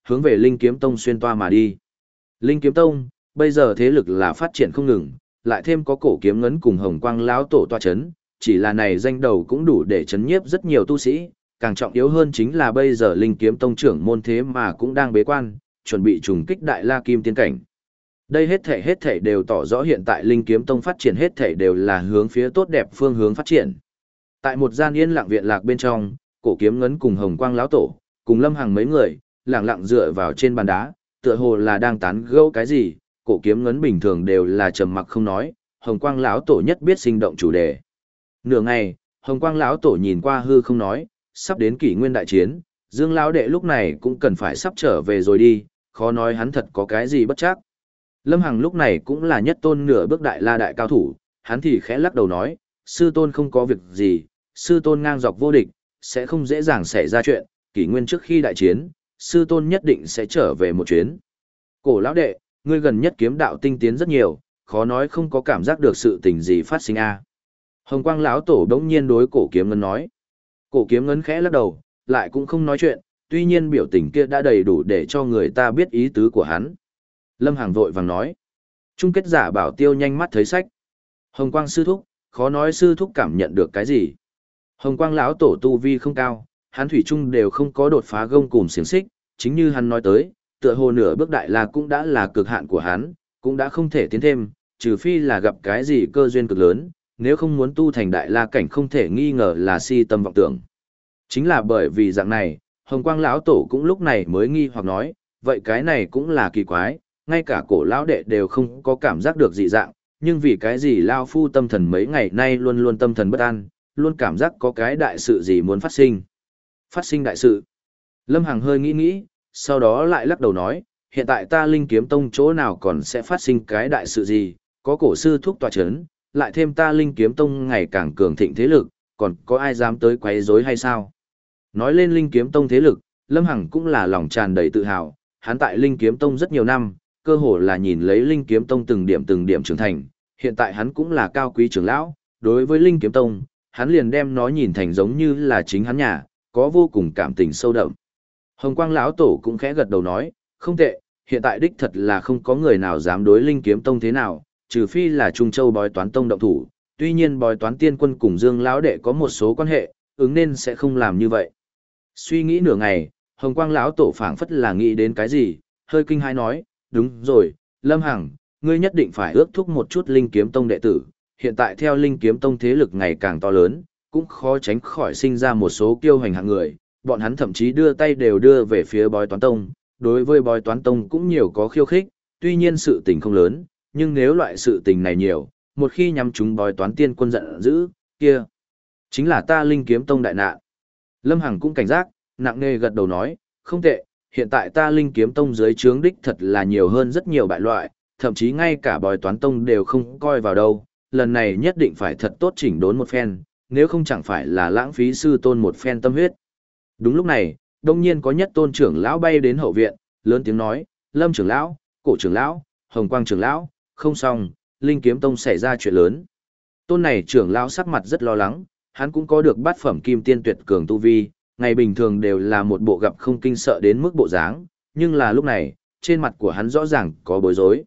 hướng về Linh Kiếm Tông xuyên toa mà đi. Linh Kiếm Tông, bây giờ thế lực là phát triển không ngừng, lại thêm có Cổ Kiếm Ngấn cùng Hồng Quang lão tổ toa chấn, chỉ là này danh đầu cũng đủ để chấn nhiếp rất nhiều tu sĩ, càng trọng yếu hơn chính là bây giờ Linh Kiếm Tông trưởng môn thế mà cũng đang bế quan, chuẩn bị trùng kích Đại La Kim Tiên cảnh. Đây hết thảy đều tỏ rõ hiện tại Linh Kiếm Tông phát triển hết thảy đều là hướng phía tốt đẹp phương hướng phát triển. Tại một gian yên lặng viện lạc bên trong, Cổ Kiếm Ngấn cùng Hồng Quang lão tổ, cùng Lâm Hằng mấy người, lặng lặng dựa vào trên bàn đá, tựa hồ là đang tán gẫu cái gì. Cổ Kiếm Ngấn bình thường đều là trầm mặc không nói, Hồng Quang lão tổ nhất biết sinh động chủ đề. Nửa ngày, Hồng Quang lão tổ nhìn qua hư không nói, sắp đến kỷ nguyên đại chiến, Dương lão đệ lúc này cũng cần phải sắp trở về rồi đi, khó nói hắn thật có cái gì bất chắc. Lâm Hằng lúc này cũng là nhất tôn nửa bước đại la đại cao thủ, hắn thì khẽ lắc đầu nói, sư tôn không có việc gì, sư tôn ngang dọc vô địch, sẽ không dễ dàng xảy ra chuyện, kỷ nguyên trước khi đại chiến, sư tôn nhất định sẽ trở về một chuyến. Cổ lão đệ, ngươi gần nhất kiếm đạo tinh tiến rất nhiều, khó nói không có cảm giác được sự tình gì phát sinh a. Hồng Quang lão tổ đống nhiên đối Cổ Kiếm Ngấn nói. Cổ Kiếm Ngấn khẽ lắc đầu, lại cũng không nói chuyện, tuy nhiên biểu tình kia đã đầy đủ để cho người ta biết ý tứ của hắn. Lâm Hằng vội vàng nói. Chung kết giả bảo tiêu nhanh mắt thấy sách. Hồng Quang sư thúc, khó nói sư thúc cảm nhận được cái gì. Hồng Quang lão tổ tu vi không cao, hắn thủy chung đều không có đột phá gông cùm xiềng xích, chính như hắn nói tới, tựa hồ nửa bước đại la cũng đã là cực hạn của hắn, cũng đã không thể tiến thêm, trừ phi là gặp cái gì cơ duyên cực lớn, nếu không muốn tu thành đại la cảnh không thể nghi ngờ là si tâm vọng tưởng. Chính là bởi vì dạng này, Hồng Quang lão tổ cũng lúc này mới nghi hoặc nói, vậy cái này cũng là kỳ quái, ngay cả Cổ lão đệ đều không có cảm giác được dị dạng, nhưng vì cái gì lao phu tâm thần mấy ngày nay luôn luôn tâm thần bất an, luôn cảm giác có cái đại sự gì muốn phát sinh. Phát sinh đại sự. Lâm Hằng hơi nghĩ nghĩ, sau đó lại lắc đầu nói, hiện tại ta Linh Kiếm Tông chỗ nào còn sẽ phát sinh cái đại sự gì, có cổ sư thúc tọa chấn, lại thêm ta Linh Kiếm Tông ngày càng cường thịnh thế lực, còn có ai dám tới quấy rối hay sao? Nói lên Linh Kiếm Tông thế lực, Lâm Hằng cũng là lòng tràn đầy tự hào, hắn tại Linh Kiếm Tông rất nhiều năm, cơ hồ là nhìn lấy Linh Kiếm Tông từng điểm trưởng thành, hiện tại hắn cũng là cao quý trưởng lão, đối với Linh Kiếm Tông, hắn liền đem nó nhìn thành giống như là chính hắn nhà, có vô cùng cảm tình sâu đậm. Hồng Quang lão tổ cũng khẽ gật đầu nói, không tệ, hiện tại đích thật là không có người nào dám đối Linh Kiếm Tông thế nào, trừ phi là Trung Châu Bói Toán Tông động thủ, tuy nhiên Bói Toán Tiên Quân cùng Dương lão đệ có một số quan hệ, ứng nên sẽ không làm như vậy. Suy nghĩ nửa ngày, Hồng Quang lão tổ phảng phất là nghĩ đến cái gì, hơi kinh hãi nói, đúng rồi, Lâm Hằng, ngươi nhất định phải ước thúc một chút Linh Kiếm Tông đệ tử, hiện tại theo Linh Kiếm Tông thế lực ngày càng to lớn, cũng khó tránh khỏi sinh ra một số kiêu hành hạng người, bọn hắn thậm chí đưa tay đều đưa về phía Bói Toán Tông, đối với Bói Toán Tông cũng nhiều có khiêu khích, tuy nhiên sự tình không lớn, nhưng nếu loại sự tình này nhiều, một khi nhắm chúng Bói Toán Tiên Quân giận dữ, kia chính là ta Linh Kiếm Tông đại nạn. Lâm Hằng cũng cảnh giác, nặng nề gật đầu nói, không tệ, hiện tại ta Linh Kiếm Tông dưới trướng đích thật là nhiều hơn rất nhiều bại loại, thậm chí ngay cả Bói Toán Tông đều không coi vào đâu, lần này nhất định phải thật tốt chỉnh đốn một phen, nếu không chẳng phải là lãng phí sư tôn một phen tâm huyết. Đúng lúc này, đông nhiên có nhất tôn trưởng lão bay đến hậu viện, lớn tiếng nói, Lâm trưởng lão, Cổ trưởng lão, Hồng Quang trưởng lão, không xong, Linh Kiếm Tông xảy ra chuyện lớn. Tôn này trưởng lão sắc mặt rất lo lắng, hắn cũng có được bát phẩm kim tiên tuyệt cường tu vi, ngày bình thường đều là một bộ gặp không kinh sợ đến mức bộ dáng, nhưng là lúc này, trên mặt của hắn rõ ràng có bối rối.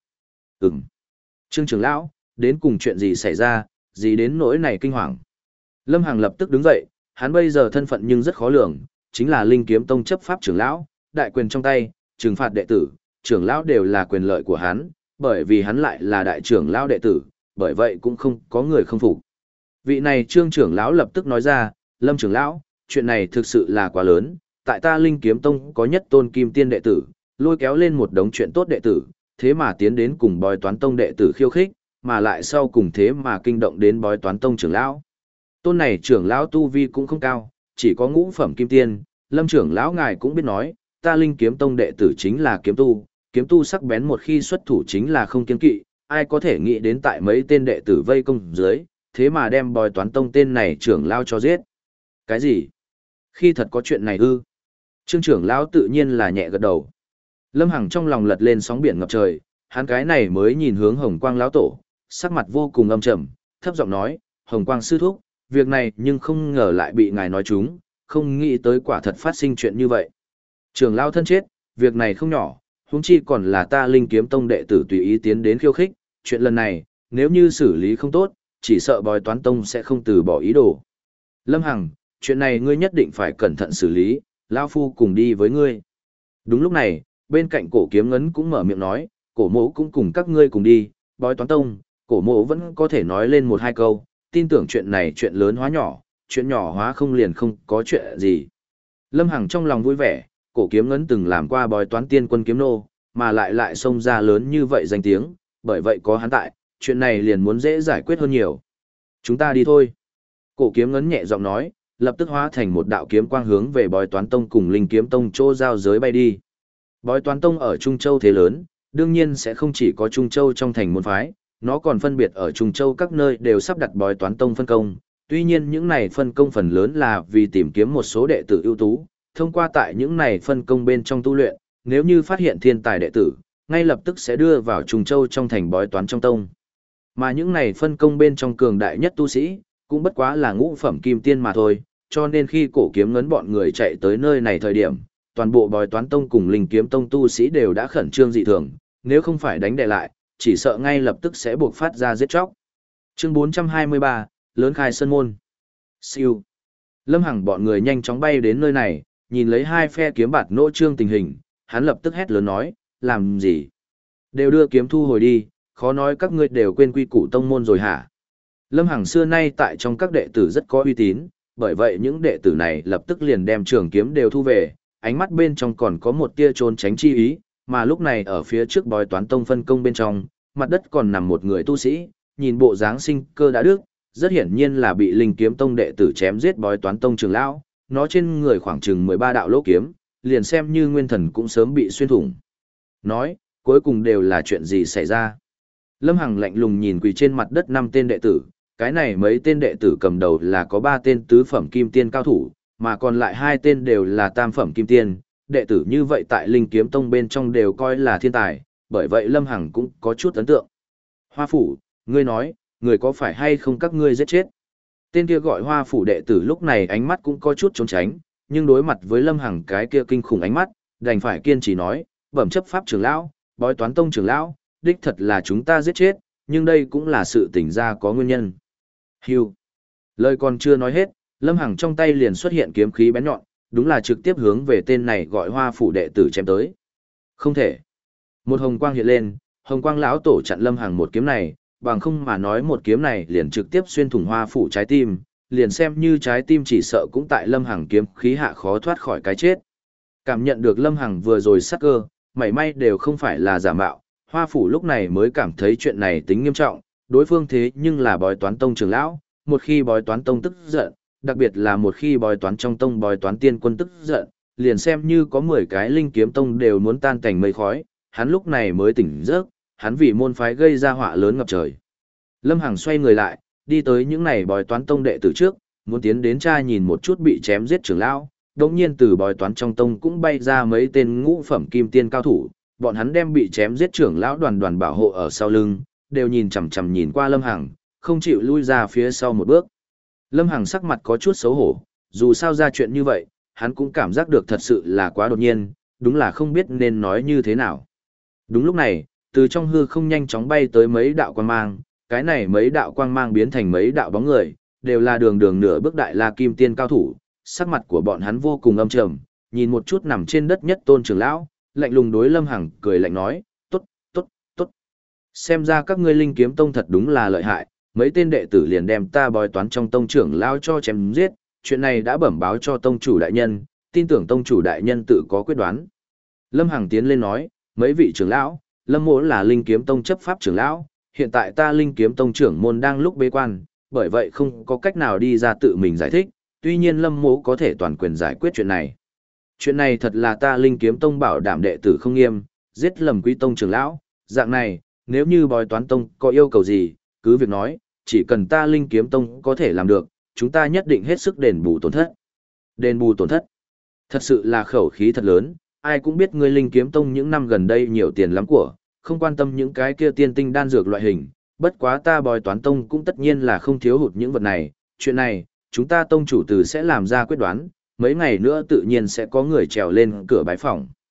Trương trưởng lão, đến cùng chuyện gì xảy ra, gì đến nỗi này kinh hoàng. Lâm Hằng lập tức đứng dậy, hắn bây giờ thân phận nhưng rất khó lường, chính là Linh Kiếm Tông chấp pháp trưởng lão, đại quyền trong tay, trừng phạt đệ tử, trưởng lão đều là quyền lợi của hắn, bởi vì hắn lại là đại trưởng lão đệ tử, bởi vậy cũng không có người không phục. Vị này Trương trưởng lão lập tức nói ra, Lâm trưởng lão, chuyện này thực sự là quá lớn, tại ta Linh Kiếm Tông có nhất tôn kim tiên đệ tử, lôi kéo lên một đống chuyện tốt đệ tử, thế mà tiến đến cùng Bói Toán Tông đệ tử khiêu khích, mà lại sau cùng thế mà kinh động đến Bói Toán Tông trưởng lão. Tôn này trưởng lão tu vi cũng không cao, chỉ có ngũ phẩm kim tiên, Lâm trưởng lão ngài cũng biết nói, ta Linh Kiếm Tông đệ tử chính là kiếm tu sắc bén một khi xuất thủ chính là không kiêng kỵ, ai có thể nghĩ đến tại mấy tên đệ tử vây công dưới, thế mà đem Bói Toán Tông tên này trưởng lão cho giết. Cái gì? Khi thật có chuyện này ư? Trương trưởng lão tự nhiên là nhẹ gật đầu. Lâm Hằng trong lòng lật lên sóng biển ngập trời, hắn cái này mới nhìn hướng Hồng Quang lão tổ, sắc mặt vô cùng âm trầm, thấp giọng nói, Hồng Quang sư thúc, việc này nhưng không ngờ lại bị ngài nói trúng, không nghĩ tới quả thật phát sinh chuyện như vậy. Trưởng lão thân chết, việc này không nhỏ, huống chi còn là ta Linh Kiếm Tông đệ tử tùy ý tiến đến khiêu khích, chuyện lần này, nếu như xử lý không tốt, chỉ sợ Bói Toán Tông sẽ không từ bỏ ý đồ. Lâm Hằng, chuyện này ngươi nhất định phải cẩn thận xử lý, lão phu cùng đi với ngươi. Đúng lúc này, bên cạnh Cổ Kiếm Ngấn cũng mở miệng nói, Cổ Mỗ cũng cùng các ngươi cùng đi, Bói Toán Tông, Cổ Mỗ vẫn có thể nói lên một hai câu, tin tưởng chuyện này chuyện lớn hóa nhỏ, chuyện nhỏ hóa không liền không có chuyện gì. Lâm Hằng trong lòng vui vẻ, Cổ Kiếm Ngấn từng làm qua Bói Toán Tiên Quân kiếm nô, mà lại xông ra lớn như vậy danh tiếng, bởi vậy có hắn tại, chuyện này liền muốn dễ giải quyết hơn nhiều. Chúng ta đi thôi. Cổ Kiếm Ngấn nhẹ giọng nói, lập tức hóa thành một đạo kiếm quang hướng về Bói Toán Tông cùng Linh Kiếm Tông chỗ giao giới bay đi. Bói Toán Tông ở Trung Châu thế lớn, đương nhiên sẽ không chỉ có Trung Châu trong thành môn phái, nó còn phân biệt ở Trung Châu các nơi đều sắp đặt Bói Toán Tông phân công. Tuy nhiên những này phân công phần lớn là vì tìm kiếm một số đệ tử ưu tú, thông qua tại những này phân công bên trong tu luyện, nếu như phát hiện thiên tài đệ tử, ngay lập tức sẽ đưa vào Trung Châu trong thành Bói Toán trong tông. Mà những này phân công bên trong cường đại nhất tu sĩ, cũng bất quá là ngũ phẩm kim tiên mà thôi, cho nên khi Cổ Kiếm Ngấn bọn người chạy tới nơi này thời điểm, toàn bộ Bói Toán Tông cùng Linh Kiếm Tông tu sĩ đều đã khẩn trương dị thường, nếu không phải đánh đè lại, chỉ sợ ngay lập tức sẽ buộc phát ra giết chóc. Chương 423, Lớn khai sơn môn. Siêu. Lâm Hằng bọn người nhanh chóng bay đến nơi này, nhìn lấy hai phe kiếm bạt nỗ trương tình hình, hắn lập tức hét lớn nói, làm gì? Đều đưa kiếm thu hồi đi, khó nói các ngươi đều quên quy củ tông môn rồi hả? Lâm Hằng xưa nay tại trong các đệ tử rất có uy tín, bởi vậy những đệ tử này lập tức liền đem trường kiếm đều thu về, ánh mắt bên trong còn có một tia trốn tránh chi ý, mà lúc này ở phía trước Bói Toán Tông phân công bên trong, mặt đất còn nằm một người tu sĩ, nhìn bộ dáng sinh cơ đã đức, rất hiển nhiên là bị Linh Kiếm Tông đệ tử chém giết Bói Toán Tông trưởng lão, nó trên người khoảng chừng 13 đạo lỗ kiếm, liền xem như nguyên thần cũng sớm bị xuyên thủng. Nói, cuối cùng đều là chuyện gì xảy ra? Lâm Hằng lạnh lùng nhìn quỳ trên mặt đất 5 tên đệ tử, cái này mấy tên đệ tử cầm đầu là có 3 tên tứ phẩm kim tiên cao thủ, mà còn lại 2 tên đều là tam phẩm kim tiên, đệ tử như vậy tại Linh Kiếm Tông bên trong đều coi là thiên tài, bởi vậy Lâm Hằng cũng có chút ấn tượng. Hoa Phủ, ngươi nói, người có phải hay không các ngươi giết chết? Tên kia gọi Hoa Phủ đệ tử lúc này ánh mắt cũng có chút trốn tránh, nhưng đối mặt với Lâm Hằng cái kia kinh khủng ánh mắt, đành phải kiên trì nói, bẩm chấp pháp trưởng lão, Bói Toán Tông trưởng lão, đích thật là chúng ta giết chết, nhưng đây cũng là sự tỉnh ra có nguyên nhân. Hưu. Lời còn chưa nói hết, Lâm Hằng trong tay liền xuất hiện kiếm khí bén nhọn, đúng là trực tiếp hướng về tên này gọi Hoa Phủ đệ tử chém tới. Không thể. Một hồng quang hiện lên, hồng quang lão tổ chặn Lâm Hằng một kiếm này, bằng không mà nói một kiếm này liền trực tiếp xuyên thủng Hoa Phủ trái tim, liền xem như trái tim chỉ sợ cũng tại Lâm Hằng kiếm khí hạ khó thoát khỏi cái chết. Cảm nhận được Lâm Hằng vừa rồi sát cơ, mảy may đều không phải là giả mạo, Hoa Phủ lúc này mới cảm thấy chuyện này tính nghiêm trọng, đối phương thế nhưng là Bói Toán Tông trưởng lão, một khi Bói Toán Tông tức giận, đặc biệt là một khi Bói Toán trong tông Bói Toán Tiên Quân tức giận, liền xem như có 10 cái Linh Kiếm Tông đều muốn tan cảnh mây khói, hắn lúc này mới tỉnh giấc, hắn vì môn phái gây ra họa lớn ngập trời. Lâm Hằng xoay người lại, đi tới những này Bói Toán Tông đệ tử trước, muốn tiến đến tra nhìn một chút bị chém giết trưởng lão, đột nhiên từ Bói Toán trong tông cũng bay ra mấy tên ngũ phẩm kim tiên cao thủ, bọn hắn đem bị chém giết trưởng lão đoàn bảo hộ ở sau lưng, đều nhìn chằm chằm nhìn qua Lâm Hằng, không chịu lui ra phía sau một bước. Lâm Hằng sắc mặt có chút xấu hổ, dù sao ra chuyện như vậy, hắn cũng cảm giác được thật sự là quá đột nhiên, đúng là không biết nên nói như thế nào. Đúng lúc này, từ trong hư không nhanh chóng bay tới mấy đạo quang mang, cái này mấy đạo quang mang biến thành mấy đạo bóng người, đều là đường nửa bước đại la kim tiên cao thủ, sắc mặt của bọn hắn vô cùng âm trầm, nhìn một chút nằm trên đất nhất tôn trưởng lão, lạnh lùng đối Lâm Hằng cười lạnh nói, tốt, tốt, tốt. Xem ra các ngươi Linh Kiếm Tông thật đúng là lợi hại, mấy tên đệ tử liền đem ta Bói Toán trong tông trưởng lão cho chém giết, chuyện này đã bẩm báo cho tông chủ đại nhân, tin tưởng tông chủ đại nhân tự có quyết đoán. Lâm Hằng tiến lên nói, mấy vị trưởng lão, Lâm mỗ là Linh Kiếm Tông chấp pháp trưởng lão, hiện tại ta Linh Kiếm Tông trưởng môn đang lúc bế quan, bởi vậy không có cách nào đi ra tự mình giải thích, tuy nhiên Lâm mỗ có thể toàn quyền giải quyết chuyện này. Chuyện này thật là ta Linh Kiếm Tông bảo đảm đệ tử không nghiêm, giết lầm Quý Tông trưởng lão, dạng này, nếu như Bói Toán Tông có yêu cầu gì, cứ việc nói, chỉ cần ta Linh Kiếm Tông có thể làm được, chúng ta nhất định hết sức đền bù tổn thất. Đền bù tổn thất? Thật sự là khẩu khí thật lớn, ai cũng biết ngươi Linh Kiếm Tông những năm gần đây nhiều tiền lắm của, không quan tâm những cái kia tiên tinh đan dược loại hình, bất quá ta Bói Toán Tông cũng tất nhiên là không thiếu hụt những vật này, chuyện này, chúng ta tông chủ từ sẽ làm ra quyết đoán, mấy ngày nữa tự nhiên sẽ có người trèo lên cửa bái phỏng.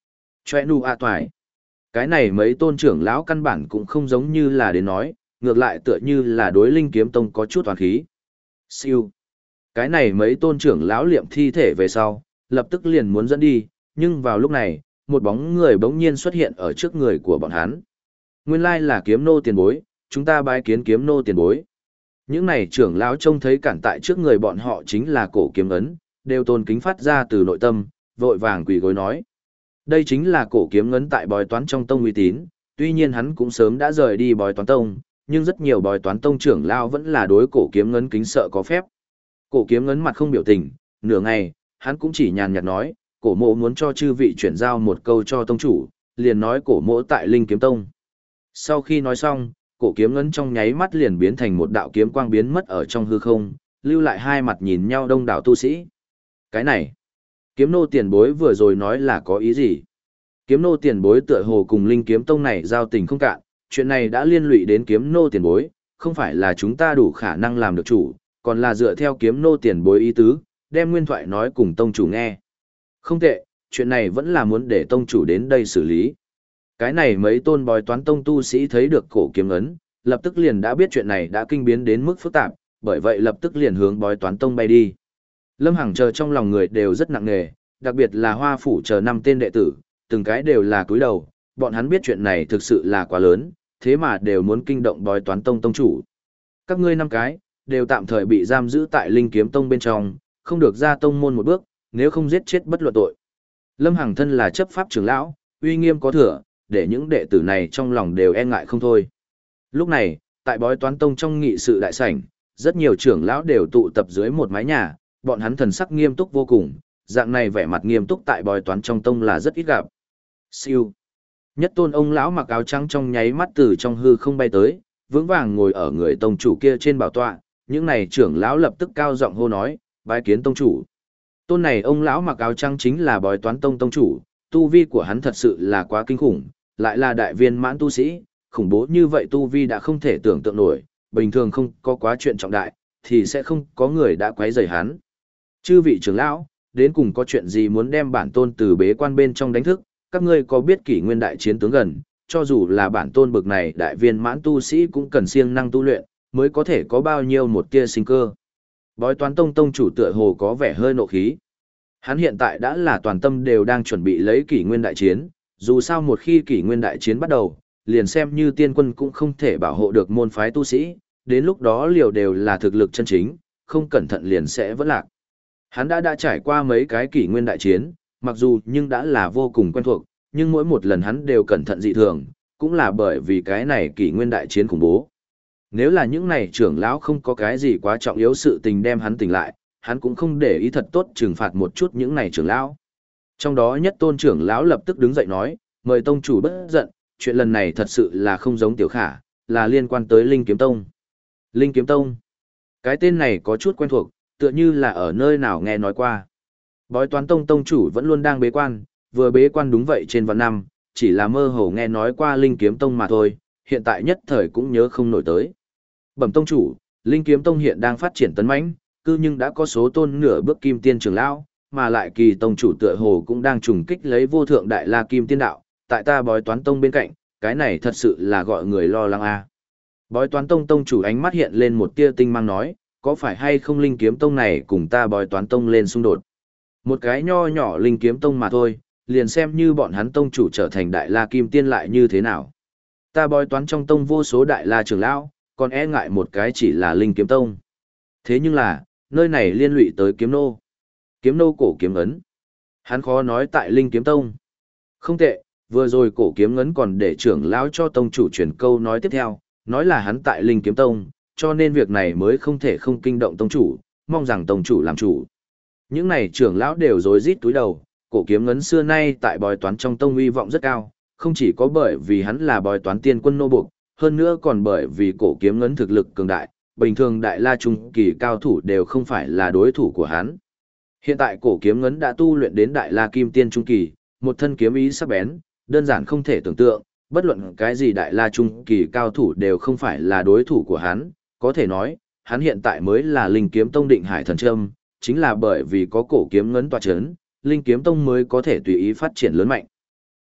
Chòe nu a toài. Cái này mấy tôn trưởng lão căn bản cũng không giống như là đến nói, ngược lại tựa như là đối linh kiếm tông có chút toàn khí. Siêu. Cái này mấy tôn trưởng lão liệm thi thể về sau, lập tức liền muốn dẫn đi, nhưng vào lúc này, một bóng người bỗng nhiên xuất hiện ở trước người của bọn hắn. Nguyên lai là kiếm nô tiền bối, chúng ta bái kiến kiếm nô tiền bối. Những này trưởng lão trông thấy cản tại trước người bọn họ chính là cổ kiếm ấn, đều tôn kính phát ra từ nội tâm, vội vàng quỳ gối nói. Đây chính là cổ kiếm ấn tại bói toán trong tông uy tín, tuy nhiên hắn cũng sớm đã rời đi bói toán tông, nhưng rất nhiều bói toán tông trưởng lão vẫn là đối cổ kiếm ấn kính sợ có phép. Cổ kiếm ấn mặt không biểu tình, nửa ngày, hắn cũng chỉ nhàn nhạt nói, cổ mộ muốn cho chư vị chuyển giao một câu cho tông chủ, liền nói cổ mộ tại Linh Kiếm Tông. Sau khi nói xong, cổ kiếm ấn trong nháy mắt liền biến thành một đạo kiếm quang biến mất ở trong hư không, lưu lại hai mặt nhìn nhau đông đảo tu sĩ. Cái này, kiếm nô tiền bối vừa rồi nói là có ý gì? Kiếm nô tiền bối tựa hồ cùng Linh Kiếm Tông này giao tình không cạn, chuyện này đã liên lụy đến kiếm nô tiền bối, không phải là chúng ta đủ khả năng làm được chủ, còn là dựa theo kiếm nô tiền bối ý tứ, đem nguyên thoại nói cùng tông chủ nghe. Không tệ, chuyện này vẫn là muốn để tông chủ đến đây xử lý. Cái này mấy tôn bói toán tông tu sĩ thấy được cổ kiếm ấn, lập tức liền đã biết chuyện này đã kinh biến đến mức phức tạp, bởi vậy lập tức liền hướng bói toán tông bay đi. Lâm Hằng chờ trong lòng người đều rất nặng nề, đặc biệt là Hoa Phủ chờ 5 tên đệ tử, từng cái đều là cúi đầu, bọn hắn biết chuyện này thực sự là quá lớn, thế mà đều muốn kinh động bói toán tông tông chủ. Các ngươi 5 cái, đều tạm thời bị giam giữ tại Linh Kiếm Tông bên trong, không được ra tông môn một bước, nếu không giết chết bất luận tội. Lâm Hằng thân là chấp pháp trưởng lão, uy nghiêm có thừa, để những đệ tử này trong lòng đều e ngại không thôi. Lúc này, tại bói toán tông trong nghị sự đại sảnh, rất nhiều trưởng lão đều tụ tập dưới một mái nhà, bọn hắn thần sắc nghiêm túc vô cùng, dạng này vẻ mặt nghiêm túc tại bói toán trong tông là rất ít gặp. Siêu. Nhất tôn ông lão mặc áo trắng trong nháy mắt từ trong hư không bay tới, vững vàng ngồi ở người tông chủ kia trên bảo tọa, những này trưởng lão lập tức cao giọng hô nói, bái kiến tông chủ. Tôn này ông lão mặc áo trắng chính là bói toán tông tông chủ, tu vi của hắn thật sự là quá kinh khủng, lại là đại viên mãn tu sĩ, khủng bố như vậy tu vi đã không thể tưởng tượng nổi, bình thường không có quá chuyện trọng đại, thì sẽ không có người đã quấy rầy hắn. Chư vị trưởng lão, đến cùng có chuyện gì muốn đem bản tôn từ bế quan bên trong đánh thức, các ngươi có biết kỷ nguyên đại chiến tướng gần, cho dù là bản tôn bực này đại viên mãn tu sĩ cũng cần siêng năng tu luyện, mới có thể có bao nhiêu một tia sinh cơ. Bói toán tông tông chủ tựa hồ có vẻ hơi nộ khí. Hắn hiện tại đã là toàn tâm đều đang chuẩn bị lấy kỷ nguyên đại chiến, dù sao một khi kỷ nguyên đại chiến bắt đầu, liền xem như tiên quân cũng không thể bảo hộ được môn phái tu sĩ, đến lúc đó liều đều là thực lực chân chính, không cẩn thận liền sẽ vỡ lạc. Hắn đã trải qua mấy cái kỷ nguyên đại chiến, mặc dù nhưng đã là vô cùng quen thuộc, nhưng mỗi một lần hắn đều cẩn thận dị thường, cũng là bởi vì cái này kỷ nguyên đại chiến khủng bố. Nếu là những này trưởng lão không có cái gì quá trọng yếu sự tình đem hắn tỉnh lại, hắn cũng không để ý thật tốt trừng phạt một chút những này trưởng lão. Trong đó nhất tôn trưởng lão lập tức đứng dậy nói, mời tông chủ bất giận, chuyện lần này thật sự là không giống tiểu khả, là liên quan tới Linh Kiếm Tông. Linh Kiếm Tông. Cái tên này có chút quen thuộc, tựa như là ở nơi nào nghe nói qua. Bói toán tông tông chủ vẫn luôn đang bế quan, vừa bế quan đúng vậy trên vạn năm, chỉ là mơ hồ nghe nói qua Linh Kiếm Tông mà thôi, hiện tại nhất thời cũng nhớ không nổi tới. Bẩm tông chủ, Linh Kiếm Tông hiện đang phát triển tấn mãnh, cư nhưng đã có số tôn nửa bước kim tiên trưởng lão, mà lại kỳ tông chủ tựa hồ cũng đang trùng kích lấy vô thượng đại la kim tiên đạo, tại ta bói toán tông bên cạnh, cái này thật sự là gọi người lo lắng a. Bói toán tông tông chủ ánh mắt hiện lên một tia tinh mang nói, có phải hay không Linh Kiếm Tông này cùng ta bói toán tông lên xung đột? Một cái nho nhỏ Linh Kiếm Tông mà thôi, liền xem như bọn hắn tông chủ trở thành đại la kim tiên lại như thế nào? Ta bói toán trong tông vô số đại la trưởng lão, còn e ngại một cái chỉ là Linh Kiếm Tông. Thế nhưng là, nơi này liên lụy tới kiếm nô. Kiếm nô cổ kiếm ấn. Hắn khó nói tại Linh Kiếm Tông. Không tệ, vừa rồi cổ kiếm ấn còn để trưởng lão cho tông chủ truyền câu nói tiếp theo, nói là hắn tại Linh Kiếm Tông, cho nên việc này mới không thể không kinh động tông chủ, mong rằng tông chủ làm chủ. Những này trưởng lão đều rối rít túi đầu, cổ kiếm ấn xưa nay tại bói toán trong tông uy vọng rất cao, không chỉ có bởi vì hắn là bói toán tiên quân nô buộc, hơn nữa còn bởi vì cổ kiếm ấn thực lực cường đại, bình thường đại la trung kỳ cao thủ đều không phải là đối thủ của hắn. Hiện tại cổ kiếm ấn đã tu luyện đến đại la kim tiên trung kỳ, một thân kiếm ý sắc bén, đơn giản không thể tưởng tượng, bất luận cái gì đại la trung kỳ cao thủ đều không phải là đối thủ của hắn, có thể nói, hắn hiện tại mới là Linh Kiếm Tông định hải thần châm, chính là bởi vì có cổ kiếm ấn tọa chấn, Linh Kiếm Tông mới có thể tùy ý phát triển lớn mạnh.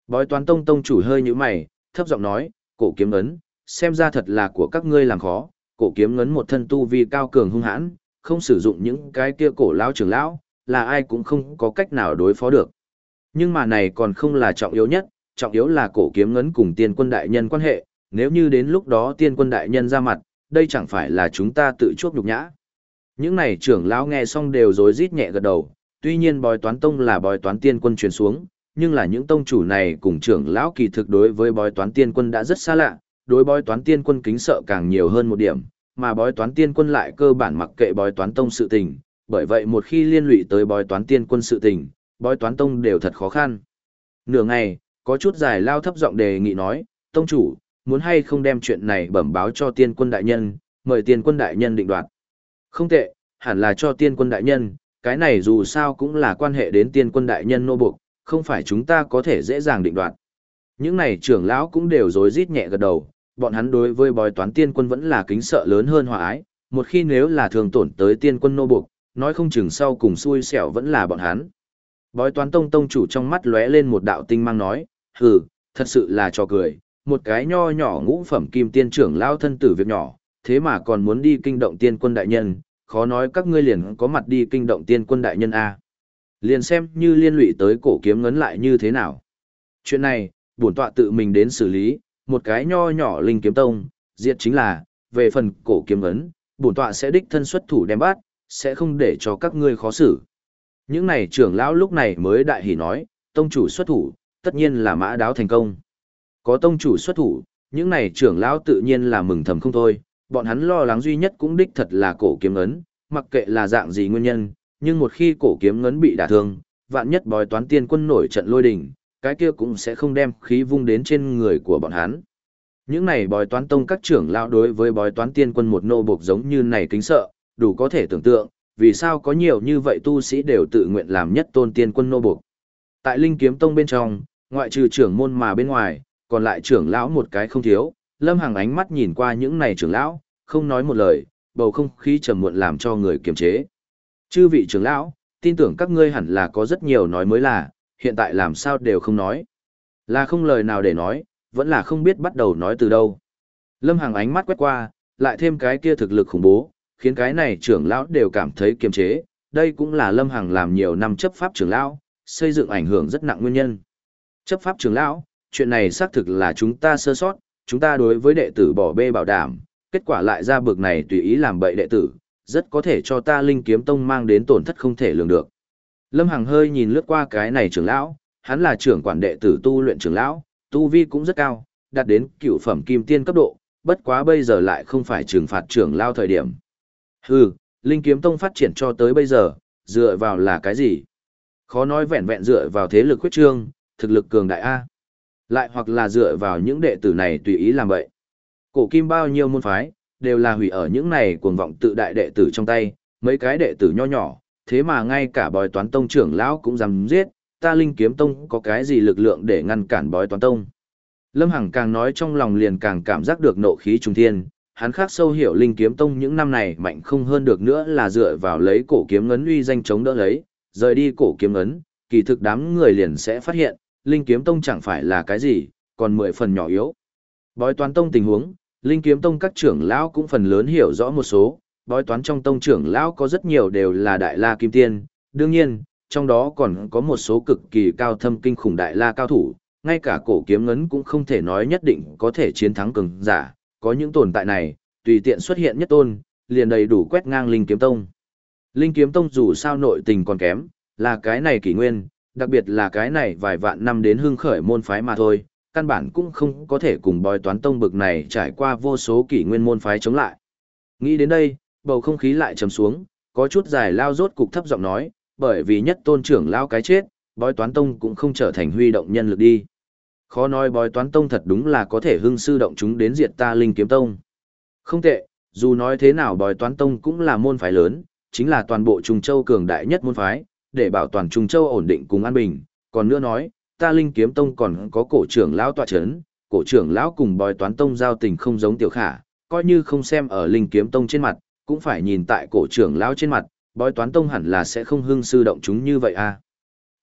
Bói toán tông tông chủ hơi nhíu mày, thấp giọng nói, cổ kiếm ấn, xem ra thật là của các ngươi làm khó, cổ kiếm ấn một thân tu vi cao cường hung hãn, không sử dụng những cái kia cổ lão trưởng lão, là ai cũng không có cách nào đối phó được. Nhưng mà này còn không là trọng yếu nhất, trọng yếu là cổ kiếm ấn cùng tiên quân đại nhân quan hệ, nếu như đến lúc đó tiên quân đại nhân ra mặt, đây chẳng phải là chúng ta tự chuốc nhục nhã. Những này trưởng lão nghe xong đều rối rít nhẹ gật đầu, tuy nhiên bói toán tông là bói toán tiên quân truyền xuống, nhưng là những tông chủ này cùng trưởng lão kỳ thực đối với bói toán tiên quân đã rất xa lạ, đối bói toán tiên quân kính sợ càng nhiều hơn một điểm, mà bói toán tiên quân lại cơ bản mặc kệ bói toán tông sự tình, bởi vậy một khi liên lụy tới bói toán tiên quân sự tình, bói toán tông đều thật khó khăn. Nửa ngày, có chút giải lao thấp giọng đề nghị nói, tông chủ, muốn hay không đem chuyện này bẩm báo cho tiên quân đại nhân, mời tiên quân đại nhân định đoạt. Không tệ, hẳn là cho tiên quân đại nhân, cái này dù sao cũng là quan hệ đến tiên quân đại nhân nô buộc, không phải chúng ta có thể dễ dàng định đoạt. Những này trưởng lão cũng đều rối rít nhẹ gật đầu, bọn hắn đối với bói toán tiên quân vẫn là kính sợ lớn hơn hòa ái, một khi nếu là thường tổn tới tiên quân nô buộc, nói không chừng sau cùng xui xẻo vẫn là bọn hắn. Bói toán tông tông chủ trong mắt lóe lên một đạo tinh mang nói, hừ, thật sự là trò cười, một cái nho nhỏ ngũ phẩm kim tiên trưởng lão thân tử việc nhỏ, thế mà còn muốn đi kinh động tiên quân đại nhân, khó nói các ngươi liền có mặt đi kinh động tiên quân đại nhân a. Liền xem như liên lụy tới cổ kiếm ngấn lại như thế nào. Chuyện này, bổn tọa tự mình đến xử lý, một cái nho nhỏ linh kiếm tông, diệt chính là, về phần cổ kiếm ngấn, bổn tọa sẽ đích thân xuất thủ đem bắt, sẽ không để cho các ngươi khó xử. Những này trưởng lão lúc này mới đại hỉ nói, tông chủ xuất thủ, tất nhiên là mã đáo thành công. Có tông chủ xuất thủ, những này trưởng lão tự nhiên là mừng thầm không thôi, bọn hắn lo lắng duy nhất cũng đích thật là cổ kiếm ngấn, mặc kệ là dạng gì nguyên nhân, nhưng một khi cổ kiếm ngấn bị đả thương, vạn nhất bói toán tiên quân nổi trận lôi đình, cái kia cũng sẽ không đem khí vung đến trên người của bọn hắn. Những này bói toán tông các trưởng lão đối với bói toán tiên quân một nô buộc giống như này kính sợ, đủ có thể tưởng tượng, vì sao có nhiều như vậy tu sĩ đều tự nguyện làm nhất tôn tiên quân nô buộc. Tại Linh Kiếm Tông bên trong, ngoại trừ trưởng môn mà bên ngoài, còn lại trưởng lão một cái không thiếu, Lâm Hằng ánh mắt nhìn qua những này trưởng lão, không nói một lời, bầu không khí trầm muộn làm cho người kiềm chế. Chư vị trưởng lão, tin tưởng các ngươi hẳn là có rất nhiều nói mới là, hiện tại làm sao đều không nói. Là không lời nào để nói, vẫn là không biết bắt đầu nói từ đâu. Lâm Hằng ánh mắt quét qua, lại thêm cái kia thực lực khủng bố, khiến cái này trưởng lão đều cảm thấy kiềm chế, đây cũng là Lâm Hằng làm nhiều năm chấp pháp trưởng lão, xây dựng ảnh hưởng rất nặng nguyên nhân. Chấp pháp trưởng lão, chuyện này xác thực là chúng ta sơ sót, chúng ta đối với đệ tử bỏ bê bảo đảm, kết quả lại ra bực này tùy ý làm bậy đệ tử, rất có thể cho ta Linh Kiếm Tông mang đến tổn thất không thể lường được. Lâm Hằng hơi nhìn lướt qua cái này trưởng lão, hắn là trưởng quản đệ tử tu luyện trưởng lão, tu vi cũng rất cao, đạt đến cửu phẩm kim tiên cấp độ, bất quá bây giờ lại không phải trừng phạt trưởng lão thời điểm. Hừ, Linh Kiếm Tông phát triển cho tới bây giờ, dựa vào là cái gì? Khó nói vẹn vẹn dựa vào thế lực huyết trương, thực lực cường đại A. Lại hoặc là dựa vào những đệ tử này tùy ý làm vậy. Cổ kim bao nhiêu môn phái, đều là hủy ở những này cuồng vọng tự đại đệ tử trong tay, mấy cái đệ tử nho nhỏ, thế mà ngay cả bói toán tông trưởng lão cũng dám giết, ta Linh Kiếm Tông có cái gì lực lượng để ngăn cản bói toán tông. Lâm Hằng càng nói trong lòng liền càng cảm giác được nộ khí trùng thiên, hắn khác sâu hiểu Linh Kiếm Tông những năm này mạnh không hơn được nữa là dựa vào lấy cổ kiếm ngấn uy danh chống đỡ lấy, rời đi cổ kiếm ngấn, kỳ thực đám người liền sẽ phát hiện, Linh Kiếm Tông chẳng phải là cái gì, còn 10 phần nhỏ yếu. Bói toán tông tình huống, Linh Kiếm Tông các trưởng lão cũng phần lớn hiểu rõ một số, bói toán trong tông trưởng lão có rất nhiều đều là đại la kim tiên, đương nhiên, trong đó còn có một số cực kỳ cao thâm kinh khủng đại la cao thủ, ngay cả cổ kiếm ngấn cũng không thể nói nhất định có thể chiến thắng cường giả, có những tồn tại này, tùy tiện xuất hiện nhất tôn, liền đầy đủ quét ngang Linh Kiếm Tông. Linh Kiếm Tông dù sao nội tình còn kém, là cái này kỷ nguyên, đặc biệt là cái này vài vạn năm đến hưng khởi môn phái mà thôi, căn bản cũng không có thể cùng bói toán tông bực này trải qua vô số kỷ nguyên môn phái chống lại. Nghĩ đến đây, bầu không khí lại trầm xuống, có chút dài lao rốt cục thấp giọng nói, bởi vì nhất tôn trưởng lao cái chết, bói toán tông cũng không trở thành huy động nhân lực đi. Khó nói bói toán tông thật đúng là có thể hưng sư động chúng đến diệt ta Linh Kiếm Tông. Không tệ, dù nói thế nào bói toán tông cũng là môn phái lớn, chính là toàn bộ Trung Châu cường đại nhất môn phái, để bảo toàn Trung Châu ổn định cùng an bình. Còn nữa nói, ta Linh Kiếm Tông còn có cổ trưởng lão tọa chấn, cổ trưởng lão cùng bói toán tông giao tình không giống tiểu khả, coi như không xem ở Linh Kiếm Tông trên mặt, cũng phải nhìn tại cổ trưởng lão trên mặt, bói toán tông hẳn là sẽ không hưng sư động chúng như vậy à.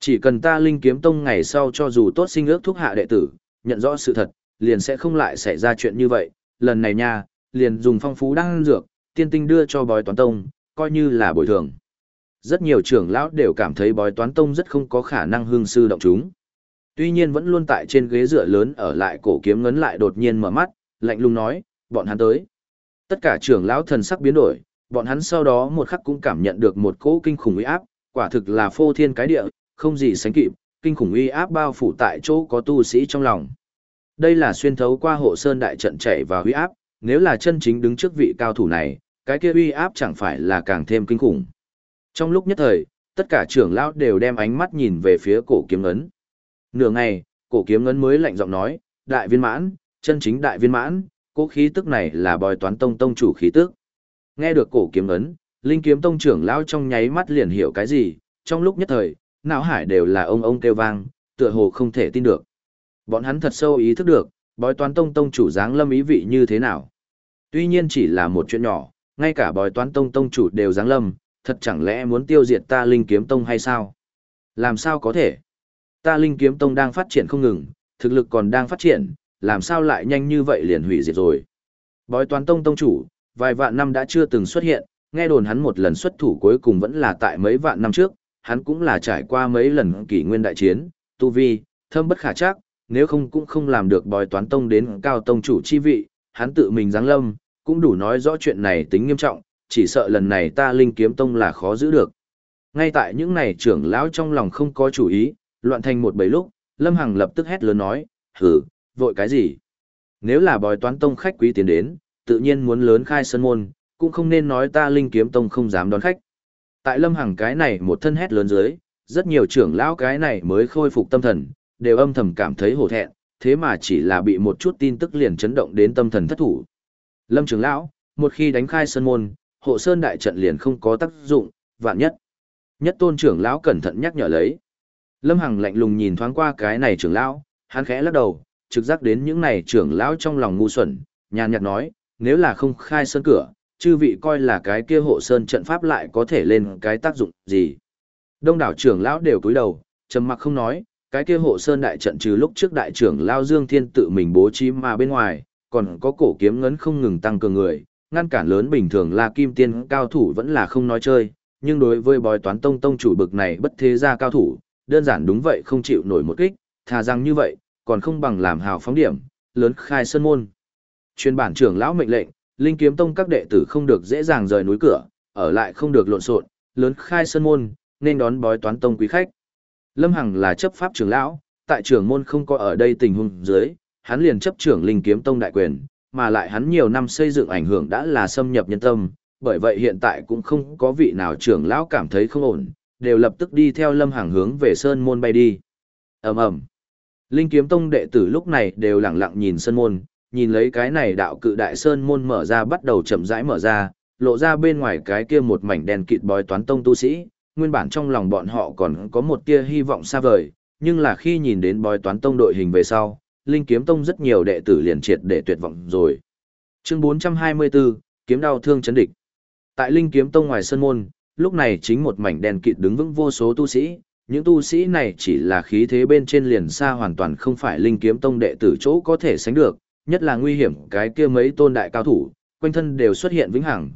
Chỉ cần ta Linh Kiếm Tông ngày sau cho dù tốt sinh ước thúc hạ đệ tử, nhận rõ sự thật, liền sẽ không lại xảy ra chuyện như vậy, lần này nha, liền dùng phong phú đan dược, tiên tinh đưa cho Bói Toán Tông, coi như là bồi thường. Rất nhiều trưởng lão đều cảm thấy Bói Toán Tông rất không có khả năng hương sư động chúng. Tuy nhiên vẫn luôn tại trên ghế dựa lớn ở lại Cổ Kiếm Ngấn lại đột nhiên mở mắt, lạnh lùng nói, bọn hắn tới. Tất cả trưởng lão thần sắc biến đổi, bọn hắn sau đó một khắc cũng cảm nhận được một cỗ kinh khủng uy áp, quả thực là phô thiên cái địa, không gì sánh kịp, kinh khủng uy áp bao phủ tại chỗ có tu sĩ trong lòng. Đây là xuyên thấu qua hộ sơn đại trận chạy vào uy áp, nếu là chân chính đứng trước vị cao thủ này, cái kia uy áp chẳng phải là càng thêm kinh khủng. Trong lúc nhất thời, tất cả trưởng lão đều đem ánh mắt nhìn về phía Cổ Kiếm Ngấn. Nửa ngày, Cổ Kiếm Ngấn mới lạnh giọng nói, đại viên mãn, chân chính đại viên mãn, cỗ khí tức này là Bói Toán Tông tông chủ khí tức. Nghe được Cổ Kiếm Ngấn, Linh Kiếm Tông trưởng lão trong nháy mắt liền hiểu cái gì, trong lúc nhất thời, não hải đều là ông kêu vang, tựa hồ không thể tin được. Bọn hắn thật sâu ý thức được, Bói Toán Tông tông chủ giáng lâm ý vị như thế nào. Tuy nhiên chỉ là một chuyện nhỏ, ngay cả Bói Toán Tông tông chủ đều giáng lâm, thật chẳng lẽ muốn tiêu diệt ta Linh Kiếm Tông hay sao? Làm sao có thể? Ta Linh Kiếm Tông đang phát triển không ngừng, thực lực còn đang phát triển, làm sao lại nhanh như vậy liền hủy diệt rồi? Bói Toán Tông tông chủ, vài vạn năm đã chưa từng xuất hiện, nghe đồn hắn một lần xuất thủ cuối cùng vẫn là tại mấy vạn năm trước, hắn cũng là trải qua mấy lần kỷ nguyên đại chiến, tu vi, thâm bất khả trắc, nếu không cũng không làm được Bói Toán Tông đến cao tông chủ chi vị, hắn tự mình giáng lâm, cũng đủ nói rõ chuyện này tính nghiêm trọng, chỉ sợ lần này ta Linh Kiếm Tông là khó giữ được. Ngay tại những này trưởng lão trong lòng không có chủ ý, loạn thành một bầy lúc, Lâm Hằng lập tức hét lớn nói, hử, vội cái gì? Nếu là Bói Toán Tông khách quý tiến đến, tự nhiên muốn lớn khai sân môn, cũng không nên nói ta Linh Kiếm Tông không dám đón khách. Tại Lâm Hằng cái này một thân hét lớn dưới, rất nhiều trưởng lão cái này mới khôi phục tâm thần, đều âm thầm cảm thấy hổ thẹn, thế mà chỉ là bị một chút tin tức liền chấn động đến tâm thần thất thủ. Lâm trưởng lão, một khi đánh khai sân môn, hộ sơn đại trận liền không có tác dụng, vạn nhất. Nhất Tôn trưởng lão cẩn thận nhắc nhở lấy. Lâm Hằng lạnh lùng nhìn thoáng qua cái này trưởng lão, hắn khẽ lắc đầu, trực giác đến những này trưởng lão trong lòng ngu xuẩn, nhàn nhạt nói, nếu là không khai sơn cửa, chư vị coi là cái kia hộ sơn trận pháp lại có thể lên cái tác dụng gì. Đông đảo trưởng lão đều cúi đầu, trầm mặc không nói, cái kia hộ sơn đại trận trừ lúc trước đại trưởng lão Dương Thiên tự mình bố trí mà bên ngoài, còn có Cổ Kiếm Ngấn không ngừng tăng cường người, ngăn cản lớn bình thường là kim tiên cao thủ vẫn là không nói chơi, nhưng đối với Bói Toán Tông tông chủ bực này bất thế gia cao thủ, đơn giản đúng vậy không chịu nổi một kích, thà rằng như vậy, còn không bằng làm hào phóng điểm, lớn khai sơn môn. Truyền bản trưởng lão mệnh lệnh, Linh Kiếm Tông các đệ tử không được dễ dàng rời núi cửa, ở lại không được lộn xộn, lớn khai sơn môn, nên đón Bói Toán Tông quý khách. Lâm Hằng là chấp pháp trưởng lão, tại trưởng môn không có ở đây tình huống dưới, hắn liền chấp trưởng Linh Kiếm Tông đại quyền, mà lại hắn nhiều năm xây dựng ảnh hưởng đã là xâm nhập nhân tâm, bởi vậy hiện tại cũng không có vị nào trưởng lão cảm thấy không ổn, đều lập tức đi theo Lâm Hằng hướng về sơn môn bay đi. Ầm ầm. Linh Kiếm Tông đệ tử lúc này đều lặng lặng nhìn sơn môn, nhìn lấy cái này đạo cự đại sơn môn mở ra bắt đầu chậm rãi mở ra, lộ ra bên ngoài cái kia một mảnh đèn kịt Bói Toán Tông tu sĩ, nguyên bản trong lòng bọn họ còn có một tia hy vọng xa vời, nhưng là khi nhìn đến Bói Toán Tông đội hình về sau, Linh Kiếm Tông rất nhiều đệ tử liền triệt để tuyệt vọng rồi. Chương 424, kiếm đao thương chấn địch. Tại Linh Kiếm Tông ngoài sân môn, lúc này chính một mảnh đèn kịt đứng vững vô số tu sĩ, những tu sĩ này chỉ là khí thế bên trên liền xa hoàn toàn không phải Linh Kiếm Tông đệ tử chỗ có thể sánh được, nhất là nguy hiểm cái kia mấy tôn đại cao thủ, quanh thân đều xuất hiện vĩnh hằng,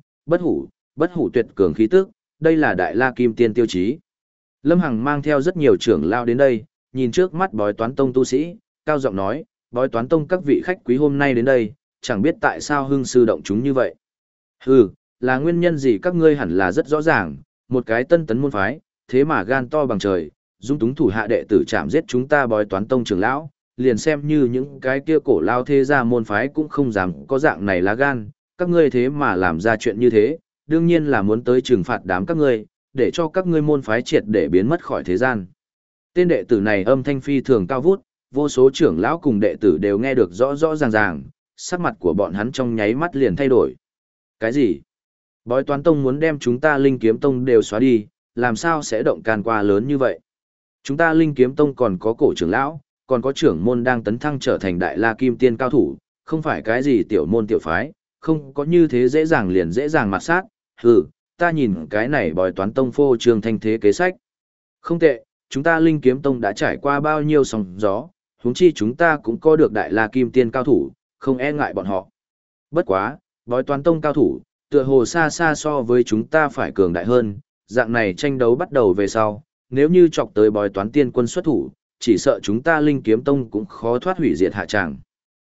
bất hủ tuyệt cường khí tức, đây là đại la kim tiên tiêu chí. Lâm Hằng mang theo rất nhiều trưởng lao đến đây, nhìn trước mắt Bói Toán Tông tu sĩ, cao giọng nói, Bói Toán Tông các vị khách quý hôm nay đến đây, chẳng biết tại sao hưng sư động chúng như vậy. Hừ, là nguyên nhân gì các ngươi hẳn là rất rõ ràng, một cái tân tấn môn phái, thế mà gan to bằng trời, dung túng thủ hạ đệ tử chạm giết chúng ta Bói Toán Tông trưởng lão, liền xem như những cái kia cổ lao thế gia môn phái cũng không dám có dạng này lá gan, các ngươi thế mà làm ra chuyện như thế, đương nhiên là muốn tới trừng phạt đám các ngươi, để cho các ngươi môn phái triệt để biến mất khỏi thế gian. Tên đệ tử này âm thanh phi thường cao vút, vô số trưởng lão cùng đệ tử đều nghe được rõ rõ ràng ràng, sắc mặt của bọn hắn trong nháy mắt liền thay đổi. Cái gì? Bói Toán Tông muốn đem chúng ta Linh Kiếm Tông đều xóa đi, làm sao sẽ động can qua lớn như vậy? Chúng ta Linh Kiếm Tông còn có cổ trưởng lão, còn có trưởng môn đang tấn thăng trở thành đại la kim tiên cao thủ, không phải cái gì tiểu môn tiểu phái, không có như thế dễ dàng liền dễ dàng mặt sát. Hừ, ta nhìn cái này Bói Toán Tông phô trương thanh thế kế sách. Không tệ, chúng ta Linh Kiếm Tông đã trải qua bao nhiêu sóng gió, huống chi chúng ta cũng có được Đại La Kim Tiên cao thủ, không e ngại bọn họ. Bất quá, Bói Toán Tông cao thủ, tựa hồ xa xa so với chúng ta phải cường đại hơn, dạng này tranh đấu bắt đầu về sau, nếu như chọc tới Bói Toán Tiên quân xuất thủ, chỉ sợ chúng ta Linh Kiếm Tông cũng khó thoát hủy diệt hạ tràng.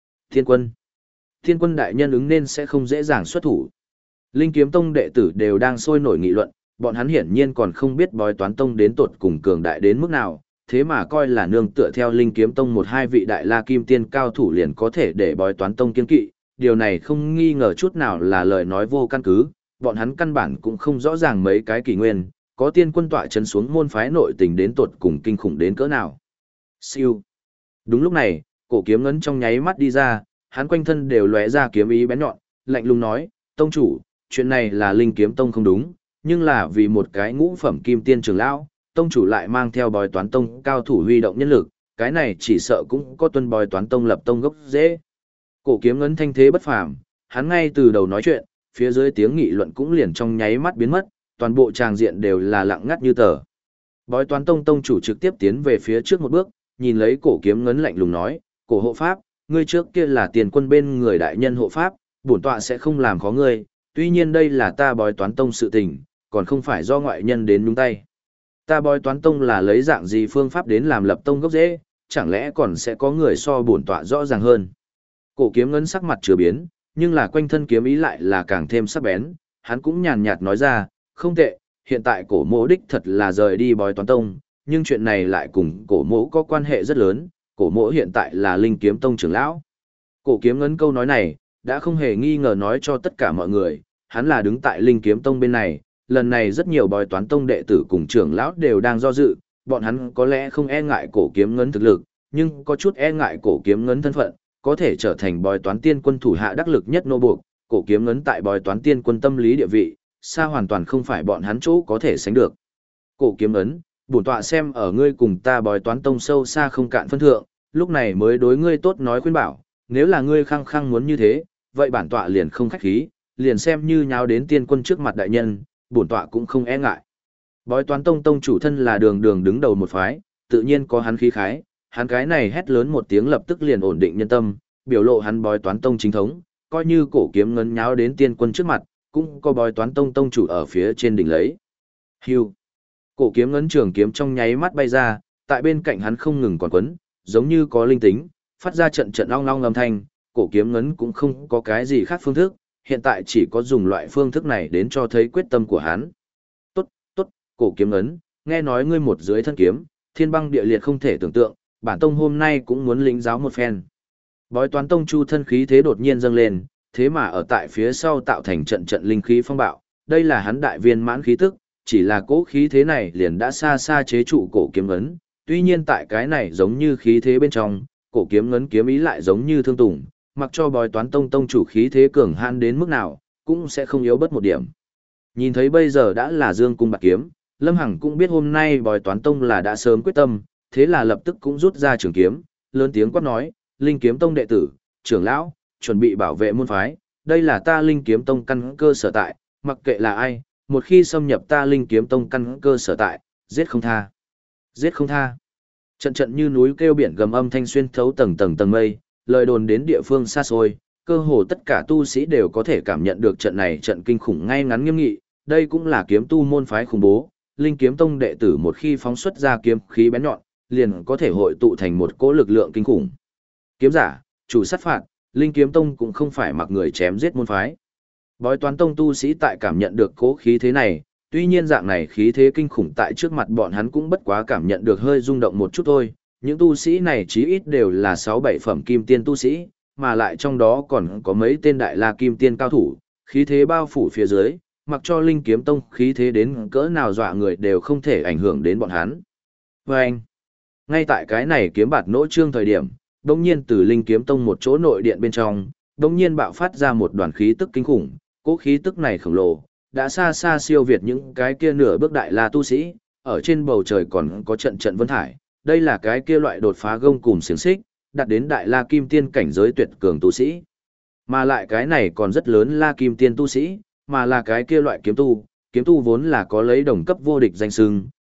Thiên quân đại nhân ứng nên sẽ không dễ dàng xuất thủ. Linh Kiếm Tông đệ tử đều đang sôi nổi nghị luận, bọn hắn hiển nhiên còn không biết Bói Toán Tông đến tột cùng cường đại đến mức nào, thế mà coi là nương tựa theo Linh Kiếm Tông một hai vị đại la kim tiên cao thủ liền có thể để Bói Toán Tông kiên kỵ, điều này không nghi ngờ chút nào là lời nói vô căn cứ, bọn hắn căn bản cũng không rõ ràng mấy cái kỷ nguyên, có tiên quân tọa chấn xuống môn phái nội tình đến tột cùng kinh khủng đến cỡ nào. Siêu. Đúng lúc này, Cổ Kiếm Ngân trong nháy mắt đi ra, hắn quanh thân đều lóe ra kiếm ý bén nhọn, lạnh lùng nói, tông chủ, chuyện này là Linh Kiếm Tông không đúng, nhưng là vì một cái ngũ phẩm kim tiên trưởng lão, tông chủ lại mang theo Bói Toán Tông cao thủ huy động nhân lực, cái này chỉ sợ cũng có tuân Bói Toán Tông lập tông gốc dễ. Cổ Kiếm Ngân thanh thế bất phàm, hắn ngay từ đầu nói chuyện, phía dưới tiếng nghị luận cũng liền trong nháy mắt biến mất, toàn bộ tràng diện đều là lặng ngắt như tờ. Bói Toán Tông tông chủ trực tiếp tiến về phía trước một bước, nhìn lấy Cổ Kiếm Ngân lạnh lùng nói, Cổ hộ pháp, ngươi trước kia là tiền quân bên người đại nhân hộ pháp, bổn tọa sẽ không làm khó ngươi, tuy nhiên đây là ta Bói Toán Tông sự tình, còn không phải do ngoại nhân đến nhúng tay. Ta Bói Toán Tông là lấy dạng gì phương pháp đến làm lập tông gốc rễ, chẳng lẽ còn sẽ có người so bổn tọa rõ ràng hơn. Cổ Kiếm Ngân sắc mặt chưa biến, nhưng là quanh thân kiếm ý lại là càng thêm sắc bén, hắn cũng nhàn nhạt nói ra, không tệ, hiện tại cổ mỗ đích thật là rời đi Bói Toán Tông, nhưng chuyện này lại cùng cổ mỗ có quan hệ rất lớn, cổ mỗ hiện tại là Linh Kiếm Tông trưởng lão. Cổ Kiếm Ngân câu nói này, đã không hề nghi ngờ nói cho tất cả mọi người, hắn là đứng tại Linh Kiếm Tông bên này, lần này rất nhiều Bói Toán Tông đệ tử cùng trưởng lão đều đang do dự, bọn hắn có lẽ không e ngại Cổ Kiếm Ngân thực lực, nhưng có chút e ngại Cổ Kiếm Ngân thân phận, có thể trở thành Bói Toán Tiên quân thủ hạ đắc lực nhất nô buộc, Cổ Kiếm Ngân tại Bói Toán Tiên quân tâm lý địa vị, xa hoàn toàn không phải bọn hắn chỗ có thể sánh được. Cổ Kiếm Ngân, bổn tọa xem ở ngươi cùng ta Bói Toán Tông sâu xa không cạn phân thượng, lúc này mới đối ngươi tốt nói khuyên bảo, nếu là ngươi khăng khăng muốn như thế, vậy bản tọa liền không khách khí, liền xem như nháo đến tiên quân trước mặt đại nhân, bổn tọa cũng không e ngại. Bói Toán Tông tông chủ thân là đường đường đứng đầu một phái, tự nhiên có hắn khí khái, hắn cái này hét lớn một tiếng lập tức liền ổn định nhân tâm, biểu lộ hắn Bói Toán Tông chính thống, coi như Cổ Kiếm Ngân nháo đến tiên quân trước mặt, cũng có Bói Toán Tông tông chủ ở phía trên đỉnh lấy. Hưu. Cổ Kiếm Ngân trường kiếm trong nháy mắt bay ra, tại bên cạnh hắn không ngừng còn quấn, giống như có linh tính, phát ra trận trận ong ong âm thanh, Cổ Kiếm Ngân cũng không có cái gì khác phương thức, hiện tại chỉ có dùng loại phương thức này đến cho thấy quyết tâm của hắn. Tốt, tốt, Cổ Kiếm Ngân, nghe nói ngươi một dưới thân kiếm, thiên băng địa liệt không thể tưởng tượng, bản tông hôm nay cũng muốn lĩnh giáo một phen. Bói Toán Tông chu thân khí thế đột nhiên dâng lên, thế mà ở tại phía sau tạo thành trận trận linh khí phong bạo, đây là hắn đại viên mãn khí tức, chỉ là cỗ khí thế này liền đã xa xa chế trụ Cổ Kiếm Ngân, tuy nhiên tại cái này giống như khí thế bên trong, Cổ Kiếm Ngân kiếm ý lại giống như thương tùng, mặc cho Bói Toán Tông tông chủ khí thế cường hãn đến mức nào, cũng sẽ không yếu bớt một điểm. Nhìn thấy bây giờ đã là dương cung bạc kiếm, Lâm Hằng cũng biết hôm nay Bói Toán Tông là đã sớm quyết tâm, thế là lập tức cũng rút ra trường kiếm, lớn tiếng quát nói, Linh Kiếm Tông đệ tử, trưởng lão, chuẩn bị bảo vệ môn phái, đây là ta Linh Kiếm Tông căn cơ sở tại, mặc kệ là ai, một khi xâm nhập ta Linh Kiếm Tông căn cơ sở tại, giết không tha. Giết không tha. Trận trận như núi kêu biển gầm âm thanh xuyên thấu tầng tầng tầng mây, lời đồn đến địa phương xa xôi, cơ hồ tất cả tu sĩ đều có thể cảm nhận được trận này trận kinh khủng ngay ngắn nghiêm nghị, đây cũng là kiếm tu môn phái khủng bố, Linh Kiếm Tông đệ tử một khi phóng xuất ra kiếm khí bén nhọn, liền có thể hội tụ thành một cỗ lực lượng kinh khủng. Kiếm giả, chủ sát phạt, Linh Kiếm Tông cũng không phải mặc người chém giết môn phái. Bói Toán Tông tu sĩ tại cảm nhận được cỗ khí thế này, tuy nhiên dạng này khí thế kinh khủng tại trước mặt bọn hắn cũng bất quá cảm nhận được hơi rung động một chút thôi, những tu sĩ này chí ít đều là 6-7 phẩm kim tiên tu sĩ, mà lại trong đó còn có mấy tên đại la kim tiên cao thủ, khí thế bao phủ phía dưới, mặc cho Linh Kiếm Tông khí thế đến cỡ nào dọa người đều không thể ảnh hưởng đến bọn hắn. Và anh, ngay tại cái này kiếm bạt nỗ trương thời điểm, đột nhiên từ Linh Kiếm Tông một chỗ nội điện bên trong, đột nhiên bạo phát ra một đoàn khí tức kinh khủng, cỗ khí tức này khổng lồ, đã xa xa siêu việt những cái kia nửa bước đại la tu sĩ, ở trên bầu trời còn có trận trận vân thải, đây là cái kia loại đột phá gông cùm xiềng xích, đạt đến đại la kim tiên cảnh giới tuyệt cường tu sĩ. Mà lại cái này còn rất lớn la kim tiên tu sĩ, mà là cái kia loại kiếm tu vốn là có lấy đồng cấp vô địch danh xưng,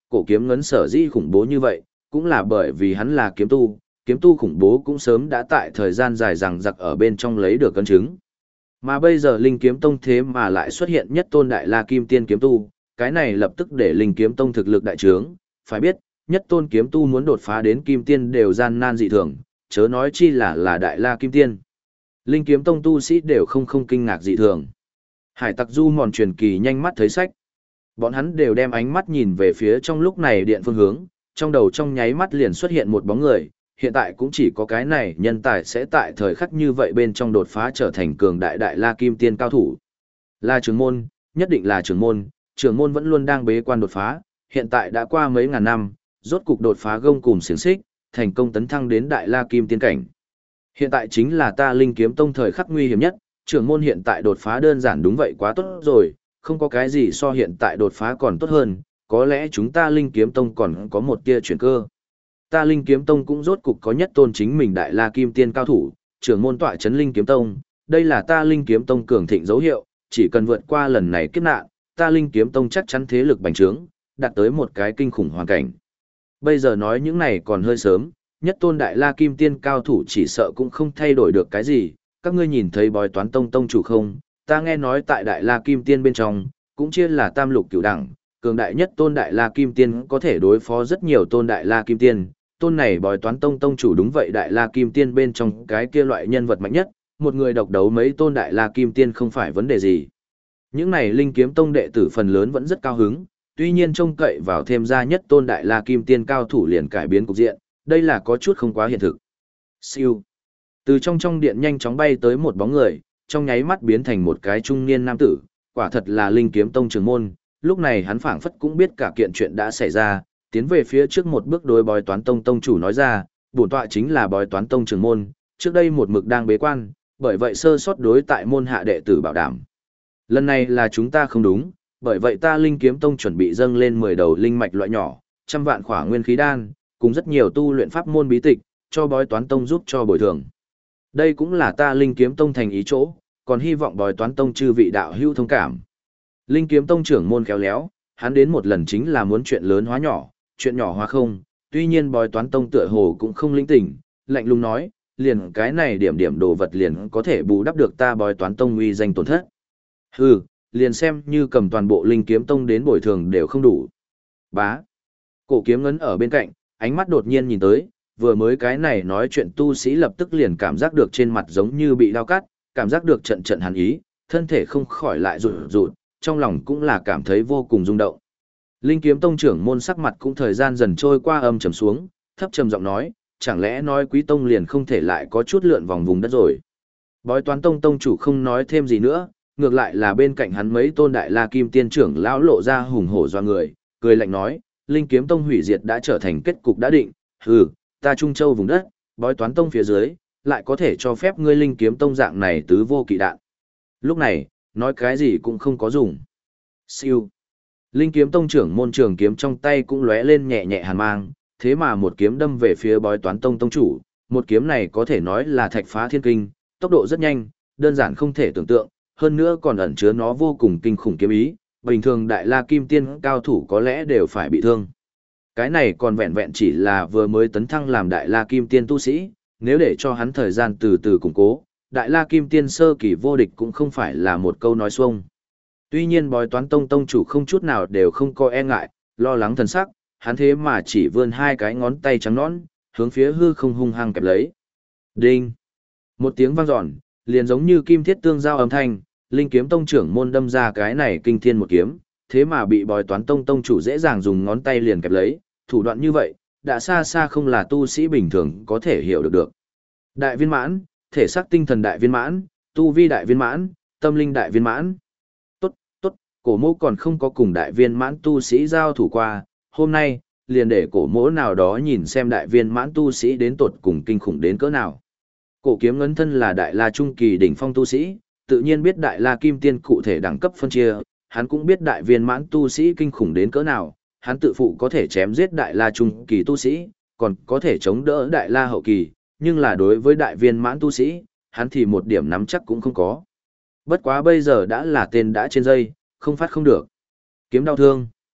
Cổ kiếm ngấn sở dĩ khủng bố như vậy, cũng là bởi vì hắn là kiếm tu khủng bố cũng sớm đã tại thời gian dài rằng giặc ở bên trong lấy được cân chứng. Mà bây giờ Linh Kiếm Tông thế mà lại xuất hiện nhất tôn đại la kim tiên kiếm tu, cái này lập tức để Linh Kiếm Tông thực lực đại trướng, phải biết, nhất tôn kiếm tu muốn đột phá đến kim tiên đều gian nan dị thường, chớ nói chi là đại la kim tiên. Linh Kiếm Tông tu sĩ đều không kinh ngạc dị thường. Hải Tặc Du mòn truyền kỳ nhanh mắt thấy sách. Bọn hắn đều đem ánh mắt nhìn về phía trong lúc này điện phương hướng, trong đầu trong nháy mắt liền xuất hiện một bóng người, hiện tại cũng chỉ có cái này nhân tài sẽ tại thời khắc như vậy bên trong đột phá trở thành cường đại đại la kim tiên cao thủ. Là trưởng môn, nhất định là trưởng môn vẫn luôn đang bế quan đột phá, hiện tại đã qua mấy ngàn năm, rốt cục đột phá gông cùm xiềng xích, thành công tấn thăng đến đại la kim tiên cảnh. Hiện tại chính là ta Linh Kiếm Tông thời khắc nguy hiểm nhất, trưởng môn hiện tại đột phá đơn giản đúng vậy quá tốt rồi, không có cái gì so hiện tại đột phá còn tốt hơn, có lẽ chúng ta Linh Kiếm Tông còn có một tia chuyển cơ. Ta Linh Kiếm Tông cũng rốt cục có nhất tôn chính mình đại la kim tiên cao thủ, trưởng môn tọa chấn Linh Kiếm Tông, đây là ta Linh Kiếm Tông cường thịnh dấu hiệu, chỉ cần vượt qua lần này kiếp nạn, ta Linh Kiếm Tông chắc chắn thế lực bành trướng, đạt tới một cái kinh khủng hoàn cảnh. Bây giờ nói những này còn hơi sớm, nhất tôn đại la kim tiên cao thủ chỉ sợ cũng không thay đổi được cái gì, các ngươi nhìn thấy bói toán tông tông chủ không, ta nghe nói tại đại la kim tiên bên trong, cũng chia là tam lục cửu đẳng, cường đại nhất tôn đại la kim tiên có thể đối phó rất nhiều tôn đại la kim tiên, tôn này bói toán tông tông chủ đúng vậy đại la kim tiên bên trong cái kia loại nhân vật mạnh nhất, một người độc đấu mấy tôn đại la kim tiên không phải vấn đề gì. Những này Linh Kiếm Tông đệ tử phần lớn vẫn rất cao hứng, tuy nhiên trông cậy vào thêm ra nhất tôn đại la kim tiên cao thủ liền cải biến cục diện, đây là có chút không quá hiện thực. Siêu. Từ trong điện nhanh chóng bay tới một bóng người, trong nháy mắt biến thành một cái trung niên nam tử, quả thật là Linh Kiếm Tông trưởng môn, lúc này hắn phảng phất cũng biết cả kiện chuyện đã xảy ra, tiến về phía trước một bước đối bói toán tông tông chủ nói ra, bổn tọa chính là bói toán tông trưởng môn, trước đây một mực đang bế quan, bởi vậy sơ sót đối tại môn hạ đệ tử bảo đảm. Lần này là chúng ta không đúng, bởi vậy ta Linh Kiếm Tông chuẩn bị dâng lên 10 đầu linh mạch loại nhỏ, trăm vạn khỏa nguyên khí đan, cùng rất nhiều tu luyện pháp môn bí tịch, cho bói toán tông giúp cho bồi thường. Đây cũng là ta Linh Kiếm Tông thành ý chỗ, còn hy vọng bói toán tông chư vị đạo hữu thông cảm. Linh Kiếm Tông trưởng môn khéo léo, hắn đến một lần chính là muốn chuyện lớn hóa nhỏ, chuyện nhỏ hóa không, tuy nhiên bói toán tông tựa hồ cũng không linh tỉnh, lạnh lùng nói, liền cái này điểm đồ vật liền có thể bù đắp được ta bói toán tông uy danh tổn thất. Hừ, liền xem như cầm toàn bộ Linh Kiếm Tông đến bồi thường đều không đủ. Bá. Cổ kiếm ngấn ở bên cạnh, ánh mắt đột nhiên nhìn tới, vừa mới cái này nói chuyện tu sĩ lập tức liền cảm giác được trên mặt giống như bị đau cắt, cảm giác được trận hàn ý, thân thể không khỏi lại rụt rụt, trong lòng cũng là cảm thấy vô cùng rung động. Linh Kiếm Tông trưởng môn sắc mặt cũng thời gian dần trôi qua âm trầm xuống, thấp trầm giọng nói, chẳng lẽ nói Quý Tông liền không thể lại có chút lượn vòng vùng đất rồi. Bói toán tông tông chủ không nói thêm gì nữa, ngược lại là bên cạnh hắn mấy tôn đại la kim tiên trưởng lão lộ ra hùng hổ doa người, cười lạnh nói, Linh Kiếm Tông hủy diệt đã trở thành kết cục đã định, hừ, ta Trung Châu vùng đất, bói toán tông phía dưới, lại có thể cho phép ngươi Linh Kiếm Tông dạng này tứ vô kỵ đạn. Lúc này, nói cái gì cũng không có dùng. Siêu. Linh Kiếm Tông trưởng môn trường kiếm trong tay cũng lóe lên nhẹ nhẹ hàn mang, thế mà một kiếm đâm về phía bói toán tông tông chủ, một kiếm này có thể nói là thạch phá thiên kinh, tốc độ rất nhanh, đơn giản không thể tưởng tượng, hơn nữa còn ẩn chứa nó vô cùng kinh khủng kiếm ý, bình thường đại la kim tiên cao thủ có lẽ đều phải bị thương. Cái này còn vẹn vẹn chỉ là vừa mới tấn thăng làm đại la kim tiên tu sĩ, nếu để cho hắn thời gian từ từ củng cố, đại la kim tiên sơ kỳ vô địch cũng không phải là một câu nói xuông. Tuy nhiên bói toán tông tông chủ không chút nào đều không có e ngại, lo lắng thần sắc, hắn thế mà chỉ vươn hai cái ngón tay trắng nõn, hướng phía hư không hung hăng kẹp lấy. Đinh! Một tiếng vang dọn, liền giống như kim thiết tương giao âm thanh, Linh Kiếm Tông trưởng môn đâm ra cái này kinh thiên một kiếm, thế mà bị bói toán tông tông chủ dễ dàng dùng ngón tay liền kẹp lấy, thủ đoạn như vậy, đã xa xa không là tu sĩ bình thường có thể hiểu được. Đại viên mãn, thể xác tinh thần đại viên mãn, tu vi đại viên mãn, tâm linh đại viên mãn. Tốt, cổ mô còn không có cùng đại viên mãn tu sĩ giao thủ qua, hôm nay, liền để cổ mỗ nào đó nhìn xem đại viên mãn tu sĩ đến tột cùng kinh khủng đến cỡ nào. Cổ kiếm ngấn thân là đại la trung kỳ đỉnh phong tu sĩ, tự nhiên biết đại la kim tiên cụ thể đẳng cấp phân chia, hắn cũng biết đại viên mãn tu sĩ kinh khủng đến cỡ nào, hắn tự phụ có thể chém giết đại la trung kỳ tu sĩ, còn có thể chống đỡ đại la hậu kỳ, nhưng là đối với đại viên mãn tu sĩ, hắn thì một điểm nắm chắc cũng không có. Bất quá bây giờ đã là tên đã trên dây, không phát không được. Kiếm đau thương.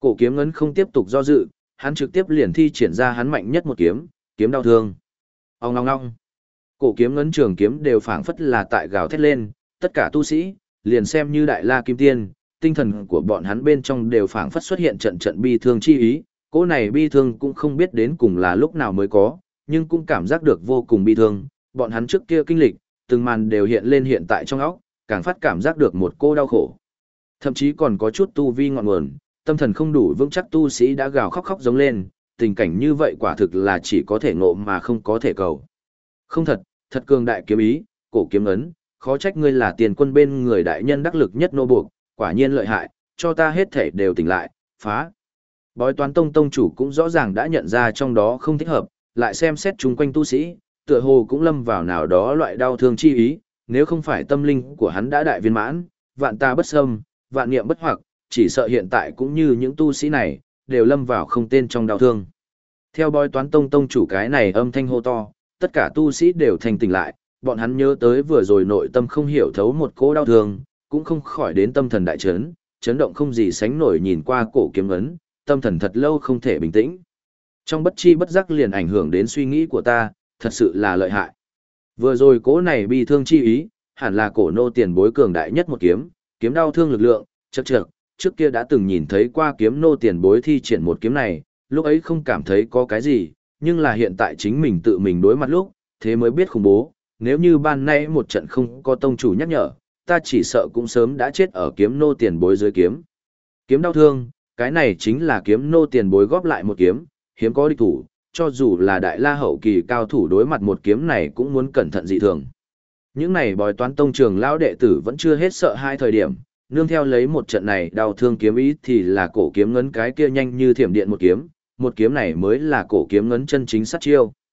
Cổ kiếm ngấn không tiếp tục do dự, hắn trực tiếp liền thi triển ra hắn mạnh nhất một kiếm, kiếm đau thương. Ong ong ong. Cổ kiếm ngấn trường kiếm đều phảng phất là tại gào thét lên, tất cả tu sĩ, liền xem như đại la kim tiên, tinh thần của bọn hắn bên trong đều phảng phất xuất hiện trận trận bi thương chi ý, cỗ này bi thương cũng không biết đến cùng là lúc nào mới có, nhưng cũng cảm giác được vô cùng bi thương, bọn hắn trước kia kinh lịch, từng màn đều hiện lên hiện tại trong óc, càng phát cảm giác được một cô đau khổ. Thậm chí còn có chút tu vi ngọn nguồn, tâm thần không đủ vững chắc tu sĩ đã gào khóc khóc giống lên, tình cảnh như vậy quả thực là chỉ có thể ngộ mà không có thể cầu. Không thật, thật cường đại kiếm ý, cổ kiếm ấn, khó trách ngươi là tiền quân bên người đại nhân đắc lực nhất nô buộc, quả nhiên lợi hại, cho ta hết thể đều tỉnh lại, phá. Bói toán tông tông chủ cũng rõ ràng đã nhận ra trong đó không thích hợp, lại xem xét chung quanh tu sĩ, tựa hồ cũng lâm vào nào đó loại đau thương chi ý, nếu không phải tâm linh của hắn đã đại viên mãn, vạn ta bất xâm, vạn niệm bất hoặc, chỉ sợ hiện tại cũng như những tu sĩ này, đều lâm vào không tên trong đau thương. Theo bói toán tông tông chủ cái này âm thanh hô to, tất cả tu sĩ đều thành tỉnh lại, bọn hắn nhớ tới vừa rồi nội tâm không hiểu thấu một cỗ đau thương, cũng không khỏi đến tâm thần đại chấn, chấn động không gì sánh nổi nhìn qua cổ kiếm ấn, tâm thần thật lâu không thể bình tĩnh. Trong bất chi bất giác liền ảnh hưởng đến suy nghĩ của ta, thật sự là lợi hại. Vừa rồi cỗ này bi thương chi ý, hẳn là cổ nô tiền bối cường đại nhất một kiếm, kiếm đau thương lực lượng, chậc chậc, trước kia đã từng nhìn thấy qua kiếm nô tiền bối thi triển một kiếm này, lúc ấy không cảm thấy có cái gì, nhưng là hiện tại chính mình tự mình đối mặt lúc, thế mới biết khủng bố, nếu như ban nay một trận không có tông chủ nhắc nhở, ta chỉ sợ cũng sớm đã chết ở kiếm nô tiền bối dưới kiếm. Kiếm đau thương, cái này chính là kiếm nô tiền bối góp lại một kiếm, hiếm có địch thủ, cho dù là đại la hậu kỳ cao thủ đối mặt một kiếm này cũng muốn cẩn thận dị thường. Những này bói toán tông trường lão đệ tử vẫn chưa hết sợ hai thời điểm, nương theo lấy một trận này đau thương kiếm ý thì là cổ kiếm ngấn cái kia nhanh như thiểm điện một kiếm này mới là cổ kiếm ngấn chân chính sát chiêu.